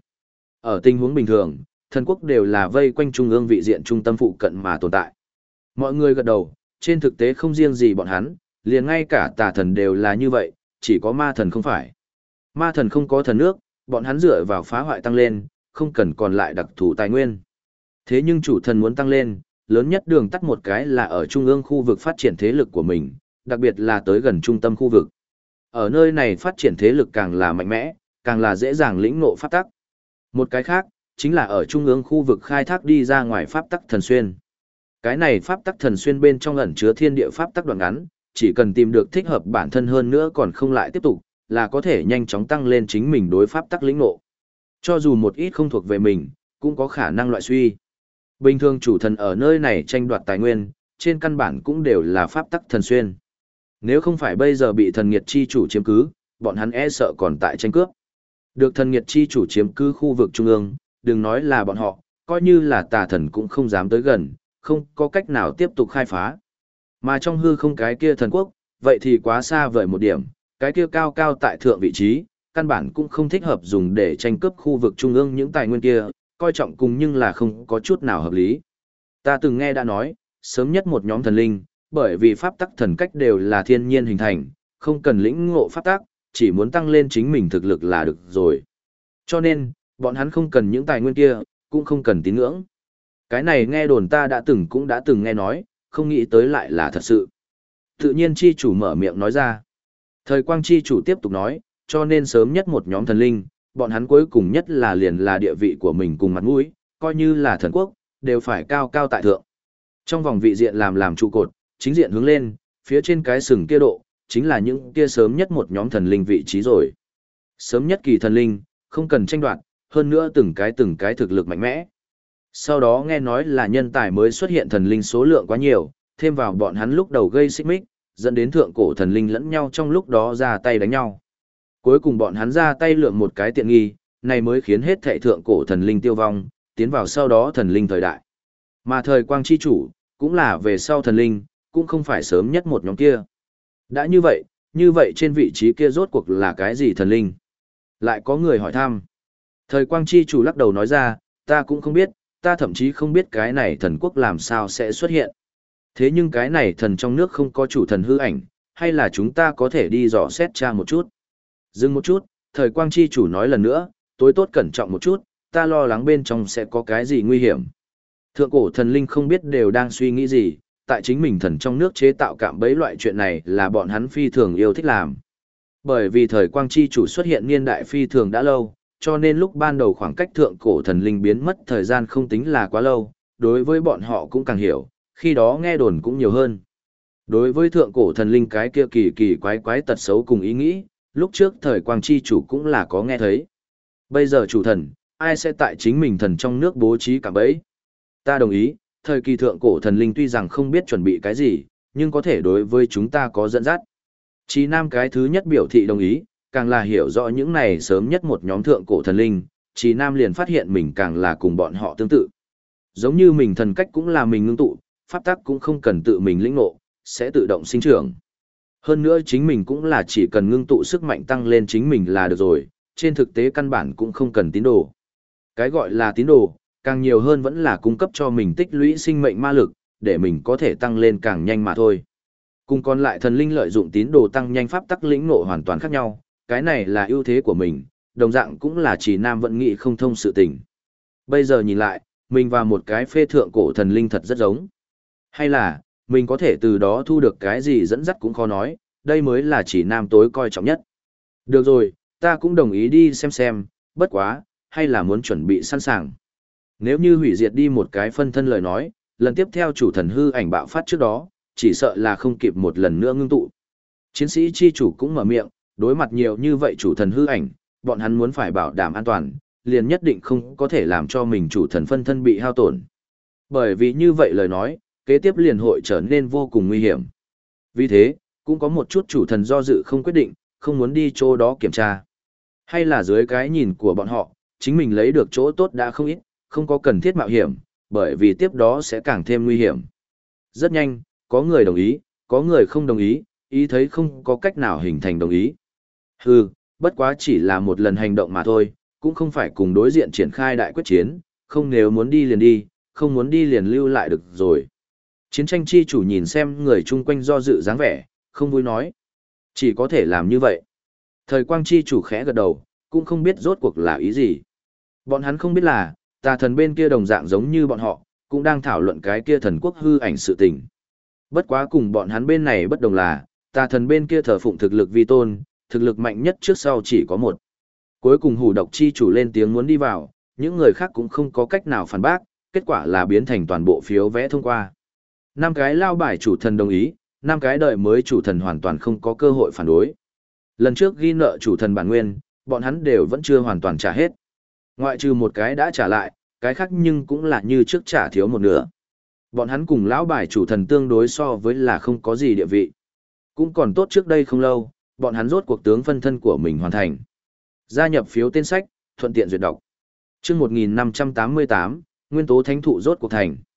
Ở tình huống bình thường, thần quốc đều là vây quanh trung ương vị diện trung tâm phụ cận mà tồn tại. Mọi người gật đầu, trên thực tế không riêng gì bọn hắn, liền ngay cả tà thần đều là như vậy, chỉ có ma thần không phải. Ma thần không có thần nước, bọn hắn dựa vào phá hoại tăng lên, không cần còn lại đặc thù tài nguyên. Thế nhưng chủ thần muốn tăng lên, lớn nhất đường tắt một cái là ở trung ương khu vực phát triển thế lực của mình, đặc biệt là tới gần trung tâm khu vực. Ở nơi này phát triển thế lực càng là mạnh mẽ, càng là dễ dàng lĩnh ngộ pháp tắc. Một cái khác, chính là ở trung ương khu vực khai thác đi ra ngoài pháp tắc thần xuyên. Cái này pháp tắc thần xuyên bên trong ẩn chứa thiên địa pháp tắc đoạn ngắn, chỉ cần tìm được thích hợp bản thân hơn nữa còn không lại tiếp tục, là có thể nhanh chóng tăng lên chính mình đối pháp tắc lĩnh ngộ. Cho dù một ít không thuộc về mình, cũng có khả năng loại suy. Bình thường chủ thần ở nơi này tranh đoạt tài nguyên, trên căn bản cũng đều là pháp tắc thần xuyên. Nếu không phải bây giờ bị thần nghiệt chi chủ chiếm cứ, bọn hắn e sợ còn tại tranh cướp. Được thần nghiệt chi chủ chiếm cứ khu vực trung ương, đừng nói là bọn họ, coi như là tà thần cũng không dám tới gần, không có cách nào tiếp tục khai phá. Mà trong hư không cái kia thần quốc, vậy thì quá xa vời một điểm, cái kia cao cao tại thượng vị trí, căn bản cũng không thích hợp dùng để tranh cướp khu vực trung ương những tài nguyên kia, coi trọng cùng nhưng là không có chút nào hợp lý. Ta từng nghe đã nói, sớm nhất một nhóm thần linh, bởi vì pháp tắc thần cách đều là thiên nhiên hình thành, không cần lĩnh ngộ pháp tắc, chỉ muốn tăng lên chính mình thực lực là được rồi. Cho nên, bọn hắn không cần những tài nguyên kia, cũng không cần tín ngưỡng. Cái này nghe đồn ta cũng đã từng nghe nói, không nghĩ tới lại là thật sự. Tự nhiên chi chủ mở miệng nói ra. Thời quang chi chủ tiếp tục nói, cho nên sớm nhất một nhóm thần linh, bọn hắn cuối cùng nhất là liền là địa vị của mình cùng mặt mũi, coi như là thần quốc, đều phải cao cao tại thượng. Trong vòng vị diện làm trụ cột, chính diện hướng lên, phía trên cái sừng kia độ, chính là những kia sớm nhất một nhóm thần linh vị trí rồi. Sớm nhất kỳ thần linh, không cần tranh đoạt, hơn nữa từng cái thực lực mạnh mẽ. Sau đó nghe nói là nhân tài mới xuất hiện thần linh số lượng quá nhiều, thêm vào bọn hắn lúc đầu gây xích mích, dẫn đến thượng cổ thần linh lẫn nhau trong lúc đó ra tay đánh nhau. Cuối cùng bọn hắn ra tay lượng một cái tiện nghi, này mới khiến hết thảy thượng cổ thần linh tiêu vong, tiến vào sau đó thần linh thời đại. Mà thời quang chi chủ, cũng là về sau thần linh, cũng không phải sớm nhất một nhóm kia. Đã như vậy trên vị trí kia rốt cuộc là cái gì thần linh? Lại có người hỏi thăm. Thời quang chi chủ lắc đầu nói ra, ta cũng không biết, ta thậm chí không biết cái này thần quốc làm sao sẽ xuất hiện. Thế nhưng cái này thần trong nước không có chủ thần hư ảnh, hay là chúng ta có thể đi dò xét tra một chút. Dừng một chút, thời quang chi chủ nói lần nữa, tối tốt cẩn trọng một chút, ta lo lắng bên trong sẽ có cái gì nguy hiểm. Thượng cổ thần linh không biết đều đang suy nghĩ gì, tại chính mình thần trong nước chế tạo cạm bẫy loại chuyện này là bọn hắn phi thường yêu thích làm. Bởi vì thời quang chi chủ xuất hiện niên đại phi thường đã lâu, cho nên lúc ban đầu khoảng cách thượng cổ thần linh biến mất thời gian không tính là quá lâu, đối với bọn họ cũng càng hiểu, khi đó nghe đồn cũng nhiều hơn. Đối với thượng cổ thần linh cái kia kỳ kỳ quái quái tật xấu cùng ý nghĩ, lúc trước thời quang chi chủ cũng là có nghe thấy. Bây giờ chủ thần, ai sẽ tại chính mình thần trong nước bố trí cả bẫy? Ta đồng ý, thời kỳ thượng cổ thần linh tuy rằng không biết chuẩn bị cái gì, nhưng có thể đối với chúng ta có dẫn dắt. Chí Nam cái thứ nhất biểu thị đồng ý, càng là hiểu rõ những này sớm nhất một nhóm thượng cổ thần linh, Chí Nam liền phát hiện mình càng là cùng bọn họ tương tự. Giống như mình thần cách cũng là mình ngưng tụ, pháp tắc cũng không cần tự mình lĩnh ngộ, sẽ tự động sinh trưởng. Hơn nữa chính mình cũng là chỉ cần ngưng tụ sức mạnh tăng lên chính mình là được rồi, trên thực tế căn bản cũng không cần tín đồ. Cái gọi là tín đồ, càng nhiều hơn vẫn là cung cấp cho mình tích lũy sinh mệnh ma lực, để mình có thể tăng lên càng nhanh mà thôi. Cùng còn lại thần linh lợi dụng tín đồ tăng nhanh pháp tắc lĩnh ngộ hoàn toàn khác nhau, cái này là ưu thế của mình, đồng dạng cũng là chỉ Nam vận nghị không thông sự tình. Bây giờ nhìn lại, mình và một cái phê thượng cổ thần linh thật rất giống. Hay là, mình có thể từ đó thu được cái gì dẫn dắt cũng khó nói, đây mới là chỉ Nam tối coi trọng nhất. Được rồi, ta cũng đồng ý đi xem, bất quá, hay là muốn chuẩn bị sẵn sàng. Nếu như hủy diệt đi một cái phân thân lời nói, lần tiếp theo chủ thần hư ảnh bạo phát trước đó, chỉ sợ là không kịp một lần nữa ngưng tụ. Chiến sĩ chi chủ cũng mở miệng, đối mặt nhiều như vậy chủ thần hư ảnh, bọn hắn muốn phải bảo đảm an toàn, liền nhất định không có thể làm cho mình chủ thần phân thân bị hao tổn. Bởi vì như vậy lời nói, kế tiếp liền hội trở nên vô cùng nguy hiểm. Vì thế, cũng có một chút chủ thần do dự không quyết định, không muốn đi chỗ đó kiểm tra. Hay là dưới cái nhìn của bọn họ, chính mình lấy được chỗ tốt đã không ít, không có cần thiết mạo hiểm, bởi vì tiếp đó sẽ càng thêm nguy hiểm. Rất nhanh, có người đồng ý, có người không đồng ý, ý thấy không có cách nào hình thành đồng ý. Hừ, bất quá chỉ là một lần hành động mà thôi, cũng không phải cùng đối diện triển khai đại quyết chiến, không nếu muốn đi liền đi, không muốn đi liền lưu lại được rồi. Chiến tranh chi chủ nhìn xem người chung quanh do dự dáng vẻ, không vui nói. Chỉ có thể làm như vậy. Thời quang chi chủ khẽ gật đầu, cũng không biết rốt cuộc là ý gì. Bọn hắn không biết là, tà thần bên kia đồng dạng giống như bọn họ, cũng đang thảo luận cái kia thần quốc hư ảnh sự tình. Bất quá cùng bọn hắn bên này bất đồng là, tà thần bên kia thờ phụng thực lực vi tôn, thực lực mạnh nhất trước sau chỉ có một. Cuối cùng hủ độc chi chủ lên tiếng muốn đi vào, những người khác cũng không có cách nào phản bác, kết quả là biến thành toàn bộ phiếu vẽ thông qua. 5 cái lao bài chủ thần đồng ý, 5 cái đời mới chủ thần hoàn toàn không có cơ hội phản đối. Lần trước ghi nợ chủ thần bản nguyên, bọn hắn đều vẫn chưa hoàn toàn trả hết. Ngoại trừ một cái đã trả lại, cái khác nhưng cũng là như trước trả thiếu một nửa. Bọn hắn cùng lão bài chủ thần tương đối so với là không có gì địa vị. Cũng còn tốt trước đây không lâu, bọn hắn rốt cuộc tướng phân thân của mình hoàn thành. Gia nhập phiếu tên sách, thuận tiện duyệt đọc. Chương 1588, Nguyên tố thánh thụ rốt cuộc thành.